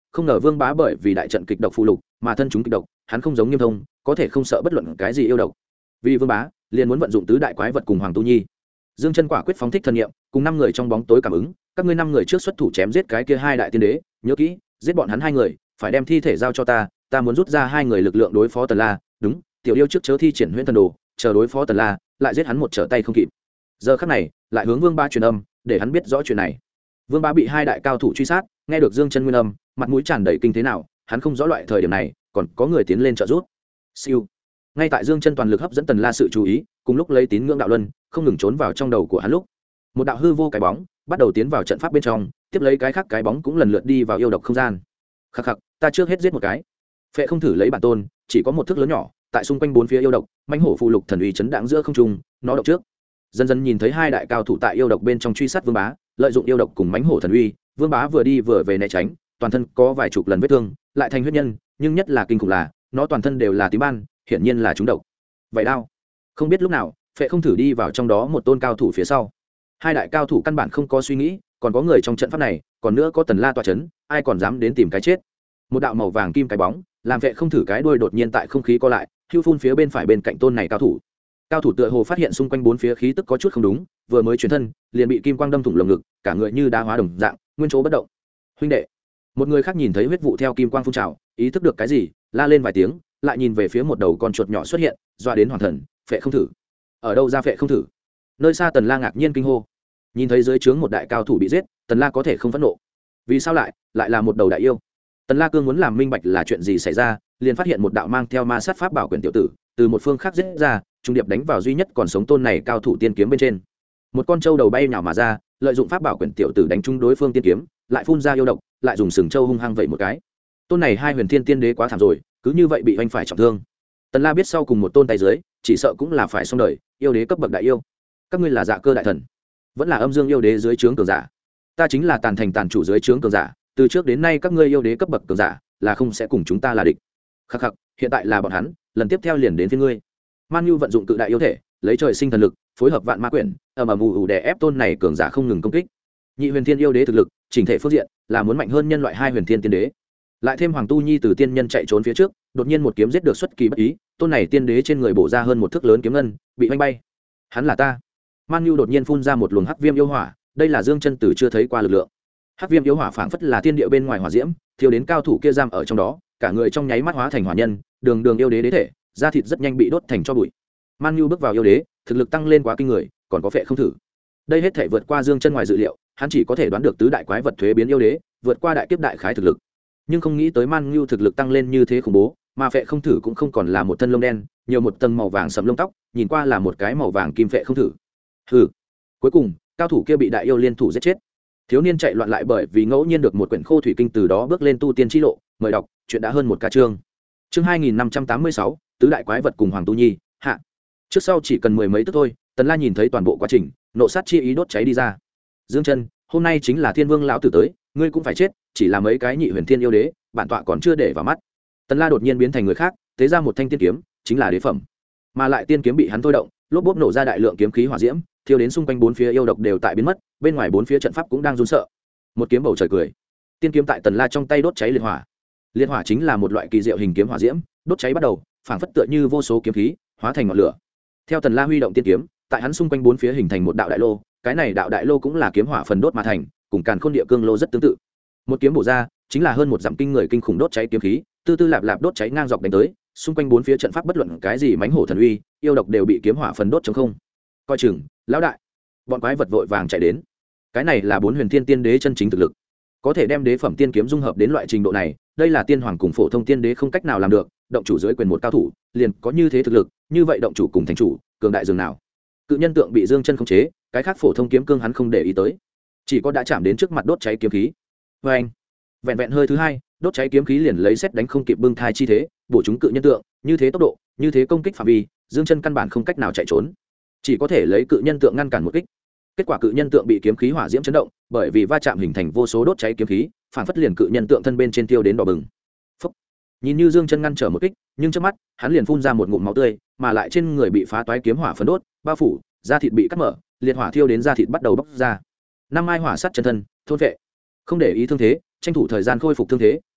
không ngờ Vương Bá bởi vì đại trận kịch độc phụ lục mà thân chúng kịch độc, hắn không giống Nghiêm Thông, có thể không sợ bất luận cái gì yêu độc. Vì Vương Bá, liền muốn vận dụng tứ đại quái vật cùng Hoàng Tu Nhi. Dương Chân quả quyết phóng thích thần niệm, cùng 5 người trong bóng tối cảm ứng, các ngươi 5 người trước xuất thủ chém giết cái kia 2 đại tiên đế, nhớ kỹ, giết bọn hắn 2 người, phải đem thi thể giao cho ta muốn rút ra 2 người lực lượng đối phó Tần La, đúng, tiểu yêu trước chớ thi triển huyễn thần đồ, chờ đối phó Tần La, lại giết hắn một trở tay không kịp. Giờ khắc này, lại hướng Vương Bá truyền âm, để hắn biết rõ chuyện này. Vương Bá bị 2 đại cao thủ truy sát, nghe được Dương Chân nguyên âm, mặt mũi tràn đầy kinh thế nào, hắn không rõ loại thời điểm này, còn có người tiến lên trợ giúp. Siêu. Ngay tại Dương Chân toàn lực hấp dẫn Tần La sự chú ý, cùng lúc lấy tín ngưỡng đạo luân, không ngừng trốn vào trong đầu của hắn lúc, một đạo hư vô cái bóng bắt đầu tiến vào trận pháp bên trong, tiếp lấy cái khác cái bóng cũng lần lượt đi vào yêu độc không gian. Khắc khắc, ta trước hết giết một cái. Phệ không thử lấy bản tôn, chỉ có một thước lớn nhỏ, tại xung quanh 4 phía yêu độc, mãnh hổ phù lục thần uy chấn đãng giữa không trung, nó động trước. Dần dần nhìn thấy 2 đại cao thủ tại yêu độc bên trong truy sát Vương Bá, lợi dụng yêu độc cùng mãnh hổ thần uy, Vương Bá vừa đi vừa về né tránh, toàn thân có vài chục lần vết thương, lại thành huyết nhân, nhưng nhất là kinh khủng là, nó toàn thân đều là tím ban, hiển nhiên là trúng độc. Vậy đao, không biết lúc nào, Phệ không thử đi vào trong đó một tôn cao thủ phía sau. 2 đại cao thủ căn bản không có suy nghĩ, còn có người trong trận pháp này, còn nữa có Tần La tọa chấn, ai còn dám đến tìm cái chết. Một đạo màu vàng kim cái bóng, làm Phệ không thử cái đuôi đột nhiên tại không khí co lại, hưu phun phía bên phải bên cạnh tôn này cao thủ. Cao thủ tựa hồ phát hiện xung quanh 4 phía khí tức có chút không đúng, vừa mới chuyển thân, liền bị kim quang đâm thủng lồng ngực, cả người như đá hóa đồng dạng, nguyên chỗ bất động. Huynh đệ. Một người khác nhìn thấy huyết vụ theo kim quang phun trào, ý thức được cái gì, la lên vài tiếng, lại nhìn về phía một đầu con chuột nhỏ xuất hiện, doa đến hoàn thần. Phệ không thử. Ở đâu ra Phệ không thử? Nơi xa Tần La ngạc nhiên kinh hô. Nhìn thấy dưới trướng một đại cao thủ bị giết, Tần La có thể không phẫn nộ. Vì sao lại là một đầu đại yêu? Tần La cương muốn làm minh bạch là chuyện gì xảy ra, liền phát hiện một đạo mang theo ma sát pháp bảo quyển tiểu tử, từ một phương khác giết ra, trung điệp đánh vào duy nhất còn sống tôn này cao thủ tiên kiếm bên trên. Một con trâu đầu bay nhào mà ra, lợi dụng pháp bảo quyển tiểu tử đánh trúng đối phương tiên kiếm, lại phun ra yêu độc, lại dùng sừng trâu hung hăng vậy một cái. Tôn này 2 huyền thiên tiên đế quá thảm rồi, cứ như vậy bị oanh phải trọng thương. Tần La biết sau cùng một tôn tay dưới, chỉ sợ cũng là phải xong đời, yêu đế cấp bậc đại yêu. Các ngươi là Dạ Cơ đại thần, vẫn là Âm Dương yêu đế dưới trướng cường giả. Ta chính là Tàn Thành tàn chủ dưới trướng cường giả, từ trước đến nay các ngươi yêu đế cấp bậc cường giả là không sẽ cùng chúng ta là địch. Khắc khắc, hiện tại là bọn hắn, lần tiếp theo liền đến phía ngươi. Man Nhu vận dụng cự đại yêu thể, lấy trời sinh thần lực, phối hợp vạn ma quyển, ù để ép tôn này cường giả không ngừng công kích. Nhị huyền thiên yêu đế thực lực, chỉnh thể phương diện là muốn mạnh hơn nhân loại 2 huyền thiên tiên đế. Lại thêm Hoàng Tu Nhi từ tiên nhân chạy trốn phía trước, đột nhiên một kiếm giết được xuất kỳ bất ý, tôn này tiên đế trên người bổ ra hơn một thước lớn kiếm ngân, bị vanh bay. Hắn là ta. Man Nhu đột nhiên phun ra một luồng hắc viêm yêu hỏa, đây là Dương Chân Tử chưa thấy qua lực lượng. Hắc viêm yêu hỏa phảng phất là thiên địa bên ngoài hỏa diễm, thiêu đến cao thủ kia giam ở trong đó, cả người trong nháy mắt hóa thành hỏa nhân, đường đường yêu đế đế thể, da thịt rất nhanh bị đốt thành tro bụi. Man Nhu bước vào yêu đế, thực lực tăng lên quá kinh người, còn có Phệ không thử. Đây hết thể vượt qua Dương Chân ngoài dự liệu, hắn chỉ có thể đoán được tứ đại quái vật thuế biến yêu đế, vượt qua đại kiếp đại khái thực lực. Nhưng không nghĩ tới Man Nhu thực lực tăng lên như thế khủng bố, mà Phệ không thử cũng không còn là một thân lông đen, nhiều một tầng màu vàng sẫm lông tóc, nhìn qua là một cái màu vàng kim Phệ không thử. Hừ. Cuối cùng, cao thủ kia bị đại yêu liên thủ giết chết. Thiếu niên chạy loạn lại bởi vì ngẫu nhiên được một quyển khô thủy kinh, từ đó bước lên tu tiên chi lộ, mời đọc, chuyện đã hơn một ca chương. Chương 2586, tứ đại quái vật cùng Hoàng Tu Nhi, hạ. Trước sau chỉ cần 10 mấy tức thôi, Tần La nhìn thấy toàn bộ quá trình, nộ sát chi ý đốt cháy đi ra. Dương Chân, hôm nay chính là Thiên Vương lão tử tới, ngươi cũng phải chết, chỉ là mấy cái nhị huyền thiên yêu đế, bản tọa còn chưa để vào mắt. Tần La đột nhiên biến thành người khác, tế ra một thanh tiên kiếm, chính là đế phẩm. Mà lại tiên kiếm bị hắn thôi động, lốp bốp nổ ra đại lượng kiếm khí hỏa diễm, thiêu đến xung quanh 4 phía yêu độc đều tại biến mất, bên ngoài 4 phía trận pháp cũng đang run sợ. Một kiếm bầu trời cười. Tiên kiếm tại Tần La trong tay đốt cháy liệt hỏa. Liệt hỏa chính là một loại kỳ diệu hình kiếm hỏa diễm, đốt cháy bắt đầu, phảng phất tựa như vô số kiếm khí hóa thành ngọn lửa. Theo Tần La huy động tiên kiếm, tại hắn xung quanh 4 phía hình thành một đạo đại lô, cái này đạo đại lô cũng là kiếm hỏa phần đốt mà thành, cùng Càn Khôn Địa Cương lô rất tương tự. Một kiếm bổ ra, chính là hơn một dặm kinh người kinh khủng đốt cháy kiếm khí, tư tư lạp lạp đốt cháy ngang dọc đánh tới, xung quanh 4 phía trận pháp bất luận cái gì mãnh hổ thần uy, yêu độc đều bị kiếm hỏa phần đốt trống không. Coi chừng, lão đại. Bọn quái vật vội vàng chạy đến. Cái này là 4 huyền thiên tiên đế chân chính thực lực, có thể đem đế phẩm tiên kiếm dung hợp đến loại trình độ này, đây là tiên hoàng cùng phổ thông tiên đế không cách nào làm được. Động chủ dưới quyền một cao thủ, liền có như thế thực lực, như vậy động chủ cùng thành chủ, cường đại dường nào. Cự nhân tượng bị Dương Chân khống chế, cái khác phổ thông kiếm cương hắn không để ý tới, chỉ có đã chạm đến trước mặt đốt cháy kiếm khí. Và anh, vẹn vẹn hơi thứ hai, đốt cháy kiếm khí liền lấy xét đánh không kịp bưng thai chi thế, bổ chúng cự nhân tượng, như thế tốc độ, như thế công kích phạm vi, Dương Chân căn bản không cách nào chạy trốn, chỉ có thể lấy cự nhân tượng ngăn cản một kích. Kết quả cự nhân tượng bị kiếm khí hỏa diễm chấn động, bởi vì va chạm hình thành vô số đốt cháy kiếm khí, phản phất liền cự nhân tượng thân bên trên tiêu đến đỏ bừng. Phúc. Nhìn như Dương Chân ngăn trở một kích, nhưng trước mắt, hắn liền phun ra một ngụm máu tươi, mà lại trên người bị phá toái kiếm hỏa phấn đốt, bao phủ, da thịt bị cắt mở, liệt hỏa thiêu đến da thịt bắt đầu bốc ra. Năm mai hỏa sát chân thân, thôn vệ. Không để ý thương thế, tranh thủ thời gian khôi phục thương thế,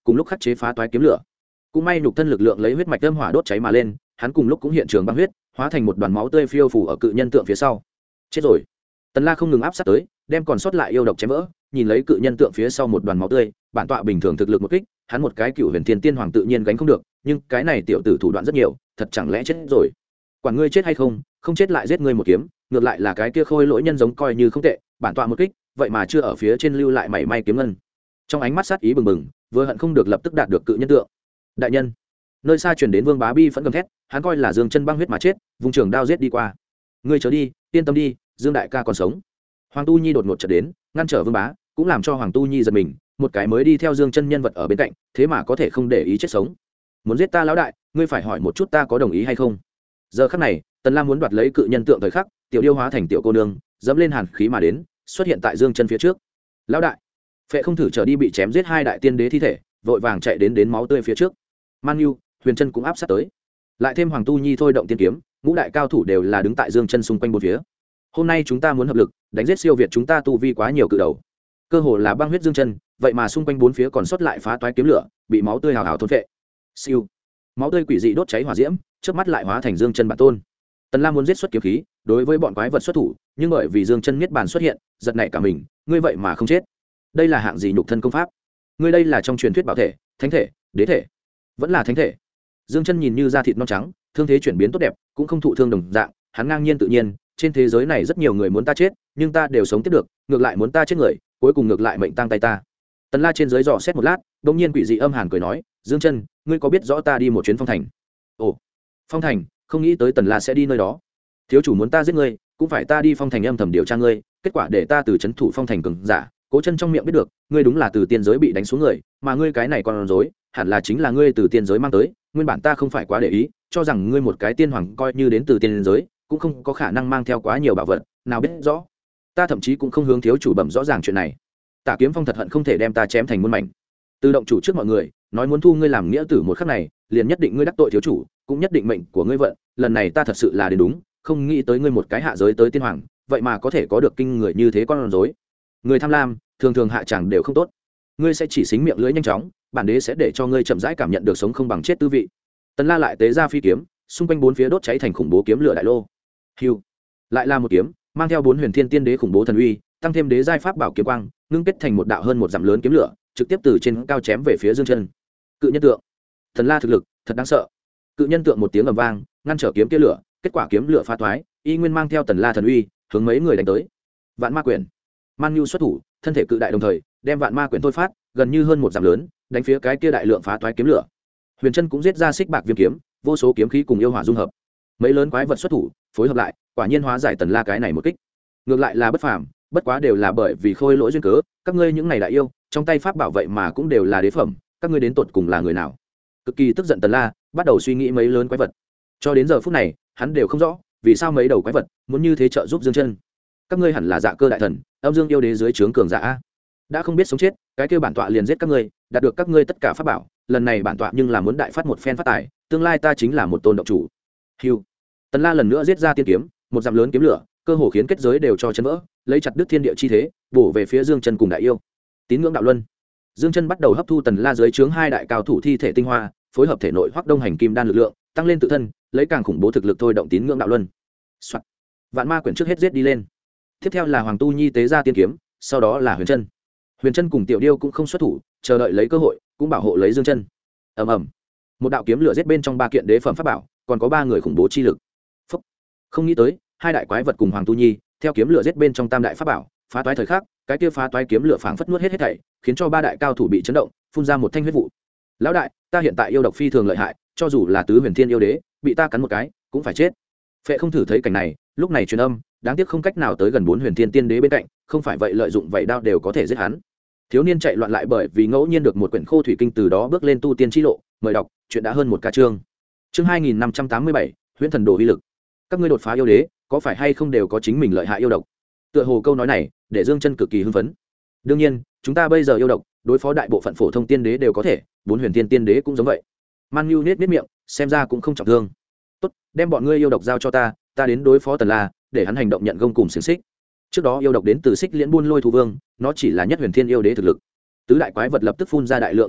cùng lúc khắc chế phá toái kiếm lửa. Cũng may nhục thân lực lượng lấy huyết mạch âm hỏa đốt cháy mà lên, hắn cùng lúc cũng hiện trường băng huyết, hóa thành một đoàn máu tươi phiêu phù ở cự nhân tượng phía sau. Chết rồi. Tần La không ngừng áp sát tới, đem còn sót lại yêu độc chém vỡ, nhìn lấy cự nhân tượng phía sau một đoàn máu tươi, bản tọa bình thường thực lực một kích, hắn một cái cựu huyền thiên tiên hoàng tự nhiên gánh không được, nhưng cái này tiểu tử thủ đoạn rất nhiều, thật chẳng lẽ chết rồi. Quản ngươi chết hay không, không chết lại giết ngươi một kiếm, ngược lại là cái kia khôi lỗi nhân giống coi như không tệ, bản tọa một kích, vậy mà chưa ở phía trên lưu lại mảy may kiếm ngân. Trong ánh mắt sát ý bừng bừng, vừa hận không được lập tức đạt được cự nhân tượng. Đại nhân. Nơi xa truyền đến Vương Bá Bi phẫn gầm thét, hắn coi là Dương Chân băng huyết mà chết, vung trường đao giết đi qua. Ngươi chớ đi, yên tâm đi, Dương đại ca còn sống. Hoàng Tu Nhi đột ngột chợt đến, ngăn trở Vương Bá, cũng làm cho Hoàng Tu Nhi giật mình, một cái mới đi theo Dương Chân nhân vật ở bên cạnh, thế mà có thể không để ý chết sống. Muốn giết ta lão đại, ngươi phải hỏi một chút ta có đồng ý hay không. Giờ khắc này, Tần Lam muốn đoạt lấy cự nhân tượng thời khắc, tiểu điêu hóa thành tiểu cô nương, dẫm lên hàn khí mà đến, xuất hiện tại Dương Chân phía trước. Lão đại, Phệ không thử trở đi bị chém giết hai đại tiên đế thi thể, vội vàng chạy đến máu tươi phía trước. Man Nhu, Huyền Chân cũng áp sát tới. Lại thêm Hoàng Tu Nhi thôi động tiên kiếm, ngũ đại cao thủ đều là đứng tại Dương Chân xung quanh bốn phía. Hôm nay chúng ta muốn hợp lực, đánh giết siêu việt chúng ta tu vi quá nhiều cự đầu. Cơ hồ là băng huyết Dương Chân, vậy mà xung quanh bốn phía còn sót lại phá toái kiếm lửa, bị máu tươi hào hào thôn phệ. Siêu. Máu tươi quỷ dị đốt cháy hỏa diễm, chớp mắt lại hóa thành Dương Chân bản tôn. Tần Lam muốn giết xuất kiếm khí, đối với bọn quái vật xuất thủ, nhưng bởi vì Dương Chân niết bàn xuất hiện, giật nảy cả mình, ngươi vậy mà không chết. Đây là hạng gì nhục thân công pháp? Ngươi đây là trong truyền thuyết bảo thể, thánh thể, đế thể, vẫn là thánh thể. Dương Chân nhìn như da thịt non trắng, thương thế chuyển biến tốt đẹp, cũng không thụ thương đồng dạng, hắn ngang nhiên tự nhiên, trên thế giới này rất nhiều người muốn ta chết, nhưng ta đều sống tiếp được, ngược lại muốn ta chết người, cuối cùng ngược lại mệnh tang tay ta. Tần La trên dưới dò xét một lát, đột nhiên quỷ dị âm hàn cười nói, Dương Chân, ngươi có biết rõ ta đi một chuyến Phong Thành? Ồ, Phong Thành, không nghĩ tới Tần La sẽ đi nơi đó. Thiếu chủ muốn ta giết ngươi, cũng phải ta đi Phong Thành âm thầm điều tra ngươi, kết quả để ta từ trấn thủ Phong Thành cường giả, Cố Chân trong miệng biết được, ngươi đúng là từ tiên giới bị đánh xuống người, mà ngươi cái này còn dối, hẳn là chính là ngươi từ tiên giới mang tới, nguyên bản ta không phải quá để ý, cho rằng ngươi một cái tiên hoàng coi như đến từ tiên giới, cũng không có khả năng mang theo quá nhiều bảo vật, nào biết rõ. Ta thậm chí cũng không hướng thiếu chủ bẩm rõ ràng chuyện này. Tả Kiếm Phong thật hận không thể đem ta chém thành muôn mảnh. Từ động chủ trước mọi người, nói muốn thu ngươi làm nghĩa tử một khắc này, liền nhất định ngươi đắc tội thiếu chủ, cũng nhất định mệnh của ngươi vận, lần này ta thật sự là đến đúng, không nghĩ tới ngươi một cái hạ giới tới tiên hoàng, vậy mà có thể có được kinh người như thế con rối. Người tham lam, thường thường hạ chẳng đều không tốt. Ngươi sẽ chỉ xính miệng lưỡi nhanh chóng, bản đế sẽ để cho ngươi chậm rãi cảm nhận được sống không bằng chết tư vị. Tần La lại tế ra phi kiếm, xung quanh bốn phía đốt cháy thành khủng bố kiếm lửa đại lô. Hưu, lại là một kiếm, mang theo bốn huyền thiên tiên đế khủng bố thần uy, tăng thêm đế giai pháp bảo kiếm quang, ngưng kết thành một đạo hơn một dặm lớn kiếm lửa, trực tiếp từ trên cao chém về phía Dương Chân. Cự nhân tượng, Tần La thực lực thật đáng sợ. Cự nhân tượng một tiếng ầm vang, ngăn trở kiếm kia lửa, kết quả kiếm lửa phá toái, y nguyên mang theo Tần La thần uy, hướng mấy người đánh tới. Vạn Ma Quyển, Man Nhu xuất thủ, thân thể cự đại đồng thời, đem Vạn Ma Quyển thôi phát, gần như hơn một dặm lớn, đánh phía cái kia đại lượng phá toái kiếm lửa. Huyền Chân cũng giết ra xích bạc viêm kiếm, vô số kiếm khí cùng yêu hỏa dung hợp. Mấy lớn quái vật xuất thủ, phối hợp lại, quả nhiên hóa giải Tần La cái này một kích. Ngược lại là bất phàm, bất quá đều là bởi vì khôi lỗi duyên cớ, các ngươi những này đại yêu, trong tay pháp bảo vậy mà cũng đều là đế phẩm, các ngươi đến tột cùng là người nào? Cực kỳ tức giận Tần La, bắt đầu suy nghĩ mấy lớn quái vật. Cho đến giờ phút này, hắn đều không rõ, vì sao mấy đầu quái vật muốn như thế trợ giúp Dương Chân. Các ngươi hẳn là Dạ Cơ đại thần, Âm Dương yêu đế dưới trướng cường giả a. Đã không biết sống chết, cái kia bản tọa liền giết các ngươi, đạt được các ngươi tất cả pháp bảo, lần này bản tọa nhưng là muốn đại phát một phen phát tài, tương lai ta chính là một tôn động chủ. Hưu. Tần La lần nữa giết ra tiên kiếm, một dặm lớn kiếm lửa, cơ hồ khiến kết giới đều cho chấn vỡ, lấy chặt đứt thiên địa chi thế, bổ về phía Dương Chân cùng đại yêu. Tín ngưỡng đạo luân. Dương Chân bắt đầu hấp thu Tần La dưới trướng hai đại cao thủ thi thể tinh hoa, phối hợp thể nội Hoắc Đông Hành kim đan lực lượng, tăng lên tự thân, lấy càng khủng bố thực lực thôi động tín ngưỡng đạo luân. Soạt. Vạn Ma Quyển trước hết giết đi lên. Tiếp theo là Hoàng Tu Nhi tế ra tiên kiếm, sau đó là Huyền Chân. Huyền Chân cùng Tiểu Điêu cũng không xuất thủ, chờ đợi lấy cơ hội, cũng bảo hộ lấy Dương Chân. Ầm ầm. Một đạo kiếm lửa giết bên trong ba kiện đế phẩm pháp bảo, còn có ba người khủng bố chi lực. Phúc. Không nghĩ tới, hai đại quái vật cùng Hoàng Tu Nhi, theo kiếm lửa giết bên trong tam đại pháp bảo, phá toái thời khắc, cái kia phá toái kiếm lửa phảng phất nuốt hết thảy, khiến cho ba đại cao thủ bị chấn động, phun ra một thanh huyết vụ. Lão đại, ta hiện tại yêu độc phi thường lợi hại, cho dù là tứ huyền thiên yêu đế, bị ta cắn một cái, cũng phải chết. Phệ không thử thấy cảnh này, lúc này truyền âm, đáng tiếc không cách nào tới gần bốn huyền thiên tiên đế bên cạnh, không phải vậy lợi dụng vậy đao đều có thể giết hắn. Thiếu niên chạy loạn lại bởi vì ngẫu nhiên được một quyển khô thủy kinh, từ đó bước lên tu tiên chi lộ, mời đọc, chuyện đã hơn một ca chương. Chương 2587, Huyễn Thần Đồ uy lực. Các ngươi đột phá yêu đế, có phải hay không đều có chính mình lợi hại yêu độc? Tựa hồ câu nói này, để Dương Chân cực kỳ hưng phấn. Đương nhiên, chúng ta bây giờ yêu độc, đối phó đại bộ phận phổ thông tiên đế đều có thể, bốn huyền tiên tiên đế cũng giống vậy. Man Nhu nết miệng, xem ra cũng không trọng thương. Tốt, đem bọn ngươi yêu độc giao cho ta, ta đến đối phó Tần La, để hắn hành động nhận gông cùng xiềng xích. Trước đó yêu độc đến từ Xích Liễn Buôn Lôi Thú Vương, nó chỉ là nhất huyền thiên yêu đế thực lực. Tứ đại quái vật lập tức phun ra đại lượng yêu độc,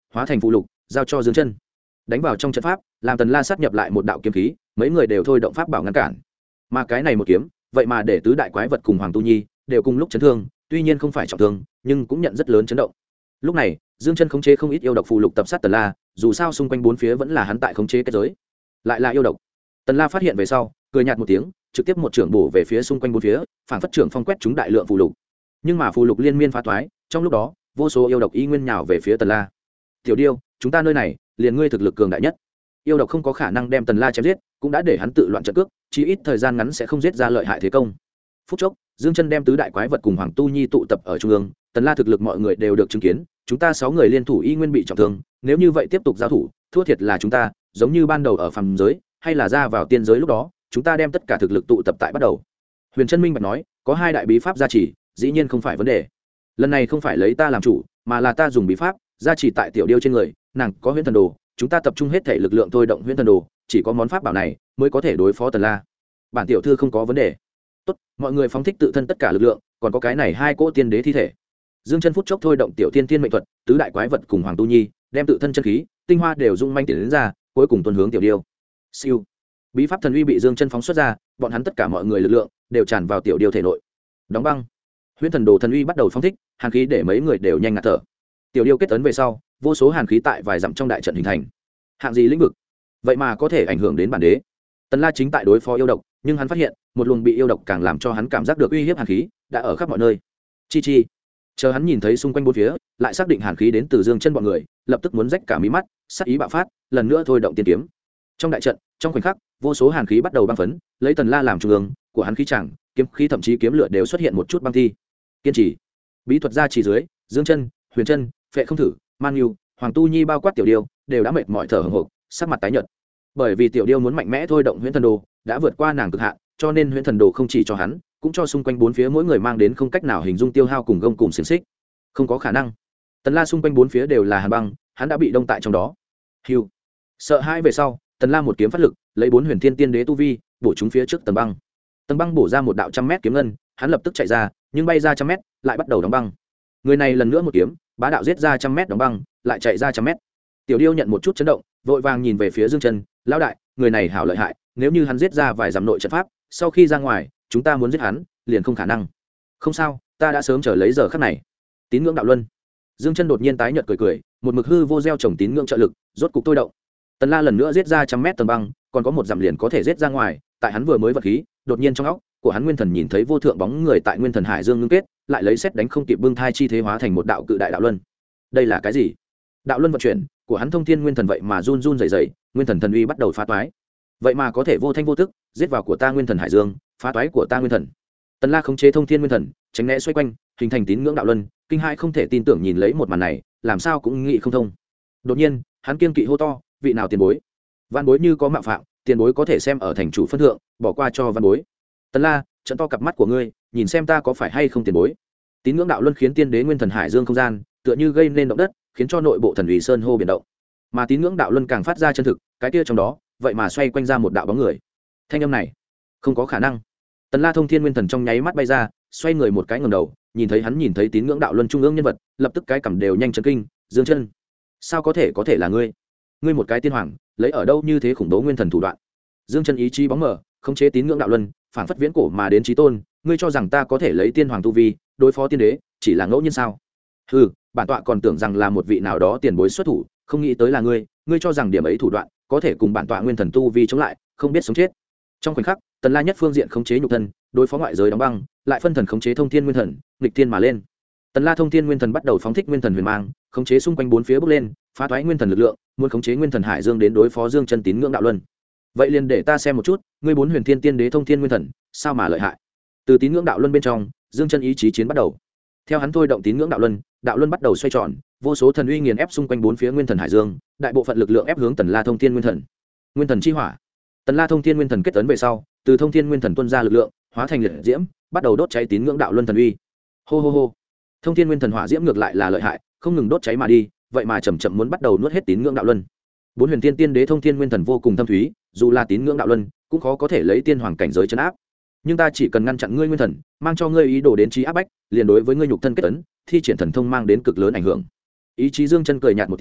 hóa thành phụ lục giao cho Dương Chân. Đánh vào trong trận pháp, làm Tần La sát nhập lại một đạo kiếm khí, mấy người đều thôi động pháp bảo ngăn cản. Mà cái này một kiếm, vậy mà để tứ đại quái vật cùng Hoàng Tu Nhi đều cùng lúc chấn thương, tuy nhiên không phải trọng thương, nhưng cũng nhận rất lớn chấn động. Lúc này, Dương Chân khống chế không ít yêu độc phù lục tập sát Tần La, dù sao xung quanh bốn phía vẫn là hắn tại khống chế kết giới. Lại là yêu độc. Tần La phát hiện về sau, cười nhạt một tiếng, trực tiếp một trưởng bổ về phía xung quanh bốn phía, phản phất trưởng phong quét chúng đại lượng phù lục. Nhưng mà phù lục liên miên phá toái, trong lúc đó, vô số yêu độc y nguyên nhào về phía Tần La. Tiểu Điêu, chúng ta nơi này, liền ngươi thực lực cường đại nhất. Yêu độc không có khả năng đem Tần La chém giết, cũng đã để hắn tự loạn trận cước, chí ít thời gian ngắn sẽ không giết ra lợi hại thế công. Phút chốc, Dương Chân đem tứ đại quái vật cùng Hoàng Tu Nhi tụ tập ở trung ương, Tần La thực lực mọi người đều được chứng kiến, chúng ta 6 người liên thủ y nguyên bị trọng thương, nếu như vậy tiếp tục giao thủ, thua thiệt là chúng ta, giống như ban đầu ở phàm giới, hay là ra vào tiên giới lúc đó, chúng ta đem tất cả thực lực tụ tập tại bắt đầu. Huyền Trân Minh bạch nói, có 2 đại bí pháp gia trì, dĩ nhiên không phải vấn đề. Lần này không phải lấy ta làm chủ, mà là ta dùng bí pháp gia trì tại Tiểu Điêu trên người, nàng có Huyễn Thần Đồ, chúng ta tập trung hết thể lực lượng thôi động Huyễn Thần Đồ, chỉ có món pháp bảo này mới có thể đối phó Tần La. Bản tiểu thư không có vấn đề. Tốt, mọi người phóng thích tự thân tất cả lực lượng, còn có cái này 2 cỗ tiên đế thi thể. Dương Chân phút chốc thôi động tiểu tiên tiên mệnh thuật, tứ đại quái vật cùng Hoàng Tu Nhi, đem tự thân chân khí, tinh hoa đều dung manh tiến đến ra, cuối cùng tuần hướng Tiểu Điêu. Siêu. Bí pháp thần uy bị Dương Chân phóng xuất ra, bọn hắn tất cả mọi người lực lượng đều tràn vào Tiểu Điêu thể nội. Đóng băng. Huyễn Thần Đồ thần uy bắt đầu phóng thích, hàn khí để mấy người đều nhanh ngạt thở. Tiểu Điêu kết ấn về sau, vô số hàn khí tại vài dặm trong đại trận hình thành. Hạng gì lĩnh vực, vậy mà có thể ảnh hưởng đến bản đế. Tần La chính tại đối phó yêu độc, nhưng hắn phát hiện, một luồng bị yêu độc càng làm cho hắn cảm giác được uy hiếp hàn khí đã ở khắp mọi nơi. Chi chi. Chờ hắn nhìn thấy xung quanh bốn phía, lại xác định hàn khí đến từ Dương Chân bọn người, lập tức muốn rách cả mí mắt, sát ý bạo phát, lần nữa thôi động tiên kiếm. Trong đại trận, trong khoảnh khắc, vô số hàn khí bắt đầu băng phấn, lấy Tần La làm trung ương, của hắn khí chẳng, kiếm khí thậm chí kiếm lửa đều xuất hiện một chút băng thi. Kiên trì. Bí thuật gia chỉ dưới, Dương Chân, Huyền Chân, Phệ Không Thử, Man Nhu, Hoàng Tu Nhi bao quát Tiểu Điêu, đều đã mệt mỏi thở hổn hộc, sắc mặt tái nhợt. Bởi vì Tiểu Điêu muốn mạnh mẽ thôi động Huyễn Thần Đồ, đã vượt qua nàng cực hạn, cho nên Huyễn Thần Đồ không chỉ cho hắn, cũng cho xung quanh bốn phía mỗi người mang đến không cách nào hình dung tiêu hao cùng gông cùng xiềng xích. Không có khả năng. Tần La xung quanh bốn phía đều là hàn băng, hắn đã bị đông tại trong đó. Hưu. Sợ hãi về sau, Tần La một kiếm phát lực, lấy 4 huyền thiên tiên đế tu vi, bổ chúng phía trước tầng băng. Tầng băng bổ ra một đạo 100 mét kiếm ngân, hắn lập tức chạy ra, nhưng bay ra 100 mét, lại bắt đầu đóng băng. Người này lần nữa một kiếm, bá đạo giết ra 100 mét đóng băng, lại chạy ra 100 mét. Tiểu Điêu nhận một chút chấn động, vội vàng nhìn về phía Dương Chân, lão đại, người này hảo lợi hại, nếu như hắn giết ra vài dặm nội trận pháp, sau khi ra ngoài, chúng ta muốn giết hắn, liền không khả năng. Không sao, ta đã sớm chờ lấy giờ khắc này. Tín ngưỡng đạo luân. Dương Chân đột nhiên tái nhợt cười cười, một mực hư vô gieo trồng tín ngưỡng trợ lực, rốt cục tôi động. Tần La lần nữa giết ra 100 mét tầng băng, còn có một dặm liền có thể giết ra ngoài, tại hắn vừa mới vật khí, đột nhiên trong óc của hắn nguyên thần nhìn thấy vô thượng bóng người tại nguyên thần hải dương ngưng kết, lại lấy xét đánh không kịp bưng thai chi thế hóa thành một đạo cự đại đạo luân. Đây là cái gì? Đạo luân vận chuyển, của hắn thông thiên nguyên thần vậy mà run run rẩy rẩy, nguyên thần thần uy bắt đầu phá toái. Vậy mà có thể vô thanh vô tức giết vào của ta nguyên thần hải dương, phá toái của ta nguyên thần. Tần La khống chế thông thiên nguyên thần, tránh né xoay quanh, hình thành tín ngưỡng đạo luân, kinh hãi không thể tin tưởng nhìn lấy một màn này, làm sao cũng nghĩ không thông. Đột nhiên, hắn kiên kỵ hô to, vị nào tiền bối? Văn bối như có mạo phạm, tiền bối có thể xem ở thành chủ phân thượng, bỏ qua cho văn bối. Tần La, trận to cặp mắt của ngươi, nhìn xem ta có phải hay không tiền bối. Tín ngưỡng đạo luân khiến tiên đế nguyên thần hải dương không gian tựa như gây nên động đất, khiến cho nội bộ thần ủy sơn hô biển động. Mà tín ngưỡng đạo luân càng phát ra chân thực, cái kia trong đó, vậy mà xoay quanh ra một đạo bóng người. Thanh âm này, không có khả năng. Tần La thông thiên nguyên thần trong nháy mắt bay ra, xoay người một cái ngẩng đầu, nhìn thấy hắn nhìn thấy tín ngưỡng đạo luân trung ương nhân vật, lập tức cái cằm đều nhanh chấn kinh. Dương Chân, sao có thể là ngươi? Ngươi một cái tiên hoàng, lấy ở đâu như thế khủng bố nguyên thần thủ đoạn? Dương Chân ý chí bóng mờ, khống chế tín ngưỡng đạo luân, phảng phất viễn cổ mà đến chí tôn, ngươi cho rằng ta có thể lấy tiên hoàng tu vi đối phó tiên đế, chỉ là ngẫu nhiên sao? Hừ, bản tọa còn tưởng rằng là một vị nào đó tiền bối xuất thủ, không nghĩ tới là ngươi, ngươi cho rằng điểm ấy thủ đoạn có thể cùng bản tọa nguyên thần tu vi chống lại, không biết sống chết. Trong khoảnh khắc, Tần La nhất phương diện khống chế nhục thân, đối phó ngoại giới đóng băng, lại phân thần khống chế thông thiên nguyên thần, nghịch thiên mà lên. Tần La thông thiên nguyên thần bắt đầu phóng thích nguyên thần huyền mang, khống chế xung quanh bốn phía bốc lên, phá toái nguyên thần lực lượng, muốn khống chế nguyên thần hải dương đến đối phó Dương Chân tín ngưỡng đạo luân. Vậy liền để ta xem một chút, ngươi 4 huyền thiên tiên đế thông thiên nguyên thần, sao mà lợi hại. Từ tín ngưỡng đạo luân bên trong, Dương Chân ý chí chiến bắt đầu. Theo hắn thôi động tín ngưỡng đạo luân bắt đầu xoay tròn, vô số thần uy nghiền ép xung quanh bốn phía nguyên thần hải dương, đại bộ phận lực lượng ép hướng Tần La thông thiên nguyên thần. Nguyên thần chi hỏa. Tần La thông thiên nguyên thần kết tấn về sau, từ thông thiên nguyên thần tuôn ra lực lượng, hóa thành liệt diễm, bắt đầu đốt cháy tín ngưỡng đạo luân thần uy. Hô hô hô. Thông thiên nguyên thần hỏa diễm ngược lại là lợi hại, không ngừng đốt cháy mà đi, vậy mà chậm chậm muốn bắt đầu nuốt hết tín ngưỡng đạo luân. 4 huyền tiên tiên đế thông thiên nguyên thần vô cùng thâm thúy, dù là tín ngưỡng đạo luân, cũng khó có thể lấy tiên hoàng cảnh giới trấn áp. Nhưng ta chỉ cần ngăn chặn ngươi nguyên thần, mang cho ngươi ý đồ đến trí áp bách, liền đối với ngươi nhục thân kết tấn, thi triển thần thông mang đến cực lớn ảnh hưởng. Ý chí Dương Chân cười nhạt một tiếng,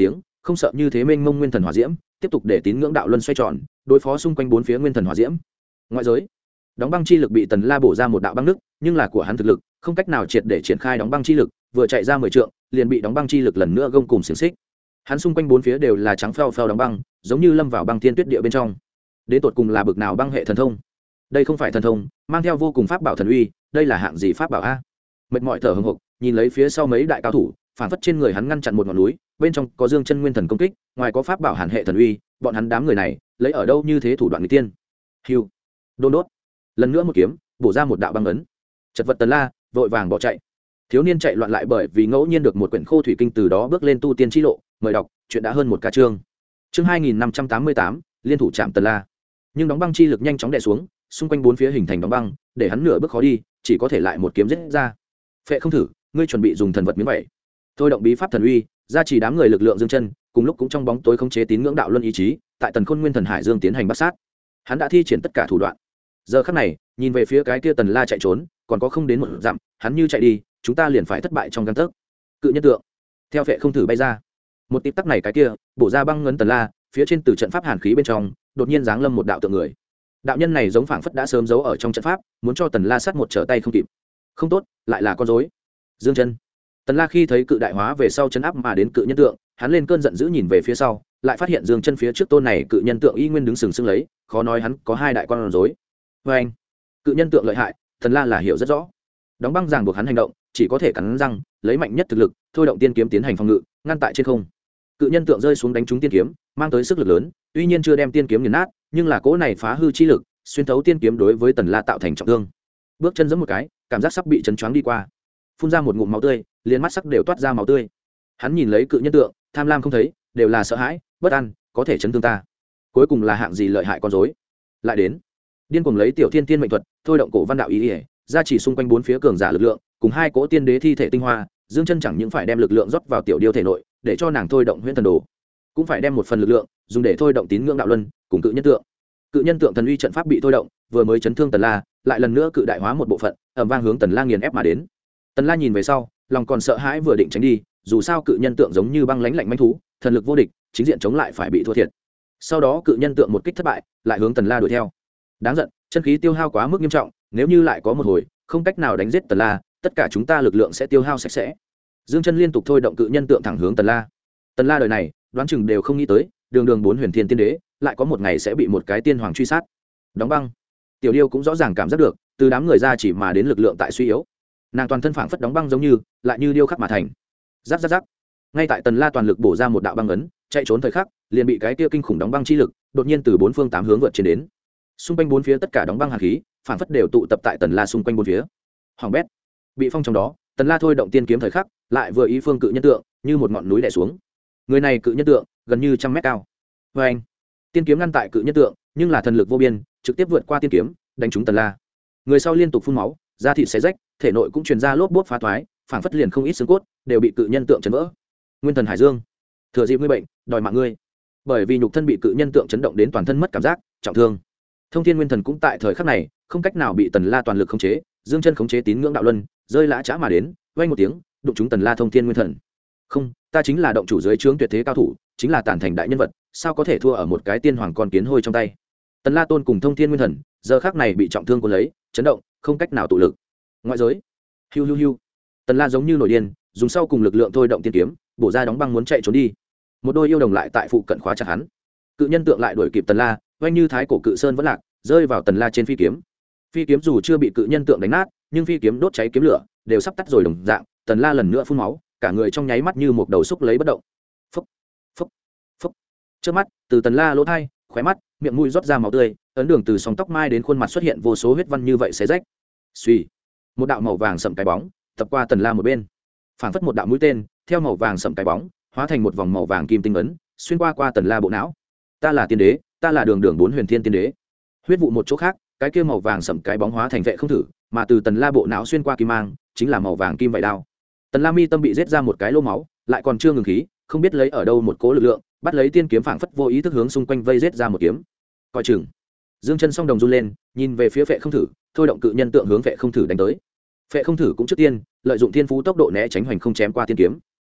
không sợ như thế mênh mông nguyên thần hỏa diễm, tiếp tục để tín ngưỡng đạo luân xoay tròn, đối phó xung quanh bốn phía nguyên thần hỏa diễm. Ngoại giới, đóng băng chi lực bị Tần La bổ ra một đạo băng nước, nhưng là của hắn thực lực không cách nào triệt để triển khai đóng băng chi lực, vừa chạy ra 10 trượng, liền bị đóng băng chi lực lần nữa gông cùng xiềng xích. Hắn xung quanh bốn phía đều là trắng phèo phèo đóng băng, giống như lâm vào băng thiên tuyết địa bên trong. Đến tột cùng là bực nào băng hệ thần thông? Đây không phải thần thông, mang theo vô cùng pháp bảo thần uy, đây là hạng gì pháp bảo a? Mệt mỏi thở hổn hộc, nhìn lấy phía sau mấy đại cao thủ, phản phất trên người hắn ngăn chặn một ngọn núi, bên trong có dương chân nguyên thần công kích, ngoài có pháp bảo hàn hệ thần uy, bọn hắn đám người này lấy ở đâu như thế thủ đoạn người tiên? Hưu, đôn đốt, lần nữa một kiếm bổ ra một đạo băng ấn. Chật vật Tần La vội vàng bỏ chạy. Thiếu niên chạy loạn lại bởi vì ngẫu nhiên được một quyển khô thủy kinh, từ đó bước lên tu tiên chi lộ. Mời đọc, chuyện đã hơn một cả chương. Chương 2588, liên thủ chạm Tần La. Nhưng đóng băng chi lực nhanh chóng đè xuống, xung quanh bốn phía hình thành đóng băng, để hắn nửa bước khó đi, chỉ có thể lại một kiếm giết ra. Phệ không thử, ngươi chuẩn bị dùng thần vật miếng vậy. Thôi động bí pháp thần uy, gia trì đám người lực lượng dương chân, cùng lúc cũng trong bóng tối khống chế tín ngưỡng đạo luân ý chí, tại Tần Khôn Nguyên Thần Hải Dương tiến hành bắt sát. Hắn đã thi triển tất cả thủ đoạn. Giờ khắc này, nhìn về phía cái kia Tần La chạy trốn, còn có không đến một dặm, hắn như chạy đi, chúng ta liền phải thất bại trong gang tấc. Cự nhân tượng, theo phệ không thử bay ra. Một tịp tắc này cái kia, bổ ra băng ngấn Tần La, phía trên từ trận pháp hàn khí bên trong, đột nhiên giáng lâm một đạo tượng người. Đạo nhân này giống phảng phất đã sớm giấu ở trong trận pháp, muốn cho Tần La sát một trở tay không kịp. Không tốt, lại là con rối. Dương chân. Tần La khi thấy cự đại hóa về sau chấn áp mà đến cự nhân tượng, hắn lên cơn giận dữ nhìn về phía sau, lại phát hiện Dương chân phía trước tôn này cự nhân tượng y nguyên đứng sừng sững lấy, khó nói hắn có hai đại con rối. Và anh, cự nhân tượng lợi hại, Tần La là hiểu rất rõ. Đóng băng ràng buộc hắn hành động, chỉ có thể cắn răng, lấy mạnh nhất thực lực, thôi động tiên kiếm tiến hành phòng ngự, ngăn tại trên không. Cự nhân tượng rơi xuống đánh trúng tiên kiếm, mang tới sức lực lớn, tuy nhiên chưa đem tiên kiếm nghiền nát, nhưng là cỗ này phá hư chi lực, xuyên thấu tiên kiếm đối với Tần La tạo thành trọng thương. Bước chân giẫm một cái, cảm giác sắp bị chấn choáng đi qua, phun ra một ngụm máu tươi, liền mắt sắc đều toát ra máu tươi. Hắn nhìn lấy cự nhân tượng, tham lam không thấy, đều là sợ hãi, bất an, có thể chấn thương ta. Cuối cùng là hạng gì lợi hại con rối? Lại đến, điên cuồng lấy tiểu thiên tiên mệnh thuật, thôi động cổ văn đạo ý ỉa, gia chỉ xung quanh bốn phía cường giả lực lượng, cùng hai cỗ tiên đế thi thể tinh hoa, Dương chân chẳng những phải đem lực lượng rót vào tiểu điêu thể nội, để cho nàng thôi động huyễn thần đồ, cũng phải đem một phần lực lượng dùng để thôi động tín ngưỡng đạo luân, cùng cự nhân tượng. Cự nhân tượng thần uy trận pháp bị thôi động, vừa mới chấn thương Tần La, lại lần nữa cự đại hóa một bộ phận, ầm vang hướng Tần La nghiền ép mà đến. Tần La nhìn về sau, lòng còn sợ hãi vừa định tránh đi, dù sao cự nhân tượng giống như băng lãnh lạnh manh thú, thần lực vô địch, chính diện chống lại phải bị thua thiệt. Sau đó cự nhân tượng một kích thất bại, lại hướng Tần La đuổi theo. Đáng giận, chân khí tiêu hao quá mức nghiêm trọng, nếu như lại có một hồi không cách nào đánh giết Tần La, tất cả chúng ta lực lượng sẽ tiêu hao sạch sẽ. Dương chân liên tục thôi động cự nhân tượng thẳng hướng Tần La. Tần La đời này, đoán chừng đều không nghĩ tới, đường đường 4 huyền thiên tiên đế, lại có một ngày sẽ bị một cái tiên hoàng truy sát. Đóng băng. Tiểu Điêu cũng rõ ràng cảm giác được, từ đám người ra chỉ mà đến lực lượng tại suy yếu. Nàng toàn thân phảng phất đóng băng giống như, lại như điêu khắc mà thành. Rắc rắc rắc. Ngay tại Tần La toàn lực bổ ra một đạo băng ấn, chạy trốn thời khắc, liền bị cái kia kinh khủng đóng băng chi lực, đột nhiên từ bốn phương tám hướng vượt trên đến. Xung quanh bốn phía tất cả đóng băng hàn khí, phảng phất đều tụ tập tại Tần La xung quanh bốn phía. Hoàng bét. Bị phong trong đó, Tần La thôi động tiên kiếm thời khắc, lại vừa ý phương cự nhân tượng, như một ngọn núi đè xuống. Người này cự nhân tượng, gần như 100 mét cao. Và anh, tiên kiếm ngăn tại cự nhân tượng, nhưng là thần lực vô biên, trực tiếp vượt qua tiên kiếm, đánh trúng Tần La. Người sau liên tục phun máu, da thịt xé rách, thể nội cũng truyền ra lốp bốp phá toái, phảng phất liền không ít xương cốt đều bị cự nhân tượng chấn vỡ. Nguyên thần Hải Dương, thừa dịp ngươi bệnh, đòi mạng ngươi. Bởi vì nhục thân bị cự nhân tượng chấn động đến toàn thân mất cảm giác, trọng thương. Thông Thiên Nguyên Thần cũng tại thời khắc này, không cách nào bị Tần La toàn lực khống chế, Dương chân khống chế tín ngưỡng đạo luân, rơi lã chã mà đến, vang một tiếng, đụng trúng Tần La Thông Thiên Nguyên Thần. Không, ta chính là động chủ dưới trướng tuyệt thế cao thủ, chính là tản thành đại nhân vật, sao có thể thua ở một cái tiên hoàng con kiến hôi trong tay. Tần La Tôn cùng Thông Thiên Nguyên Thần, giờ khắc này bị trọng thương cuốn lấy, chấn động, không cách nào tụ lực. Ngoại giới, hiu hiu hiu. Tần La giống như nổi điên, dùng sau cùng lực lượng thôi động tiên kiếm, bổ ra đóng băng muốn chạy trốn đi. Một đôi yêu đồng lại tại phụ cận khóa chặt hắn. Cự nhân tượng lại đuổi kịp Tần La, vang như thái cổ cự sơn vẫn lạc, rơi vào Tần La trên phi kiếm. Phi kiếm dù chưa bị cự nhân tượng đánh nát, nhưng phi kiếm đốt cháy kiếm lửa, đều sắp tắt rồi đồng dạng. Tần La lần nữa phun máu, cả người trong nháy mắt như một đầu xúc lấy bất động. Phốc, phốc, phốc. Trước mắt, từ Tần La lỗ tai, khóe mắt, miệng mũi rót ra máu tươi, ấn đường từ sóng tóc mai đến khuôn mặt xuất hiện vô số huyết văn như vậy xé rách. Suy, một đạo màu vàng sậm cái bóng, tập qua Tần La một bên. Phảng phất một đạo mũi tên, theo màu vàng sậm cái bóng, hóa thành một vòng màu vàng kim tinh ấn, xuyên qua Tần La bộ não. Ta là tiên đế, ta là đường đường 4 huyền thiên tiên đế. Huyết vụ một chỗ khác, cái kia màu vàng sậm cái bóng hóa thành vệ không thử, mà từ Tần La bộ não xuyên qua kim mang, chính là màu vàng kim vậy đao. Tần La mi tâm bị giết ra một cái lỗ máu, lại còn chưa ngừng khí, không biết lấy ở đâu một cố lực lượng, bắt lấy tiên kiếm phảng phất vô ý thức hướng xung quanh vây giết ra một kiếm. Coi chừng. Dương chân song đồng run lên, nhìn về phía vệ không thử, thôi động cự nhân tượng hướng vệ không thử đánh tới. Vệ không thử cũng trước tiên lợi dụng thiên phú tốc độ né tránh hoành không chém qua tiên kiếm.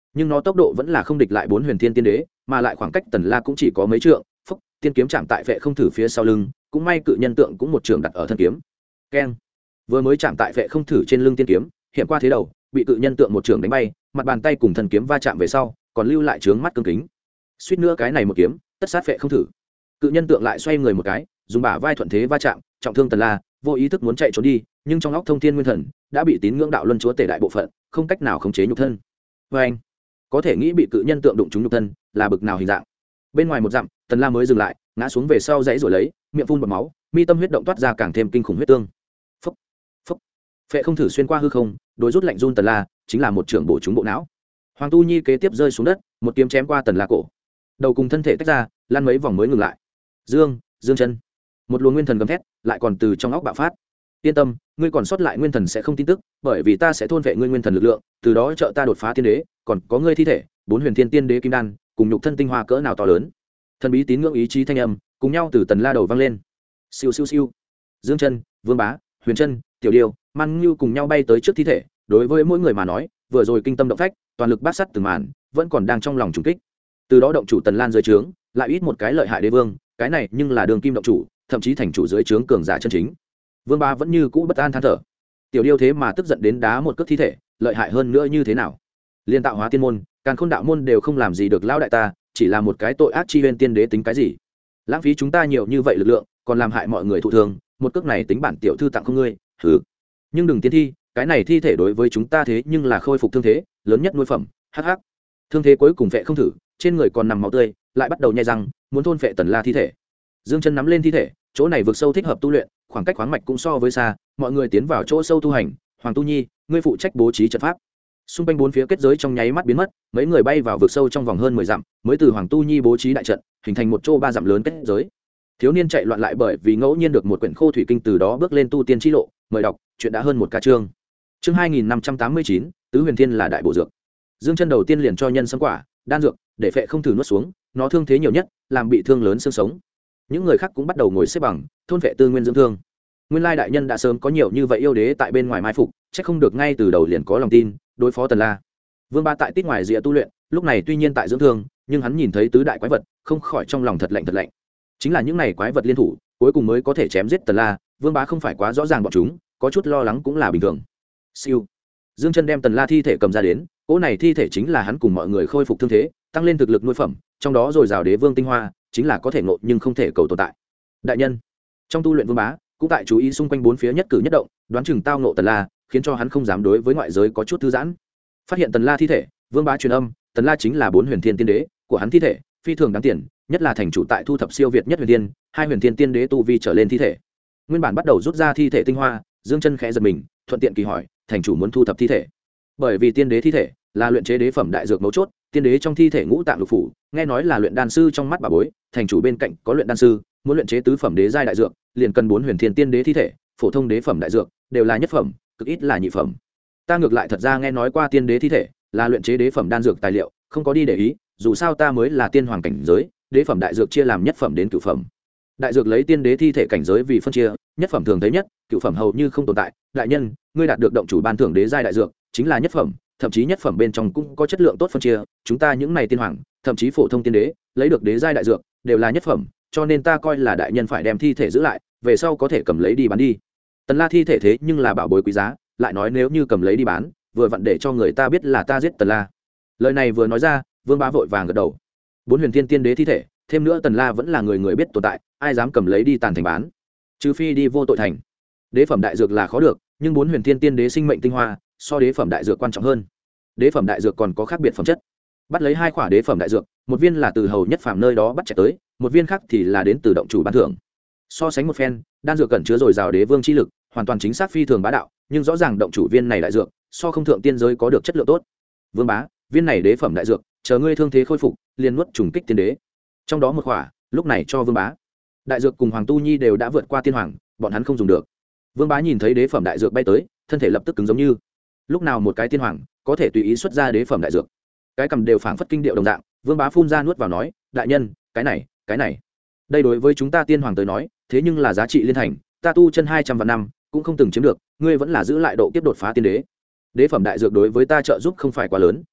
nhưng nó tốc độ vẫn là không địch lại 4 huyền thiên tiên đế, mà lại khoảng cách tần la cũng chỉ có mấy trượng. Phốc, tiên kiếm chạm tại phệ không thử phía sau lưng, cũng may cự nhân tượng cũng một trường đặt ở thân kiếm. Keng, vừa mới chạm tại phệ không thử trên lưng tiên kiếm, hiện qua thế đầu, bị cự nhân tượng một trường đánh bay, mặt bàn tay cùng thân kiếm va chạm về sau, còn lưu lại trướng mắt cương kính. Suýt nữa cái này một kiếm tất sát phệ không thử. Cự nhân tượng lại xoay người một cái, dùng bả vai thuận thế va chạm, trọng thương tần la, vô ý thức muốn chạy trốn đi, nhưng trong óc thông thiên nguyên thần đã bị tín ngưỡng đạo luân chúa tể đại bộ phận, không cách nào khống chế nhục thân. Với anh, có thể nghĩ bị cự nhân tượng đụng trúng nhục thân là bực nào hình dạng. Bên ngoài một dặm, tần la mới dừng lại, ngã xuống về sau dãy rồi lấy, miệng phun bọt máu, mi tâm huyết động toát ra càng thêm kinh khủng huyết tương. Phốc, phốc, phệ không thử xuyên qua hư không, đối rút lạnh run tần la, chính là một trường bổ trúng bộ não. Hoàng Tu Nhi kế tiếp rơi xuống đất, một kiếm chém qua tần la cổ, đầu cùng thân thể tách ra, lăn mấy vòng mới ngừng lại. Dương chân, một luồng nguyên thần gầm thét, lại còn từ trong óc bạo phát. Yên tâm, ngươi còn sót lại nguyên thần sẽ không tin tức, bởi vì ta sẽ thôn vệ ngươi nguyên thần lực lượng, từ đó trợ ta đột phá tiên đế, còn có ngươi thi thể, 4 huyền thiên tiên đế kim đan, cùng nhục thân tinh hoa cỡ nào to lớn. Thần bí tín ngưỡng ý chí thanh âm, cùng nhau từ tần la đầu vang lên. Siêu siêu siêu. Dương chân, Vương Bá, Huyền chân, Tiểu Điêu, Man Nhu cùng nhau bay tới trước thi thể, đối với mỗi người mà nói, vừa rồi kinh tâm động phách, toàn lực bát sát từng màn, vẫn còn đang trong lòng trùng kích. Từ đó động chủ Tần Lan dưới trướng, lại ít một cái lợi hại đế vương, cái này nhưng là đường kim động chủ, thậm chí thành chủ dưới trướng cường giả chân chính. Vương Bá vẫn như cũ bất an than thở. Tiểu Điêu thế mà tức giận đến đá một cước thi thể, lợi hại hơn nữa như thế nào? Liên tạo hóa tiên môn, Càn Khôn đạo môn đều không làm gì được lão đại ta, chỉ là một cái tội ác chi huyên tiên đế tính cái gì? Lãng phí chúng ta nhiều như vậy lực lượng, còn làm hại mọi người thụ thương, một cước này tính bản tiểu thư tặng không ngươi, hừ. Nhưng đừng tiến thi, cái này thi thể đối với chúng ta thế nhưng là khôi phục thương thế, lớn nhất nuôi phẩm, hắc hắc. Thương thế cuối cùng vệ không thử, trên người còn nằm máu tươi, lại bắt đầu nhai răng, muốn thôn phệ Tần La thi thể. Dương chân nắm lên thi thể, chỗ này vực sâu thích hợp tu luyện, khoảng cách khoáng mạch cũng so với xa, mọi người tiến vào chỗ sâu tu hành. Hoàng Tu Nhi, ngươi phụ trách bố trí trận pháp. Xung quanh 4 phía kết giới trong nháy mắt biến mất, mấy người bay vào vực sâu trong vòng hơn 10 dặm, mới từ Hoàng Tu Nhi bố trí đại trận, hình thành một chỗ 3 dặm lớn kết giới. Thiếu niên chạy loạn lại bởi vì ngẫu nhiên được một quyển khô thủy kinh, từ đó bước lên tu tiên chi lộ. Mời đọc, chuyện đã hơn một ca chương. Chương 2589, tứ huyền thiên là đại bổ dược. Dương chân đầu tiên liền cho nhân sâm quả, đan dược, để phệ không thử nuốt xuống, nó thương thế nhiều nhất, làm bị thương lớn xương sống. Những người khác cũng bắt đầu ngồi xếp bằng, thôn phệ tư nguyên dưỡng thương. Nguyên lai đại nhân đã sớm có nhiều như vậy yêu đế tại bên ngoài mai phục, chắc không được ngay từ đầu liền có lòng tin đối phó Tần La. Vương Ba tại tít ngoài rìa tu luyện, lúc này tuy nhiên tại dưỡng thương, nhưng hắn nhìn thấy tứ đại quái vật, không khỏi trong lòng thật lạnh thật lạnh. Chính là những này quái vật liên thủ, cuối cùng mới có thể chém giết Tần La. Vương Bá không phải quá rõ ràng bọn chúng, có chút lo lắng cũng là bình thường. Siêu. Dương chân đem Tần La thi thể cầm ra đến, cỗ này thi thể chính là hắn cùng mọi người khôi phục thương thế, tăng lên thực lực nuôi phẩm, trong đó rồi rào đế vương tinh hoa, chính là có thể ngộ nhưng không thể cầu tồn tại. Đại nhân, trong tu luyện Vương Bá cũng tại chú ý xung quanh 4 phía nhất cử nhất động, đoán chừng tao ngộ Tần La, khiến cho hắn không dám đối với ngoại giới có chút thư giãn. Phát hiện Tần La thi thể, Vương Bá truyền âm, Tần La chính là 4 huyền thiên tiên đế, của hắn thi thể phi thường đáng tiền, nhất là thành chủ tại thu thập siêu việt nhất huyền thiên, 2 huyền thiên tiên đế tu vi trở lên thi thể. Nguyên bản bắt đầu rút ra thi thể tinh hoa, Dương chân khẽ giật mình, thuận tiện kỳ hỏi, thành chủ muốn thu thập thi thể? Bởi vì tiên đế thi thể là luyện chế đế phẩm đại dược mấu chốt, tiên đế trong thi thể ngũ tạng lục phủ, nghe nói là luyện đan sư trong mắt bà bối, thành chủ bên cạnh có luyện đan sư, muốn luyện chế tứ phẩm đế giai đại dược, liền cần 4 huyền thiên tiên đế thi thể, phổ thông đế phẩm đại dược đều là nhất phẩm, cực ít là nhị phẩm. Ta ngược lại thật ra nghe nói qua tiên đế thi thể là luyện chế đế phẩm đan dược tài liệu, không có đi để ý, dù sao ta mới là tiên hoàng cảnh giới, đế phẩm đại dược chia làm nhất phẩm đến cửu phẩm. Đại dược lấy tiên đế thi thể cảnh giới vì phân chia, nhất phẩm thường thấy nhất, cửu phẩm hầu như không tồn tại. Đại nhân, ngươi đạt được động chủ ban thưởng đế giai đại dược, chính là nhất phẩm, thậm chí nhất phẩm bên trong cũng có chất lượng tốt phân chia, chúng ta những này tiên hoàng, thậm chí phổ thông tiên đế, lấy được đế giai đại dược đều là nhất phẩm, cho nên ta coi là đại nhân phải đem thi thể giữ lại, về sau có thể cầm lấy đi bán đi. Tần La thi thể thế nhưng là bảo bối quý giá, lại nói nếu như cầm lấy đi bán, vừa vặn để cho người ta biết là ta giết Tần La. Lời này vừa nói ra, Vương Bá vội vàng gật đầu. 4 huyền thiên tiên đế thi thể, thêm nữa Tần La vẫn là người người biết tồn tại, ai dám cầm lấy đi tàn thành bán, trừ phi đi vô tội thành. Đế phẩm đại dược là khó được, nhưng 4 huyền thiên tiên đế sinh mệnh tinh hoa so đế phẩm đại dược quan trọng hơn. Đế phẩm đại dược còn có khác biệt phẩm chất, bắt lấy 2 khỏa đế phẩm đại dược, một viên là từ hầu nhất phàm nơi đó bắt chạy tới, một viên khác thì là đến từ động chủ ban thưởng. So sánh một phen, đan dược cẩn chứa dồi dào đế vương chi lực, hoàn toàn chính xác phi thường bá đạo, nhưng rõ ràng động chủ viên này đại dược so không thượng tiên giới có được chất lượng tốt. Vương Bá, viên này đế phẩm đại dược, chờ ngươi thương thế khôi phục, liền nuốt trùng kích tiên đế. Trong đó một khỏa, lúc này cho Vương Bá. Đại dược cùng Hoàng Tu Nhi đều đã vượt qua tiên hoàng, bọn hắn không dùng được. Vương Bá nhìn thấy đế phẩm đại dược bay tới, thân thể lập tức cứng giống như. Lúc nào một cái tiên hoàng có thể tùy ý xuất ra đế phẩm đại dược? Cái cầm đều phảng phất kinh điệu đồng dạng. Vương Bá phun ra nuốt vào nói, đại nhân, cái này, đây đối với chúng ta tiên hoàng tới nói, thế nhưng là giá trị liên thành, ta tu chân 200 vạn năm cũng không từng chiếm được, ngươi vẫn là giữ lại độ kiếp đột phá tiên đế. Đế phẩm đại dược đối với ta trợ giúp không phải quá lớn,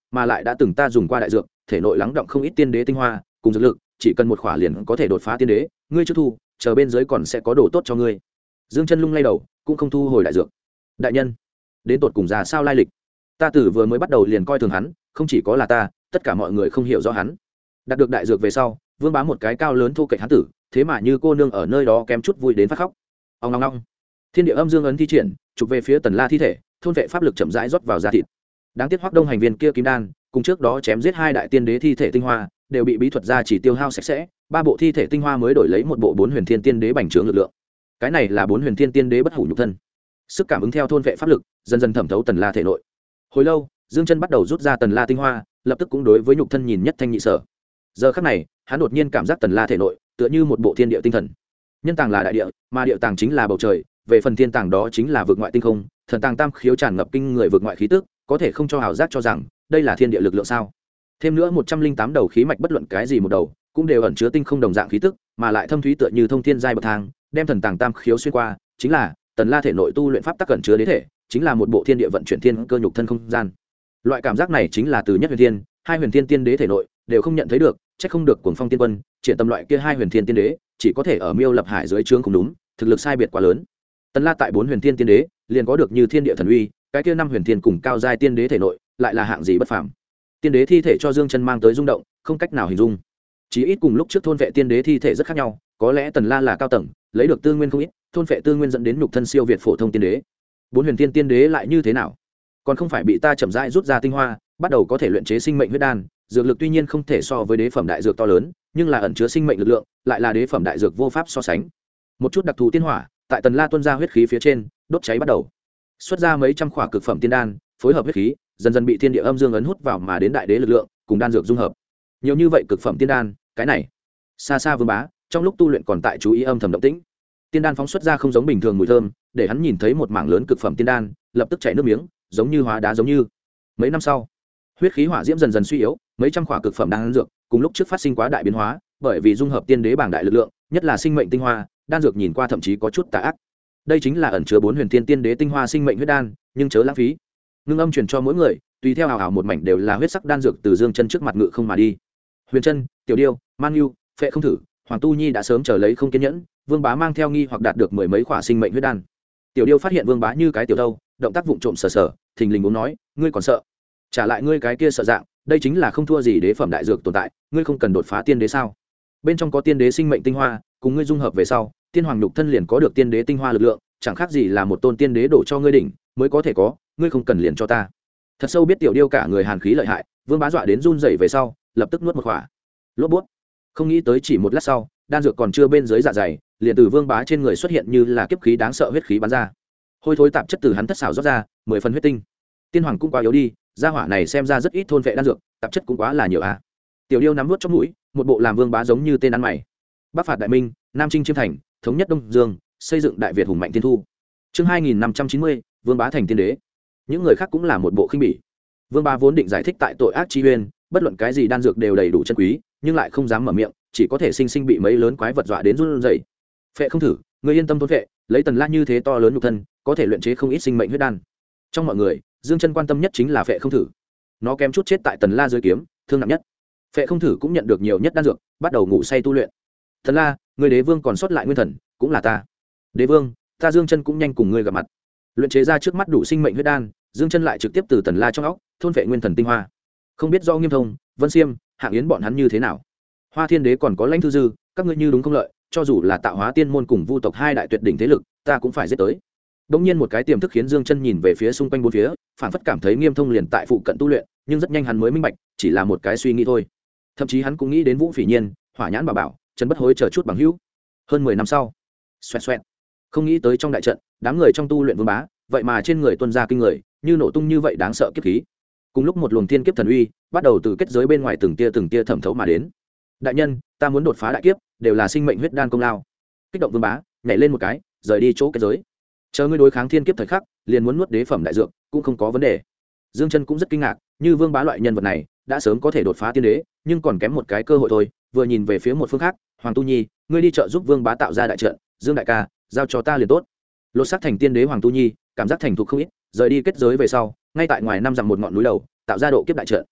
mà lại đã từng ta dùng qua đại dược, thể nội lắng động không ít tiên đế tinh hoa cùng dược lực, chỉ cần một khỏa liền có thể đột phá tiên đế, ngươi chưa thu, chờ bên dưới còn sẽ có đồ tốt cho ngươi. Dương Chân lung lay đầu, cũng không thu hồi đại dược. Đại nhân, đến tột cùng ra sao lai lịch? Ta từ vừa mới bắt đầu liền coi thường hắn, không chỉ có là ta, tất cả mọi người không hiểu rõ hắn. Đạt được đại dược về sau, Vương Bá một cái cao lớn thu cạnh hắn tử, thế mà như cô nương ở nơi đó kém chút vui đến phát khóc. Ong ong ong. Thiên địa âm dương ấn thi triển, chụp về phía Tần La thi thể, thôn vệ pháp lực chậm rãi rót vào da thịt. Đáng tiếc Hoắc Đông hành viên kia kim đan, cùng trước đó chém giết hai đại tiên đế thi thể tinh hoa, đều bị bí thuật gia chỉ tiêu hao sạch sẽ, ba bộ thi thể tinh hoa mới đổi lấy một bộ bốn huyền thiên tiên đế bành trướng lực lượng. Cái này là bốn huyền thiên tiên đế bất hủ nhục thân. Sức cảm ứng theo thôn vệ pháp lực, dần dần thẩm thấu Tần La thể nội. Hồi lâu, Dương Chân bắt đầu rút ra Tần La tinh hoa, lập tức cũng đối với nhục thân nhìn nhất thanh nhị sở. Giờ khắc này, hắn đột nhiên cảm giác Tần La thể nội tựa như một bộ thiên địa tinh thần. Nhân tàng là đại địa, mà địa tàng chính là bầu trời, về phần thiên tàng đó chính là vực ngoại tinh không, thần tàng tam khiếu tràn ngập kinh người vực ngoại khí tức, có thể không cho hào giác cho rằng đây là thiên địa lực lượng sao? Thêm nữa 108 đầu khí mạch bất luận cái gì một đầu, cũng đều ẩn chứa tinh không đồng dạng khí tức, mà lại thâm thúy tựa như thông thiên giai bậc thang, đem thần tàng tam khiếu xuyên qua, chính là Tần La thể nội tu luyện pháp tắc ẩn chứa đế thể, chính là một bộ thiên địa vận chuyển thiên cơ nhục thân không gian. Loại cảm giác này chính là từ nhất huyền thiên, hai huyền thiên tiên đế thể nội đều không nhận thấy được, chắc không được cuồng phong tiên quân, triển tâm loại kia hai huyền thiên tiên đế, chỉ có thể ở Miêu Lập Hải dưới trướng cùng đúng, thực lực sai biệt quá lớn. Tần La tại bốn huyền thiên tiên đế, liền có được như thiên địa thần uy, cái kia năm huyền thiên cùng cao giai tiên đế thể nội, lại là hạng gì bất phàm. Tiên đế thi thể cho Dương Chân mang tới rung động, không cách nào hình dung. Chỉ ít cùng lúc trước thôn vệ tiên đế thi thể rất khác nhau, có lẽ Tần La là cao tầng, lấy được tư nguyên không ít, thôn vệ tư nguyên dẫn đến nhục thân siêu việt phổ thông tiên đế. Bốn huyền thiên tiên đế lại như thế nào? Còn không phải bị ta chậm rãi rút ra tinh hoa, bắt đầu có thể luyện chế sinh mệnh huyết đan, dược lực tuy nhiên không thể so với đế phẩm đại dược to lớn, nhưng là ẩn chứa sinh mệnh lực lượng, lại là đế phẩm đại dược vô pháp so sánh. Một chút đặc thù tiên hỏa, tại Tần La tuôn ra huyết khí phía trên, đốt cháy bắt đầu. Xuất ra mấy trăm khỏa cực phẩm tiên đan, phối hợp huyết khí, dần dần bị thiên địa âm dương ấn hút vào mà đến đại đế lực lượng, cùng đan dược dung hợp. Nhiều như vậy cực phẩm tiên đan, cái này. Xa xa Vương Bá, trong lúc tu luyện còn tại chú ý âm thầm động tĩnh. Tiên đan phóng xuất ra không giống bình thường mùi thơm, để hắn nhìn thấy một mảng lớn cực phẩm tiên đan, lập tức chảy nước miếng, giống như hóa đá giống như. Mấy năm sau, huyết khí hỏa diễm dần dần suy yếu, mấy trăm khỏa cực phẩm đan dược, cùng lúc trước phát sinh quá đại biến hóa, bởi vì dung hợp tiên đế bảng đại lực lượng, nhất là sinh mệnh tinh hoa, đan dược nhìn qua thậm chí có chút tà ác. Đây chính là ẩn chứa bốn huyền thiên tiên đế tinh hoa sinh mệnh huyết đan, nhưng chớ lãng phí. Ngưng âm truyền cho mỗi người, tùy theo hào hào một mảnh đều là huyết sắc đan dược từ Dương Chân trước mặt ngự không mà đi. Huyền Chân, Tiểu Điêu, Man Nhu, Phệ không thử, Hoàng Tu Nhi đã sớm chờ lấy không kiên nhẫn, Vương Bá mang theo nghi hoặc đạt được mười mấy khỏa sinh mệnh huyết đan. Tiểu Điêu phát hiện Vương Bá như cái tiểu đâu, động tác vụng trộm sờ sờ, thình lình uống nói, ngươi còn sợ? Trả lại ngươi cái kia sợ dạng, đây chính là không thua gì đế phẩm đại dược tồn tại, ngươi không cần đột phá tiên đế sao? Bên trong có tiên đế sinh mệnh tinh hoa, cùng ngươi dung hợp về sau, tiên hoàng nhục thân liền có được tiên đế tinh hoa lực lượng, chẳng khác gì là một tôn tiên đế đổ cho ngươi đỉnh mới có thể có, ngươi không cần liền cho ta. Thật sâu biết Tiểu Điêu cả người hàn khí lợi hại, Vương Bá dọa đến run rẩy về sau, lập tức nuốt một khỏa. Lốp bút. Không nghĩ tới chỉ một lát sau, đan dược còn chưa bên dưới dạ dày, liền từ Vương Bá trên người xuất hiện như là kiếp khí đáng sợ huyết khí bắn ra. Hôi thối tạp chất từ hắn thất xảo rót ra, 10 phần huyết tinh. Tiên hoàng cũng quá yếu đi, gia hỏa này xem ra rất ít thôn vệ đan dược, tạp chất cũng quá là nhiều à. Tiểu Điêu nắm nuốt trong mũi, một bộ làm Vương Bá giống như tên ăn mày. Bắc phạt đại minh, Nam chinh chiêm thành, thống nhất Đông Dương, xây dựng đại Việt hùng mạnh thiên thu. Chương 2590, Vương Bá thành tiên đế. Những người khác cũng là một bộ khinh bỉ. Vương Bá vốn định giải thích tại tội ác chi uyên, bất luận cái gì đan dược đều đầy đủ chân quý, nhưng lại không dám mở miệng, chỉ có thể sinh sinh bị mấy lớn quái vật dọa đến run rẩy. Phệ không thử, người yên tâm thôn phệ, lấy Tần La như thế to lớn nhục thân, có thể luyện chế không ít sinh mệnh huyết đan. Trong mọi người, Dương Chân quan tâm nhất chính là Phệ không thử. Nó kém chút chết tại Tần La dưới kiếm, thương nặng nhất. Phệ không thử cũng nhận được nhiều nhất đan dược, bắt đầu ngủ say tu luyện. Tần La, người đế vương còn sót lại nguyên thần, cũng là ta. Đế vương, ta Dương Chân cũng nhanh cùng ngươi gặp mặt. Luyện chế ra trước mắt đủ sinh mệnh huyết đan, Dương Chân lại trực tiếp từ Tần La trong óc thôn phệ nguyên thần tinh hoa. Không biết do Nghiêm Thông, Vân Xiêm, Hạng Yến bọn hắn như thế nào. Hoa Thiên Đế còn có Lãnh Thư Dư, các ngươi như đúng không lợi, cho dù là Tạo Hóa Tiên môn cùng Vu tộc hai đại tuyệt đỉnh thế lực, ta cũng phải giết tới. Đống nhiên một cái tiềm thức khiến Dương Chân nhìn về phía xung quanh bốn phía, phản phất cảm thấy Nghiêm Thông liền tại phụ cận tu luyện, nhưng rất nhanh hắn mới minh bạch, chỉ là một cái suy nghĩ thôi. Thậm chí hắn cũng nghĩ đến Vũ Phỉ Nhiên, Hỏa Nhãn Bảo Bảo, Trần Bất Hối chờ chút bằng hữu. Hơn 10 năm sau, xoẹt xoẹt. Không nghĩ tới trong đại trận, đám người trong tu luyện Vương Bá, vậy mà trên người tuôn ra kinh người, như nổ tung như vậy đáng sợ kiếp khí. Cùng lúc một luồng thiên kiếp thần uy bắt đầu từ kết giới bên ngoài từng tia thẩm thấu mà đến. Đại nhân, ta muốn đột phá đại kiếp, đều là sinh mệnh huyết đan công lao. Kích động Vương Bá nhảy lên một cái, rời đi chỗ kết giới. Chờ ngươi đối kháng thiên kiếp thời khắc, liền muốn nuốt đế phẩm đại dược, cũng không có vấn đề. Dương Chân cũng rất kinh ngạc, như Vương Bá loại nhân vật này, đã sớm có thể đột phá tiên đế, nhưng còn kém một cái cơ hội thôi. Vừa nhìn về phía một phương khác, Hoàng Tu Nhi, ngươi đi trợ giúp Vương Bá tạo ra đại trận, Dương đại ca, giao cho ta liền tốt. Lột xác thành tiên đế Hoàng Tu Nhi, cảm giác thành thục không ít, rời đi kết giới về sau, ngay tại ngoài năm dặm một ngọn núi đầu, tạo ra độ kiếp đại trận,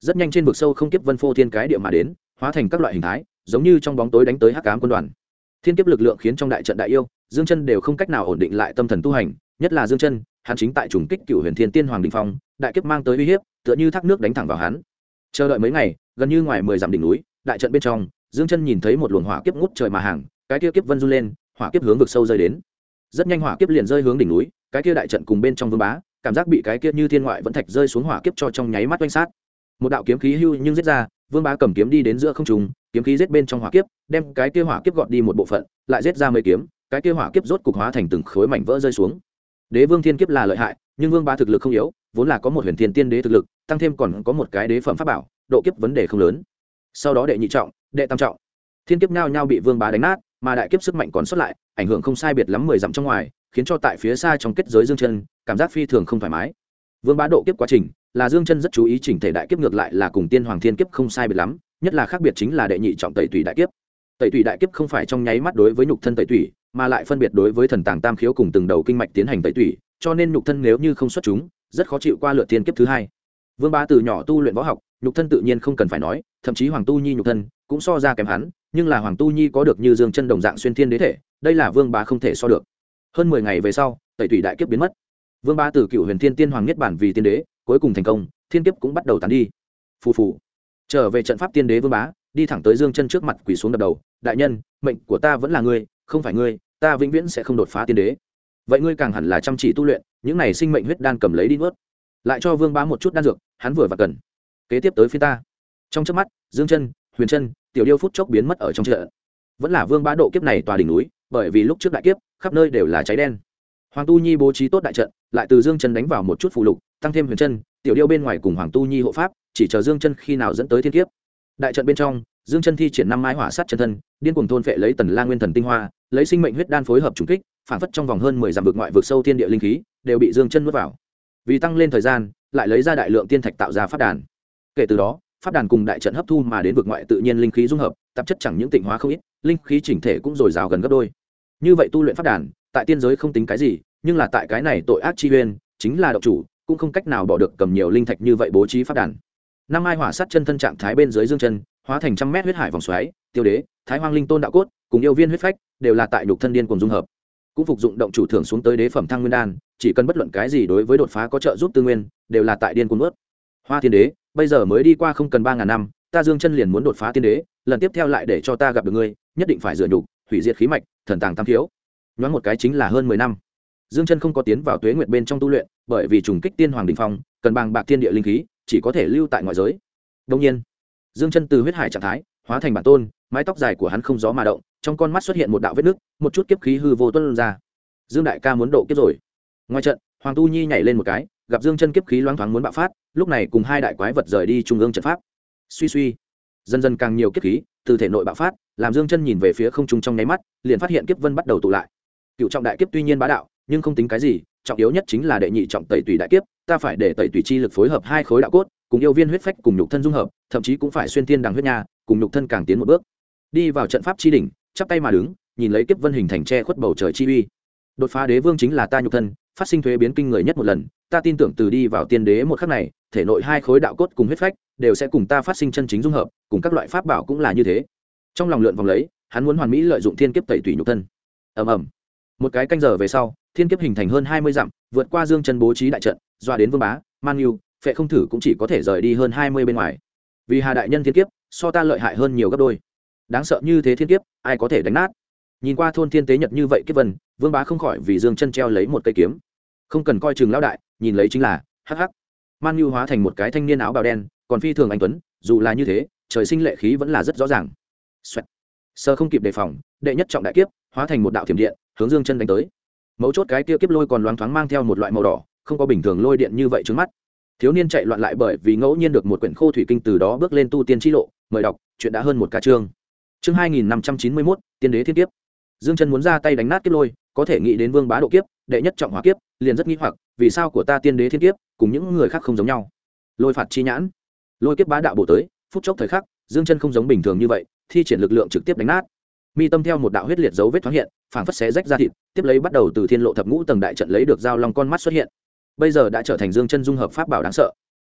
rất nhanh trên vực sâu không kiếp vân phô thiên cái địa mà đến, hóa thành các loại hình thái, giống như trong bóng tối đánh tới hắc ám quân đoàn. Thiên kiếp lực lượng khiến trong đại trận đại yêu Dương Chân đều không cách nào ổn định lại tâm thần tu hành, nhất là Dương Chân, hắn chính tại trùng kích Cửu Huyền Thiên Tiên Hoàng đỉnh phong, đại kiếp mang tới uy hiếp, tựa như thác nước đánh thẳng vào hắn. Chờ đợi mấy ngày, gần như ngoài 10 dặm đỉnh núi, đại trận bên trong, Dương Chân nhìn thấy một luồng hỏa kiếp ngút trời mà hàng, cái kia kiếp vân run lên, hỏa kiếp hướng vực sâu rơi đến. Rất nhanh hỏa kiếp liền rơi hướng đỉnh núi, cái kia đại trận cùng bên trong Vương Bá, cảm giác bị cái kia như thiên ngoại vẫn thạch rơi xuống hỏa kiếp cho trong nháy mắt oanh sát. Một đạo kiếm khí hưu nhưng giết ra, Vương Bá cầm kiếm đi đến giữa không trung, kiếm khí giết bên trong hỏa kiếp, đem cái kia hỏa kiếp gọt đi một bộ phận, lại giết ra mấy kiếm, cái kia hỏa kiếp rốt cục hóa thành từng khối mảnh vỡ rơi xuống. Đế Vương Thiên Kiếp là lợi hại, nhưng Vương Bá thực lực không yếu, vốn là có một Huyền Thiên Tiên Đế thực lực, tăng thêm còn có một cái đế phẩm pháp bảo, độ kiếp vấn đề không lớn. Sau đó đệ nhị trọng, đệ tam trọng, thiên kiếp nhao nhao bị Vương Bá đánh nát, mà đại kiếp sức mạnh còn sót lại, ảnh hưởng không sai biệt lắm 10 dặm trong ngoài, khiến cho tại phía xa trong kết giới Dương Chân, cảm giác phi thường không thoải mái. Vương Bá độ kiếp quá trình, là Dương Chân rất chú ý chỉnh thể đại kiếp ngược lại là cùng Tiên Hoàng Thiên Kiếp không sai biệt lắm, nhất là khác biệt chính là đệ nhị trọng tẩy tủy đại kiếp. Tẩy tủy đại kiếp không phải trong nháy mắt đối với nhục thân tẩy tủy, mà lại phân biệt đối với thần tàng tam khiếu cùng từng đầu kinh mạch tiến hành tẩy tủy, cho nên nhục thân nếu như không xuất chúng, rất khó chịu qua lượt thiên kiếp thứ hai. Vương Bá từ nhỏ tu luyện võ học, nhục thân tự nhiên không cần phải nói, thậm chí Hoàng Tu Nhi nhục thân cũng so ra kém hắn, nhưng là Hoàng Tu Nhi có được như Dương Chân đồng dạng xuyên thiên đế thể, đây là Vương Bá không thể so được. Hơn 10 ngày về sau, tẩy tủy đại kiếp biến mất. Vương Bá từ Cửu Huyền Thiên Tiên Hoàng niết bản vì tiên đế, cuối cùng thành công, thiên kiếp cũng bắt đầu tán đi. Phù phù. Trở về trận pháp tiên đế Vương Bá, đi thẳng tới Dương Chân trước mặt quỳ xuống đập đầu, đại nhân, mệnh của ta vẫn là ngươi, không phải ngươi, ta vĩnh viễn sẽ không đột phá tiên đế. Vậy ngươi càng hẳn là chăm chỉ tu luyện, những này sinh mệnh huyết đan cầm lấy đi nuốt. Lại cho Vương Bá một chút đan dược, hắn vừa và cần. Kế tiếp tới phía ta. Trong chớp mắt, Dương Chân, Huyền Chân, Tiểu Điêu phút chốc biến mất ở trong trận. Vẫn là Vương Bá độ kiếp này tòa đỉnh núi, bởi vì lúc trước đại kiếp, khắp nơi đều là cháy đen. Hoàng Tu Nhi bố trí tốt đại trận, lại từ Dương Chân đánh vào một chút phù lục, tăng thêm Huyền Chân, Tiểu Điêu bên ngoài cùng Hoàng Tu Nhi hộ pháp, chỉ chờ Dương Chân khi nào dẫn tới thiên kiếp. Đại trận bên trong, Dương Chân thi triển 5 mái hỏa sát chân thân, điên cuồng thôn phệ lấy Tần La Nguyên Thần tinh hoa, lấy sinh mệnh huyết đan phối hợp trùng kích, phản phất trong vòng hơn 10 dặm vực ngoại vực sâu thiên địa linh khí, đều bị Dương Chân nuốt vào. Vì tăng lên thời gian, lại lấy ra đại lượng tiên thạch tạo ra pháp đàn. Kể từ đó, pháp đàn cùng đại trận hấp thu mà đến vực ngoại tự nhiên linh khí dung hợp, tạp chất chẳng những tịnh hóa không ít, linh khí chỉnh thể cũng dồi dào gần gấp đôi. Như vậy tu luyện pháp đàn, tại tiên giới không tính cái gì, nhưng là tại cái này tội ác chi uyên, chính là động chủ, cũng không cách nào bỏ được cầm nhiều linh thạch như vậy bố trí pháp đàn. Năm mai hỏa sát chân thân trạng thái bên dưới Dương Chân, hóa thành trăm mét huyết hải vòng xoáy, Tiêu Đế, Thái Hoang Linh Tôn đạo cốt, cùng yêu viên huyết phách, đều là tại nhục thân điên cuồng dung hợp. Cũng phục dụng động chủ thưởng xuống tới đế phẩm thăng nguyên đan, chỉ cần bất luận cái gì đối với đột phá có trợ giúp tư nguyên, đều là tại điên cuồng nuốt. Hoa Thiên Đế, bây giờ mới đi qua không cần 3000 năm, ta Dương Chân liền muốn đột phá tiên đế, lần tiếp theo lại để cho ta gặp được ngươi, nhất định phải rửa nhục, hủy diệt khí mạch, thần tàng tam thiếu. Nhoáng một cái chính là hơn 10 năm. Dương Chân không có tiến vào tuế nguyệt bên trong tu luyện, bởi vì trùng kích tiên hoàng đỉnh phong, cần bàng bạc thiên địa linh khí, chỉ có thể lưu tại ngoại giới. Đương nhiên, Dương Chân từ huyết hải trạng thái hóa thành bản tôn, mái tóc dài của hắn không gió mà động, trong con mắt xuất hiện một đạo vết nứt, một chút kiếp khí hư vô tuôn ra. Dương đại ca muốn độ kiếp rồi. Ngoài trận, Hoàng Tu Nhi nhảy lên một cái, gặp Dương Chân kiếp khí loáng thoáng muốn bạo phát, lúc này cùng hai đại quái vật rời đi trung ương trận pháp. Suy suy, dần dần càng nhiều kiếp khí từ thể nội bạo phát, làm Dương Chân nhìn về phía không trung trong nháy mắt, liền phát hiện kiếp vân bắt đầu tụ lại. Cựu trọng đại kiếp tuy nhiên bá đạo, nhưng không tính cái gì, trọng yếu nhất chính là đệ nhị trọng tẩy tủy đại kiếp, ta phải để tẩy tủy chi lực phối hợp hai khối đạo cốt, cùng yêu viên huyết phách cùng nhục thân dung hợp, thậm chí cũng phải xuyên tiên đằng huyết nha, cùng nhục thân càng tiến một bước. Đi vào trận pháp chi đỉnh, chắp tay mà đứng, nhìn lấy kiếp vân hình thành che khuất bầu trời chi uy. Đột phá đế vương chính là ta nhục thân, phát sinh thuế biến kinh người nhất một lần, ta tin tưởng từ đi vào tiên đế một khắc này, thể nội hai khối đạo cốt cùng huyết phách đều sẽ cùng ta phát sinh chân chính dung hợp, cùng các loại pháp bảo cũng là như thế. Trong lòng lượn vòng lấy, hắn muốn hoàn mỹ lợi dụng thiên kiếp tẩy tủy nhục thân. Ầm ầm. Một cái canh giờ về sau, thiên kiếp hình thành hơn 20 dặm, vượt qua Dương Chân bố trí đại trận, doa đến Vương Bá, Man Nhu, Phệ Không Thử cũng chỉ có thể rời đi hơn 20 bên ngoài. Vì Hà đại nhân thiên kiếp, so ta lợi hại hơn nhiều gấp đôi. Đáng sợ như thế thiên kiếp, ai có thể đánh nát? Nhìn qua thôn thiên tế nhật như vậy kiếp vân, Vương Bá không khỏi vì Dương Chân treo lấy một cây kiếm. Không cần coi chừng lão đại, nhìn lấy chính là hắc hắc. Man Nhu hóa thành một cái thanh niên áo bào đen, còn phi thường anh tuấn, dù là như thế, trời sinh lệ khí vẫn là rất rõ ràng. Xoẹt. Sơ không kịp đề phòng, đệ nhất trọng đại kiếp, hóa thành một đạo thiểm điện, hướng Dương Chân đánh tới. Mấu chốt cái kia kiếp lôi còn loáng thoáng mang theo một loại màu đỏ, không có bình thường lôi điện như vậy trước mắt. Thiếu niên chạy loạn lại bởi vì ngẫu nhiên được một quyển khô thủy kinh, từ đó bước lên tu tiên chi lộ. Mời đọc, chuyện đã hơn một ca chương. Chương 2591, tiên đế thiên kiếp. Dương Chân muốn ra tay đánh nát kiếp lôi, có thể nghĩ đến Vương Bá độ kiếp, đệ nhất trọng hỏa kiếp, liền rất nghi hoặc, vì sao của ta tiên đế thiên kiếp cùng những người khác không giống nhau? Lôi phạt chi nhãn, lôi kiếp bá đạo bổ tới, phút chốc thời khắc, Dương Chân không giống bình thường như vậy, thi triển lực lượng trực tiếp đánh nát. Mi tâm theo một đạo huyết liệt dấu vết thoáng hiện, phảng phất xé rách ra thịt, tiếp lấy bắt đầu từ thiên lộ thập ngũ tầng đại trận lấy được giao long con mắt xuất hiện. Bây giờ đã trở thành Dương Chân dung hợp pháp bảo đáng sợ.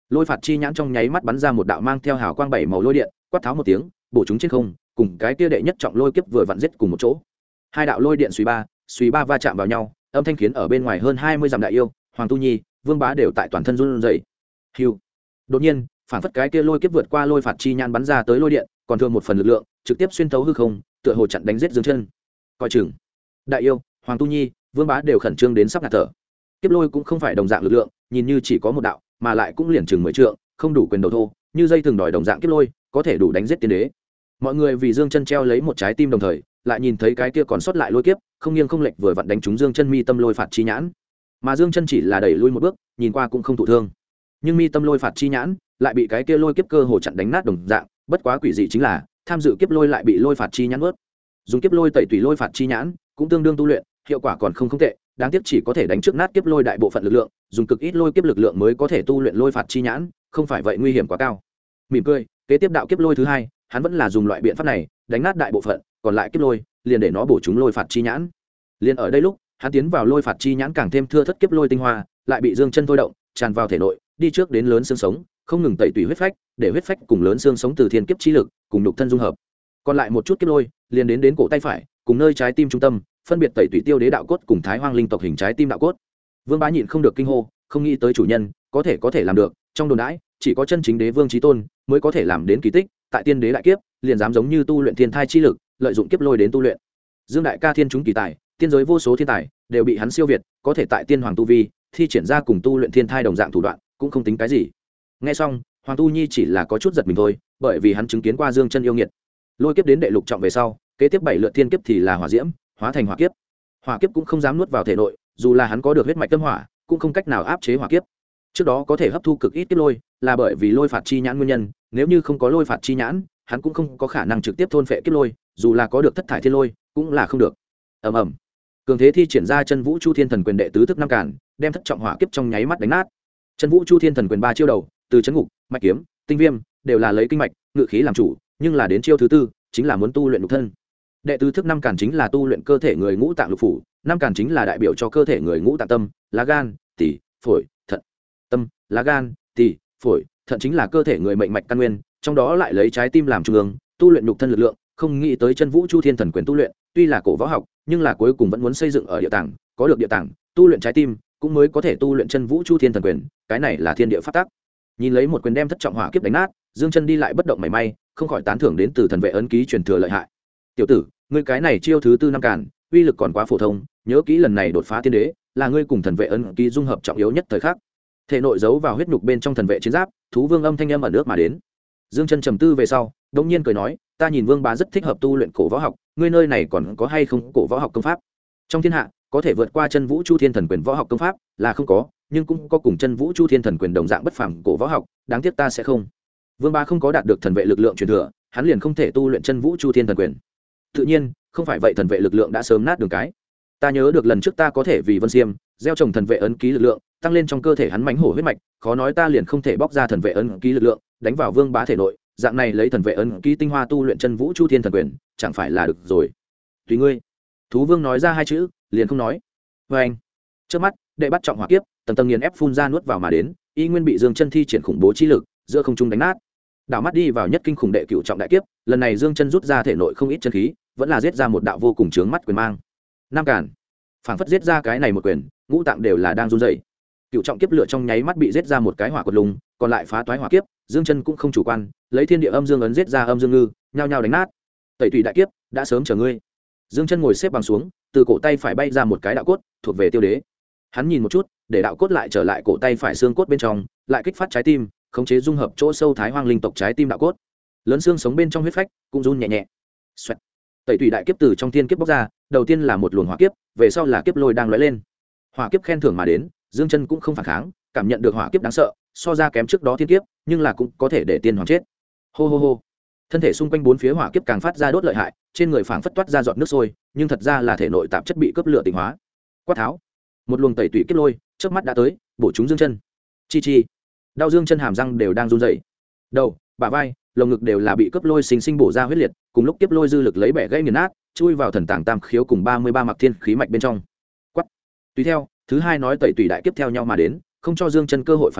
lôi phạt chi nhãn trong nháy mắt bắn ra một đạo mang theo hào quang 7 màu lôi điện, quát tháo một tiếng bổ chúng trên không, cùng cái kia đệ nhất trọng lôi kiếp vừa vặn giết cùng một chỗ. Hai đạo lôi điện suy ba va chạm vào nhau, âm thanh khiến ở bên ngoài hơn 20 dặm đại yêu, Hoàng Tu Nhi, Vương Bá đều tại toàn thân run rẩy. Hưu. Đột nhiên, phản phất cái kia lôi kiếp vượt qua lôi phạt chi nhãn bắn ra tới lôi điện, còn thừa một phần lực lượng, trực tiếp xuyên thấu hư không, tựa hồ chặn đánh giết Dương Chân. Coi chừng. Đại yêu, Hoàng Tu Nhi, Vương Bá đều khẩn trương đến sắp ngạt thở. Kiếp lôi cũng không phải đồng dạng lực lượng, nhìn như chỉ có một đạo, mà lại cũng liền chừng 10 trượng, không đủ quyền đầu thô, như dây thường đòi đồng dạng kiếp lôi, có thể đủ đánh giết tiên đế. Mọi người vì Dương Chân treo lấy một trái tim đồng thời, lại nhìn thấy cái kia còn sót lại lôi kiếp, không nghiêng không lệch vừa vặn đánh trúng Dương Chân mi tâm lôi phạt chi nhãn. Mà Dương Chân chỉ là đẩy lui một bước, nhìn qua cũng không thụ thương. Nhưng mi tâm lôi phạt chi nhãn lại bị cái kia lôi kiếp cơ hồ chặn đánh nát đồng dạng, bất quá quỷ dị chính là, tham dự kiếp lôi lại bị lôi phạt chi nhãn nuốt. Dùng kiếp lôi tẩy tùy lôi phạt chi nhãn, cũng tương đương tu luyện, hiệu quả còn không tệ, đáng tiếc chỉ có thể đánh trước nát kiếp lôi đại bộ phận lực lượng, dùng cực ít lôi kiếp lực lượng mới có thể tu luyện lôi phạt chi nhãn, không phải vậy nguy hiểm quá cao. Mỉm cười, kế tiếp đạo kiếp lôi thứ hai, hắn vẫn là dùng loại biện pháp này, đánh nát đại bộ phận, còn lại kiếp lôi, liền để nó bổ trúng lôi phạt chi nhãn. Liền ở đây lúc, hắn tiến vào lôi phạt chi nhãn càng thêm thưa thất kiếp lôi tinh hoa, lại bị Dương Chân thôi động, tràn vào thể nội, đi trước đến lớn xương sống, không ngừng tẩy tùy huyết phách, để huyết phách cùng lớn xương sống từ thiên kiếp chi lực, cùng nhục thân dung hợp. Còn lại một chút kiếp lôi, liền đến cổ tay phải, cùng nơi trái tim trung tâm, phân biệt tẩy tùy tiêu đế đạo cốt cùng thái hoang linh tộc hình trái tim đạo cốt. Vương Bá nhịn không được kinh hô, không nghĩ tới chủ nhân có thể làm được, trong đồn đãi chỉ có chân chính đế vương chí tôn mới có thể làm đến kỳ tích, tại tiên đế đại kiếp liền dám giống như tu luyện thiên thai chi lực, lợi dụng kiếp lôi đến tu luyện. Dương đại ca thiên chúng kỳ tài, tiên giới vô số thiên tài đều bị hắn siêu việt, có thể tại tiên hoàng tu vi thi triển ra cùng tu luyện thiên thai đồng dạng thủ đoạn, cũng không tính cái gì. Nghe xong, Hoàng Tu Nhi chỉ là có chút giật mình thôi, bởi vì hắn chứng kiến qua Dương Chân yêu nghiệt. Lôi kiếp đến đệ lục trọng về sau, kế tiếp 7 lượt thiên kiếp thì là hỏa diễm, hóa thành hỏa kiếp. Hỏa kiếp cũng không dám nuốt vào thể nội, dù là hắn có được huyết mạch tâm hỏa, cũng không cách nào áp chế hỏa kiếp. Trước đó có thể hấp thu cực ít kiếp lôi, là bởi vì lôi phạt chi nhãn nguyên nhân, nếu như không có lôi phạt chi nhãn, hắn cũng không có khả năng trực tiếp thôn phệ kiếp lôi, dù là có được thất thải thiên lôi, cũng là không được. Ầm ầm. Cường thế thi triển ra chân vũ chu thiên thần quyền đệ tứ thức năm càn, đem thất trọng hỏa kiếp trong nháy mắt đánh nát. Chân vũ chu thiên thần quyền 3 chiêu đầu, từ chấn ngục, mạch kiếm, tinh viêm, đều là lấy kinh mạch, ngự khí làm chủ, nhưng là đến chiêu thứ tư, chính là muốn tu luyện nhục thân. Đệ tứ thức năm càn chính là tu luyện cơ thể người ngũ tạng lục phủ, năm càn chính là đại biểu cho cơ thể người ngũ tạng tâm, lá gan, tỳ, phổi, thận. Tâm, lá gan, tỳ, phổi, thận chính là cơ thể người mệnh mạch căn nguyên, trong đó lại lấy trái tim làm trung ương, tu luyện nhục thân lực lượng, không nghĩ tới chân vũ chu thiên thần quyền tu luyện, tuy là cổ võ học, nhưng là cuối cùng vẫn muốn xây dựng ở địa tạng, có được địa tạng, tu luyện trái tim, cũng mới có thể tu luyện chân vũ chu thiên thần quyền, cái này là thiên địa pháp tắc. Nhìn lấy một quyền đem thất trọng hỏa kiếp đánh nát, Dương Chân đi lại bất động mảy may, không khỏi tán thưởng đến từ thần vệ ấn ký truyền thừa lợi hại. Tiểu tử, ngươi cái này chiêu thứ tư năm càn, uy lực còn quá phổ thông, nhớ kỹ lần này đột phá tiên đế, là ngươi cùng thần vệ ấn ký dung hợp trọng yếu nhất thời khắc. Thể nội giấu vào huyết nhục bên trong thần vệ chiến giáp, thú vương âm thanh âm ở nước mà đến. Dương Chân trầm tư về sau, đột nhiên cười nói, ta nhìn Vương Bá rất thích hợp tu luyện cổ võ học, ngươi nơi này còn có hay không cổ võ học công pháp? Trong thiên hạ, có thể vượt qua chân vũ chu thiên thần quyền võ học công pháp là không có, nhưng cũng có cùng chân vũ chu thiên thần quyền đồng dạng bất phàm cổ võ học, đáng tiếc ta sẽ không. Vương Bá không có đạt được thần vệ lực lượng truyền thừa, hắn liền không thể tu luyện chân vũ chu thiên thần quyền. Tự nhiên, không phải vậy thần vệ lực lượng đã sớm nát đường cái. Ta nhớ được lần trước ta có thể vì Vân Xiêm gieo trồng thần vệ ấn ký lực lượng, tăng lên trong cơ thể hắn mãnh hổ huyết mạch, khó nói ta liền không thể bóc ra thần vệ ấn ký lực lượng, đánh vào Vương Bá thể nội, dạng này lấy thần vệ ấn ký tinh hoa tu luyện chân vũ chu thiên thần quyền, chẳng phải là được rồi. Tùy ngươi. Thú Vương nói ra hai chữ, liền không nói. Và anh. Trước mắt, đệ bắt trọng hỏa kiếp, tầng tầng nghiền ép phun ra nuốt vào mà đến, y nguyên bị Dương Chân thi triển khủng bố chi lực, giữa không trung đánh nát. Đảo mắt đi vào nhất kinh khủng đệ cửu trọng đại kiếp, lần này Dương Chân rút ra thể nội không ít chân khí, vẫn là giết ra một đạo vô cùng chướng mắt quyền mang. Nam càn, phảng phất giết ra cái này một quyền, ngũ tạng đều là đang run rẩy. Cửu trọng kiếp lửa trong nháy mắt bị giết ra một cái hỏa quật lùng, còn lại phá toái hỏa kiếp, Dương Chân cũng không chủ quan, lấy thiên địa âm dương ấn giết ra âm dương ngư, nhao nhao đánh nát. Tẩy tùy đại kiếp, đã sớm chờ ngươi. Dương Chân ngồi xếp bằng xuống, từ cổ tay phải bay ra một cái đạo cốt, thuộc về Tiêu Đế. Hắn nhìn một chút, để đạo cốt lại trở lại cổ tay phải xương cốt bên trong, lại kích phát trái tim, khống chế dung hợp chỗ sâu thái hoang linh tộc trái tim đạo cốt. Lớn xương sống bên trong huyết phách cũng run nhẹ nhẹ. Xoẹt. Tẩy tùy đại kiếp từ trong thiên kiếp bóc ra, đầu tiên là một luồng hỏa kiếp, về sau là kiếp lôi đang lóe lên. Hỏa kiếp khen thưởng mà đến, Dương Chân cũng không phản kháng, cảm nhận được hỏa kiếp đáng sợ, so ra kém trước đó thiên kiếp, nhưng là cũng có thể để tiên hoàng chết. Hô hô hô. Thân thể xung quanh bốn phía hỏa kiếp càng phát ra đốt lợi hại, trên người phảng phất toát ra giọt nước sôi, nhưng thật ra là thể nội tạp chất bị cướp lửa tịnh hóa. Quát tháo. Một luồng tẩy tùy kiếp lôi, chớp mắt đã tới, bổ trúng Dương Chân. Chi chi. Đau Dương Chân hàm răng đều đang run rẩy. Đầu, bả vai, lồng ngực đều là bị cướp lôi sinh sinh bổ ra huyết liệt, cùng lúc kiếp lôi dư lực lấy bẻ gãy nghiền nát, chui vào thần tàng tam khiếu cùng 33 mặc thiên khí mạch bên trong. Quát. Tùy theo, thứ hai nói tẩy tùy đại kiếp theo nhau mà đến, không cho Dương Chân cơ hội phản ứng,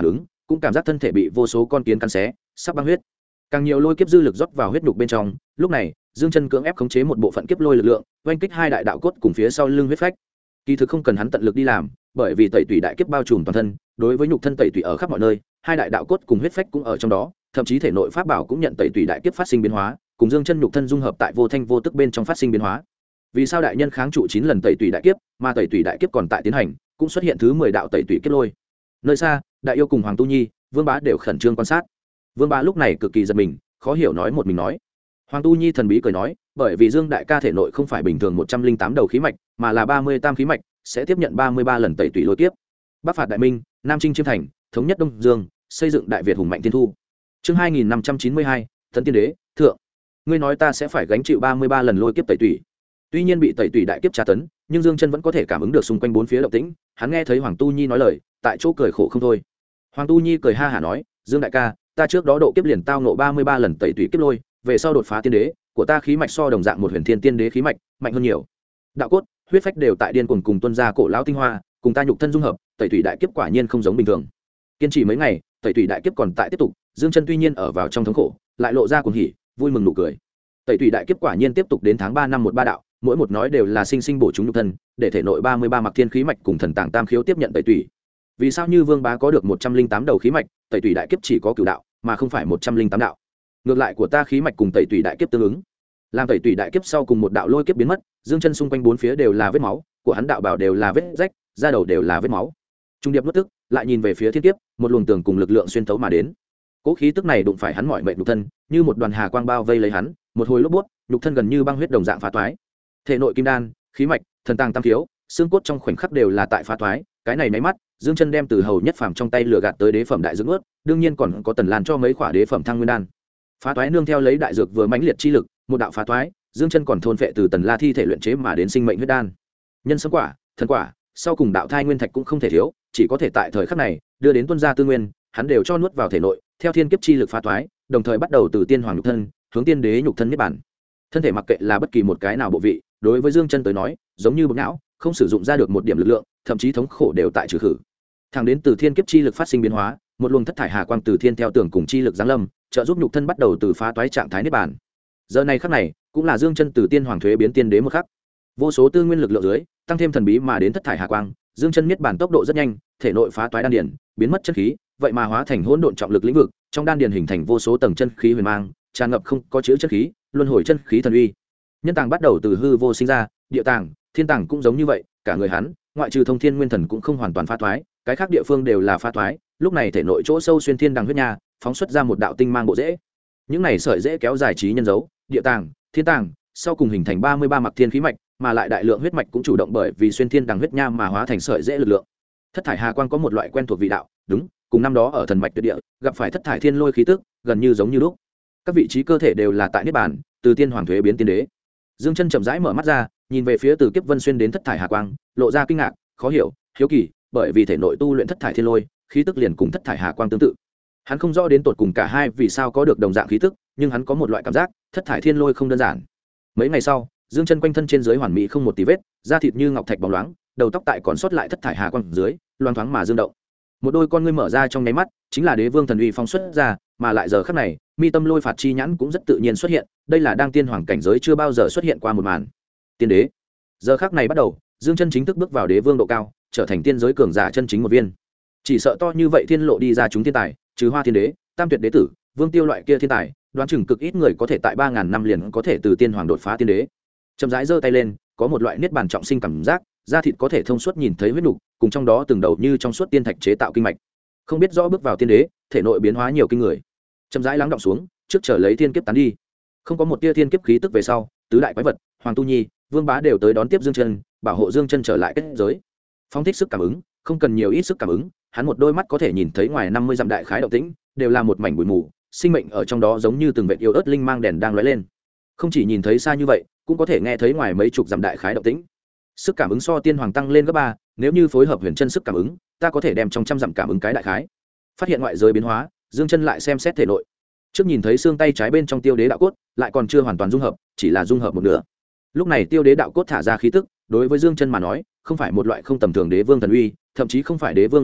cũng cảm giác thân thể bị vô số con kiến cắn xé sắp băng huyết. Càng nhiều lôi kiếp dư lực rót vào huyết nhục bên trong, lúc này Dương Chân cưỡng ép khống chế một bộ phận kiếp lôi lực lượng, oanh kích hai đại đạo cốt cùng phía sau lưng huyết phách. Kỳ thực không cần hắn tận lực đi làm, bởi vì tẩy tủy đại kiếp bao trùm toàn thân, đối với nhục thân tẩy tủy ở khắp mọi nơi, hai đại đạo cốt cùng huyết phách cũng ở trong đó, thậm chí thể nội pháp bảo cũng nhận tẩy tủy đại kiếp phát sinh biến hóa, cùng Dương Chân nhục thân dung hợp tại vô thanh vô tức bên trong phát sinh biến hóa. Vì sao đại nhân kháng trụ 9 lần tẩy tủy đại kiếp, mà tẩy tủy đại kiếp còn tại tiến hành, cũng xuất hiện thứ 10 đạo tẩy tủy kiếp lôi. Nơi xa, Đại yêu cùng Hoàng Tu Nhi, Vương Bá đều khẩn trương quan sát. Vương Bá lúc này cực kỳ giật mình, khó hiểu nói một mình nói. Hoàng Tu Nhi thần bí cười nói, bởi vì Dương đại ca thể nội không phải bình thường 108 đầu khí mạch, mà là 30 tam khí mạch, sẽ tiếp nhận 33 lần tẩy tủy lôi kiếp. Bắc phạt Đại Minh, Nam chinh chiêm thành, thống nhất Đông Dương, xây dựng Đại Việt hùng mạnh tiên thu. Chương 2592, Tấn Tiên Đế, thượng. Ngươi nói ta sẽ phải gánh chịu 33 lần lôi kiếp tẩy tủy. Tuy nhiên bị tẩy tủy đại kiếp tra tấn, nhưng Dương Chân vẫn có thể cảm ứng được xung quanh bốn phía động tĩnh, hắn nghe thấy Hoàng Tu Nhi nói lời, tại chỗ cười khổ không thôi. Hoàng Tu Nhi cười ha hả nói, Dương đại ca, ta trước đó độ kiếp liền tao ngộ 33 lần tẩy tủy kiếp lôi, về sau đột phá tiên đế, của ta khí mạch so đồng dạng một huyền thiên tiên đế khí mạch, mạnh hơn nhiều. Đạo cốt, huyết phách đều tại điên cuồng cùng tuân ra cổ lão tinh hoa, cùng ta nhục thân dung hợp, tẩy tủy đại kiếp quả nhiên không giống bình thường. Kiên trì mấy ngày, tẩy tủy đại kiếp còn tại tiếp tục, Dương Chân tuy nhiên ở vào trong thống khổ, lại lộ ra cuồng hỉ, vui mừng nụ cười. Tẩy tủy đại kiếp quả nhiên tiếp tục đến tháng 3 năm 13 đạo, mỗi một nói đều là sinh sinh bổ chúng nhục thân, để thể nội 33 mặc thiên khí mạch cùng thần tàng tam khiếu tiếp nhận tẩy tủy. Vì sao như Vương Bá có được 108 đầu khí mạch, tẩy tủy đại kiếp chỉ có cửu đạo, mà không phải 108 đạo. Ngược lại của ta khí mạch cùng tẩy tủy đại kiếp tương ứng. Làm tẩy tủy đại kiếp sau cùng một đạo lôi kiếp biến mất, Dương Chân xung quanh bốn phía đều là vết máu, của hắn đạo bảo đều là vết rách, da đầu đều là vết máu. Trung điệp nuốt tức, lại nhìn về phía thiên kiếp, một luồng tường cùng lực lượng xuyên thấu mà đến. Cố khí tức này đụng phải hắn mỏi mệt nhục thân, như một đoàn hà quang bao vây lấy hắn, một hồi lốp buốt, nhục thân gần như băng huyết đồng dạng phá toái. Thể nội kim đan, khí mạch, thần tàng tam khiếu, xương cốt trong khoảnh khắc đều là tại phá toái, cái này máy mắt, Dương Chân đem từ hầu nhất phàm trong tay lừa gạt tới đế phẩm đại dược nuốt, đương nhiên còn có Tần Lan cho mấy khỏa đế phẩm thăng nguyên đan. Phá toái nương theo lấy đại dược vừa mãnh liệt chi lực, một đạo phá toái, Dương Chân còn thôn phệ từ Tần La thi thể luyện chế mà đến sinh mệnh huyết đan. Nhân sâm quả, thần quả, sau cùng đạo thai nguyên thạch cũng không thể thiếu, chỉ có thể tại thời khắc này đưa đến tuân gia tư nguyên, hắn đều cho nuốt vào thể nội, theo thiên kiếp chi lực phá toái, đồng thời bắt đầu từ tiên hoàng nhục thân, hướng tiên đế nhục thân niết bản. Thân thể mặc kệ là bất kỳ một cái nào bộ vị, đối với Dương Chân tới nói, giống như bột não, không sử dụng ra được một điểm lực lượng, thậm chí thống khổ đều tại trừ khử. Thẳng đến từ thiên kiếp chi lực phát sinh biến hóa, một luồng thất thải hà quang từ thiên theo tưởng cùng chi lực giáng lâm, trợ giúp nhục thân bắt đầu từ phá toái trạng thái niết bản. Giờ này khắc này, cũng là Dương Chân từ tiên hoàng thuế biến tiên đế một khắc. Vô số tư nguyên lực lượng dưới, tăng thêm thần bí mà đến thất thải hà quang, Dương Chân niết bản tốc độ rất nhanh, thể nội phá toái đan điền, biến mất chân khí, vậy mà hóa thành hỗn độn trọng lực lĩnh vực, trong đan điền hình thành vô số tầng chân khí huyền mang, tràn ngập không có chứa chân khí, luân hồi chân khí thần uy. Nhân tàng bắt đầu từ hư vô sinh ra, địa tàng, thiên tàng cũng giống như vậy, cả người hắn, ngoại trừ thông thiên nguyên thần cũng không hoàn toàn phá toái, cái khác địa phương đều là phá toái, lúc này thể nội chỗ sâu xuyên thiên đằng huyết nha, phóng xuất ra một đạo tinh mang bộ rễ. Những này sợi rễ kéo dài trí nhân dấu, địa tàng, thiên tàng, sau cùng hình thành 33 mặc thiên khí mạch, mà lại đại lượng huyết mạch cũng chủ động bởi vì xuyên thiên đằng huyết nha mà hóa thành sợi rễ lực lượng. Thất thải hà quang có một loại quen thuộc vị đạo, đúng, cùng năm đó ở thần mạch tuyệt địa, gặp phải thất thải thiên lôi khí tức, gần như giống như lúc. Các vị trí cơ thể đều là tại niết bàn, từ tiên hoàng thuế biến tiên đế. Dương Chân chậm rãi mở mắt ra, nhìn về phía từ kiếp vân xuyên đến thất thải hà quang, lộ ra kinh ngạc, khó hiểu, hiếu kỳ, bởi vì thể nội tu luyện thất thải thiên lôi, khí tức liền cùng thất thải hà quang tương tự. Hắn không rõ đến tột cùng cả hai vì sao có được đồng dạng khí tức, nhưng hắn có một loại cảm giác, thất thải thiên lôi không đơn giản. Mấy ngày sau, Dương Chân quanh thân trên dưới hoàn mỹ không một tí vết, da thịt như ngọc thạch bóng loáng, đầu tóc tại còn sót lại thất thải hà quang dưới, loang thoáng mà dương động. Một đôi con ngươi mở ra trong nháy mắt, chính là đế vương thần uy phong xuất ra, mà lại giờ khắc này, mi tâm lôi phạt chi nhãn cũng rất tự nhiên xuất hiện, đây là đang tiên hoàng cảnh giới chưa bao giờ xuất hiện qua một màn. Tiên đế. Giờ khắc này bắt đầu, Dương Chân chính thức bước vào đế vương độ cao, trở thành tiên giới cường giả chân chính một viên. Chỉ sợ to như vậy thiên lộ đi ra chúng thiên tài, trừ Hoa Thiên Đế, Tam Tuyệt Đế tử, Vương Tiêu loại kia thiên tài, đoán chừng cực ít người có thể tại 3000 năm liền có thể từ tiên hoàng đột phá tiên đế. Chậm rãi giơ tay lên, có một loại niết bàn trọng sinh cảm giác, da thịt có thể thông suốt nhìn thấy huyết nục, cùng trong đó từng đầu như trong suốt tiên thạch chế tạo kinh mạch. Không biết rõ bước vào tiên đế, thể nội biến hóa nhiều kinh người. Chậm rãi lắng đọng xuống, trước chờ lấy thiên kiếp tán đi. Không có một tia thiên kiếp khí tức về sau, tứ đại quái vật, Hoàng Tu Nhi, Vương Bá đều tới đón tiếp Dương Chân, bảo hộ Dương Chân trở lại kết giới. Phong thích sức cảm ứng, không cần nhiều ít sức cảm ứng, hắn một đôi mắt có thể nhìn thấy ngoài 50 dặm đại khái động tĩnh, đều là một mảnh bụi mù, sinh mệnh ở trong đó giống như từng vệt yêu ớt linh mang đèn đang lóe lên. Không chỉ nhìn thấy xa như vậy, cũng có thể nghe thấy ngoài mấy chục dặm đại khái động tĩnh. Sức cảm ứng so tiên hoàng tăng lên gấp 3, nếu như phối hợp huyền chân sức cảm ứng, ta có thể đem trong trăm dặm cảm ứng cái đại khái. Phát hiện ngoại giới biến hóa, Dương Chân lại xem xét thể nội. Trước nhìn thấy xương tay trái bên trong tiêu đế đạo cốt, lại còn chưa hoàn toàn dung hợp, chỉ là dung hợp một nửa. Lúc này tiêu đế đạo cốt thả ra khí tức, đối với Dương Chân mà nói, không phải một loại không tầm thường đế vương thần uy, thậm chí không phải đế vương lực lượng,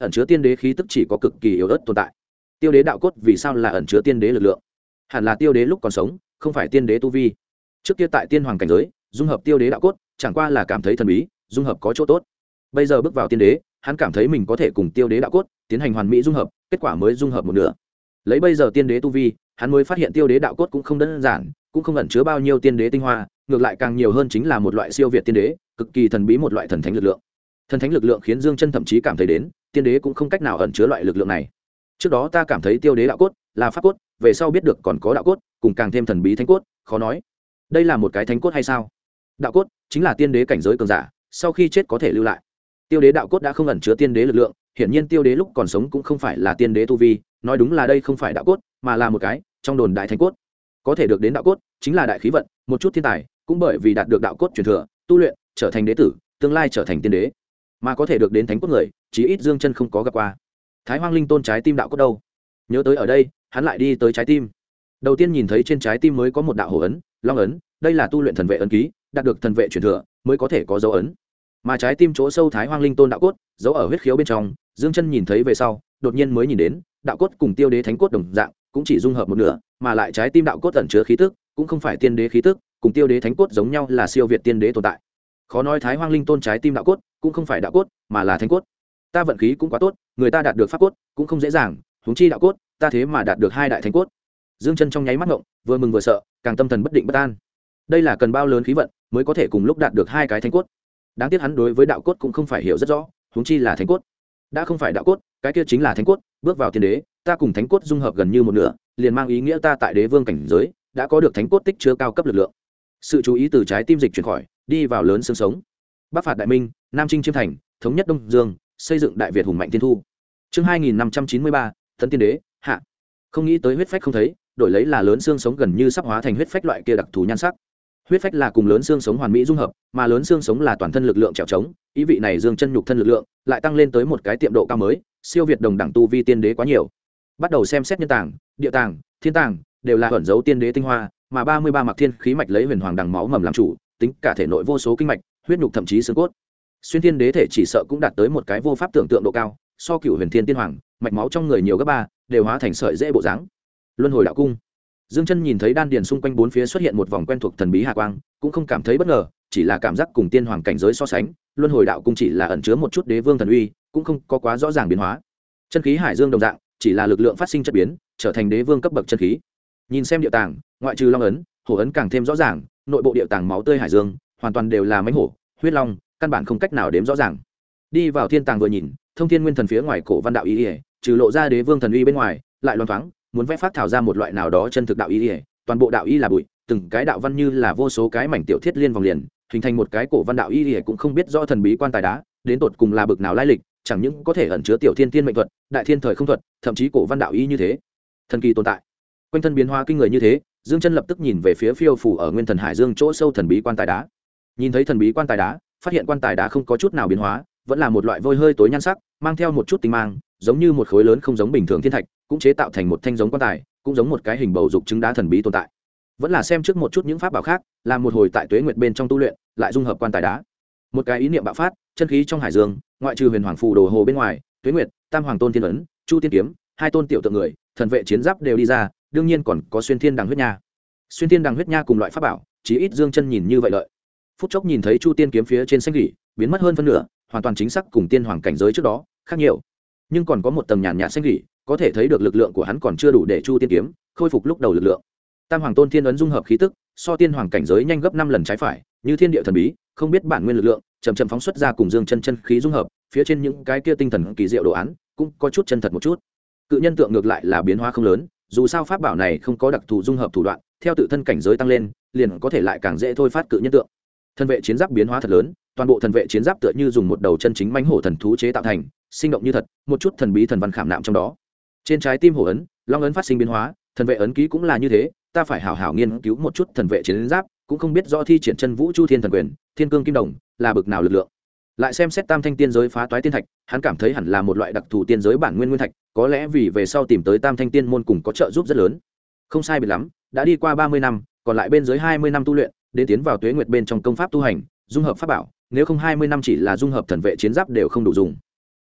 ẩn chứa tiên đế khí tức chỉ có cực kỳ yếu ớt tồn tại. Tiêu đế đạo cốt vì sao là ẩn chứa tiên đế lực lượng? Hẳn là tiêu đế lúc còn sống không phải tiên đế tu vi. Trước kia tại tiên hoàng cảnh giới dung hợp tiêu đế đạo cốt chẳng qua là cảm thấy thần bí, dung hợp có chỗ tốt. Bây giờ bước vào tiên đế, hắn cảm thấy mình có thể cùng tiêu đế đạo cốt tiến hành hoàn mỹ dung hợp, kết quả mới dung hợp một nửa. Lấy bây giờ tiên đế tu vi, hắn mới phát hiện tiêu đế đạo cốt cũng không đơn giản, cũng không ẩn chứa bao nhiêu tiên đế tinh hoa, ngược lại càng nhiều hơn chính là một loại siêu việt tiên đế, cực kỳ thần bí một loại thần thánh lực lượng. Thần thánh lực lượng khiến Dương Chân thậm chí cảm thấy đến tiên đế cũng không cách nào ẩn chứa loại lực lượng này. Trước đó ta cảm thấy tiêu đế đạo cốt là pháp cốt, về sau biết được còn có đạo cốt cùng càng thêm thần bí thánh cốt, khó nói đây là một cái thánh cốt hay sao? Đạo cốt chính là tiên đế cảnh giới cường giả sau khi chết có thể lưu lại. Tiêu đế đạo cốt đã không ẩn chứa tiên đế lực lượng, hiển nhiên tiêu đế lúc còn sống cũng không phải là tiên đế tu vi, nói đúng là đây không phải đạo cốt mà là một cái trong đồn đại thánh cốt. Có thể được đến đạo cốt chính là đại khí vận, một chút thiên tài cũng bởi vì đạt được đạo cốt truyền thừa tu luyện trở thành đế tử, tương lai trở thành tiên đế. Mà có thể được đến thánh cốt người chí ít Dương Chân không có gặp qua. Thái Hoang Linh Tôn trái tim đạo cốt đâu? Nhớ tới ở đây, hắn lại đi tới trái tim. Đầu tiên nhìn thấy trên trái tim mới có một đạo hổ ấn, long ấn, đây là tu luyện thần vệ ấn ký, đạt được thần vệ truyền thừa mới có thể có dấu ấn. Mà trái tim chỗ sâu Thái Hoang Linh Tôn đạo cốt giấu ở huyết khiếu bên trong, Dương Chân nhìn thấy về sau, đột nhiên mới nhìn đến, đạo cốt cùng tiêu đế thánh cốt đồng dạng, cũng chỉ dung hợp một nửa, mà lại trái tim đạo cốt ẩn chứa khí tức, cũng không phải tiên đế khí tức, cùng tiêu đế thánh cốt giống nhau là siêu việt tiên đế tồn tại. Khó nói Thái Hoang Linh Tôn trái tim đạo cốt cũng không phải đạo cốt, mà là thánh cốt. Ta vận khí cũng quá tốt, người ta đạt được pháp cốt cũng không dễ dàng, huống chi đạo cốt, ta thế mà đạt được hai đại thánh cốt. Dương Chân trong nháy mắt ngộng, vừa mừng vừa sợ, càng tâm thần bất định bất an. Đây là cần bao lớn khí vận mới có thể cùng lúc đạt được hai cái thánh cốt. Đáng tiếc hắn đối với đạo cốt cũng không phải hiểu rất rõ, huống chi là thánh cốt. Đã không phải đạo cốt, cái kia chính là thánh cốt, bước vào tiên đế, ta cùng thánh cốt dung hợp gần như một nửa, liền mang ý nghĩa ta tại đế vương cảnh giới đã có được thánh cốt tích chứa cao cấp lực lượng. Sự chú ý từ trái tim dịch chuyển khỏi, đi vào lớn xương sống. Bắc phạt đại minh, Nam chinh chiêm thành, thống nhất Đông Dương, xây dựng đại Việt hùng mạnh tiên thu. Chương 2593, Tấn tiên đế, hạ. Không nghĩ tới huyết phách không thấy, đổi lấy là lớn xương sống gần như sắp hóa thành huyết phách loại kia đặc thù nhan sắc. Huyết phách là cùng lớn xương sống hoàn mỹ dung hợp, mà lớn xương sống là toàn thân lực lượng trèo trống, ý vị này Dương Chân nhục thân lực lượng lại tăng lên tới một cái tiệm độ cao mới, siêu việt đồng đẳng tu vi tiên đế quá nhiều. Bắt đầu xem xét nhân tàng, địa tàng, thiên tàng, đều là ẩn dấu tiên đế tinh hoa, mà 33 mặc thiên khí mạch lấy huyền hoàng đằng máu mầm làm chủ, tính cả thể nội vô số kinh mạch, huyết nhục thậm chí xương cốt. Xuyên thiên đế thể chỉ sợ cũng đạt tới một cái vô pháp tưởng tượng độ cao, so cửu huyền thiên tiên hoàng, mạch máu trong người nhiều gấp 3, đều hóa thành sợi dễ bộ dáng. Luân hồi đạo cung. Dương Chân nhìn thấy đan điền xung quanh bốn phía xuất hiện một vòng quen thuộc thần bí hà quang, cũng không cảm thấy bất ngờ, chỉ là cảm giác cùng tiên hoàng cảnh giới so sánh, luân hồi đạo cung chỉ là ẩn chứa một chút đế vương thần uy, cũng không có quá rõ ràng biến hóa. Chân khí hải dương đồng dạng, chỉ là lực lượng phát sinh chất biến, trở thành đế vương cấp bậc chân khí. Nhìn xem địa tàng, ngoại trừ long ấn, hổ ấn càng thêm rõ ràng, nội bộ địa tàng máu tươi hải dương, hoàn toàn đều là mãnh hổ, huyết long, căn bản không cách nào đếm rõ ràng. Đi vào thiên tàng vừa nhìn, thông thiên nguyên thần phía ngoài cổ văn đạo ý, trừ lộ ra đế vương thần uy bên ngoài, lại loan thoáng muốn vẽ phát thảo ra một loại nào đó chân thực đạo ý, toàn bộ đạo ý là bụi, từng cái đạo văn như là vô số cái mảnh tiểu thiết liên vòng liền, hình thành một cái cổ văn đạo ý, cũng không biết rõ thần bí quan tài đá đến tột cùng là bực nào lai lịch, chẳng những có thể ẩn chứa tiểu thiên tiên mệnh thuật, đại thiên thời không thuật, thậm chí cổ văn đạo ý như thế, thần kỳ tồn tại. Quanh thân biến hóa kinh người như thế, Dương Chân lập tức nhìn về phía phiêu phủ ở nguyên thần hải dương chỗ sâu thần bí quan tài đá. Nhìn thấy thần bí quan tài đá, phát hiện quan tài đá không có chút nào biến hóa, vẫn là một loại vôi hơi tối nhan sắc, mang theo một chút tinh mang, giống như một khối lớn không giống bình thường thiên thạch, cũng chế tạo thành một thanh giống quan tài, cũng giống một cái hình bầu dục trứng đá thần bí tồn tại. Vẫn là xem trước một chút những pháp bảo khác, làm một hồi tại tuế nguyệt bên trong tu luyện, lại dung hợp quan tài đá. Một cái ý niệm bạo phát, chân khí trong hải dương, ngoại trừ huyền hoàng phù đồ hồ bên ngoài, tuế nguyệt, tam hoàng tôn thiên ấn, chu tiên kiếm, hai tôn tiểu tượng người, thần vệ chiến giáp đều đi ra, đương nhiên còn có xuyên thiên đằng huyết nha. Xuyên thiên đằng huyết nha cùng loại pháp bảo, chí ít Dương Chân nhìn như vậy lợi. Phút chốc nhìn thấy chu tiên kiếm phía trên xanh gỉ, biến mất hơn phân nửa, hoàn toàn chính xác cùng tiên hoàng cảnh giới trước đó khác nhiều, nhưng còn có một tầng nhàn nhạt xanh gỉ, có thể thấy được lực lượng của hắn còn chưa đủ để chu tiên kiếm khôi phục lúc đầu lực lượng. Tam hoàng tôn thiên ấn dung hợp khí tức, so tiên hoàng cảnh giới nhanh gấp 5 lần trái phải, như thiên địa thần bí, không biết bản nguyên lực lượng, chậm chậm phóng xuất ra cùng Dương Chân chân khí dung hợp, phía trên những cái kia tinh thần kỳ diệu đồ án, cũng có chút chân thật một chút. Cự nhân tượng ngược lại là biến hóa không lớn, dù sao pháp bảo này không có đặc thù dung hợp thủ đoạn, theo tự thân cảnh giới tăng lên, liền có thể lại càng dễ thôi phát cự nhân tượng. Thần vệ chiến giáp biến hóa thật lớn, toàn bộ thần vệ chiến giáp tựa như dùng một đầu chân chính mãnh hổ thần thú chế tạo thành, sinh động như thật, một chút thần bí thần văn khảm nạm trong đó. Trên trái tim hổ ấn, long ấn phát sinh biến hóa, thần vệ ấn ký cũng là như thế, ta phải hảo hảo nghiên cứu một chút thần vệ chiến giáp, cũng không biết rõ thi triển chân vũ chu thiên thần quyền, thiên cương kim đồng là bực nào lực lượng. Lại xem xét tam thanh tiên giới phá toái tiên thạch, hắn cảm thấy hẳn là một loại đặc thù tiên giới bản nguyên nguyên thạch, có lẽ vì về sau tìm tới tam thanh tiên môn cùng có trợ giúp rất lớn. Không sai biệt lắm, đã đi qua 30 năm, còn lại bên dưới 20 năm tu luyện, đến tiến vào tuế nguyệt bên trong công pháp tu hành, dung hợp pháp bảo, nếu không 20 năm chỉ là dung hợp thần vệ chiến giáp đều không đủ dùng.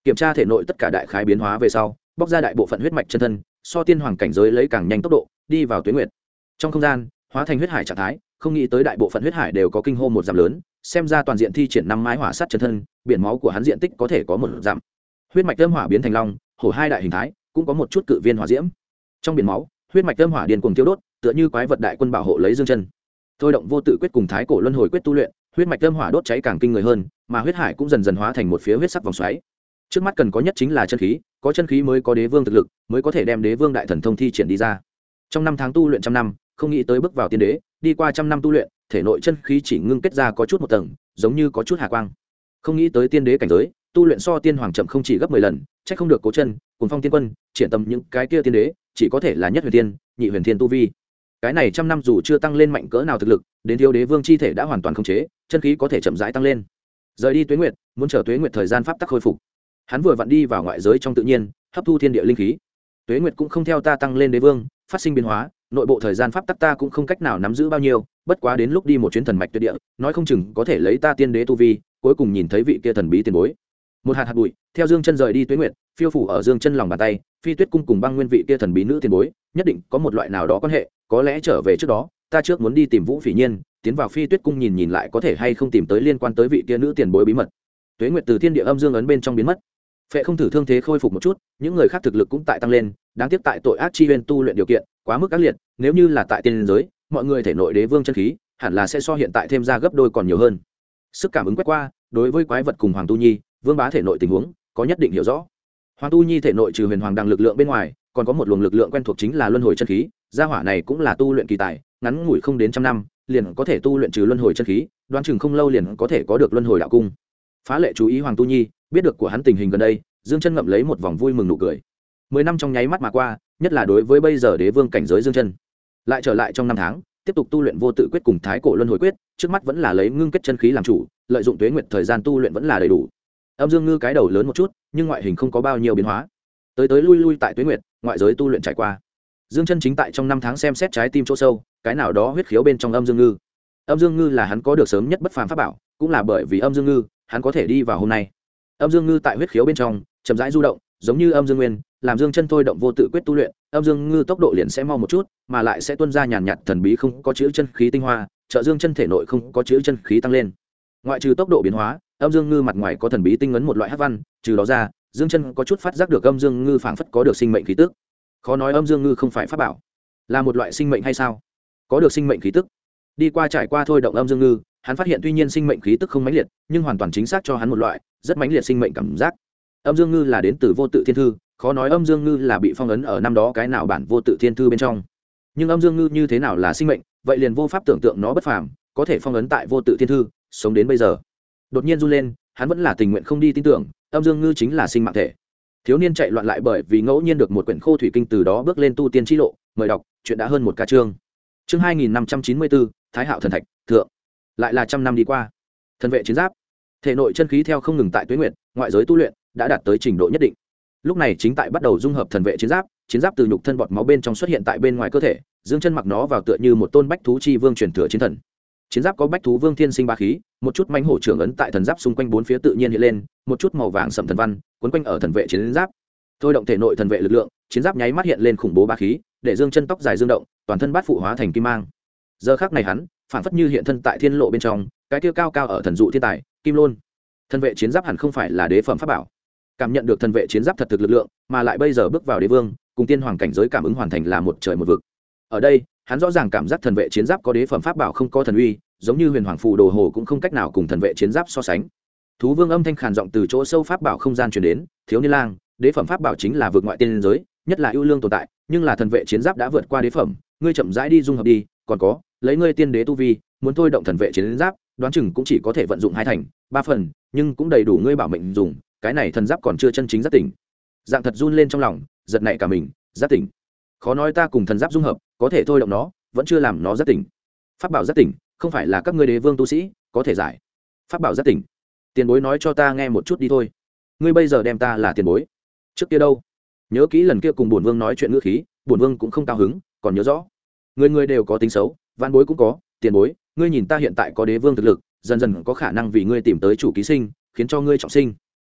kiểm tra thể nội tất cả đại khái biến hóa về sau bóc ra đại bộ phận huyết mạch chân thân, so tiên hoàng cảnh giới lấy càng nhanh tốc độ đi vào tuế nguyệt. Trong không gian hóa thành huyết hải trạng thái, không nghĩ tới đại bộ phận huyết hải đều có kinh hô một dặm lớn, xem ra toàn diện thi triển 5 mái hỏa sát chân thân, biển máu của hắn diện tích có thể có 1 dặm. Huyết mạch âm hỏa biến thành long hổ hai đại hình thái, cũng có một chút cự viên hỏa diễm. Trong biển máu huyết mạch âm hỏa điên cuồng tiêu đốt, tựa như quái vật đại quân bảo hộ lấy dương chân. Thôi động vô tự quyết cùng thái cổ luân hồi quyết tu luyện, huyết mạch âm hỏa đốt cháy càng kinh người hơn, mà huyết hải cũng dần dần hóa thành một phía huyết sắc vòng xoáy. Trước mắt cần có nhất chính là chân khí, có chân khí mới có đế vương thực lực, mới có thể đem đế vương đại thần thông thi triển đi ra. Trong 5 tháng tu luyện 100 năm, không nghĩ tới bước vào tiên đế, đi qua 100 năm tu luyện, thể nội chân khí chỉ ngưng kết ra có chút một tầng, giống như có chút hà quang. Không nghĩ tới tiên đế cảnh giới, tu luyện so tiên hoàng chậm không chỉ gấp 10 lần, chắc không được Cố Chân, Cuồng Phong tiên quân, triển tâm những cái kia tiên đế, chỉ có thể là nhất huyền tiên, nhị huyền thiên tu vi. Cái này 100 năm dù chưa tăng lên mạnh cỡ nào thực lực, đến thiếu đế vương chi thể đã hoàn toàn khống chế, chân khí có thể chậm rãi tăng lên. Rời đi tuế nguyệt, muốn chờ tuế nguyệt thời gian pháp tắc khôi phục. Hắn vừa vặn đi vào ngoại giới trong tự nhiên, hấp thu thiên địa linh khí. Tuế nguyệt cũng không theo ta tăng lên đế vương, phát sinh biến hóa, nội bộ thời gian pháp tắc ta cũng không cách nào nắm giữ bao nhiêu, bất quá đến lúc đi một chuyến thần mạch tuyệt địa, nói không chừng có thể lấy ta tiên đế tu vi, cuối cùng nhìn thấy vị kia thần bí tiền bối. Một hạt bụi, theo Dương Chân rời đi tuế nguyệt, phiêu phủ ở Dương Chân lòng bàn tay, Phi Tuyết cung cùng Băng Nguyên vị kia thần bí nữ tiền bối, nhất định có một loại nào đó quan hệ, có lẽ trở về trước đó, ta trước muốn đi tìm Vũ Phỉ Nhiên, tiến vào Phi Tuyết cung nhìn nhìn lại có thể hay không tìm tới liên quan tới vị kia nữ tiền bối bí mật. Tuế nguyệt từ thiên địa âm dương ấn bên trong biến mất. Phệ không thử thương thế khôi phục một chút, những người khác thực lực cũng tại tăng lên, đáng tiếc tại tội ác chi nguyên tu luyện điều kiện quá mức ác liệt, nếu như là tại tiên giới, mọi người thể nội đế vương chân khí, hẳn là sẽ so hiện tại thêm ra gấp đôi còn nhiều hơn. Sức cảm ứng quét qua, đối với quái vật cùng Hoàng Tu Nhi, Vương Bá thể nội tình huống, có nhất định hiểu rõ. Hoàng Tu Nhi thể nội trừ huyền hoàng đằng lực lượng bên ngoài, còn có một luồng lực lượng quen thuộc chính là luân hồi chân khí, gia hỏa này cũng là tu luyện kỳ tài, ngắn ngủi không đến 100 năm, liền có thể tu luyện trừ luân hồi chân khí, đoán chừng không lâu liền có thể có được luân hồi đạo cung. Phá lệ chú ý Hoàng Tu Nhi, biết được của hắn tình hình gần đây, Dương Chân ngậm lấy một vòng vui mừng nụ cười. 10 năm trong nháy mắt mà qua, nhất là đối với bây giờ đế vương cảnh giới Dương Chân. Lại trở lại trong 5 tháng, tiếp tục tu luyện vô tự quyết cùng thái cổ luân hồi quyết, trước mắt vẫn là lấy ngưng kết chân khí làm chủ, lợi dụng tuế nguyệt thời gian tu luyện vẫn là đầy đủ. Âm Dương Ngư cái đầu lớn một chút, nhưng ngoại hình không có bao nhiêu biến hóa. Tới tới lui lui tại tuế nguyệt, ngoại giới tu luyện trải qua. Dương Chân chính tại trong 5 tháng xem xét trái tim chỗ sâu, cái nào đó huyết khiếu bên trong Âm Dương Ngư. Âm Dương Ngư là hắn có được sớm nhất bất phàm pháp bảo, cũng là bởi vì Âm Dương Ngư, hắn có thể đi vào hôm nay. Âm Dương Ngư tại huyết khiếu bên trong, chậm rãi du động, giống như Âm Dương Nguyên, làm Dương Chân thôi động vô tự quyết tu luyện, Âm Dương Ngư tốc độ liền sẽ mau một chút, mà lại sẽ tuôn ra nhàn nhạt thần bí không có chữ chân khí tinh hoa, trợ Dương Chân thể nội không có chữ chân khí tăng lên. Ngoại trừ tốc độ biến hóa, Âm Dương Ngư mặt ngoài có thần bí tinh ấn một loại hắc văn, trừ đó ra, Dương Chân có chút phát giác được Âm Dương Ngư phảng phất có được sinh mệnh khí tức. Khó nói Âm Dương Ngư không phải pháp bảo, là một loại sinh mệnh hay sao? Có được sinh mệnh khí tức. Đi qua trải qua thôi động Âm Dương Ngư, hắn phát hiện tuy nhiên sinh mệnh khí tức không mãnh liệt, nhưng hoàn toàn chính xác cho hắn một loại rất mãnh liệt sinh mệnh cảm giác. Âm Dương Ngư là đến từ vô tự thiên thư, khó nói Âm Dương Ngư là bị phong ấn ở năm đó cái nào bản vô tự thiên thư bên trong. Nhưng Âm Dương Ngư như thế nào là sinh mệnh, vậy liền vô pháp tưởng tượng nó bất phàm, có thể phong ấn tại vô tự thiên thư, sống đến bây giờ. Đột nhiên run lên, hắn vẫn là tình nguyện không đi tin tưởng, Âm Dương Ngư chính là sinh mạng thể. Thiếu niên chạy loạn lại bởi vì ngẫu nhiên được một quyển khô thủy kinh, từ đó bước lên tu tiên chi lộ, mời đọc, chuyện đã hơn một ca chương. Chương 2594, Thái Hạo thần thạch, thượng. Lại là 100 năm đi qua. Thần vệ chiến giáp, thể nội chân khí theo không ngừng tại tuế nguyệt, ngoại giới tu luyện đã đạt tới trình độ nhất định. Lúc này chính tại bắt đầu dung hợp thần vệ chiến giáp từ nhục thân bọt máu bên trong xuất hiện tại bên ngoài cơ thể, Dương Chân mặc nó vào tựa như một tôn bách thú chi vương truyền thừa chiến thần. Chiến giáp có bách thú vương thiên sinh bá khí, một chút mãnh hổ trưởng ấn tại thần giáp xung quanh bốn phía tự nhiên hiện lên, một chút màu vàng sẫm thần văn quấn quanh ở thần vệ chiến giáp. Thôi động thể nội thần vệ lực lượng, chiến giáp nháy mắt hiện lên khủng bố bá khí, để Dương Chân tóc dài dương động, toàn thân bát phụ hóa thành kim mang. Giờ khắc này hắn, phản phất như hiện thân tại thiên lộ bên trong, cái kia cao cao ở thần dụ thiên tài, Kim Lôn. Thần vệ chiến giáp hẳn không phải là đế phẩm pháp bảo. Cảm nhận được thần vệ chiến giáp thật thực lực lượng, mà lại bây giờ bước vào đế vương, cùng tiên hoàng cảnh giới cảm ứng hoàn thành là một trời một vực. Ở đây, hắn rõ ràng cảm giác thần vệ chiến giáp có đế phẩm pháp bảo không có thần uy, giống như huyền hoàng phù đồ hồ cũng không cách nào cùng thần vệ chiến giáp so sánh. Thú vương âm thanh khàn giọng từ chỗ sâu pháp bảo không gian truyền đến, thiếu niên lang, đế phẩm pháp bảo chính là vượt ngoại tiên giới, nhất là ưu lương tồn tại, nhưng là thần vệ chiến giáp đã vượt qua đế phẩm, ngươi chậm rãi đi dung hợp đi, còn có, lấy ngươi tiên đế tu vi, muốn thôi động thần vệ chiến giáp, đoán chừng cũng chỉ có thể vận dụng 2 thành, 3 phần, nhưng cũng đầy đủ ngươi bảo mệnh dùng, cái này thần giáp còn chưa chân chính giác tỉnh. Dạng thật run lên trong lòng, giật nảy cả mình, giác tỉnh. Khó nói ta cùng thần giáp dung hợp, có thể thôi động nó, vẫn chưa làm nó giác tỉnh. Pháp bảo giác tỉnh, không phải là các ngươi đế vương tu sĩ có thể giải. Pháp bảo giác tỉnh, tiền bối nói cho ta nghe một chút đi thôi. Ngươi bây giờ đem ta là tiền bối, trước kia đâu? Nhớ kỹ lần kia cùng bổn vương nói chuyện ngữ khí, bổn vương cũng không cao hứng, còn nhớ rõ. Người người đều có tính xấu, vạn bối cũng có, tiền bối, ngươi nhìn ta hiện tại có đế vương thực lực, dần dần có khả năng vì ngươi tìm tới chủ ký sinh, khiến cho ngươi trọng sinh.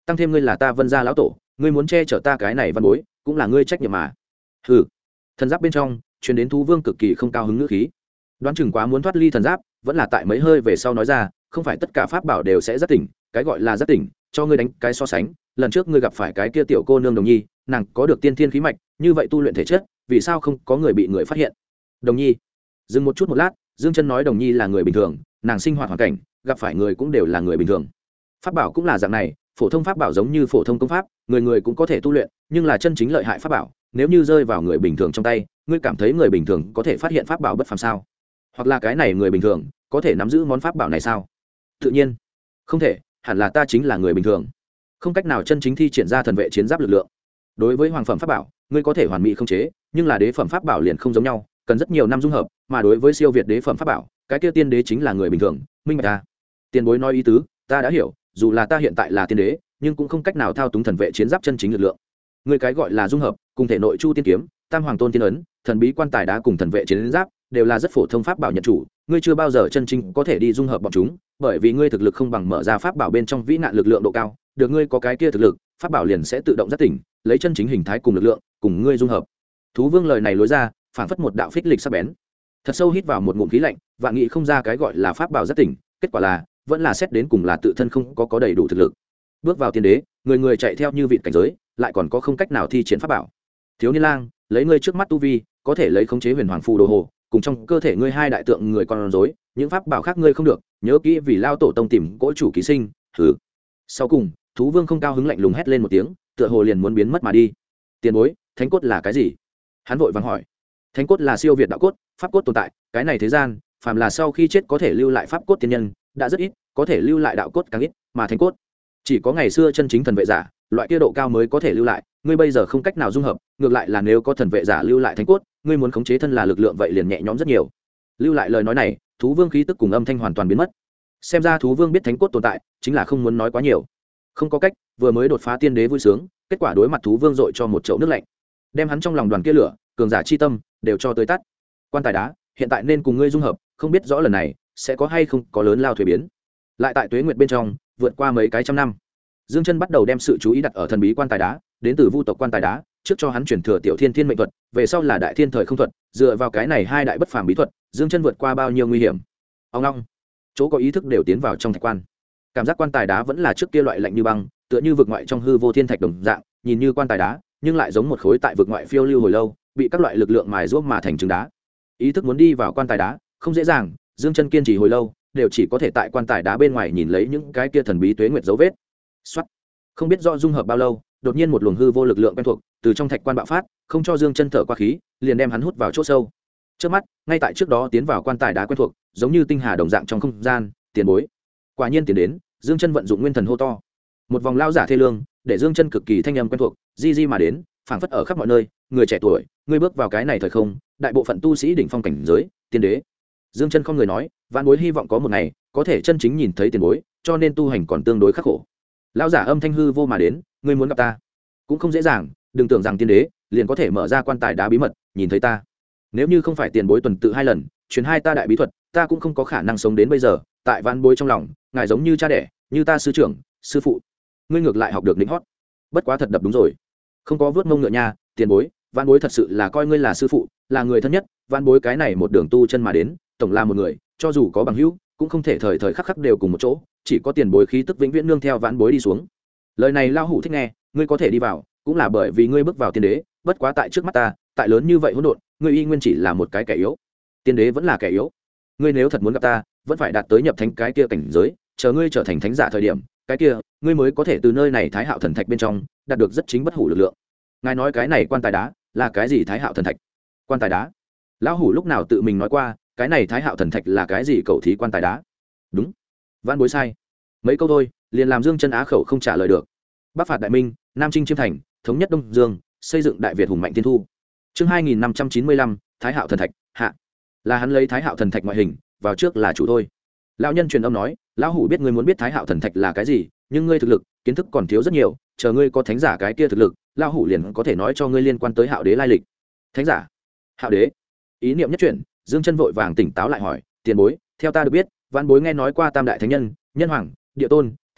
tăng thêm ngươi là ta Vân gia lão tổ, ngươi muốn che chở ta cái này văn bối cũng là ngươi trách nhiệm mà. Hừ. Thần giáp bên trong truyền đến thú vương cực kỳ không cao hứng ngữ khí. Đoán chừng quá muốn thoát ly thần giáp, vẫn là tại mấy hơi về sau nói ra, không phải tất cả pháp bảo đều sẽ giác tỉnh, cái gọi là giác tỉnh, cho ngươi đánh cái so sánh, lần trước ngươi gặp phải cái kia tiểu cô nương Đồng Nhi, nàng có được tiên thiên khí mạch, như vậy tu luyện thể chất, vì sao không có người bị người phát hiện? Đồng Nhi. Dừng một chút một lát, Dương Chân nói Đồng Nhi là người bình thường, nàng sinh hoạt hoàn cảnh, gặp phải người cũng đều là người bình thường. Pháp bảo cũng là dạng này, phổ thông pháp bảo giống như phổ thông công pháp, người người cũng có thể tu luyện, nhưng là chân chính lợi hại pháp bảo, nếu như rơi vào người bình thường trong tay, ngươi cảm thấy người bình thường có thể phát hiện pháp bảo bất phàm sao? Hoặc là cái này người bình thường có thể nắm giữ món pháp bảo này sao? Tự nhiên không thể, hẳn là ta chính là người bình thường, không cách nào chân chính thi triển ra thần vệ chiến giáp lực lượng. Đối với hoàng phẩm pháp bảo, ngươi có thể hoàn mỹ không chế, nhưng là đế phẩm pháp bảo liền không giống nhau, cần rất nhiều năm dung hợp, mà đối với siêu việt đế phẩm pháp bảo, cái kia tiên đế chính là người bình thường, minh bạch ta. Tiền bối nói ý tứ, ta đã hiểu, dù là ta hiện tại là tiên đế, nhưng cũng không cách nào thao túng thần vệ chiến giáp chân chính lực lượng. Ngươi cái gọi là dung hợp, cùng thể nội chu tiên kiếm, tam hoàng tôn tiên ấn, thần bí quan tài đá cùng thần vệ chiến giáp, đều là rất phổ thông pháp bảo nhận chủ, ngươi chưa bao giờ chân chính có thể đi dung hợp bọn chúng, bởi vì ngươi thực lực không bằng mở ra pháp bảo bên trong vĩ nạn lực lượng độ cao, được ngươi có cái kia thực lực, pháp bảo liền sẽ tự động giác tỉnh, lấy chân chính hình thái cùng lực lượng, cùng ngươi dung hợp. Thú Vương lời này lối ra, phảng phất một đạo phích lịch sắc bén. Thật sâu hít vào một ngụm khí lạnh, vạn nghĩ không ra cái gọi là pháp bảo giác tỉnh, kết quả là vẫn là xét đến cùng là tự thân không có đầy đủ thực lực. Bước vào tiên đế, người người chạy theo như vịt cảnh giới, lại còn có không cách nào thi triển pháp bảo. Thiếu niên lang, lấy ngươi trước mắt tu vi, có thể lấy khống chế huyền hoàng phù đồ hồ, cùng trong cơ thể ngươi hai đại tượng người con rối, những pháp bảo khác ngươi không được, nhớ kỹ vì lao tổ tông tìm cỗ chủ ký sinh. Hừ. Sau cùng, Thú Vương không cao hứng lạnh lùng hét lên một tiếng, tựa hồ liền muốn biến mất mà đi. Tiền bối, thánh cốt là cái gì? Hắn vội vàng hỏi. Thánh cốt là siêu việt đạo cốt, pháp cốt tồn tại, cái này thế gian, phàm là sau khi chết có thể lưu lại pháp cốt tiên nhân, đã rất ít, có thể lưu lại đạo cốt càng ít, mà thánh cốt chỉ có ngày xưa chân chính thần vệ giả, loại kia độ cao mới có thể lưu lại, ngươi bây giờ không cách nào dung hợp, ngược lại là nếu có thần vệ giả lưu lại thánh cốt, ngươi muốn khống chế thân là lực lượng vậy liền nhẹ nhõm rất nhiều. Lưu lại lời nói này, Thú Vương khí tức cùng âm thanh hoàn toàn biến mất. Xem ra Thú Vương biết thánh cốt tồn tại, chính là không muốn nói quá nhiều. Không có cách, vừa mới đột phá tiên đế vui sướng, kết quả đối mặt Thú Vương dội cho một chậu nước lạnh, đem hắn trong lòng đoàn kia lửa, cường giả chi tâm đều cho tới tắt. Quan tài đá, hiện tại nên cùng ngươi dung hợp, không biết rõ lần này sẽ có hay không có lớn lao thuế biến. Lại tại tuế nguyệt bên trong, vượt qua mấy cái trăm năm, Dương Chân bắt đầu đem sự chú ý đặt ở thần bí quan tài đá, đến từ vu tộc quan tài đá, trước cho hắn truyền thừa tiểu thiên thiên mệnh thuật, về sau là đại thiên thời không thuật, dựa vào cái này hai đại bất phàm bí thuật, Dương Chân vượt qua bao nhiêu nguy hiểm. Ông long, chỗ có ý thức đều tiến vào trong thạch quan. Cảm giác quan tài đá vẫn là trước kia loại lạnh như băng, tựa như vực ngoại trong hư vô thiên thạch đồng dạng, nhìn như quan tài đá, nhưng lại giống một khối tại vực ngoại phiêu lưu hồi lâu, bị các loại lực lượng mài giũa mà thành trứng đá. Ý thức muốn đi vào quan tài đá, không dễ dàng, Dương Chân kiên trì hồi lâu, đều chỉ có thể tại quan tài đá bên ngoài nhìn lấy những cái kia thần bí tuế nguyệt dấu vết. Soát. Không biết do dung hợp bao lâu, đột nhiên một luồng hư vô lực lượng quen thuộc từ trong thạch quan bạo phát, không cho Dương Chân thở qua khí, liền đem hắn hút vào chỗ sâu. Trước mắt, ngay tại trước đó tiến vào quan tài đá quen thuộc, giống như tinh hà đồng dạng trong không gian, tiền bối. Quả nhiên tiến đến, Dương Chân vận dụng nguyên thần hô to. Một vòng lao giả thê lương, để Dương Chân cực kỳ thanh âm quen thuộc, di mà đến, phảng phất ở khắp mọi nơi, người trẻ tuổi, ngươi bước vào cái này thời không, đại bộ phận tu sĩ đỉnh phong cảnh giới, tiên đế. Dương Chân không người nói, vạn bối hy vọng có một ngày có thể chân chính nhìn thấy tiền bối, cho nên tu hành còn tương đối khắc khổ. Lão giả âm thanh hư vô mà đến, ngươi muốn gặp ta cũng không dễ dàng, đừng tưởng rằng tiên đế liền có thể mở ra quan tài đá bí mật nhìn thấy ta. Nếu như không phải tiền bối tuần tự hai lần truyền hai ta đại bí thuật, ta cũng không có khả năng sống đến bây giờ. Tại vạn bối trong lòng, ngài giống như cha đẻ, như ta sư trưởng sư phụ, ngươi ngược lại học được lĩnh hót. Bất quá thật đập đúng rồi, không có vớt mông ngựa nha. Tiền bối, vạn bối thật sự là coi ngươi là sư phụ, là người thân nhất. Vạn bối cái này một đường tu chân mà đến, tổng là một người, cho dù có bằng hữu cũng không thể thời thời khắc khắc đều cùng một chỗ, chỉ có tiền bối khí tức vĩnh viễn nương theo vãn bối đi xuống. Lời này lao hủ thích nghe, ngươi có thể đi vào cũng là bởi vì ngươi bước vào tiên đế, bất quá tại trước mắt ta, tại lớn như vậy hỗn độn, ngươi y nguyên chỉ là một cái kẻ yếu. Tiên đế vẫn là kẻ yếu, ngươi nếu thật muốn gặp ta, vẫn phải đạt tới nhập thánh cái kia cảnh giới, chờ ngươi trở thành thánh giả thời điểm, cái kia ngươi mới có thể từ nơi này thái hạo thần thạch bên trong đạt được rất chính bất hủ lực lượng. Ngài nói cái này quan tài đá là cái gì? Thái hạo thần thạch? Quan tài đá? Lão hủ lúc nào tự mình nói qua cái này thái hạo thần thạch là cái gì? Cầu thí quan tài đá? Đúng, vãn bối sai mấy câu thôi liền làm Dương Chân á khẩu không trả lời được. Bắc phạt đại minh, nam chinh chiêm thành, thống nhất đông dương, xây dựng đại việt hùng mạnh thiên thu. Chương 2595, thái hạo thần thạch hạ. Là hắn lấy thái hạo thần thạch ngoại hình vào trước là chủ thôi. Lão nhân truyền âm nói, lão hủ biết ngươi muốn biết thái hạo thần thạch là cái gì, nhưng ngươi thực lực kiến thức còn thiếu rất nhiều, chờ ngươi có thánh giả cái kia thực lực, lão hủ liền có thể nói cho ngươi liên quan tới hạo đế lai lịch. Thánh giả? Hạo đế? Ý niệm nhất chuyển, Dương Chân vội vàng tỉnh táo lại hỏi, tiền bối, theo ta được biết, vãn bối nghe nói qua tam đại thánh nhân, nhân hoàng, địa tôn, thiên đế,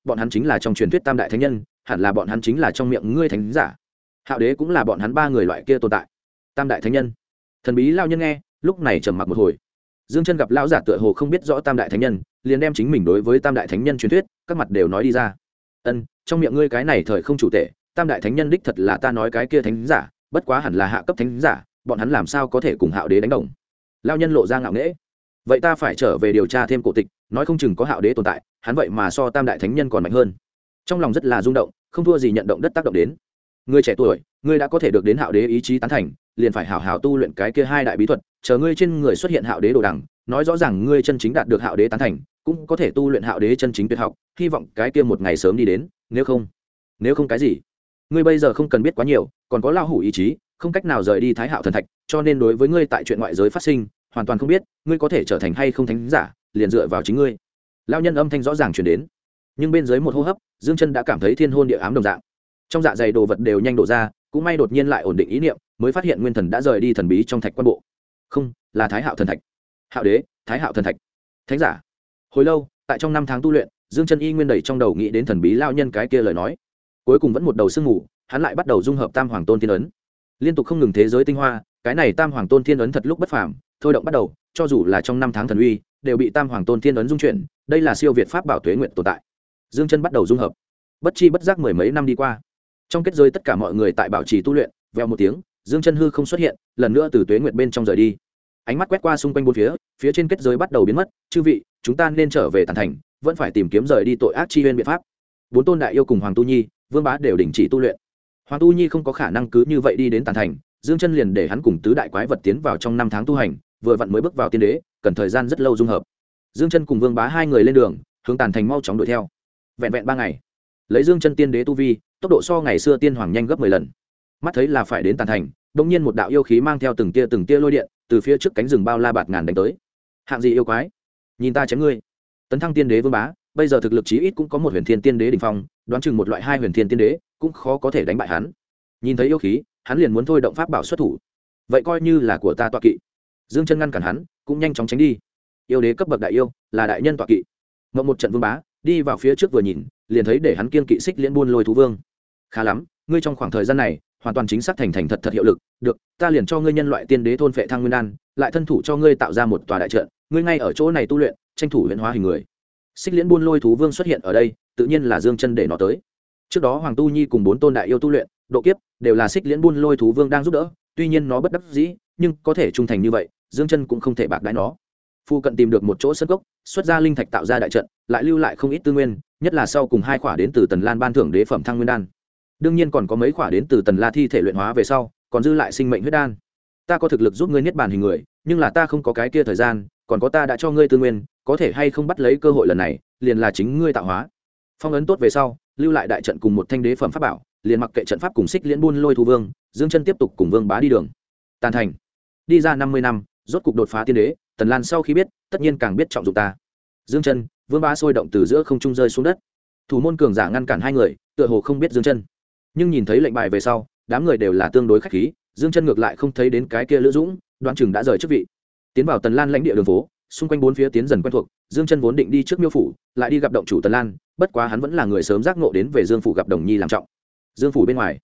bọn hắn chính là trong truyền thuyết tam đại thánh nhân, hẳn là bọn hắn chính là trong miệng ngươi thánh giả. Hạo đế cũng là bọn hắn ba người loại kia tồn tại. Tam đại thánh nhân. Thần bí lao nhân nghe, lúc này trầm mặc một hồi. Dương Chân gặp lão giả tựa hồ không biết rõ tam đại thánh nhân, liền đem chính mình đối với tam đại thánh nhân truyền thuyết, các mặt đều nói đi ra. Trong miệng ngươi cái này thời không chủ tể, tam đại thánh nhân đích thật là ta nói cái kia thánh giả, bất quá hẳn là hạ cấp thánh giả, bọn hắn làm sao có thể cùng Hạo đế đánh đồng. Lão nhân lộ ra ngạo nghễ. Vậy ta phải trở về điều tra thêm cổ tịch, nói không chừng có Hạo đế tồn tại, hắn vậy mà so tam đại thánh nhân còn mạnh hơn. Trong lòng rất là rung động, không thua gì nhận động đất tác động đến. Ngươi trẻ tuổi, ngươi đã có thể được đến Hạo đế ý chí tán thành, liền phải hảo hảo tu luyện cái kia hai đại bí thuật, chờ ngươi trên người xuất hiện Hạo đế đồ đằng, nói rõ ràng ngươi chân chính đạt được Hạo đế tán thành, cũng có thể tu luyện Hạo đế chân chính tuyệt học, hy vọng cái kia một ngày sớm đi đến, nếu không cái gì? Ngươi bây giờ không cần biết quá nhiều, còn có lão hủ ý chí, không cách nào rời đi Thái Hạo thần thạch, cho nên đối với ngươi tại chuyện ngoại giới phát sinh, hoàn toàn không biết, ngươi có thể trở thành hay không thánh giả, liền dựa vào chính ngươi. Lão nhân âm thanh rõ ràng truyền đến, nhưng bên dưới một hô hấp, Dương Chân đã cảm thấy thiên hôn địa ám đồng dạng. Trong dạ dày đồ vật đều nhanh đổ ra, cũng may đột nhiên lại ổn định ý niệm, mới phát hiện nguyên thần đã rời đi thần bí trong thạch quan bộ. Không, là Thái Hạo thần thạch. Hạo đế, Thái Hạo thần thạch. Thánh giả. Hồi lâu, tại trong 5 tháng tu luyện, Dương Chân y nguyên đầy trong đầu nghĩ đến thần bí lão nhân cái kia lời nói. Cuối cùng vẫn một đầu sương ngủ, hắn lại bắt đầu dung hợp Tam Hoàng Tôn Thiên ấn. Liên tục không ngừng thế giới tinh hoa, cái này Tam Hoàng Tôn Thiên ấn thật lúc bất phàm, thôi động bắt đầu, cho dù là trong 5 tháng thần uy, đều bị Tam Hoàng Tôn Thiên ấn dung chuyển, đây là siêu việt pháp bảo tuế nguyện tồn tại. Dương Chân bắt đầu dung hợp. Bất chi bất giác mười mấy năm đi qua. Trong kết giới tất cả mọi người tại bảo trì tu luyện, vèo một tiếng, Dương Chân hư không xuất hiện, lần nữa từ tuế nguyệt bên trong rời đi. Ánh mắt quét qua xung quanh bốn phía, phía trên kết giới bắt đầu biến mất, chư vị, chúng ta nên trở về Tản Thành, vẫn phải tìm kiếm rời đi tội ác chi nguyên biện pháp. Bốn tôn đại yêu cùng Hoàng Tu Nhi, Vương Bá đều đình chỉ tu luyện. Hoàng Tu Nhi không có khả năng cứ như vậy đi đến Tản Thành, Dương Chân liền để hắn cùng tứ đại quái vật tiến vào trong 5 tháng tu hành, vừa vặn mới bước vào tiên đế, cần thời gian rất lâu dung hợp. Dương Chân cùng Vương Bá hai người lên đường, hướng Tản Thành mau chóng đuổi theo. Vẹn vẹn 3 ngày, lấy Dương Chân tiên đế tu vi, tốc độ so ngày xưa tiên hoàng nhanh gấp 10 lần. Mắt thấy là phải đến Tản Thành, đột nhiên một đạo yêu khí mang theo từng tia lôi điện, từ phía trước cánh rừng bao la bạt ngàn đánh tới. Hạng gì yêu quái? Nhìn ta chém ngươi. Tấn thăng tiên đế Vương Bá, bây giờ thực lực chí ít cũng có một huyền thiên tiên đế đỉnh phong, đoán chừng một loại hai huyền thiên tiên đế, cũng khó có thể đánh bại hắn. Nhìn thấy yêu khí, hắn liền muốn thôi động pháp bảo xuất thủ. Vậy coi như là của ta tọa kỵ. Dương Chân ngăn cản hắn, cũng nhanh chóng tránh đi. Yêu đế cấp bậc đại yêu, là đại nhân tọa kỵ. Ngậm một trận Vương Bá, đi vào phía trước vừa nhìn, liền thấy để hắn kiên kỵ xích liễn buôn lôi thú vương. Khá lắm, ngươi trong khoảng thời gian này hoàn toàn chính xác thành thật hiệu lực, được, ta liền cho ngươi nhân loại tiên đế thôn phệ thăng nguyên đan, lại thân thủ cho ngươi tạo ra một tòa đại trận, ngươi ngay ở chỗ này tu luyện, tranh thủ luyện hóa hình người. Xích liễn buôn lôi thú vương xuất hiện ở đây, tự nhiên là Dương Chân để nó tới. Trước đó Hoàng Tu Nhi cùng 4 tôn đại yêu tu luyện, độ kiếp đều là xích liễn buôn lôi thú vương đang giúp đỡ, tuy nhiên nó bất đắc dĩ, nhưng có thể trung thành như vậy, Dương Chân cũng không thể bạc đãi nó. Phu cận tìm được một chỗ sân cốc, xuất ra linh thạch tạo ra đại trận, lại lưu lại không ít tư nguyên, nhất là sau cùng 2 khỏa đến từ Tần Lan ban thưởng đế phẩm thăng nguyên đan. Đương nhiên còn có mấy khỏa đến từ Tần La thi thể luyện hóa về sau, còn dư lại sinh mệnh huyết đan. Ta có thực lực giúp ngươi niết bàn hình người, nhưng là ta không có cái kia thời gian, còn có ta đã cho ngươi tư nguyên, có thể hay không bắt lấy cơ hội lần này, liền là chính ngươi tạo hóa. Phong ấn tốt về sau, lưu lại đại trận cùng một thanh đế phẩm pháp bảo, liền mặc kệ trận pháp cùng xích liễn buôn lôi thú vương, Dương Chân tiếp tục cùng Vương Bá đi đường. Tàn Thành. Đi ra 50 năm, rốt cục đột phá tiên đế, Tần Lan sau khi biết, tất nhiên càng biết trọng dụng ta. Dương Chân, Vương Bá sôi động từ giữa không trung rơi xuống đất. Thủ môn cường giả ngăn cản hai người, tựa hồ không biết Dương Chân. Nhưng nhìn thấy lệnh bài về sau, đám người đều là tương đối khách khí, Dương Chân ngược lại không thấy đến cái kia Lữ Dũng, đoán chừng đã rời chức vị. Tiến vào Tần Lan lãnh địa đường phố, xung quanh bốn phía tiến dần quen thuộc, Dương Chân vốn định đi trước Miêu phủ, lại đi gặp động chủ Tần Lan, bất quá hắn vẫn là người sớm giác ngộ đến về Dương phủ gặp Đồng Nhi làm trọng. Dương phủ bên ngoài.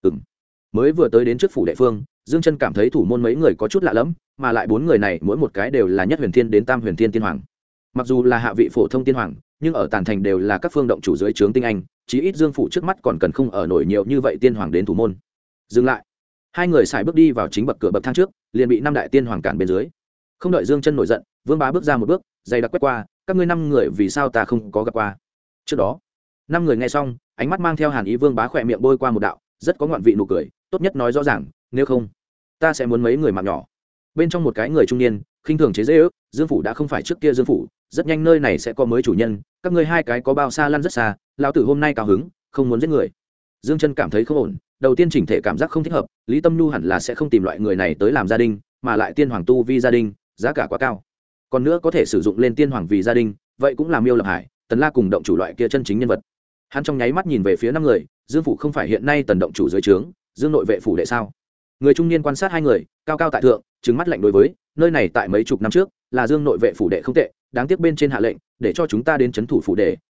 Mới vừa tới đến trước phủ đệ phương, Dương Chân cảm thấy thủ môn mấy người có chút lạ lẫm, mà lại 4 người này mỗi một cái đều là nhất huyền thiên đến tam huyền thiên tiên hoàng. Mặc dù là hạ vị phổ thông tiên hoàng, nhưng ở Tản Thành đều là các phương động chủ dưới trướng tinh anh, chí ít Dương phủ trước mắt còn cần không ở nổi nhiều như vậy tiên hoàng đến thủ môn. Dừng lại. Hai người xài bước đi vào chính bậc cửa bậc thang trước, liền bị 5 đại tiên hoàng cản bên dưới. Không đợi Dương Chân nổi giận, Vương Bá bước ra một bước, dày đặc quét qua, các ngươi 5 người vì sao ta không có gặp qua? Trước đó, 5 người nghe xong, ánh mắt mang theo hàn ý, Vương Bá khỏe miệng bôi qua một đạo, rất có ngoạn vị nụ cười, tốt nhất nói rõ ràng, nếu không, ta sẽ muốn mấy người mạng nhỏ. Bên trong một cái người trung niên, khinh thường chế giễu, Dương phủ đã không phải trước kia Dương phủ, rất nhanh nơi này sẽ có mới chủ nhân, các ngươi 2 cái có bao xa lăn rất xa, lão tử hôm nay cao hứng, không muốn giết người. Dương Chân cảm thấy không ổn, đầu tiên chỉnh thể cảm giác không thích hợp, Lý Tâm Nhu hẳn là sẽ không tìm loại người này tới làm gia đình, mà lại tiên hoàng tu vi gia đình, giá cả quá cao. Còn nữa có thể sử dụng lên tiên hoàng vì gia đình, vậy cũng là Miêu Lập Hải, Tần La cùng động chủ loại kia chân chính nhân vật. Hắn trong nháy mắt nhìn về phía 5 người, Dương phủ không phải hiện nay Tần động chủ dưới trướng, Dương nội vệ phủ đệ sao? Người trung niên quan sát 2 người, cao cao tại thượng, trừng mắt lạnh đối với, nơi này tại mấy chục năm trước, là Dương nội vệ phủ đệ không tệ, đáng tiếc bên trên hạ lệnh, để cho chúng ta đến trấn thủ phủ đệ,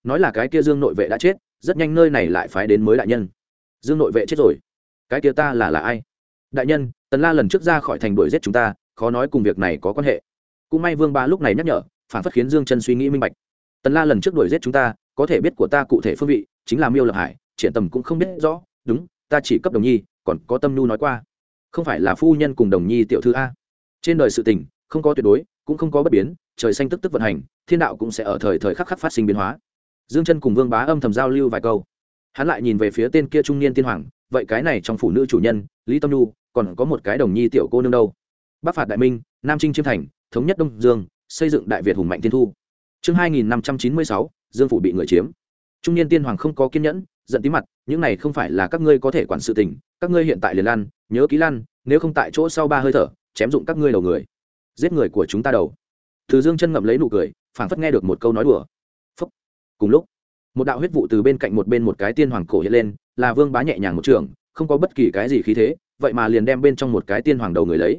nói là cái kia Dương nội vệ đã chết, rất nhanh nơi này lại phái đến mới đại nhân. Dương nội vệ chết rồi, cái kia ta là ai? Đại nhân, Tần La lần trước ra khỏi thành đuổi giết chúng ta, khó nói cùng việc này có quan hệ. Cũng may Vương Bá lúc này nhắc nhở, phản phất khiến Dương Chân suy nghĩ minh bạch. Tần La lần trước đuổi giết chúng ta, có thể biết của ta cụ thể phương vị, chính là Miêu Lập Hải, Triển Tầm cũng không biết rõ, đúng, ta chỉ cấp Đồng Nhi, còn có Tâm Nhu nói qua, không phải là phu nhân cùng Đồng Nhi tiểu thư a. Trên đời sự tình, không có tuyệt đối, cũng không có bất biến, trời xanh tức tức vận hành, thiên đạo cũng sẽ ở thời thời khắc khắc phát sinh biến hóa. Dương Chân cùng Vương Bá âm thầm giao lưu vài câu, hắn lại nhìn về phía tên kia trung niên tiên hoàng, vậy cái này trong phụ nữ chủ nhân Lý Tâm Nhu, còn có một cái Đồng Nhi tiểu cô nương đâu? Bắc phạt đại minh, Nam chinh chiêm thành, thống nhất Đông Dương, xây dựng đại Việt hùng mạnh tiên thu. Chương 2596, Dương phủ bị người chiếm. Trung niên tiên hoàng không có kiên nhẫn, giận tí mặt, những này không phải là các ngươi có thể quản sự tình, các ngươi hiện tại liền lăn, nhớ kỹ lăn, nếu không tại chỗ sau 3 hơi thở, chém dụng các ngươi đầu người, giết người của chúng ta đầu. Từ Dương Chân ngậm lấy nụ cười, phảng phất nghe được một câu nói đùa. Phúc. Cùng lúc, một đạo huyết vụ từ bên cạnh một cái tiên hoàng cổ hiện lên, là Vương Bá nhẹ nhàng một trường, không có bất kỳ cái gì khí thế, vậy mà liền đem bên trong một cái tiên hoàng đầu người lấy.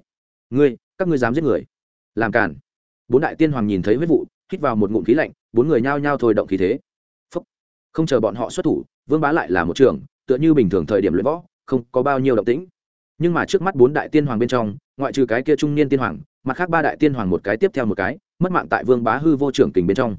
Các ngươi dám giết người, làm cản. 4 đại tiên hoàng nhìn thấy huyết vụ, hít vào một ngụm khí lạnh, 4 người nhao nhao thôi động khí thế. Phúc. Không chờ bọn họ xuất thủ, Vương Bá lại là một trường, tựa như bình thường thời điểm luyện võ, không có bao nhiêu động tĩnh. Nhưng mà trước mắt 4 đại tiên hoàng bên trong, ngoại trừ cái kia trung niên tiên hoàng, mặt khác 3 đại tiên hoàng một cái tiếp theo một cái, mất mạng tại Vương Bá hư vô trưởng kình bên trong.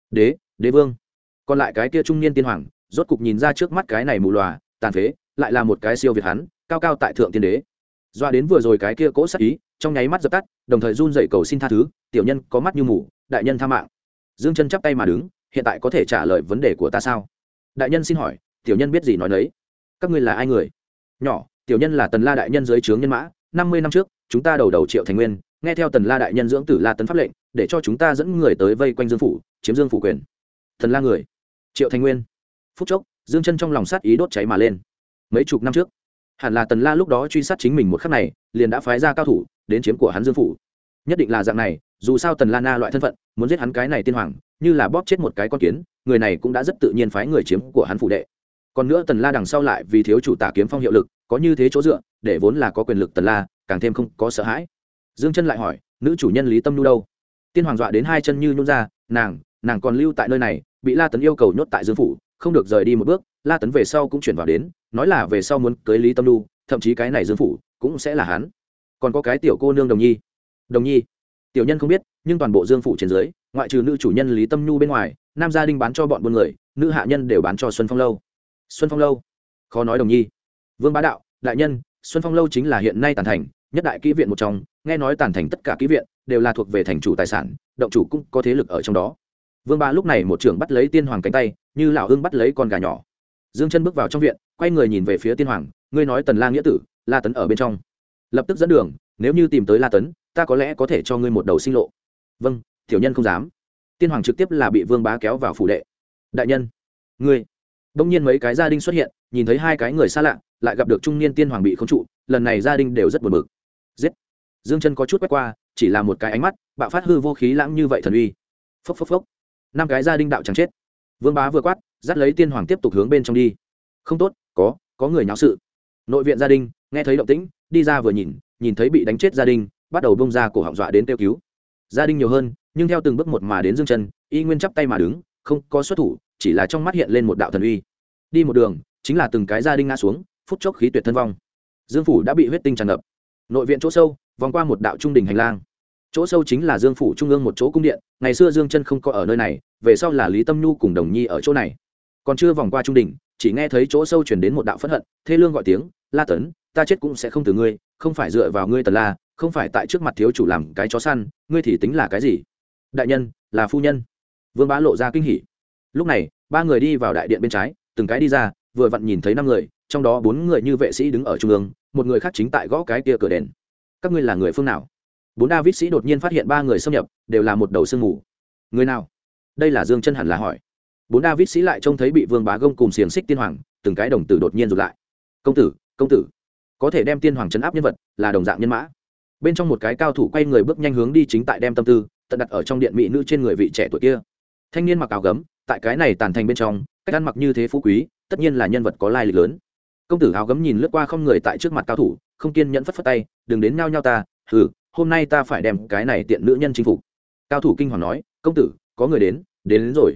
Đế vương. Còn lại cái kia trung niên tiên hoàng, rốt cục nhìn ra trước mắt cái này mù lòa, tàn phế, lại là một cái siêu việt hắn, cao cao tại thượng tiên đế. Doa đến vừa rồi cái kia cỗ sát ý, trong nháy mắt dập tắt, đồng thời run rẩy cầu xin tha thứ, tiểu nhân có mắt như mù, đại nhân tha mạng. Dương Chân chắp tay mà đứng, hiện tại có thể trả lời vấn đề của ta sao? Đại nhân xin hỏi, tiểu nhân biết gì nói đấy. Các ngươi là ai người? Nhỏ, tiểu nhân là Tần La đại nhân dưới trướng nhân mã, 50 năm trước, chúng ta đầu Triệu Thành Nguyên, nghe theo Tần La đại nhân dưỡng tử La Tấn pháp lệnh, để cho chúng ta dẫn người tới vây quanh Dương phủ, chiếm Dương phủ quyền. Tần La người, Triệu Thành Nguyên. Phút chốc, Dương Chân trong lòng sát ý đốt cháy mà lên. Mấy chục năm trước, hẳn là Tần La lúc đó truy sát chính mình một khắc này, liền đã phái ra cao thủ đến chiếm của hắn Dương phủ. Nhất định là dạng này, dù sao Tần La Na loại thân phận, muốn giết hắn cái này tiên hoàng, như là bóp chết một cái con kiến, người này cũng đã rất tự nhiên phái người chiếm của hắn phủ đệ. Còn nữa Tần La đằng sau lại vì thiếu chủ Tả Kiếm Phong hiệu lực, có như thế chỗ dựa, để vốn là có quyền lực Tần La, càng thêm không có sợ hãi. Dương Chân lại hỏi, nữ chủ nhân Lý Tâm Nhu đâu? Tiên hoàng dọa đến hai chân như nhũn ra, nàng còn lưu tại nơi này, bị La Tấn yêu cầu nhốt tại Dương phủ, không được rời đi một bước. La Tấn về sau cũng chuyển vào đến, nói là về sau muốn cưới Lý Tâm Nhu, thậm chí cái này Dương phủ cũng sẽ là hắn. Còn có cái tiểu cô nương Đồng Nhi, tiểu nhân không biết, nhưng toàn bộ Dương phủ trên dưới, ngoại trừ nữ chủ nhân Lý Tâm Nhu bên ngoài, nam gia đình bán cho bọn buôn người, nữ hạ nhân đều bán cho Xuân Phong lâu. Khó nói Đồng Nhi. Vương Bá đạo, đại nhân, Xuân Phong lâu chính là hiện nay Tản thành nhất đại kỹ viện một trong, nghe nói Tản thành tất cả kỹ viện đều là thuộc về thành chủ tài sản, động chủ cũng có thế lực ở trong đó. Vương Bá lúc này một trưởng bắt lấy tiên hoàng cánh tay, như lão hưng bắt lấy con gà nhỏ. Dương Chân bước vào trong viện, quay người nhìn về phía tiên hoàng, ngươi nói Tần La nghĩa tử, La Tấn ở bên trong, lập tức dẫn đường, nếu như tìm tới La Tấn, ta có lẽ có thể cho ngươi một đầu sinh lộ. Vâng, tiểu nhân không dám. Tiên hoàng trực tiếp là bị Vương Bá kéo vào phủ đệ. Đại nhân, ngươi. Đông nhiên mấy cái gia đình xuất hiện, nhìn thấy hai cái người xa lạ, lại gặp được trung niên tiên hoàng bị khống trụ, lần này gia đình đều rất buồn bực. Giết. Dương Chân có chút quét qua, chỉ là một cái ánh mắt, bạo phát hư vô khí lãng như vậy thần uy. Phốc phốc phốc. 5 cái gia đình đạo chẳng chết. Vương Bá vừa quát, dắt lấy tiên hoàng tiếp tục hướng bên trong đi. Không tốt, có người nháo sự. Nội viện gia đình nghe thấy động tĩnh, đi ra vừa nhìn thấy bị đánh chết gia đình, bắt đầu bung ra cổ họng dọa đến kêu cứu. Gia đình nhiều hơn, nhưng theo từng bước một mà đến Dương Chân, y nguyên chắp tay mà đứng, không có xuất thủ, chỉ là trong mắt hiện lên một đạo thần uy. Đi một đường, chính là từng cái gia đình ngã xuống, phút chốc khí tuyệt thân vong. Dương phủ đã bị huyết tinh tràn ngập. Nội viện chỗ sâu, vòng qua một đạo trung đỉnh hành lang. Chỗ sâu chính là Dương phủ trung ương một chỗ cung điện, ngày xưa Dương Chân không có ở nơi này, về sau là Lý Tâm Nhu cùng Đồng Nhi ở chỗ này. Còn chưa vòng qua trung đỉnh, chỉ nghe thấy chỗ sâu truyền đến một đạo phẫn hận, thê lương gọi tiếng, La Tấn, ta chết cũng sẽ không từ ngươi, không phải dựa vào ngươi Tần La, không phải tại trước mặt thiếu chủ làm cái chó săn, ngươi thì tính là cái gì? Đại nhân, là phu nhân. Vương Bá lộ ra kinh hỉ. Lúc này, 3 người đi vào đại điện bên trái, từng cái đi ra, vừa vặn nhìn thấy 5 người, trong đó 4 người như vệ sĩ đứng ở trung ương, một người khác chính tại gõ cái kia cửa đèn. Các ngươi là người phương nào? 4 David sĩ đột nhiên phát hiện 3 người xâm nhập, đều là một đầu sương mù. Người nào? Đây là Dương Chân hẳn là hỏi. 4 David sĩ lại trông thấy bị Vương Bá gông cùng xiềng xích tiên hoàng, từng cái đồng tử đột nhiên rụt lại. Công tử, có thể đem tiên hoàng trấn áp nhân vật, là đồng dạng nhân mã. Bên trong một cái cao thủ quay người bước nhanh hướng đi, chính tại đem tâm tư tận đặt ở trong điện mỹ nữ trên người vị trẻ tuổi kia. Thanh niên mặc áo gấm, tại cái này Tản thành bên trong, cách ăn mặc như thế phú quý, tất nhiên là nhân vật có lai lịch lớn. Công tử áo gấm nhìn lướt qua không người tại trước mặt cao thủ, không kiên nhẫn phất phất tay, đừng đến nhao nhao ta, hôm nay ta phải đem cái này tiện nữ nhân chinh phục. Cao thủ kinh hoàng nói, công tử, có người đến rồi.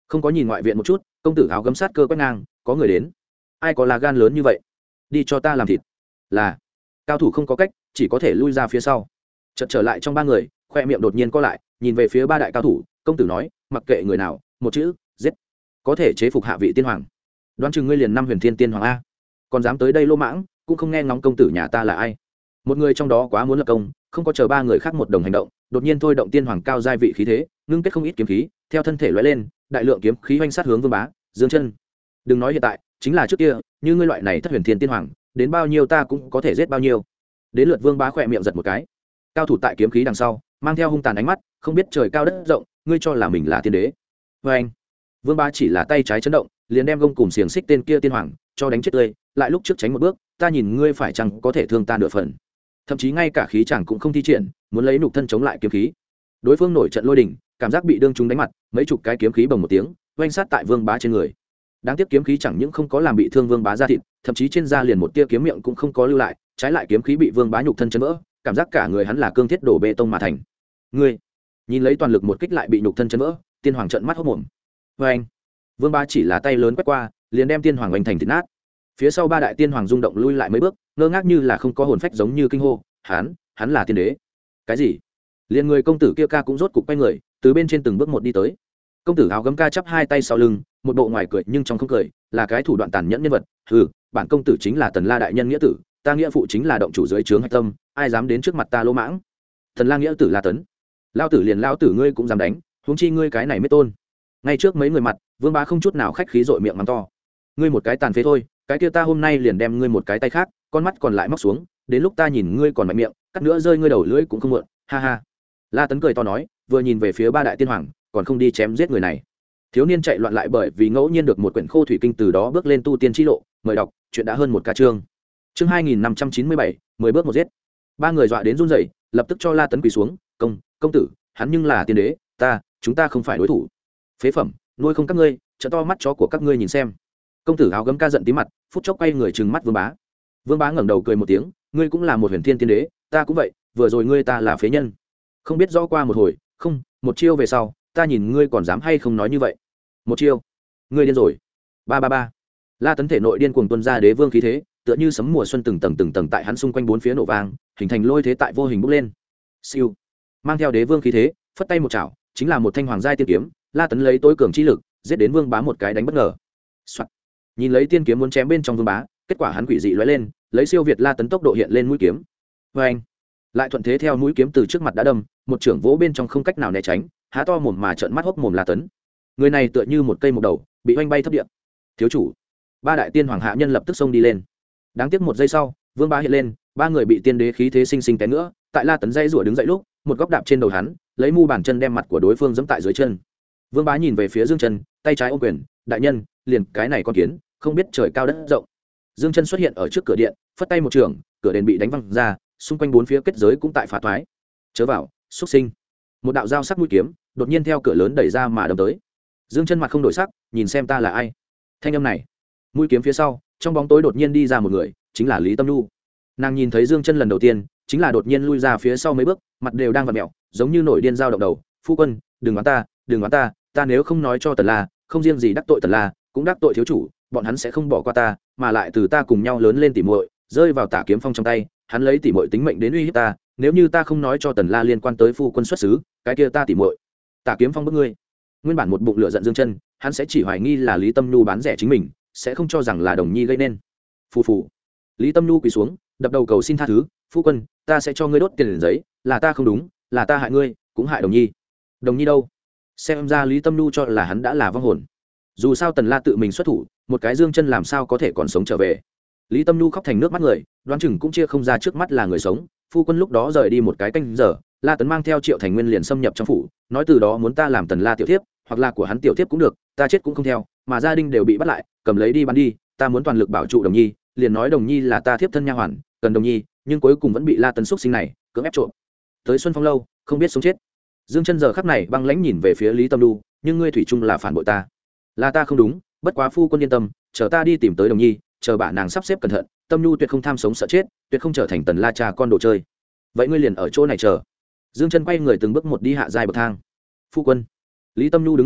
không có nhìn ngoại viện một chút, công tử áo gấm sát cơ quét ngang, có người đến. Ai có là gan lớn như vậy? Đi cho ta làm thịt. Là. Cao thủ không có cách, chỉ có thể lui ra phía sau. Chợt trở lại trong ba người, khoe miệng đột nhiên co lại, nhìn về phía ba đại cao thủ, công tử nói, mặc kệ người nào, một chữ, giết. Có thể chế phục hạ vị tiên hoàng. Đoán chừng ngươi liền năm huyền thiên tiên hoàng a. Còn dám tới đây lô mãng, cũng không nghe ngóng công tử nhà ta là ai. Một người trong đó quá muốn lập công, không có chờ ba người khác một đồng hành động, đột nhiên thôi động tiên hoàng cao giai vị khí thế, ngưng kết không ít kiếm khí, theo thân thể lóe lên, đại lượng kiếm khí hoành sát hướng Vương Bá, Dương Chân. Đừng nói hiện tại, chính là trước kia, như ngươi loại này thất huyền thiên tiên hoàng, đến bao nhiêu ta cũng có thể giết bao nhiêu. Đến lượt Vương Bá khỏe miệng giật một cái. Cao thủ tại kiếm khí đằng sau, mang theo hung tàn ánh mắt, không biết trời cao đất rộng, ngươi cho là mình là tiên đế. Và anh, Vương Bá chỉ là tay trái chấn động, liền đem gông cùng xiềng xích tên kia tiên hoàng cho đánh chết tươi, lại lúc trước tránh một bước, ta nhìn ngươi phải chăng có thể thương ta nửa phần. Thậm chí ngay cả khí chẳng cũng không thi triển, muốn lấy nục thân chống lại kiếm khí. Đối phương nổi trận lôi đình, cảm giác bị đương chúng đánh mặt, mấy chục cái kiếm khí bồng một tiếng, oanh sát tại Vương Bá trên người. Đáng tiếc kiếm khí chẳng những không có làm bị thương Vương Bá da thịt, thậm chí trên da liền một tia kiếm miệng cũng không có lưu lại, trái lại kiếm khí bị Vương Bá nhục thân chấn vỡ, cảm giác cả người hắn là cương thiết đổ bê tông mà thành. Ngươi, nhìn lấy toàn lực một kích lại bị nhục thân chấn vỡ, tiên hoàng trợn mắt hốt mồm. Oanh! Vương Bá chỉ là tay lớn quét qua, liền đem tiên hoàng oanh thành thịt nát. Phía sau ba đại tiên hoàng rung động lui lại mấy bước, ngơ ngác như là không có hồn phách, giống như kinh hô, hắn là tiên đế. Cái gì? Liền người công tử kia ca cũng rốt cục quay người, từ bên trên từng bước một đi tới. Công tử áo gấm ca chắp hai tay sau lưng, một bộ ngoài cười nhưng trong không cười, là cái thủ đoạn tàn nhẫn nhân vật. Hừ, bản công tử chính là Tần La đại nhân nghĩa tử, ta nghĩa phụ chính là động chủ dưới trướng hạch tâm, ai dám đến trước mặt ta lỗ mãng. Tần La nghĩa tử La Tấn, lao tử liền lao tử ngươi cũng dám đánh, huống chi ngươi cái này mới tôn. Ngay trước mấy người mặt, Vương Bá không chút nào khách khí dội miệng mắng to. Ngươi một cái tàn phế thôi, cái kia ta hôm nay liền đem ngươi một cái tay khác, con mắt còn lại móc xuống, đến lúc ta nhìn ngươi còn mạnh miệng, cắt nữa rơi ngươi đầu lưỡi cũng không muộn. Ha ha. La Tấn cười to nói, vừa nhìn về phía ba đại tiên hoàng, còn không đi chém giết người này. Thiếu niên chạy loạn lại bởi vì ngẫu nhiên được một quyển khô thủy kinh, từ đó bước lên tu tiên chi lộ. Mời đọc, chuyện đã hơn một ca chương. Chương 2597, 10 bước một giết. Ba người dọa đến run rẩy, lập tức cho La Tấn quỳ xuống, công tử, hắn nhưng là tiên đế, chúng ta không phải đối thủ. Phế phẩm, nuôi không các ngươi, trợ to mắt chó của các ngươi nhìn xem. Công tử áo gấm ca giận tí mặt, phút chốc quay người trừng mắt Vương Bá. Vương Bá ngẩng đầu cười một tiếng, ngươi cũng là một huyền thiên tiên đế, ta cũng vậy, vừa rồi ngươi ta là phế nhân. Không biết rõ qua một hồi, không, một chiêu về sau, ta nhìn ngươi còn dám hay không nói như vậy. Một chiêu, ngươi điên rồi. Ba. La Tấn thể nội điên cuồng tuôn ra đế vương khí thế, tựa như sấm mùa xuân từng tầng tại hắn xung quanh bốn phía nổ vang, hình thành lôi thế tại vô hình bốc lên. Siêu, mang theo đế vương khí thế, phất tay một chảo, chính là một thanh hoàng giai tiên kiếm. La Tấn lấy tối cường chi lực, giết đến Vương Bá một cái đánh bất ngờ. Soạt. Nhìn lấy tiên kiếm muốn chém bên trong Vương Bá, kết quả hắn quỷ dị lóe lên, lấy siêu việt La Tấn tốc độ hiện lên mũi kiếm. Anh lại thuận thế theo mũi kiếm từ trước mặt đã đâm, một trưởng vỗ bên trong không cách nào né tránh, há to mồm mà trợn mắt hốc mồm La Tấn. Người này tựa như một cây một đầu, bị oanh bay thấp địa. Thiếu chủ, ba đại tiên hoàng hạ nhân lập tức xông đi lên. Đáng tiếc một giây sau, Vương Bá hiện lên, ba người bị tiên đế khí thế sinh sinh té nữa. Tại La Tấn dây rủa đứng dậy lúc, một góc đạp trên đầu hắn, lấy mu bàn chân đem mặt của đối phương giẫm tại dưới chân. Vương Bá nhìn về phía Dương Chân, tay trái ôm quyền, đại nhân, liền cái này con kiến, không biết trời cao đất rộng. Dương Chân xuất hiện ở trước cửa điện, phất tay một trường, cửa đền bị đánh văng ra, xung quanh bốn phía kết giới cũng tại phá toái. Chớ vào, xuất sinh. Một đạo dao sắc mũi kiếm, đột nhiên theo cửa lớn đẩy ra mà đâm tới. Dương Chân mặt không đổi sắc, nhìn xem ta là ai. Thanh âm này, mũi kiếm phía sau, trong bóng tối đột nhiên đi ra một người, chính là Lý Tâm Nhu. Nàng nhìn thấy Dương Chân lần đầu tiên, chính là đột nhiên lui ra phía sau mấy bước, mặt đều đang vặn mèo, giống như nổi điên dao động đầu. Phu quân, đừng đoán ta, ta nếu không nói cho Tần La, không riêng gì đắc tội Tần La, cũng đắc tội thiếu chủ, bọn hắn sẽ không bỏ qua ta, mà lại từ ta cùng nhau lớn lên tỉ muội, rơi vào Tả Kiếm Phong trong tay, hắn lấy tỉ muội tính mệnh đến uy hiếp ta, nếu như ta không nói cho Tần La liên quan tới phu quân xuất xứ, cái kia ta tỉ muội, Tả Kiếm Phong bức ngươi. Nguyên bản một bụng lửa giận Dương Chân, hắn sẽ chỉ hoài nghi là Lý Tâm Nhu bán rẻ chính mình, sẽ không cho rằng là Đồng Nhi gây nên. Phù. Lý Tâm Nhu quỳ xuống, đập đầu cầu xin tha thứ, phu quân, ta sẽ cho ngươi đốt tiền giấy, là ta không đúng, là ta hại ngươi, cũng hại Đồng Nhi. Đồng Nhi đâu? Xem ra Lý Tâm Nhu cho là hắn đã là vong hồn. Dù sao Tần La tự mình xuất thủ, một cái Dương Chân làm sao có thể còn sống trở về. Lý Tâm Nhu khóc thành nước mắt người, đoán chừng cũng chia không ra trước mắt là người sống. Phu quân lúc đó rời đi một cái canh giờ, La Tấn mang theo Triệu Thành Nguyên liền xâm nhập trong phủ, nói từ đó muốn ta làm Tần La tiểu thiếp, hoặc là của hắn tiểu thiếp cũng được, ta chết cũng không theo, mà gia đình đều bị bắt lại, cầm lấy đi bán đi, ta muốn toàn lực bảo trụ Đồng Nhi, liền nói Đồng Nhi là ta thiếp thân nha hoàn, cần Đồng Nhi, nhưng cuối cùng vẫn bị La Tấn xúc sinh này cưỡng ép trộm. Tới Xuân Phong lâu, không biết sống chết. Dương Chân giờ khắc này băng lãnh nhìn về phía Lý Tâm Nhu, nhưng ngươi thủy chung là phản bội ta. Là ta không đúng, bất quá phu quân yên tâm, chờ ta đi tìm tới Đồng Nhi, chờ bà nàng sắp xếp cẩn thận, Tâm Nhu tuyệt không tham sống sợ chết, tuyệt không trở thành Tần La cha con đồ chơi. Vậy ngươi liền ở chỗ này chờ. Dương Chân quay người từng bước một đi hạ giai bậc thang. Phu quân. Lý Tâm Nhu đứng lên,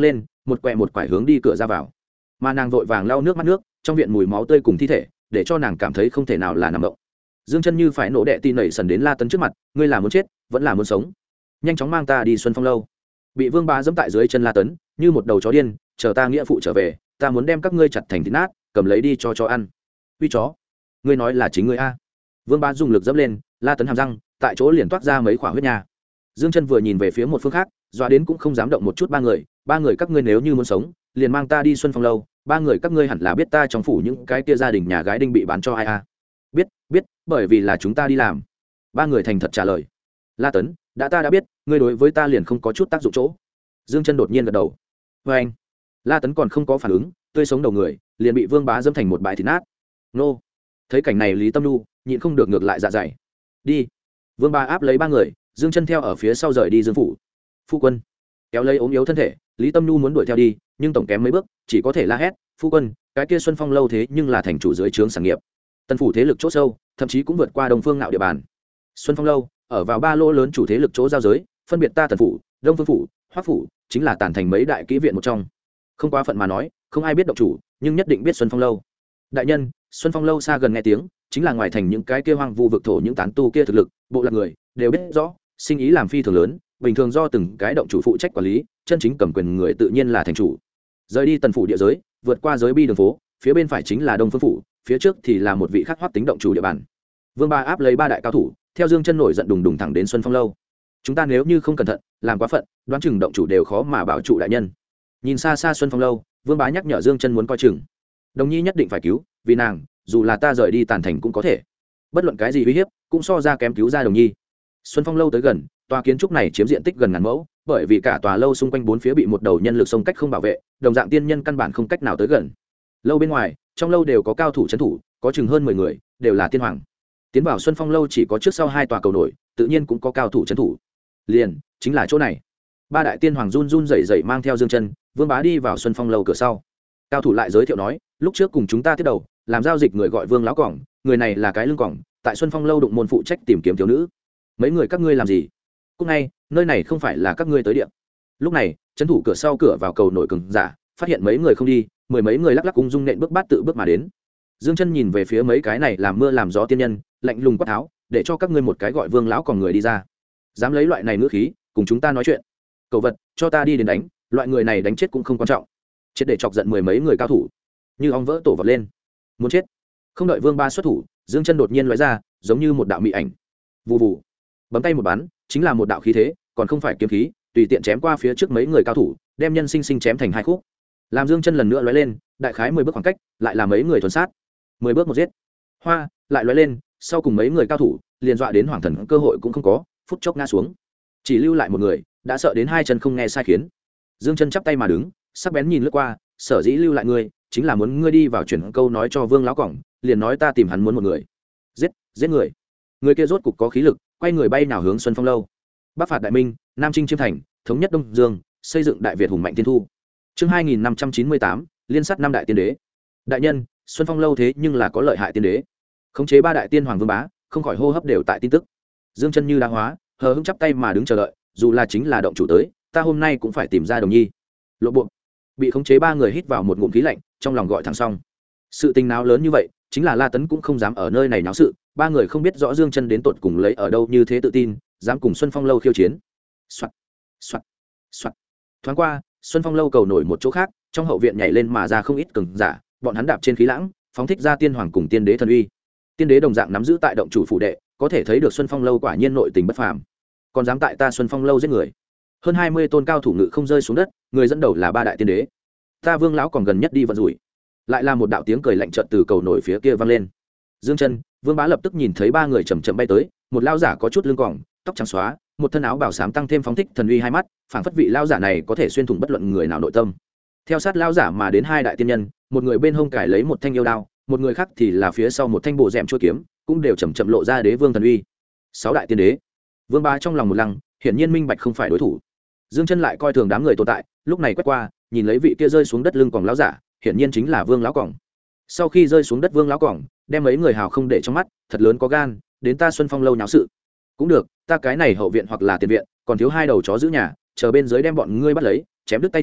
một quẹ một quải hướng đi cửa ra vào, mà nàng vội vàng lau nước mắt nước, trong viện mùi máu tươi cùng thi thể để cho nàng cảm thấy không thể nào là nằm động. Dương Chân như phải nổ đệ tin nảy sần đến La Tấn trước mặt, ngươi là muốn chết vẫn là muốn sống, nhanh chóng mang ta đi Xuân Phong lâu. Bị Vương Bá giẫm tại dưới chân La Tấn như một đầu chó điên, chờ ta nghĩa phụ trở về, ta muốn đem các ngươi chặt thành thịt nát, cầm lấy đi cho chó ăn. Uy chó, ngươi nói là chính ngươi a? Vương Bá dùng lực dẫm lên, La Tấn hàm răng tại chỗ liền toát ra mấy quả huyết nha. Dương Chân vừa nhìn về phía một phương khác, dọa đến cũng không dám động một chút. Ba người các ngươi nếu như muốn sống, liền mang ta đi Xuân Phong lâu. Ba người các ngươi hẳn là biết ta trong phủ những cái kia gia đình nhà gái đinh bị bán cho ai a? Biết, bởi vì là chúng ta đi làm. Ba người thành thật trả lời. La Tấn, ta đã biết, ngươi đối với ta liền không có chút tác dụng chỗ. Dương Chân đột nhiên gật đầu. Với anh, La Tấn còn không có phản ứng, tươi sống đầu người liền bị Vương Bá dẫm thành một bãi thịt nát. Nô. Thấy cảnh này Lý Tâm Nhu nhịn không được ngược lại dạ dày. Đi. Vương Bá áp lấy ba người, Dương Chân theo ở phía sau rời đi Dương phủ. Phu quân. Kéo lấy ốm yếu thân thể, Lý Tâm Nhu muốn đuổi theo đi, nhưng tổng kém mấy bước, chỉ có thể la hét, "Phu quân, cái kia Xuân Phong lâu thế nhưng là thành chủ dưới trướng sản nghiệp. Tân phủ thế lực chỗ sâu, thậm chí cũng vượt qua Đông Phương Nạo địa bàn. Xuân Phong lâu ở vào ba lô lớn chủ thế lực chỗ giao giới, phân biệt ta Tần phủ, Đông Phương phủ, Hoắc phủ, chính là tản thành mấy đại kỹ viện một trong. Không quá phận mà nói, không ai biết động chủ, nhưng nhất định biết Xuân Phong lâu. Đại nhân, Xuân Phong lâu xa gần nghe tiếng, chính là ngoài thành những cái kia hoang vu vực thổ những tán tu kia thực lực, bộ lạc người đều biết rõ, sinh ý làm phi thường lớn, bình thường do từng cái động chủ phụ trách quản lý, chân chính cầm quyền người tự nhiên là thành chủ. Rời đi Tần phủ địa giới, vượt qua giới bi đường phố, phía bên phải chính là Đông Phương phủ, phía trước thì là một vị khác Hoắc tính động chủ địa bàn. Vương Ba áp lấy ba đại cao thủ, theo Dương Chân nổi giận đùng đùng thẳng đến Xuân Phong lâu. Chúng ta nếu như không cẩn thận, làm quá phận, đoán chừng động chủ đều khó mà bảo trụ đại nhân. Nhìn xa xa Xuân Phong lâu, Vương Bá nhắc nhở Dương Chân muốn coi chừng. Đồng Nhi nhất định phải cứu, vì nàng, dù là ta rời đi tàn thành cũng có thể. Bất luận cái gì uy hiếp, cũng so ra kém cứu ra Đồng Nhi. Xuân Phong lâu tới gần, tòa kiến trúc này chiếm diện tích gần ngàn mẫu, bởi vì cả tòa lâu xung quanh bốn phía bị một đầu nhân lực xông cách không bảo vệ, đồng dạng tiên nhân căn bản không cách nào tới gần. Lâu bên ngoài, trong lâu đều có cao thủ trấn thủ, có chừng hơn 10 người, đều là tiên hoàng. Tiến vào Xuân Phong lâu chỉ có trước sau hai tòa cầu nổi, tự nhiên cũng có cao thủ trấn thủ. Liền, chính là chỗ này. Ba đại tiên hoàng run run rẩy rẩy mang theo Dương Chân, Vương Bá đi vào Xuân Phong lâu cửa sau. Cao thủ lại giới thiệu nói, lúc trước cùng chúng ta tiếp đầu, làm giao dịch người gọi Vương lão cỏng, người này là cái lưng cỏng, tại Xuân Phong lâu đụng môn phụ trách tìm kiếm thiếu nữ. Mấy người các ngươi làm gì? Cũng ngay, nơi này không phải là các ngươi tới địa. Lúc này, trấn thủ cửa sau cửa vào cầu nổi cường giả, phát hiện mấy người không đi, mười mấy người lắc lắc ung dung nện bước bát tự bước mà đến. Dương Chân nhìn về phía mấy cái này làm mưa làm gió tiên nhân, lạnh lùng quát tháo, để cho các ngươi một cái gọi Vương lão còn người đi ra. Dám lấy loại này ngữ khí cùng chúng ta nói chuyện, cẩu vật, cho ta đi đến đánh, loại người này đánh chết cũng không quan trọng. Chết để chọc giận mười mấy người cao thủ, như ong vỡ tổ vọt lên, muốn chết. Không đợi Vương Ba xuất thủ, Dương Chân đột nhiên lóe ra, giống như một đạo mị ảnh. Vù vù, bấm tay một bắn, chính là một đạo khí thế, còn không phải kiếm khí, tùy tiện chém qua phía trước mấy người cao thủ, đem nhân sinh sinh chém thành hai khúc. Làm Dương Chân lần nữa lóe lên, đại khái 10 bước khoảng cách, lại là mấy người thuần sát. 10 bước một giết. Hoa, lại lóe lên, sau cùng mấy người cao thủ, liền dọa đến hoàng thần cơ hội cũng không có, phút chốc ngã xuống. Chỉ lưu lại một người, đã sợ đến hai chân không nghe sai khiến. Dương Chân chắp tay mà đứng, sắc bén nhìn lướt qua, sở dĩ lưu lại ngươi, chính là muốn ngươi đi vào chuyển câu nói cho Vương lão cổng, liền nói ta tìm hắn muốn một người. Giết người. Người kia rốt cục có khí lực, quay người bay nào hướng Xuân Phong lâu. Bắc phạt đại minh, Nam chinh chiêm thành, thống nhất Đông Dương, xây dựng đại Việt hùng mạnh tiên thu. Chương 2598, liên sát năm đại tiên đế. Đại nhân, Xuân Phong lâu thế nhưng là có lợi hại tiên đế. Khống chế ba đại tiên hoàng Vương Bá, không khỏi hô hấp đều tại tin tức. Dương Chân như đá hóa, hờ hững chắp tay mà đứng chờ đợi, dù là chính là động chủ tới, ta hôm nay cũng phải tìm ra Đồng Nhi. Lộ bộ. Bị khống chế ba người hít vào một ngụm khí lạnh, trong lòng gọi thẳng xong. Sự tình náo lớn như vậy, chính là La Tấn cũng không dám ở nơi này náo sự, ba người không biết rõ Dương Chân đến tột cùng lấy ở đâu như thế tự tin, dám cùng Xuân Phong lâu khiêu chiến. Soạt, soạt, soạt. Thoáng qua, Xuân Phong lâu cầu nổi một chỗ khác, trong hậu viện nhảy lên mà ra không ít cường giả, bọn hắn đạp trên khí lãng, phóng thích ra tiên hoàng cùng tiên đế thần uy. Tiên đế đồng dạng nắm giữ tại động chủ phủ đệ, có thể thấy được Xuân Phong lâu quả nhiên nội tình bất phàm. Còn dám tại ta Xuân Phong lâu giết người. Hơn 20 tôn cao thủ ngự không rơi xuống đất, người dẫn đầu là ba đại tiên đế. Ta Vương lão còn gần nhất đi vận rủi. Lại là một đạo tiếng cười lạnh chợt từ cầu nổi phía kia vang lên. Dương Chân, Vương Bá lập tức nhìn thấy ba người chậm chậm bay tới, một lão giả có chút lưng còng, tóc trắng xóa, một thân áo bào xám tăng thêm phóng thích thần uy hai mắt, phảng phất vị lão giả này có thể xuyên thủng bất luận người nào nội tâm. Theo sát lão giả mà đến hai đại tiên nhân, một người bên hông cài lấy một thanh yêu đao, một người khác thì là phía sau một thanh bộ rèm chuôi kiếm, cũng đều chậm chậm lộ ra đế vương thần uy. 6 đại tiên đế. Vương Bá trong lòng một lăng, hiển nhiên minh bạch không phải đối thủ. Dương Chân lại coi thường đám người tồn tại, lúc này quét qua, nhìn lấy vị kia rơi xuống đất lưng còng lão giả, hiển nhiên chính là Vương lão còng. Sau khi rơi xuống đất Vương lão còng, đem mấy người hào không để trong mắt, thật lớn có gan, đến ta Xuân Phong lâu nháo sự. Cũng được, ta cái này hậu viện hoặc là tiền viện, còn thiếu hai đầu chó giữ nhà, chờ bên dưới đem bọn ngươi bắt lấy, chém đứt tay chân,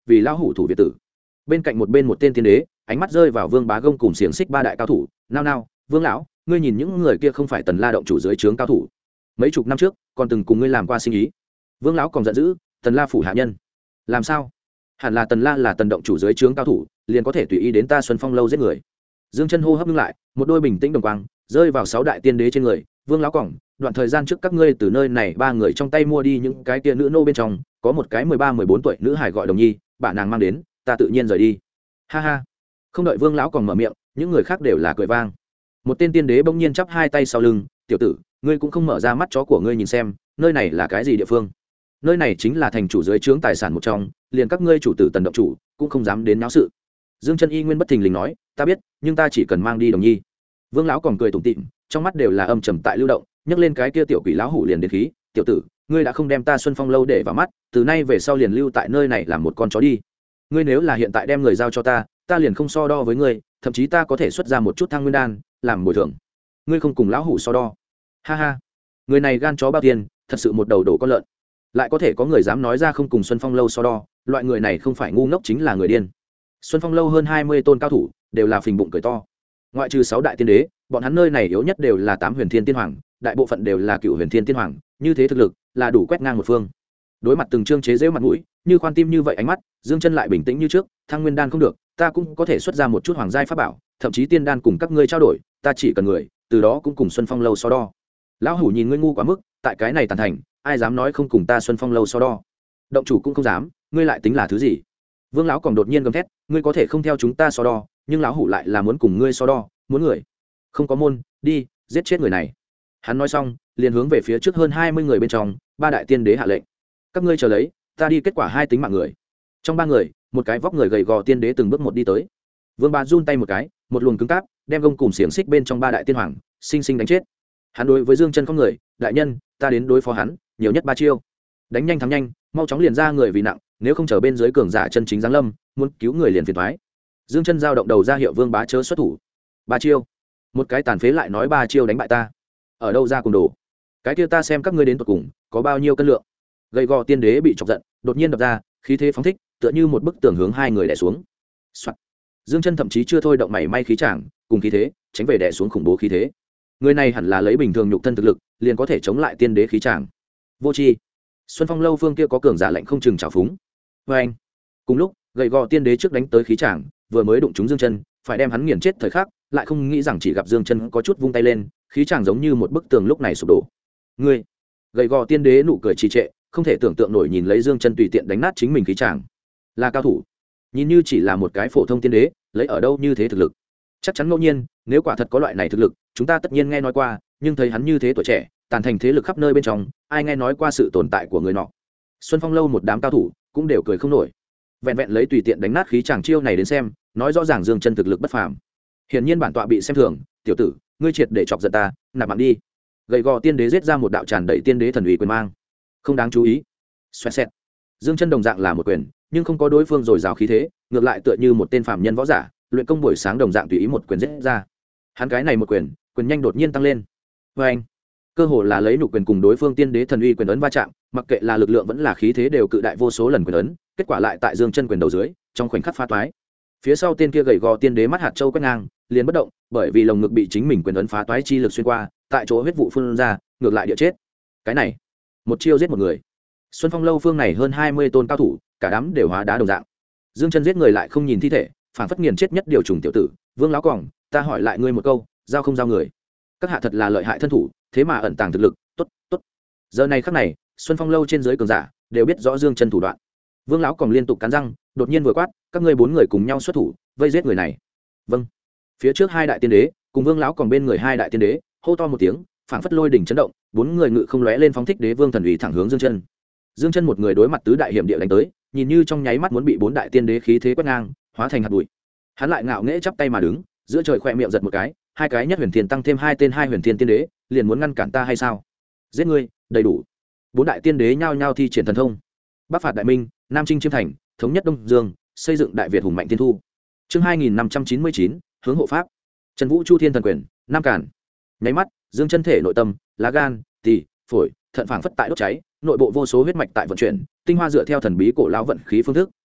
vì lão hủ thủ việt tử. Bên cạnh một tên tiên đế ánh mắt rơi vào Vương Bá Gông cùng xiềng xích ba đại cao thủ. Nao Vương lão, ngươi nhìn những người kia không phải Tần La động chủ dưới trướng cao thủ, mấy chục năm trước còn từng cùng ngươi làm qua sinh ý. Vương lão còn giận dữ, Tần La phủ hạ nhân làm sao? Hẳn là Tần La là Tần động chủ dưới trướng cao thủ, liền có thể tùy ý đến ta Xuân Phong lâu giết người. Dương Chân hô hấp ngưng lại, một đôi bình tĩnh đồng quang rơi vào 6 đại tiên đế trên người. Vương lão cỏng, đoạn thời gian trước các ngươi từ nơi này 3 người trong tay mua đi những cái kia nữ nô, bên trong có một cái 13-14 tuổi nữ hài gọi Đồng Nhi, bà nàng mang đến, ta tự nhiên rời đi. Ha ha. Không đợi Vương lão còn mở miệng, những người khác đều là cười vang. Một tên tiên đế bỗng nhiên chắp hai tay sau lưng, tiểu tử, ngươi cũng không mở ra mắt chó của ngươi nhìn xem, nơi này là cái gì địa phương? Nơi này chính là thành chủ dưới trướng tài sản một trong, liền các ngươi chủ tử Tần động chủ cũng không dám đến náo sự. Dương Chân y nguyên bất thình lình nói, ta biết, nhưng ta chỉ cần mang đi Đồng Nhi. Vương lão còn cười tủm tỉm, trong mắt đều là âm trầm tại lưu động, nhấc lên cái kia tiểu quỷ lão hủ liền đến khí, tiểu tử, ngươi đã không đem ta Xuân Phong lâu để vào mắt, từ nay về sau liền lưu tại nơi này làm một con chó đi. Ngươi nếu là hiện tại đem người giao cho ta, ta liền không so đo với ngươi, thậm chí ta có thể xuất ra một chút thang nguyên đan làm bồi thường. Ngươi không cùng lão hủ so đo? Ha ha, người này gan chó bao tiền, thật sự một đầu đổ con lợn. Lại có thể có người dám nói ra không cùng Xuân Phong lâu so đo, loại người này không phải ngu ngốc chính là người điên. Xuân Phong lâu hơn 20 tôn cao thủ đều là phình bụng cười to, ngoại trừ 6 đại tiên đế, bọn hắn nơi này yếu nhất đều là 8 huyền thiên tiên hoàng, đại bộ phận đều là cựu huyền thiên tiên hoàng, như thế thực lực là đủ quét ngang một phương. Đối mặt từng chương chế giễu mặt mũi như khoan tim như vậy ánh mắt, Dương Chân lại bình tĩnh như trước, thăng nguyên đan không được, ta cũng có thể xuất ra một chút hoàng giai pháp bảo, thậm chí tiên đan cùng các ngươi trao đổi, ta chỉ cần người, từ đó cũng cùng Xuân Phong lâu so đo. Lão hủ nhìn ngươi ngu quá mức, tại cái này tàn thành, ai dám nói không cùng ta Xuân Phong lâu so đo? Động chủ cũng không dám, ngươi lại tính là thứ gì? Vương lão còn đột nhiên gầm thét, ngươi có thể không theo chúng ta so đo, nhưng lão hủ lại là muốn cùng ngươi so đo, muốn người. Không có môn, đi, giết chết người này. Hắn nói xong, liền hướng về phía trước hơn 20 người bên trong, 3 đại tiên đế hạ lệnh. Các ngươi chờ lấy, ta đi kết quả 2 tính mạng người. Trong 3 người, một cái vóc người gầy gò tiên đế từng bước một đi tới. Vương Bá run tay một cái, một luồng cứng cáp, đem gông cùm xiềng xích bên trong 3 đại tiên hoàng, sinh sinh đánh chết. Hắn đối với Dương Chân không người, đại nhân, ta đến đối phó hắn, nhiều nhất 3 chiêu. Đánh nhanh thắng nhanh, mau chóng liền ra người vì nặng, nếu không chờ bên dưới cường giả chân chính giáng lâm, muốn cứu người liền phiền toái. Dương Chân giao động đầu ra hiệu Vương Bá chớ xuất thủ. 3 chiêu. Một cái tàn phế lại nói 3 chiêu đánh bại ta. Ở đâu ra cùng đồ? Cái kia ta xem các ngươi đến tận cùng có bao nhiêu cân lượng. Gầy gò tiên đế bị chọc giận, đột nhiên đập ra, khí thế phóng thích, tựa như một bức tường hướng 2 người đè xuống. Soạt. Dương Chân thậm chí chưa thôi động mảy may khí tràng, cùng khí thế, tránh về đè xuống khủng bố khí thế. Người này hẳn là lấy bình thường nhục thân thực lực, liền có thể chống lại tiên đế khí tràng. Vô tri. Xuân Phong lâu phương kia có cường giả lạnh không chừng trào phúng. Và anh. Cùng lúc, gầy gò tiên đế trước đánh tới khí tràng, vừa mới đụng trúng Dương Chân, phải đem hắn nghiền chết thời khắc, lại không nghĩ rằng chỉ gặp Dương Chân có chút vung tay lên, khí tràng giống như một bức tường lúc này sụp đổ. Ngươi, gầy gò tiên đế nụ cười trì trệ, không thể tưởng tượng nổi nhìn lấy Dương Chân tùy tiện đánh nát chính mình khí tràng. Là cao thủ, nhìn như chỉ là một cái phổ thông tiên đế, lấy ở đâu như thế thực lực? Chắc chắn ngẫu nhiên, nếu quả thật có loại này thực lực, chúng ta tất nhiên nghe nói qua, nhưng thấy hắn như thế tuổi trẻ, tàn thành thế lực khắp nơi bên trong, ai nghe nói qua sự tồn tại của người nọ? Xuân Phong lâu một đám cao thủ cũng đều cười không nổi. Vẹn vẹn lấy tùy tiện đánh nát khí tràng chiêu này đến xem, nói rõ ràng Dương Chân thực lực bất phàm. Hiển nhiên bản tọa bị xem thường, tiểu tử, ngươi triệt để chọc giận ta, nạp mạng đi. Gầy gò tiên đế giết ra một đạo tràn đầy tiên đế thần uy quyền mang. Không đáng chú ý. Xoẹt xẹt. Dương Chân đồng dạng là một quyền, nhưng không có đối phương dồi dào khí thế, ngược lại tựa như một tên phàm nhân võ giả, luyện công buổi sáng đồng dạng tùy ý một quyền giết ra. Hắn cái này một quyền, quyền nhanh đột nhiên tăng lên. Và anh, cơ hồ là lấy nụ quyền cùng đối phương tiên đế thần uy quyền ấn va chạm, mặc kệ là lực lượng vẫn là khí thế đều cự đại vô số lần quyền ấn, kết quả lại tại Dương Chân quyền đầu dưới, trong khoảnh khắc phá toái. Phía sau tên kia gầy gò tiên đế mắt hạt châu quét ngang, liền bất động, bởi vì lồng ngực bị chính mình quyền ấn phá toái chi lực xuyên qua, tại chỗ huyết vụ phun ra, ngược lại địa chết. Cái này, một chiêu giết một người. Xuân Phong lâu phương này hơn 20 tôn cao thủ, cả đám đều hóa đá đồng dạng. Dương Chân giết người lại không nhìn thi thể, phản phất nghiền chết nhất điều trùng tiểu tử. Vương lão quòng, ta hỏi lại ngươi một câu, giao không giao người? Các hạ thật là lợi hại thân thủ, thế mà ẩn tàng thực lực, tốt, tốt. Giờ này khắc này, Xuân Phong lâu trên dưới cường giả đều biết rõ Dương Chân thủ đoạn. Vương lão còn liên tục cắn răng, đột nhiên vừa quát, các ngươi 4 người cùng nhau xuất thủ, vây giết người này. Vâng. Phía trước 2 đại tiên đế, cùng Vương lão còn bên người 2 đại tiên đế, hô to một tiếng, phảng phất lôi đỉnh chấn động, 4 người ngự không lóe lên phóng thích đế vương thần uy thẳng hướng Dương Chân. Dương Chân một người đối mặt tứ đại hiểm địa đánh tới, nhìn như trong nháy mắt muốn bị 4 đại tiên đế khí thế quét ngang, hóa thành hạt bụi. Hắn lại ngạo nghễ chắp tay mà đứng, giữa trời khỏe miệng giật một cái, 2 cái nhất huyền thiên tăng thêm 2 tên 2 huyền thiên tiên đế, liền muốn ngăn cản ta hay sao? Giết ngươi, đầy đủ. 4 đại tiên đế nhao nhao thi triển thần thông. Bắc phạt đại minh, Nam chinh chiêm thành, thống nhất Đông Dương, xây dựng đại Việt hùng mạnh thiên thu. Chương 2599, hướng hộ pháp. Trần Vũ Chu Thiên thần quyền, Nam Cản. Nháy mắt, Dương Chân thể nội tâm, lá gan, tỳ, phổi, thận phảng phất tại đốt cháy, nội bộ vô số huyết mạch tại vận chuyển, tinh hoa dựa theo thần bí cổ lão vận khí phương thức,